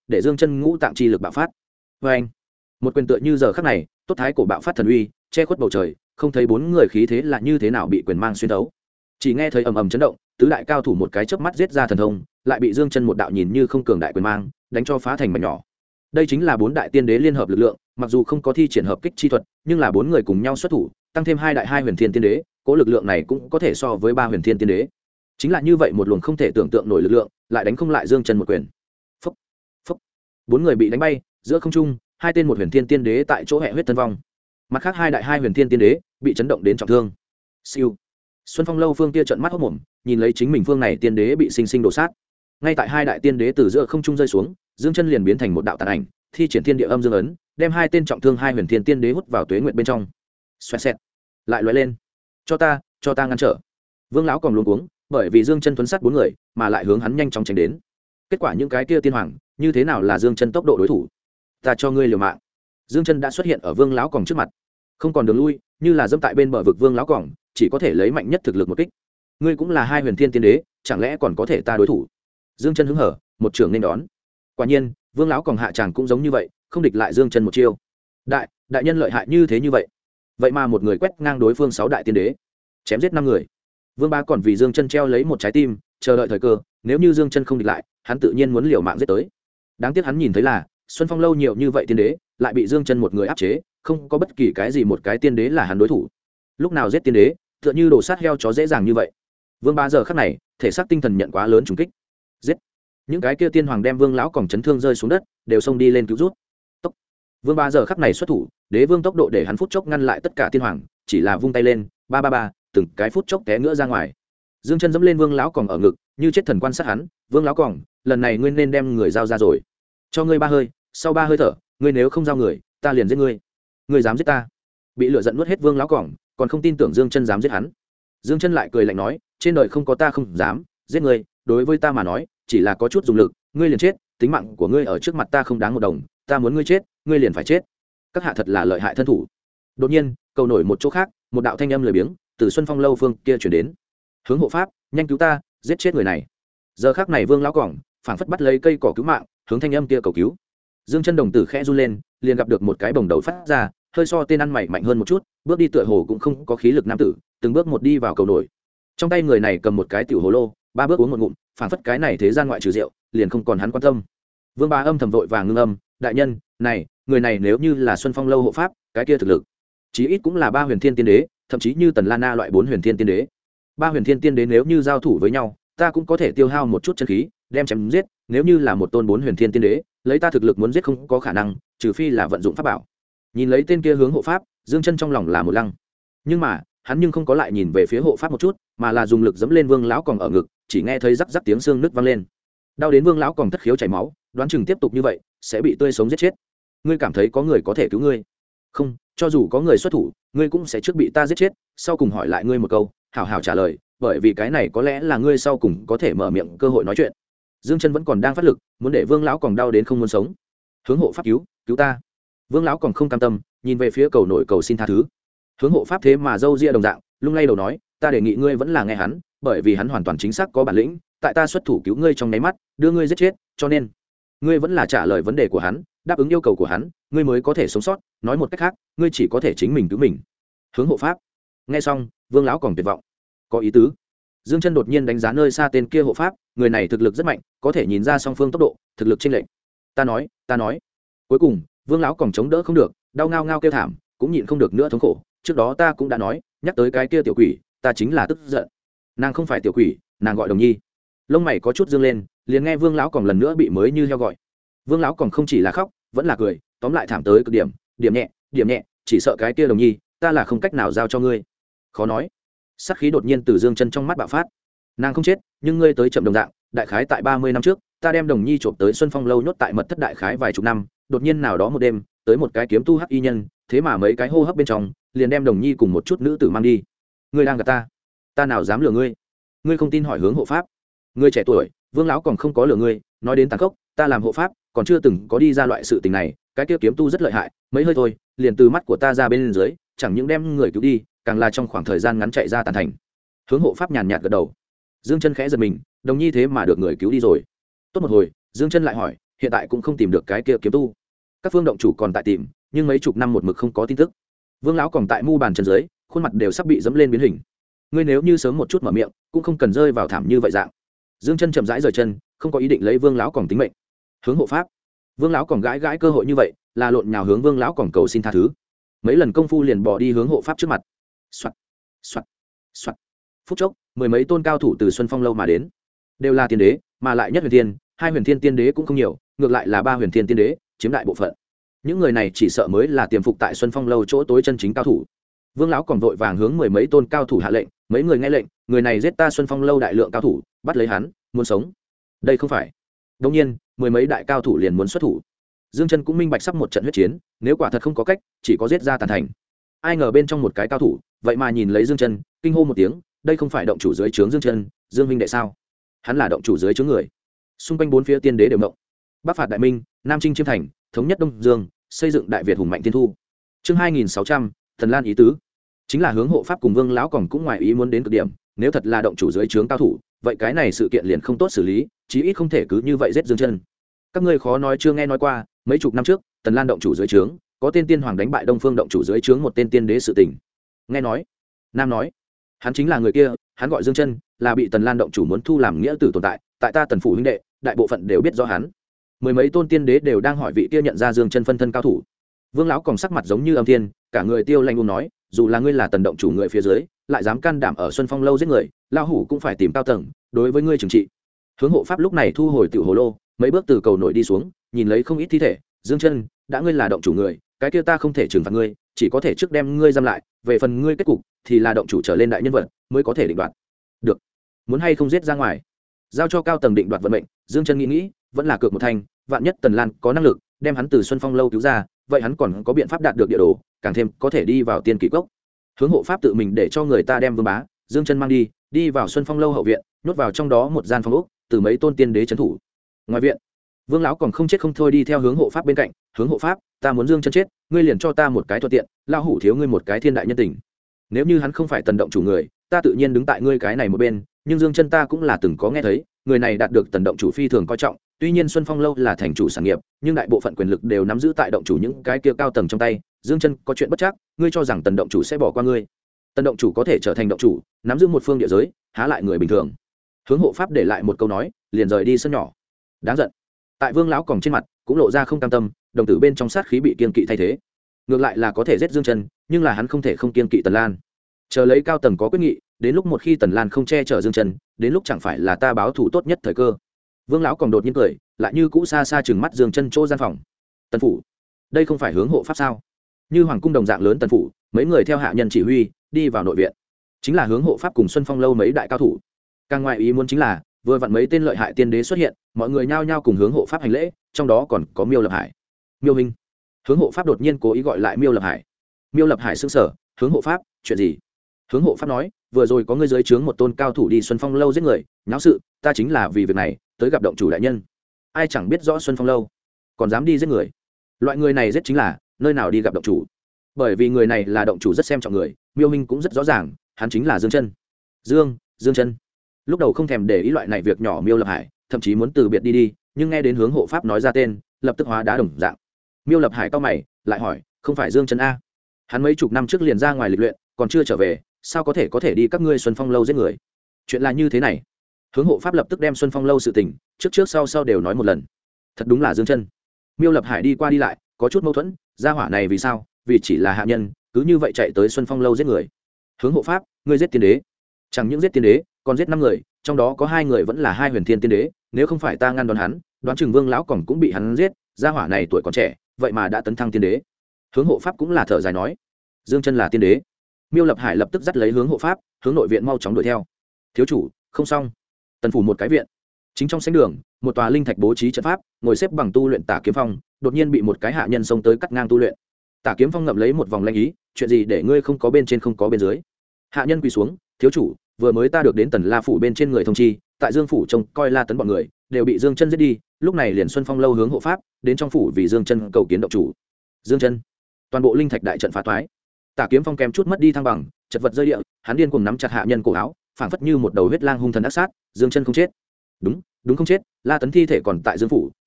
để dương chân ngũ tạng chi lực bạo phát. Vê anh, một quyền tựa như giờ khắc này tốt thái cổ bạo phát thần uy che khuất bầu trời, không thấy bốn người khí thế là như thế nào bị quyền mang xuyên thấu, chỉ nghe thấy ầm ầm chấn động, tứ đại cao thủ một cái chớp mắt giết ra thần thông, lại bị dương chân một đạo nhìn như không cường đại quyền mang đánh cho phá thành mảnh nhỏ. Đây chính là bốn đại tiên đế liên hợp lực lượng, mặc dù không có thi triển hợp kích chi thuật, nhưng là bốn người cùng nhau xuất thủ, tăng thêm hai đại hai huyền thiên tiên đế, cố lực lượng này cũng có thể so với ba huyền thiên tiên đế. Chính là như vậy một luồng không thể tưởng tượng nổi lực lượng, lại đánh không lại dương chân một quyền. Phốc, phốc. Bốn người bị đánh bay giữa không trung, hai tên một huyền thiên tiên đế tại chỗ hệ huyết thân vong, mặt khác hai đại hai huyền thiên tiên đế bị chấn động đến trọng thương. Siêu. Xuân Phong lâu phương kia trợn mắt hốt mồm, nhìn lấy chính mình phương này tiên đế bị sinh sinh đổ sát. Ngay tại hai đại tiên đế từ giữa không trung rơi xuống, dương chân liền biến thành một đạo tàn ảnh, thi triển thiên địa âm dương ấn, đem hai tên trọng thương hai huyền thiên tiên đế hút vào tuế nguyệt bên trong. Xoẹt xẹt, lại lóe lên. Cho ta ngăn trở. Vương lão còn luống cuống, bởi vì dương chân tuấn sát bốn người, mà lại hướng hắn nhanh chóng tránh đến. Kết quả những cái kia tiên hoàng, như thế nào là dương chân tốc độ đối thủ? Ta cho ngươi liều mạng. Dương chân đã xuất hiện ở Vương lão còn trước mặt, không còn đường lui, như là dẫm tại bên bờ vực Vương lão còn, chỉ có thể lấy mạnh nhất thực lực một kích. Ngươi cũng là hai huyền thiên tiên đế, chẳng lẽ còn có thể ta đối thủ? Dương chân hứng hở, một trường nên đón. Quả nhiên, Vương lão còn hạ tràng cũng giống như vậy, không địch lại dương chân một chiêu. Đại nhân lợi hại như thế như vậy, vậy mà một người quét ngang đối phương sáu đại tiên đế, chém giết năm người. Vương Bá còn vì dương chân treo lấy một trái tim, chờ đợi thời cơ, nếu như dương chân không địch lại, hắn tự nhiên muốn liều mạng giết tới. Đáng tiếc hắn nhìn thấy là Xuân Phong lâu nhiều như vậy tiên đế, lại bị dương chân một người áp chế, không có bất kỳ cái gì một cái tiên đế là hắn đối thủ. Lúc nào giết tiên đế, tựa như đổ sát heo chó dễ dàng như vậy. Vương Bá giờ khắc này, thể xác tinh thần nhận quá lớn trùng kích. Giết! Những cái kia tiên hoàng đem Vương lão còng chấn thương rơi xuống đất, đều xông đi lên cứu rút. Tốc! Vương Bá giờ khắc này xuất thủ, đế vương tốc độ để hắn phút chốc ngăn lại tất cả tiên hoàng, chỉ là vung tay lên, ba, từng cái phút chốc té ngửa ra ngoài. Dương chân dẫm lên Vương lão còng ở ngực, như chết thần quan sát hắn. Vương lão còng, lần này ngươi nên đem người giao ra rồi. Cho ngươi ba hơi, sau ba hơi thở, ngươi nếu không giao người, ta liền giết ngươi. Ngươi dám giết ta? Bị lửa giận nuốt hết Vương lão còng, còn không tin tưởng Dương chân dám giết hắn. Dương chân lại cười lạnh nói, trên đời không có ta không dám giết ngươi, đối với ta mà nói, chỉ là có chút dùng lực, ngươi liền chết, tính mạng của ngươi ở trước mặt ta không đáng một đồng, ta muốn ngươi chết, ngươi liền phải chết. Các hạ thật là lợi hại thân thủ. Đột nhiên, cầu nổi một chỗ khác, một đạo thanh âm lười biếng từ Xuân Phong lâu phương kia truyền đến. Hướng hộ pháp, nhanh cứu ta, giết chết người này. Giờ khắc này Vương lão còng phảng phất bắt lấy cây cỏ cứu mạng, hướng thanh âm kia cầu cứu. Dương chân đồng tử khẽ run lên, liền gặp được một cái bồng đầu phát ra, hơi so tên ăn mày mạnh hơn một chút, bước đi tựa hồ cũng không có khí lực nam tử, từng bước một đi vào cầu nổi. Trong tay người này cầm một cái tiểu hồ lô, ba bước uống một ngụm, phảng phất cái này thế gian ngoại trừ rượu, liền không còn hắn quan tâm. Vương Bá âm thầm vội vàng ngưng âm, đại nhân, này, người này nếu như là Xuân Phong lâu hộ pháp, cái kia thực lực, chí ít cũng là ba huyền thiên tiên đế, thậm chí như Tần Lan Na loại 4 huyền thiên tiên đế. Ba huyền thiên tiên đế nếu như giao thủ với nhau, ta cũng có thể tiêu hao một chút chân khí, đem chém giết, nếu như là một tôn 4 huyền thiên tiên đế, lấy ta thực lực muốn giết không có khả năng, trừ phi là vận dụng pháp bảo. Nhìn lấy tên kia hướng hộ pháp, Dương chân trong lòng là một lăng. Nhưng mà, hắn nhưng không có lại nhìn về phía hộ pháp một chút, mà là dùng lực dẫm lên Vương lão còn ở ngực, chỉ nghe thấy rắc rắc tiếng xương nứt vang lên. Đau đến Vương lão còn thất khiếu chảy máu, đoán chừng tiếp tục như vậy sẽ bị tươi sống giết chết. Ngươi cảm thấy có người có thể cứu ngươi? Không, cho dù có người xuất thủ, ngươi cũng sẽ trước bị ta giết chết, sau cùng hỏi lại ngươi một câu, hảo hảo trả lời, bởi vì cái này có lẽ là ngươi sau cùng có thể mở miệng cơ hội nói chuyện. Dương chân vẫn còn đang phát lực, muốn để Vương lão còn đau đến không muốn sống. Hướng hộ pháp cứu ta. Vương lão còn không cam tâm, nhìn về phía cầu nổi cầu xin tha thứ. Hướng hộ pháp thế mà râu ria đồng dạng, lung lay đầu nói, ta đề nghị ngươi vẫn là nghe hắn, bởi vì hắn hoàn toàn chính xác có bản lĩnh, tại ta xuất thủ cứu ngươi trong nháy mắt, đưa ngươi giết chết, cho nên ngươi vẫn là trả lời vấn đề của hắn, đáp ứng yêu cầu của hắn, ngươi mới có thể sống sót, nói một cách khác, ngươi chỉ có thể chính mình cứu mình. Hướng hộ pháp. Nghe xong, Vương lão còn tuyệt vọng. Có ý tứ. Dương chân đột nhiên đánh giá nơi xa tên kia hộ pháp, người này thực lực rất mạnh, có thể nhìn ra song phương tốc độ, thực lực chênh lệch. Ta nói. Cuối cùng, Vương lão còn chống đỡ không được, đau ngao ngao kêu thảm, cũng nhịn không được nữa thống khổ. Trước đó ta cũng đã nói, nhắc tới cái kia tiểu quỷ, ta chính là tức giận. Nàng không phải tiểu quỷ, nàng gọi Đồng Nhi. Lông mày có chút dương lên, liền nghe Vương lão còn lần nữa bị mới như heo gọi. Vương lão còn không chỉ là khóc, vẫn là cười, tóm lại thảm tới cực điểm, điểm nhẹ, chỉ sợ cái kia Đồng Nhi, ta là không cách nào giao cho ngươi. Khó nói. Sát khí đột nhiên từ Dương chân trong mắt bạo phát. Nàng không chết, nhưng ngươi tới chậm đồng dạng, đại khái tại 30 năm trước, ta đem Đồng Nhi trộm tới Xuân Phong lâu nhốt tại mật thất đại khái vài chục năm, đột nhiên nào đó một đêm, tới một cái kiếm tu hắc y nhân, thế mà mấy cái hô hấp bên trong, liền đem Đồng Nhi cùng một chút nữ tử mang đi. Ngươi đang gạt ta? Ta nào dám lừa ngươi? Ngươi không tin hỏi hướng hộ pháp. Ngươi trẻ tuổi, Vương lão còn không có lừa ngươi, nói đến tàn khốc, ta làm hộ pháp, còn chưa từng có đi ra loại sự tình này, cái kia kiếm tu rất lợi hại, mấy hơi thôi, liền từ mắt của ta ra bên dưới, chẳng những đem người cứu đi, càng là trong khoảng thời gian ngắn chạy ra tàn thành. Hướng hộ pháp nhàn nhạt gật đầu. Dương chân khẽ giật mình, Đồng Nhi thế mà được người cứu đi rồi. Tốt một hồi, Dương chân lại hỏi, hiện tại cũng không tìm được cái kia kiếm tu. Các phương động chủ còn tại tìm, nhưng mấy chục năm một mực không có tin tức. Vương lão còn tại mu bàn chân dưới, khuôn mặt đều sắp bị dẫm lên biến hình. Ngươi nếu như sớm một chút mở miệng, cũng không cần rơi vào thảm như vậy dạng. Dương Chân chậm rãi rời chân, không có ý định lấy Vương lão còn tính mệnh. Hướng hộ pháp. Vương lão còn gãi gãi cơ hội như vậy, là lộn nhào hướng Vương lão còn cầu xin tha thứ. Mấy lần công phu liền bỏ đi hướng hộ pháp trước mặt. Soạt, soạt, soạt. Phút chốc, mười mấy tôn cao thủ từ Xuân Phong lâu mà đến, đều là tiên đế, mà lại nhất huyền thiên, hai huyền thiên tiên đế cũng không nhiều, ngược lại là ba huyền thiên tiên đế chiếm đại bộ phận. Những người này chỉ sợ mới là tiềm phục tại Xuân Phong lâu chỗ tối chân chính cao thủ. Vương lão còn vội vàng hướng mười mấy tôn cao thủ hạ lệnh, mấy người nghe lệnh, người này giết ta Xuân Phong lâu đại lượng cao thủ, bắt lấy hắn, muốn sống. Đây không phải. Đương nhiên, mười mấy đại cao thủ liền muốn xuất thủ. Dương Chân cũng minh bạch sắp một trận huyết chiến, nếu quả thật không có cách, chỉ có giết ra tàn thành. Ai ngờ bên trong một cái cao thủ, vậy mà nhìn lấy Dương Chân, kinh hô một tiếng, đây không phải động chủ dưới trướng Dương Chân, Dương huynh đệ sao? Hắn là động chủ dưới trướng người. Xung quanh bốn phía tiên đế đều động. Bắc phạt đại minh, Nam chinh chiêm thành, thống nhất Đông Dương, xây dựng đại Việt hùng mạnh thiên thu. Chương 2600, Thần Lan ý tứ. Chính là hướng hộ pháp cùng Vương lão còn cũng ngoài ý muốn đến cực điểm, nếu thật là động chủ dưới trướng cao thủ, vậy cái này sự kiện liền không tốt xử lý, chí ít không thể cứ như vậy giết Dương Chân. Các ngươi khó nói chưa nghe nói qua, mấy chục năm trước, Tần Lan động chủ dưới trướng, có tên tiên hoàng đánh bại Đông Phương động chủ dưới trướng một tên tiên đế sự tình. Nghe nói, Nam nói, hắn chính là người kia, hắn gọi Dương Chân, là bị Tần Lan động chủ muốn thu làm nghĩa tử tồn tại, tại ta Tần phủ huynh đệ, đại bộ phận đều biết rõ hắn. Mười mấy tôn tiên đế đều đang hỏi vị kia nhận ra Dương Chân phân thân cao thủ. Vương lão còn sắc mặt giống như âm thiên, cả người tiêu lạnh uống nói, dù là ngươi là Tần động chủ người phía dưới, lại dám can đảm ở Xuân Phong lâu giết người, lao hủ cũng phải tìm cao tầng, đối với ngươi trừng trị. Hướng hộ pháp lúc này thu hồi tiểu hồ lô, mấy bước từ cầu nổi đi xuống, nhìn lấy không ít thi thể. Dương Chân, đã ngươi là động chủ người, cái kia ta không thể trừng phạt ngươi, chỉ có thể trước đem ngươi giam lại, về phần ngươi kết cục thì là động chủ trở lên đại nhân vật mới có thể định đoạt. Được, muốn hay không giết ra ngoài, giao cho cao tầng định đoạt vận mệnh. Dương Chân nghĩ, vẫn là cược một thanh, vạn nhất Tần Lan có năng lực đem hắn từ Xuân Phong lâu cứu ra, vậy hắn còn có biện pháp đạt được địa đồ, càng thêm có thể đi vào tiên kỷ cốc. Hướng hộ pháp tự mình để cho người ta đem Vương Bá, Dương Chân mang đi vào Xuân Phong lâu hậu viện, nhốt vào trong đó một gian phòng ốc, từ mấy tôn tiên đế trấn thủ. Ngoài viện, Vương lão còn không chết không thôi đi theo hướng hộ pháp bên cạnh. Hướng hộ pháp, ta muốn Dương Chân chết, ngươi liền cho ta một cái thuận tiện, lão hủ thiếu ngươi một cái thiên đại nhân tình. Nếu như hắn không phải Tần động chủ người, ta tự nhiên đứng tại ngươi cái này một bên, nhưng Dương Chân ta cũng là từng có nghe thấy, người này đạt được Tần động chủ phi thường coi trọng. Tuy nhiên Xuân Phong lâu là thành chủ sản nghiệp, nhưng đại bộ phận quyền lực đều nắm giữ tại động chủ những cái kia cao tầng trong tay. Dương Chân có chuyện bất trắc, ngươi cho rằng Tần động chủ sẽ bỏ qua ngươi? Tần động chủ có thể trở thành động chủ, nắm giữ một phương địa giới, há lại người bình thường? Hướng hộ pháp để lại một câu nói, liền rời đi sân nhỏ. Đáng giận. Tại Vương lão còn trên mặt cũng lộ ra không cam tâm, đồng tử bên trong sát khí bị kiên kỵ thay thế. Ngược lại là có thể giết Dương Chân, nhưng là hắn không thể không kiên kỵ Tần Lan. Chờ lấy cao tầng có quyết nghị, đến lúc một khi Tần Lan không che chở Dương Chân, đến lúc chẳng phải là ta báo thù tốt nhất thời cơ. Vương lão còn đột nhiên cười, lại như cũ xa xa chừng mắt Dương Chân chỗ gian phòng. Tần phủ, đây không phải hướng hộ pháp sao? Như hoàng cung đồng dạng lớn Tần phủ, mấy người theo hạ nhân chỉ huy đi vào nội viện, chính là hướng hộ pháp cùng Xuân Phong lâu mấy đại cao thủ. Càng ngoại ý muốn chính là vừa vặn mấy tên lợi hại tiên đế xuất hiện, mọi người nhao nhao cùng hướng hộ pháp hành lễ, trong đó còn có Miêu Lập Hải. Miêu Minh. Hướng hộ pháp đột nhiên cố ý gọi lại Miêu Lập Hải. Miêu Lập Hải sững sờ, hướng hộ pháp, chuyện gì? Hướng hộ pháp nói, vừa rồi có người dưới trướng một tôn cao thủ đi Xuân Phong lâu giết người, nháo sự, ta chính là vì việc này tới gặp động chủ đại nhân. Ai chẳng biết rõ Xuân Phong lâu, còn dám đi giết người. Loại người này giết chính là nơi nào đi gặp động chủ. Bởi vì người này là động chủ rất xem trọng người, Miêu Minh cũng rất rõ ràng, hắn chính là Dương Chân. Dương Chân. Lúc đầu không thèm để ý loại này việc nhỏ Miêu Lập Hải, thậm chí muốn từ biệt đi, nhưng nghe đến hướng hộ pháp nói ra tên, lập tức hóa đá đồng dạng. Miêu Lập Hải cau mày, lại hỏi, không phải Dương Chân a? Hắn mấy chục năm trước liền ra ngoài lịch luyện, còn chưa trở về, sao có thể đi các ngươi Xuân Phong lâu giết người? Chuyện là như thế này. Hướng hộ pháp lập tức đem Xuân Phong lâu sự tình trước sau đều nói một lần. Thật đúng là Dương Chân. Miêu Lập Hải đi qua đi lại, có chút mâu thuẫn, gia hỏa này vì sao? Vì chỉ là hạ nhân, cứ như vậy chạy tới Xuân Phong lâu giết người. Hướng hộ pháp, ngươi giết tiên đế. Chẳng những giết tiên đế, còn giết 5 người, trong đó có 2 người vẫn là 2 huyền thiên tiên đế, nếu không phải ta ngăn đón hắn, đoán chừng Vương lão còn cũng bị hắn giết, gia hỏa này tuổi còn trẻ, vậy mà đã tấn thăng tiên đế. Hướng hộ pháp cũng là thở dài nói, Dương Chân là tiên đế. Miêu Lập Hải lập tức dắt lấy hướng hộ pháp, hướng nội viện mau chóng đuổi theo. Thiếu chủ, không xong. Tần phủ một cái viện, chính trong sảnh đường, một tòa linh thạch bố trí trận pháp, ngồi xếp bằng tu luyện Tả Kiếm Phong, đột nhiên bị một cái hạ nhân xông tới cắt ngang tu luyện. Tả Kiếm Phong ngậm lấy một vòng lanh ý, chuyện gì để ngươi không có bên trên không có bên dưới? Hạ nhân quỳ xuống, thiếu chủ, vừa mới ta được đến Tần La phủ bên trên người thông chi, tại Dương phủ trông coi La Tấn bọn người đều bị Dương Chân giết đi, lúc này liền Xuân Phong lâu hướng hộ pháp đến trong phủ vì Dương Chân cầu kiến động chủ. Dương Chân, toàn bộ linh thạch đại trận phá toái. Tả Kiếm Phong kém chút mất đi thăng bằng, chật vật rơi địa, hắn điên cuồng nắm chặt hạ nhân cổ áo, phảng phất như một đầu huyết lang hung thần ác sát. Dương Chân không chết. Đúng không chết, La Tấn thi thể còn tại Dương phủ,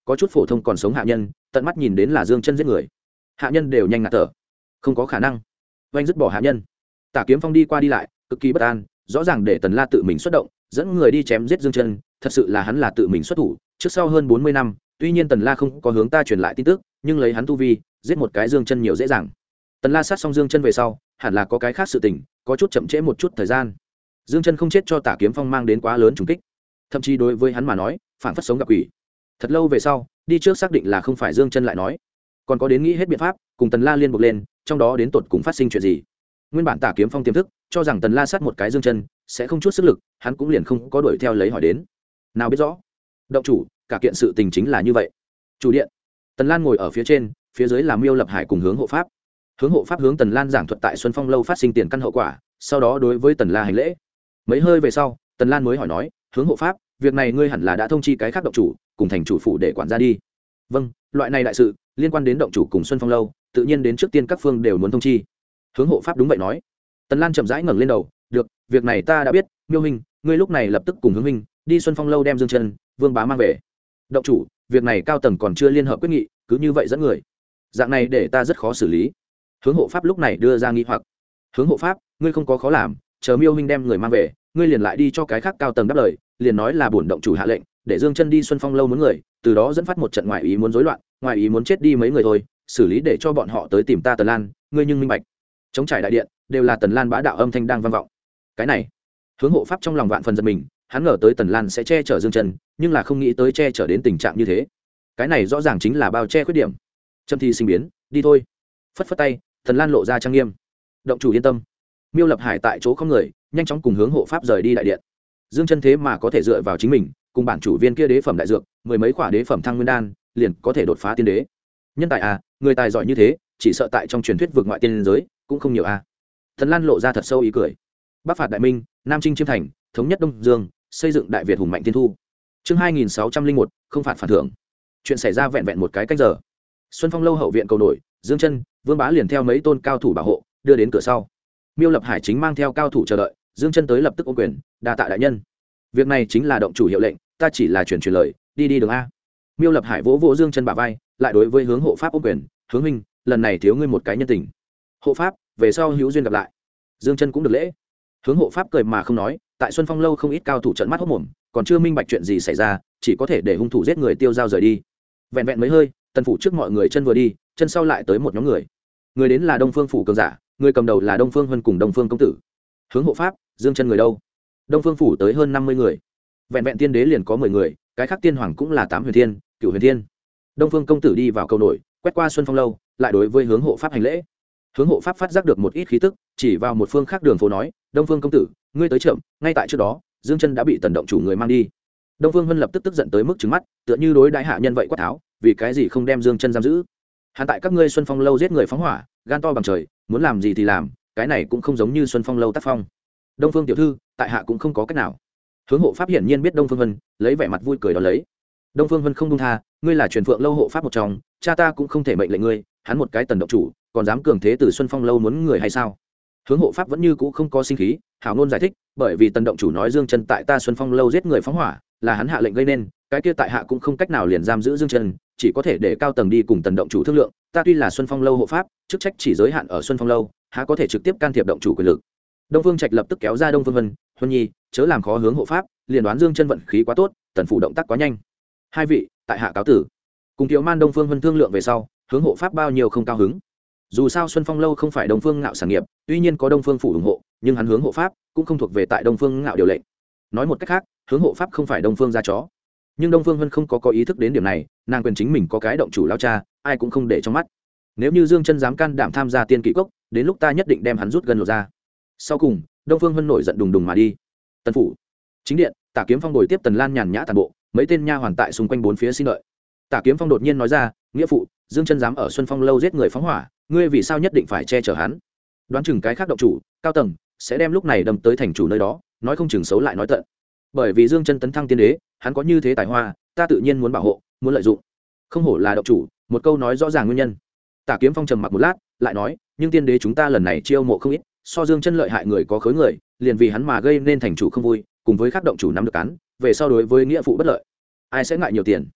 có chút phổ thông còn sống hạ nhân tận mắt nhìn đến là Dương Chân giết người, hạ nhân đều nhanh ngạt thở. Không có khả năng. Oanh dứt bỏ hạ nhân. Tả Kiếm Phong đi qua đi lại cực kỳ bất an, rõ ràng để Tần La tự mình xuất động dẫn người đi chém giết Dương Chân, thật sự là hắn là tự mình xuất thủ. Trước sau hơn 40 năm, tuy nhiên Tần La không có hướng ta truyền lại tin tức, nhưng lấy hắn tu vi, giết một cái Dương Chân nhiều dễ dàng. Tần La sát xong Dương Chân về sau, hẳn là có cái khác sự tình, có chút chậm trễ một chút thời gian. Dương Chân không chết cho Tả Kiếm Phong mang đến quá lớn trùng kích, thậm chí đối với hắn mà nói, phản phất sống gặp quỷ. Thật lâu về sau, đi trước xác định là không phải Dương Chân lại nói, còn có đến nghĩ hết biện pháp, cùng Tần La liên buộc lên, trong đó đến tột cùng phát sinh chuyện gì. Nguyên bản Tả Kiếm Phong tiềm thức cho rằng Tần La sát một cái Dương Chân sẽ không chút sức lực, hắn cũng liền không có đuổi theo lấy hỏi đến. Nào biết rõ, động chủ, cả kiện sự tình chính là như vậy. Chủ điện, Tần Lan ngồi ở phía trên, phía dưới là Miêu Lập Hải cùng Hướng Hộ Pháp. Hướng Hộ Pháp hướng Tần Lan giảng thuật tại Xuân Phong lâu phát sinh tiền căn hậu quả, sau đó đối với Tần La hành lễ. Mấy hơi về sau, Tần Lan mới hỏi nói, Hướng Hộ Pháp, việc này ngươi hẳn là đã thông chi cái khác động chủ, cùng thành chủ phủ để quản ra đi. Vâng, loại này đại sự liên quan đến động chủ cùng Xuân Phong lâu, tự nhiên đến trước tiên các phương đều muốn thông chi. Hướng Hộ Pháp đúng vậy nói. Tần Lan chậm rãi ngẩng lên đầu, được, việc này ta đã biết, Miêu huynh, ngươi lúc này lập tức cùng Hướng huynh đi Xuân Phong lâu đem Dương Chân, Vương Bá mang về. Động chủ, việc này cao tầng còn chưa liên hợp quyết nghị, cứ như vậy dẫn người, dạng này để ta rất khó xử lý. Hướng Hộ Pháp lúc này đưa ra nghi hoặc. Hướng Hộ Pháp, ngươi không có khó làm, chờ Miêu huynh đem người mang về, ngươi liền lại đi cho cái khác cao tầng đáp lời, liền nói là bổn động chủ hạ lệnh, để Dương Chân đi Xuân Phong lâu muốn người, từ đó dẫn phát một trận ngoại ý muốn rối loạn, ngoại ý muốn chết đi mấy người thôi, xử lý để cho bọn họ tới tìm ta Tần Lan, ngươi nhưng minh bạch. Chống trải đại điện, đều là Tần Lan bá đạo âm thanh đang vang vọng. Cái này, Hướng Hộ Pháp trong lòng vạn phần giật mình, hắn ngờ tới Tần Lan sẽ che chở Dương Chân, nhưng là không nghĩ tới che chở đến tình trạng như thế. Cái này rõ ràng chính là bao che khuyết điểm. Trâm Thi sinh biến, đi thôi. Phất phất tay, Tần Lan lộ ra trang nghiêm. Động chủ yên tâm. Miêu Lập Hải tại chỗ không người, nhanh chóng cùng Hướng Hộ Pháp rời đi đại điện. Dương Chân thế mà có thể dựa vào chính mình, cùng bản chủ viên kia đế phẩm đại dược, mười mấy quả đế phẩm thăng nguyên đan, liền có thể đột phá tiên đế. Nhân tài à, người tài giỏi như thế, chỉ sợ tại trong truyền thuyết vượt ngoại tiên giới cũng không nhiều a. Tần Lan lộ ra thật sâu ý cười. Bắc phạt đại minh, Nam chinh chiêm thành, thống nhất Đông Dương, xây dựng đại Việt hùng mạnh tiên thu. Chương 2601, không phạt phản thưởng. Chuyện xảy ra vẹn vẹn một cái canh giờ. Xuân Phong lâu hậu viện cầu nổi, Dương Chân, Vương Bá liền theo mấy tôn cao thủ bảo hộ, đưa đến cửa sau. Miêu Lập Hải chính mang theo cao thủ chờ đợi, Dương Chân tới lập tức ôm quyền, đa tạ đại nhân. Việc này chính là động chủ hiệu lệnh, ta chỉ là truyền lời, đi đi đường a. Miêu Lập Hải vỗ vỗ Dương Chân bả vai, lại đối với Hướng Hộ Pháp ôm quyền, Hướng huynh, lần này thiếu ngươi một cái nhân tình. Hộ Pháp, về sau hữu duyên gặp lại. Dương Chân cũng được lễ. Hướng Hộ Pháp cười mà không nói, tại Xuân Phong lâu không ít cao thủ trợn mắt hốt mồm, còn chưa minh bạch chuyện gì xảy ra, chỉ có thể để hung thủ giết người tiêu dao rời đi. Vẹn vẹn mấy hơi, Tần phủ trước mọi người chân vừa đi, chân sau lại tới một nhóm người. Người đến là Đông Phương phủ cường giả, người cầm đầu là Đông Phương Vân cùng Đông Phương công tử. Hướng Hộ Pháp, Dương Chân người đâu? Đông Phương phủ tới hơn 50 người. Vẹn vẹn tiên đế liền có 10 người, cái khác tiên hoàng cũng là 8 huyền thiên, cửu huyền thiên. Đông Phương công tử đi vào cầu nổi, quét qua Xuân Phong lâu, lại đối với Hướng Hộ Pháp hành lễ. Hướng Hộ Pháp phát giác được một ít khí tức, chỉ vào một phương khác đường phố nói, Đông Phương công tử, ngươi tới chậm, ngay tại trước đó, Dương Chân đã bị Tần động chủ người mang đi. Đông Phương Vân lập tức tức giận tới mức trừng mắt, tựa như đối đãi hạ nhân vậy quát tháo, vì cái gì không đem Dương Chân giam giữ? Hắn tại các ngươi Xuân Phong lâu giết người phóng hỏa, gan to bằng trời, muốn làm gì thì làm, cái này cũng không giống như Xuân Phong lâu tác phong. Đông Phương tiểu thư, tại hạ cũng không có cách nào. Hướng Hộ Pháp hiển nhiên biết Đông Phương Vân, lấy vẻ mặt vui cười đó lấy. Đông Phương Vân không buông tha, ngươi là truyền phượng lâu hộ pháp một trong, cha ta cũng không thể mệnh lệnh ngươi, hắn một cái Tần động chủ, còn dám cường thế từ Xuân Phong lâu muốn người hay sao? Hướng Hộ Pháp vẫn như cũ không có sinh khí, hảo ngôn giải thích, bởi vì Tần động chủ nói Dương Chân tại ta Xuân Phong lâu giết người phóng hỏa, là hắn hạ lệnh gây nên, cái kia tại hạ cũng không cách nào liền giam giữ Dương Chân, chỉ có thể để cao tầng đi cùng Tần động chủ thương lượng, ta tuy là Xuân Phong lâu hộ pháp, chức trách chỉ giới hạn ở Xuân Phong lâu, há có thể trực tiếp can thiệp động chủ quyền lực. Đông Phương Trạch lập tức kéo ra Đông Phương Vân, Huân Nhi, chớ làm khó Hướng Hộ Pháp, liền đoán Dương Chân vận khí quá tốt, Tần phủ động tác quá nhanh. Hai vị, tại hạ cáo tử. Cùng Tiểu Man Đông Phương Vân thương lượng về sau, Hướng Hộ Pháp bao nhiêu không cao hứng. Dù sao Xuân Phong lâu không phải Đông Phương Ngạo sản nghiệp, tuy nhiên có Đông Phương phủ ủng hộ, nhưng hắn Hướng Hộ Pháp cũng không thuộc về tại Đông Phương Ngạo điều lệnh. Nói một cách khác, Hướng Hộ Pháp không phải Đông Phương gia chó. Nhưng Đông Phương Vân không có ý thức đến điểm này, nàng quyền chính mình có cái động chủ lao cha, ai cũng không để trong mắt. Nếu như Dương Chân dám can đảm tham gia tiên kỵ cốc, đến lúc ta nhất định đem hắn rút gần lột ra. Sau cùng, Đông Phương Vân nổi giận đùng đùng mà đi. Tần phủ chính điện, Tả Kiếm Phong ngồi tiếp Tần Lan nhàn nhã tàn bộ, mấy tên nha hoàn tại xung quanh bốn phía xin đợi. Tả Kiếm Phong đột nhiên nói ra, nghĩa phụ, Dương Chân dám ở Xuân Phong lâu giết người phóng hỏa, ngươi vì sao nhất định phải che chở hắn? Đoán chừng cái khác động chủ cao tầng sẽ đem lúc này đâm tới thành chủ nơi đó, nói không chừng xấu lại nói tận. Bởi vì Dương Chân tấn thăng tiên đế, hắn có như thế tài hoa, ta tự nhiên muốn bảo hộ, muốn lợi dụng. Không hổ là động chủ, một câu nói rõ ràng nguyên nhân. Tả Kiếm Phong trầm mặc một lát, lại nói, nhưng tiên đế chúng ta lần này chiêu mộ không ít, so Dương Chân lợi hại người có khối người, liền vì hắn mà gây nên thành chủ không vui, cùng với các động chủ nắm được cán, về sau đối với nghĩa phụ bất lợi, ai sẽ ngại nhiều tiền?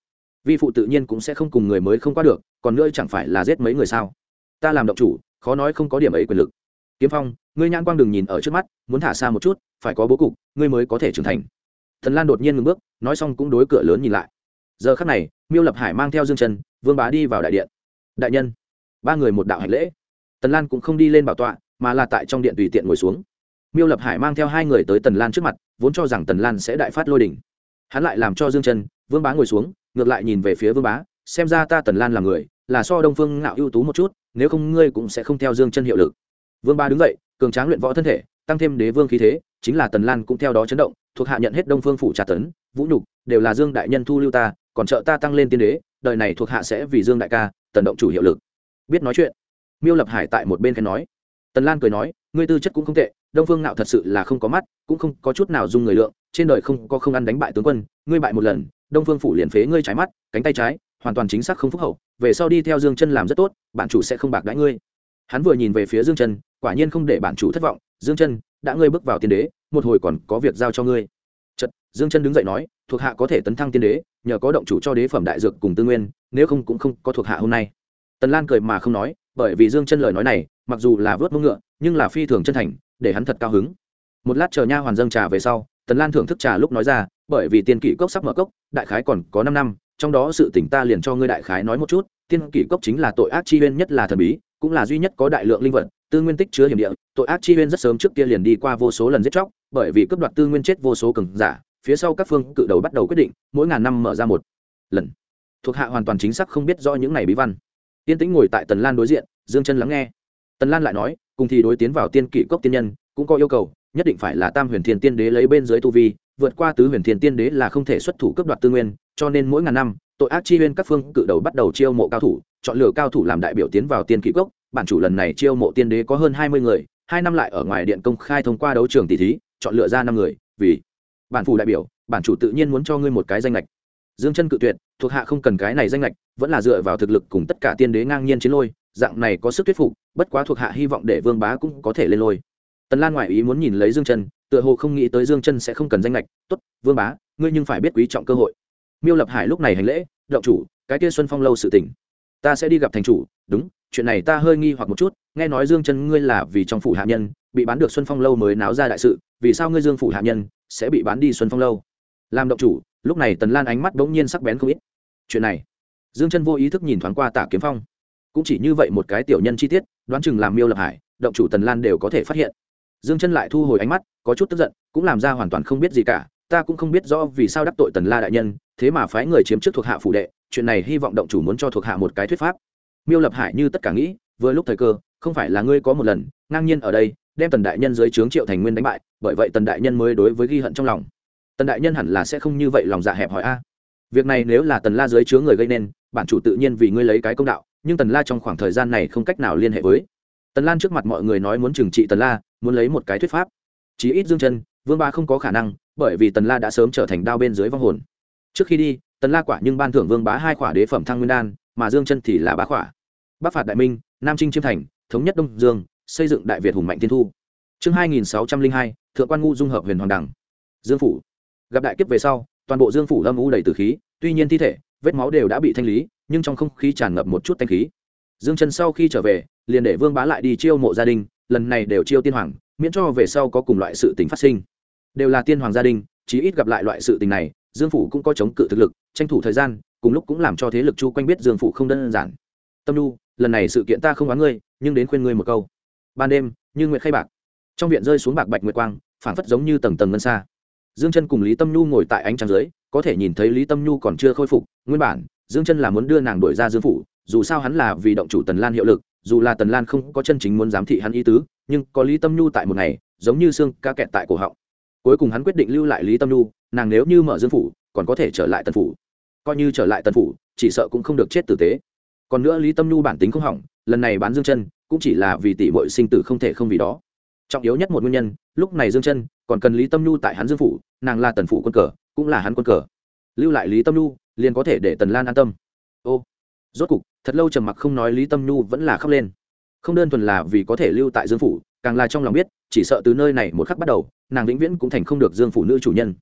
vi phụ tự nhiên cũng sẽ không cùng người mới không qua được, còn nữa chẳng phải là giết mấy người sao? Ta làm động chủ, khó nói không có điểm ấy quyền lực. Kiếm Phong, ngươi nhãn quang đừng nhìn ở trước mắt, muốn thả xa một chút, phải có bố cục, ngươi mới có thể trưởng thành. Tần Lan đột nhiên ngừng bước, nói xong cũng đối cửa lớn nhìn lại. Giờ khắc này, Miêu Lập Hải mang theo Dương Chân, Vương Bá đi vào đại điện. Đại nhân, ba người một đạo hành lễ. Tần Lan cũng không đi lên bảo tọa, mà là tại trong điện tùy tiện ngồi xuống. Miêu Lập Hải mang theo hai người tới Tần Lan trước mặt, vốn cho rằng Tần Lan sẽ đại phát lôi đỉnh. Hắn lại làm cho Dương Chân, Vương Bá ngồi xuống, ngược lại nhìn về phía Vương Bá, xem ra ta Tần Lan là người, là so Đông Phương Ngạo ưu tú một chút, nếu không ngươi cũng sẽ không theo Dương Chân hiệu lực. Vương Bá đứng dậy, cường tráng luyện võ thân thể, tăng thêm đế vương khí thế, chính là Tần Lan cũng theo đó chấn động, thuộc hạ nhận hết Đông Phương phủ trà tấn, vũ nhục, đều là Dương đại nhân thu lưu ta, còn trợ ta tăng lên tiên đế, đời này thuộc hạ sẽ vì Dương đại ca, Tần động chủ hiệu lực. Biết nói chuyện. Miêu Lập Hải tại một bên khen nói. Tần Lan cười nói, ngươi tư chất cũng không tệ, Đông Phương Ngạo thật sự là không có mắt, cũng không có chút nào dung người lượng, trên đời không có không ăn đánh bại tướng quân, ngươi bại một lần, Đông Phương phủ liền phế ngươi trái mắt, cánh tay trái, hoàn toàn chính xác không phúc hậu, về sau đi theo Dương Chân làm rất tốt, bản chủ sẽ không bạc đãi ngươi. Hắn vừa nhìn về phía Dương Chân, quả nhiên không để bản chủ thất vọng, Dương Chân, đã ngươi bước vào tiên đế, một hồi còn có việc giao cho ngươi. Chợt, Dương Chân đứng dậy nói, thuộc hạ có thể tấn thăng tiên đế, nhờ có động chủ cho đế phẩm đại dược cùng tư nguyên, nếu không cũng không có thuộc hạ hôm nay. Tần Lan cười mà không nói, bởi vì Dương Chân lời nói này, mặc dù là vớt mông ngựa, nhưng là phi thường chân thành, để hắn thật cao hứng. Một lát chờ nha hoàn dâng trà về sau, Tần Lan thưởng thức trà lúc nói ra, bởi vì tiên kỷ cốc sắp mở cốc, đại khái còn có 5 năm, trong đó sự tình ta liền cho ngươi đại khái nói một chút, tiên kỷ cốc chính là tội ác chi nguyên nhất là thần bí, cũng là duy nhất có đại lượng linh vật, tư nguyên tích chứa hiểm địa, tội ác chi nguyên rất sớm trước kia liền đi qua vô số lần giết chóc, bởi vì cướp đoạt tư nguyên chết vô số cường giả, phía sau các phương cự đầu bắt đầu quyết định, mỗi ngàn năm mở ra một lần. Thuộc hạ hoàn toàn chính xác không biết rõ những này bí văn. Tiên Tĩnh ngồi tại Tần Lan đối diện, Dương Chân lắng nghe. Tần Lan lại nói, cùng thì đối tiến vào tiên kỷ cốc tiên nhân, cũng có yêu cầu, nhất định phải là Tam Huyền Thiên Tiên Đế lấy bên dưới tu vi, vượt qua Tứ Huyền Thiên Tiên Đế là không thể xuất thủ cướp đoạt tư nguyên, cho nên mỗi ngàn năm, tội ác chi nguyên các phương cự đầu bắt đầu chiêu mộ cao thủ, chọn lựa cao thủ làm đại biểu tiến vào tiên kỷ cốc, bản chủ lần này chiêu mộ tiên đế có hơn 20 người, 2 năm lại ở ngoài điện công khai thông qua đấu trường tỷ thí, chọn lựa ra 5 người, vì bản phủ đại biểu, bản chủ tự nhiên muốn cho ngươi một cái danh lệch. Dương Chân cự tuyệt, thuộc hạ không cần cái này danh lệch, vẫn là dựa vào thực lực cùng tất cả tiên đế ngang nhiên chiến lôi, dạng này có sức thuyết phục, bất quá thuộc hạ hy vọng để Vương Bá cũng có thể lên lôi. Tần Lan ngoại ý muốn nhìn lấy Dương Chân, tựa hồ không nghĩ tới Dương Chân sẽ không cần danh lệch, tốt, Vương Bá, ngươi nhưng phải biết quý trọng cơ hội. Miêu Lập Hải lúc này hành lễ, động chủ, cái kia Xuân Phong lâu sự tình, ta sẽ đi gặp thành chủ, đúng, chuyện này ta hơi nghi hoặc một chút, nghe nói Dương Chân ngươi là vì trong phủ hạ nhân, bị bán được Xuân Phong lâu mới náo ra đại sự, vì sao ngươi Dương phủ hạ nhân sẽ bị bán đi Xuân Phong lâu? Làm động chủ, lúc này Tần Lan ánh mắt bỗng nhiên sắc bén không ít. Chuyện này, Dương Chân vô ý thức nhìn thoáng qua Tả Kiếm Phong, cũng chỉ như vậy một cái tiểu nhân chi tiết, đoán chừng làm Miêu Lập Hải, động chủ Tần Lan đều có thể phát hiện. Dương Chân lại thu hồi ánh mắt, có chút tức giận, cũng làm ra hoàn toàn không biết gì cả, ta cũng không biết rõ vì sao đắc tội Tần La đại nhân, thế mà phái người chiếm trước thuộc hạ phủ đệ, chuyện này hy vọng động chủ muốn cho thuộc hạ một cái thuyết pháp. Miêu Lập Hải như tất cả nghĩ, vừa lúc thời cơ, không phải là ngươi có một lần ngang nhiên ở đây đem Tần đại nhân dưới trướng Triệu Thành Nguyên đánh bại, bởi vậy Tần đại nhân mới đối với ghi hận trong lòng. Tần đại nhân hẳn là sẽ không như vậy lòng dạ hẹp hòi a. Việc này nếu là Tần La dưới trướng người gây nên, bản chủ tự nhiên vì ngươi lấy cái công đạo, nhưng Tần La trong khoảng thời gian này không cách nào liên hệ với Tần Lan, trước mặt mọi người nói muốn trừng trị Tần La, muốn lấy một cái thuyết pháp. Chí ít Dương Chân, Vương Bá không có khả năng, bởi vì Tần La đã sớm trở thành đao bên dưới vong hồn. Trước khi đi, Tần La quả nhưng ban thưởng Vương Bá 2 khỏa đế phẩm thăng nguyên đan, mà Dương Chân thì là 3 khỏa. Bắc phạt đại minh, Nam chinh chiêm thành, thống nhất Đông Dương, xây dựng Đại Việt hùng mạnh thiên thu. Chương 2602, thượng quan ngu dung hợp huyền hoàng đẳng. Dương phủ. Gặp đại kiếp về sau, toàn bộ Dương phủ âm u đầy tử khí, tuy nhiên thi thể, vết máu đều đã bị thanh lý, nhưng trong không khí tràn ngập một chút tanh khí. Dương Chân sau khi trở về, liền để Vương Bá lại đi chiêu mộ gia đình, lần này đều chiêu tiên hoàng, miễn cho về sau có cùng loại sự tình phát sinh. Đều là tiên hoàng gia đình, chí ít gặp lại loại sự tình này, Dương phủ cũng có chống cự thực lực, tranh thủ thời gian, cùng lúc cũng làm cho thế lực chu quanh biết Dương phủ không đơn giản. Tâm Nhu, lần này sự kiện ta không oán ngươi, nhưng đến khuyên ngươi một câu. Ban đêm, như nguyệt khay bạc, trong viện rơi xuống bạc bạch nguyệt quang, phảng phất giống như tầng tầng ngân xa. Dương Chân cùng Lý Tâm Nhu ngồi tại ánh trăng dưới, có thể nhìn thấy Lý Tâm Nhu còn chưa khôi phục, nguyên bản, Dương Chân là muốn đưa nàng đuổi ra Dương phủ, dù sao hắn là vì động chủ Tần Lan hiệu lực, dù là Tần Lan không có chân chính muốn giám thị hắn ý tứ, nhưng có Lý Tâm Nhu tại một ngày, giống như xương ca kẹt tại cổ họng. Cuối cùng hắn quyết định lưu lại Lý Tâm Nhu, nàng nếu như mở Dương phủ, còn có thể trở lại Tần phủ. Coi như trở lại Tần phủ, chỉ sợ cũng không được chết tử tế. Còn nữa Lý Tâm Nhu bản tính không hỏng, lần này bán Dương Chân, cũng chỉ là vì tỷ muội sinh tử không thể không vì đó. Trọng yếu nhất một nguyên nhân, lúc này Dương Chân còn cần Lý Tâm Nhu tại hắn Dương phủ, nàng là Tần phủ quân cờ, cũng là hắn quân cờ. Lưu lại Lý Tâm Nhu, liền có thể để Tần Lan an tâm. Ô, rốt cục, thật lâu trầm mặc không nói, Lý Tâm Nhu vẫn là khóc lên. Không đơn thuần là vì có thể lưu tại Dương phủ, càng là trong lòng biết, chỉ sợ từ nơi này một khắc bắt đầu, nàng vĩnh viễn cũng thành không được Dương phủ nữ chủ nhân.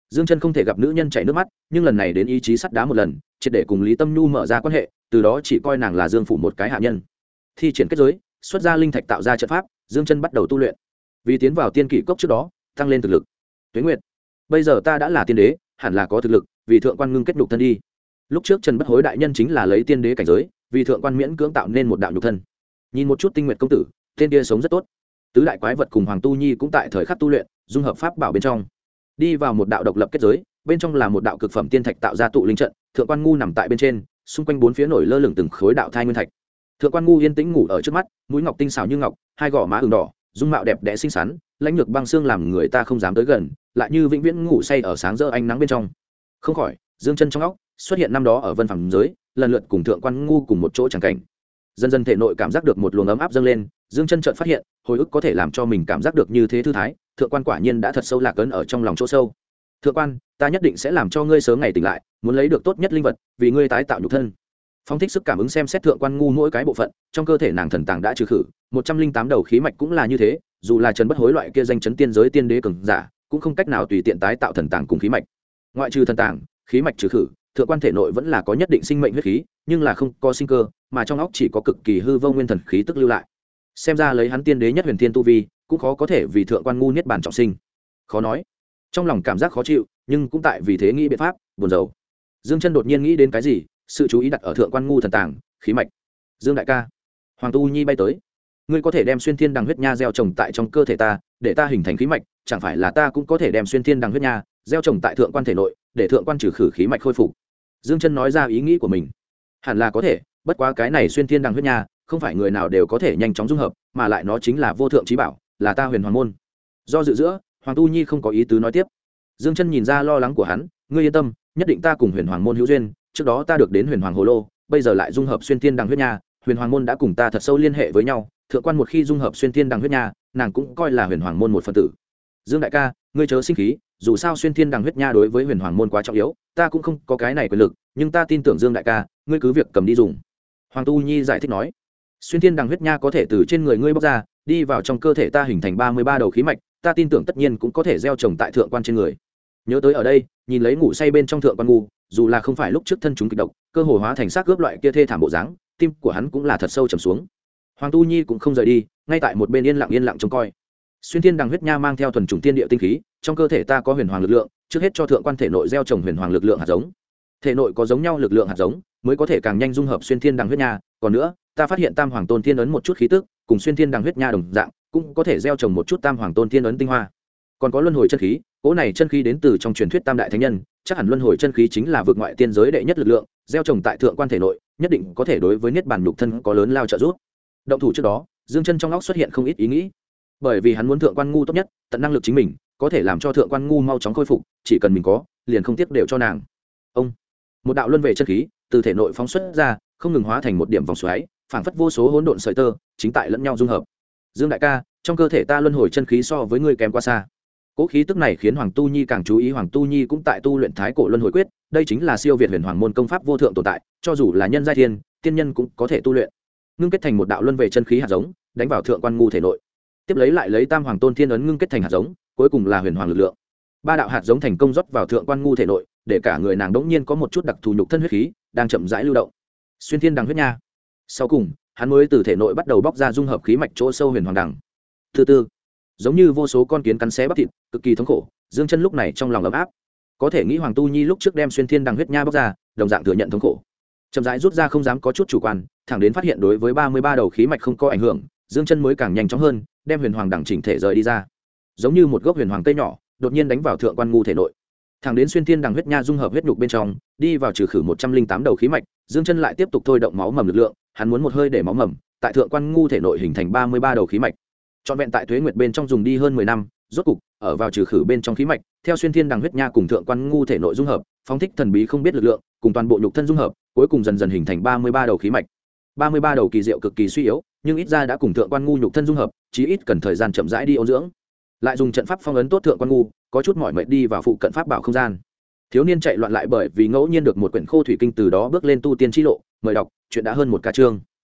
Dương Chân không thể gặp nữ nhân chảy nước mắt, nhưng lần này đến ý chí sắt đá một lần, triệt để cùng Lý Tâm Nhu mở ra quan hệ, từ đó chỉ coi nàng là Dương phủ một cái hạ nhân. Thi triển kết giới, xuất ra linh thạch tạo ra trận pháp, Dương Chân bắt đầu tu luyện. Vì tiến vào tiên kỷ cốc trước đó, tăng lên thực lực. Tuế Nguyệt, bây giờ ta đã là tiên đế, hẳn là có thực lực, vì thượng quan ngưng kết nhục thân đi. Lúc trước Trần Bất Hối đại nhân chính là lấy tiên đế cảnh giới, vì thượng quan miễn cưỡng tạo nên một đạo nhục thân. Nhìn một chút Tinh Nguyệt công tử, tên kia sống rất tốt. Tứ đại quái vật cùng Hoàng Tu Nhi cũng tại thời khắc tu luyện, dung hợp pháp bảo bên trong. Đi vào một đạo độc lập kết giới, bên trong là một đạo cực phẩm tiên thạch tạo ra tụ linh trận, thượng quan ngu nằm tại bên trên, xung quanh bốn phía nổi lơ lửng từng khối đạo thai nguyên thạch. Thượng quan ngu yên tĩnh ngủ ở trước mắt, mũi ngọc tinh xảo như ngọc, hai gò má ửng đỏ, dung mạo đẹp đẽ xinh xắn, lãnh lược băng xương làm người ta không dám tới gần, lại như vĩnh viễn ngủ say ở sáng rỡ ánh nắng bên trong. Không khỏi, Dương Chân trong óc xuất hiện năm đó ở Vân Phàm giới, lần lượt cùng thượng quan ngu cùng một chỗ chẳng cảnh. Dần dần thể nội cảm giác được một luồng ấm áp dâng lên, Dương Chân chợt phát hiện, hồi ức có thể làm cho mình cảm giác được như thế thư thái, thượng quan quả nhiên đã thật sâu lạc ấn ở trong lòng chỗ sâu. Thượng quan, ta nhất định sẽ làm cho ngươi sớm ngày tỉnh lại, muốn lấy được tốt nhất linh vật, vì ngươi tái tạo nhục thân. Phong thích sức cảm ứng xem xét thượng quan ngu mỗi cái bộ phận, trong cơ thể nàng thần tàng đã trừ khử, 108 đầu khí mạch cũng là như thế, dù là Trần Bất Hối loại kia danh chấn tiên giới tiên đế cường giả, cũng không cách nào tùy tiện tái tạo thần tàng cùng khí mạch. Ngoại trừ thần tàng, khí mạch trừ khử, thượng quan thể nội vẫn là có nhất định sinh mệnh huyết khí, nhưng là không có sinh cơ, mà trong óc chỉ có cực kỳ hư vô nguyên thần khí tức lưu lại. Xem ra lấy hắn tiên đế nhất huyền thiên tu vi, cũng khó có thể vì thượng quan ngu niết bàn trọng sinh. Khó nói. Trong lòng cảm giác khó chịu, nhưng cũng tại vì thế nghĩ biện pháp, buồn rầu. Dương Chân đột nhiên nghĩ đến cái gì, sự chú ý đặt ở thượng quan ngu thần tàng, khí mạch. Dương đại ca, Hoàng Tu Nhi bay tới, ngươi có thể đem xuyên thiên đằng huyết nha gieo trồng tại trong cơ thể ta, để ta hình thành khí mạch, chẳng phải là ta cũng có thể đem xuyên thiên đằng huyết nha gieo trồng tại thượng quan thể nội, để thượng quan trừ khử khí mạch khôi phục. Dương Chân nói ra ý nghĩ của mình. Hẳn là có thể, bất quá cái này xuyên thiên đằng huyết nha, không phải người nào đều có thể nhanh chóng dung hợp, mà lại nó chính là vô thượng chí bảo, là ta Huyền Hoàng môn. Do dự giữa, Hoàng Tu Nhi không có ý tứ nói tiếp. Dương Chân nhìn ra lo lắng của hắn, ngươi yên tâm, nhất định ta cùng Huyền Hoàng môn hữu duyên, trước đó ta được đến Huyền Hoàng hồ lô, bây giờ lại dung hợp xuyên thiên đằng huyết nha, Huyền Hoàng môn đã cùng ta thật sâu liên hệ với nhau, thượng quan một khi dung hợp xuyên thiên đằng huyết nha, nàng cũng coi là Huyền Hoàng môn một phần tử. Dương đại ca, ngươi chớ sinh khí, dù sao xuyên thiên đằng huyết nha đối với Huyền Hoàng môn quá trọng yếu, ta cũng không có cái này quyền lực, nhưng ta tin tưởng Dương đại ca, ngươi cứ việc cầm đi dùng. Hoàng Tu Nhi giải thích nói, xuyên thiên đằng huyết nha có thể từ trên người ngươi bóc ra, đi vào trong cơ thể ta hình thành 33 đầu khí mạch, ta tin tưởng tất nhiên cũng có thể gieo trồng tại thượng quan trên người. Nhớ tới ở đây, nhìn lấy ngủ say bên trong thượng quan ngu, dù là không phải lúc trước thân chúng kịch độc, cơ hồ hóa thành xác cướp loại kia thê thảm bộ dáng, tim của hắn cũng là thật sâu trầm xuống. Hoàng Tu Nhi cũng không rời đi, ngay tại một bên yên lặng trông coi. Xuyên thiên đằng huyết nha mang theo thuần chủng tiên địa tinh khí, trong cơ thể ta có huyền hoàng lực lượng, trước hết cho thượng quan thể nội gieo trồng huyền hoàng lực lượng hạt giống. Thể nội có giống nhau lực lượng hạt giống, mới có thể càng nhanh dung hợp xuyên thiên đằng huyết nha, còn nữa, ta phát hiện tam hoàng tôn thiên ấn một chút khí tức, cùng xuyên thiên đằng huyết nha đồng dạng, cũng có thể gieo trồng một chút tam hoàng tôn thiên ấn tinh hoa. Còn có luân hồi chân khí, cỗ này chân khí đến từ trong truyền thuyết tam đại thánh nhân, chắc hẳn luân hồi chân khí chính là vượt ngoại tiên giới đệ nhất lực lượng, gieo trồng tại thượng quan thể nội, nhất định có thể đối với niết bàn nhục thân có lớn lao trợ giúp. Động thủ trước đó, Dương Chân trong óc xuất hiện không ít ý nghĩ, bởi vì hắn muốn thượng quan ngu tốt nhất, tận năng lực chính mình, có thể làm cho thượng quan ngu mau chóng khôi phục, chỉ cần mình có, liền không tiếc đều cho nàng. Ông, một đạo luân về chân khí từ thể nội phóng xuất ra, không ngừng hóa thành một điểm vòng xoáy, phảng phất vô số hỗn độn sợi tơ, chính tại lẫn nhau dung hợp. Dương đại ca, trong cơ thể ta luân hồi chân khí so với ngươi kém quá xa. Cố khí tức này khiến Hoàng Tu Nhi càng chú ý, Hoàng Tu Nhi cũng tại tu luyện Thái Cổ Luân Hồi Quyết, đây chính là siêu việt Huyền Hoàng môn công pháp vô thượng tồn tại, cho dù là nhân giai thiên, tiên nhân cũng có thể tu luyện. Ngưng kết thành một đạo luân về chân khí hạt giống, đánh vào thượng quan ngu thể nội. Tiếp lấy lại lấy Tam Hoàng Tôn Thiên ấn ngưng kết thành hạt giống, cuối cùng là Huyền Hoàng lực lượng. Ba đạo hạt giống thành công rót vào thượng quan ngu thể nội, để cả người nàng đống nhiên có một chút đặc thù nhục thân huyết khí đang chậm rãi lưu động. Xuyên thiên đằng huyết nha. Sau cùng, hắn mới từ thể nội bắt đầu bóc ra dung hợp khí mạch chỗ sâu Huyền Hoàng đằng. Từ từ, giống như vô số con kiến cắn xé bắp thịt, cực kỳ thống khổ. Dương Chân lúc này trong lòng ấm áp, có thể nghĩ Hoàng Tu Nhi lúc trước đem xuyên thiên đằng huyết nha bóc ra, đồng dạng thừa nhận thống khổ, chậm rãi rút ra không dám có chút chủ quan, thẳng đến phát hiện đối với 33 đầu khí mạch không có ảnh hưởng, Dương Chân mới càng nhanh chóng hơn, đem huyền hoàng đằng chỉnh thể rời đi ra, giống như một gốc huyền hoàng cây nhỏ, đột nhiên đánh vào thượng quan ngu thể nội, thẳng đến xuyên thiên đằng huyết nha dung hợp huyết nhục bên trong, đi vào trừ khử 108 đầu khí mạch. Dương Chân lại tiếp tục thôi động máu mầm lực lượng, hắn muốn một hơi để máu mầm tại thượng quan ngu thể nội hình thành 33 đầu khí mạch. Trọn vẹn tại Tuế Nguyệt bên trong dùng đi hơn 10 năm, rốt cục ở vào trừ khử bên trong khí mạch, theo xuyên thiên đằng huyết nha cùng thượng quan ngu thể nội dung hợp, phóng thích thần bí không biết lực lượng, cùng toàn bộ nhục thân dung hợp, cuối cùng dần dần hình thành 33 đầu khí mạch. 33 đầu kỳ diệu cực kỳ suy yếu, nhưng ít ra đã cùng thượng quan ngu nhục thân dung hợp, chí ít cần thời gian chậm rãi đi ôn dưỡng. Lại dùng trận pháp phong ấn tốt thượng quan ngu, có chút mỏi mệt đi vào phụ cận pháp bảo không gian. Thiếu niên chạy loạn lại bởi vì ngẫu nhiên được một quyển khô thủy kinh, từ đó bước lên tu tiên chi lộ. Mời đọc, chuyện đã hơn một ca chương.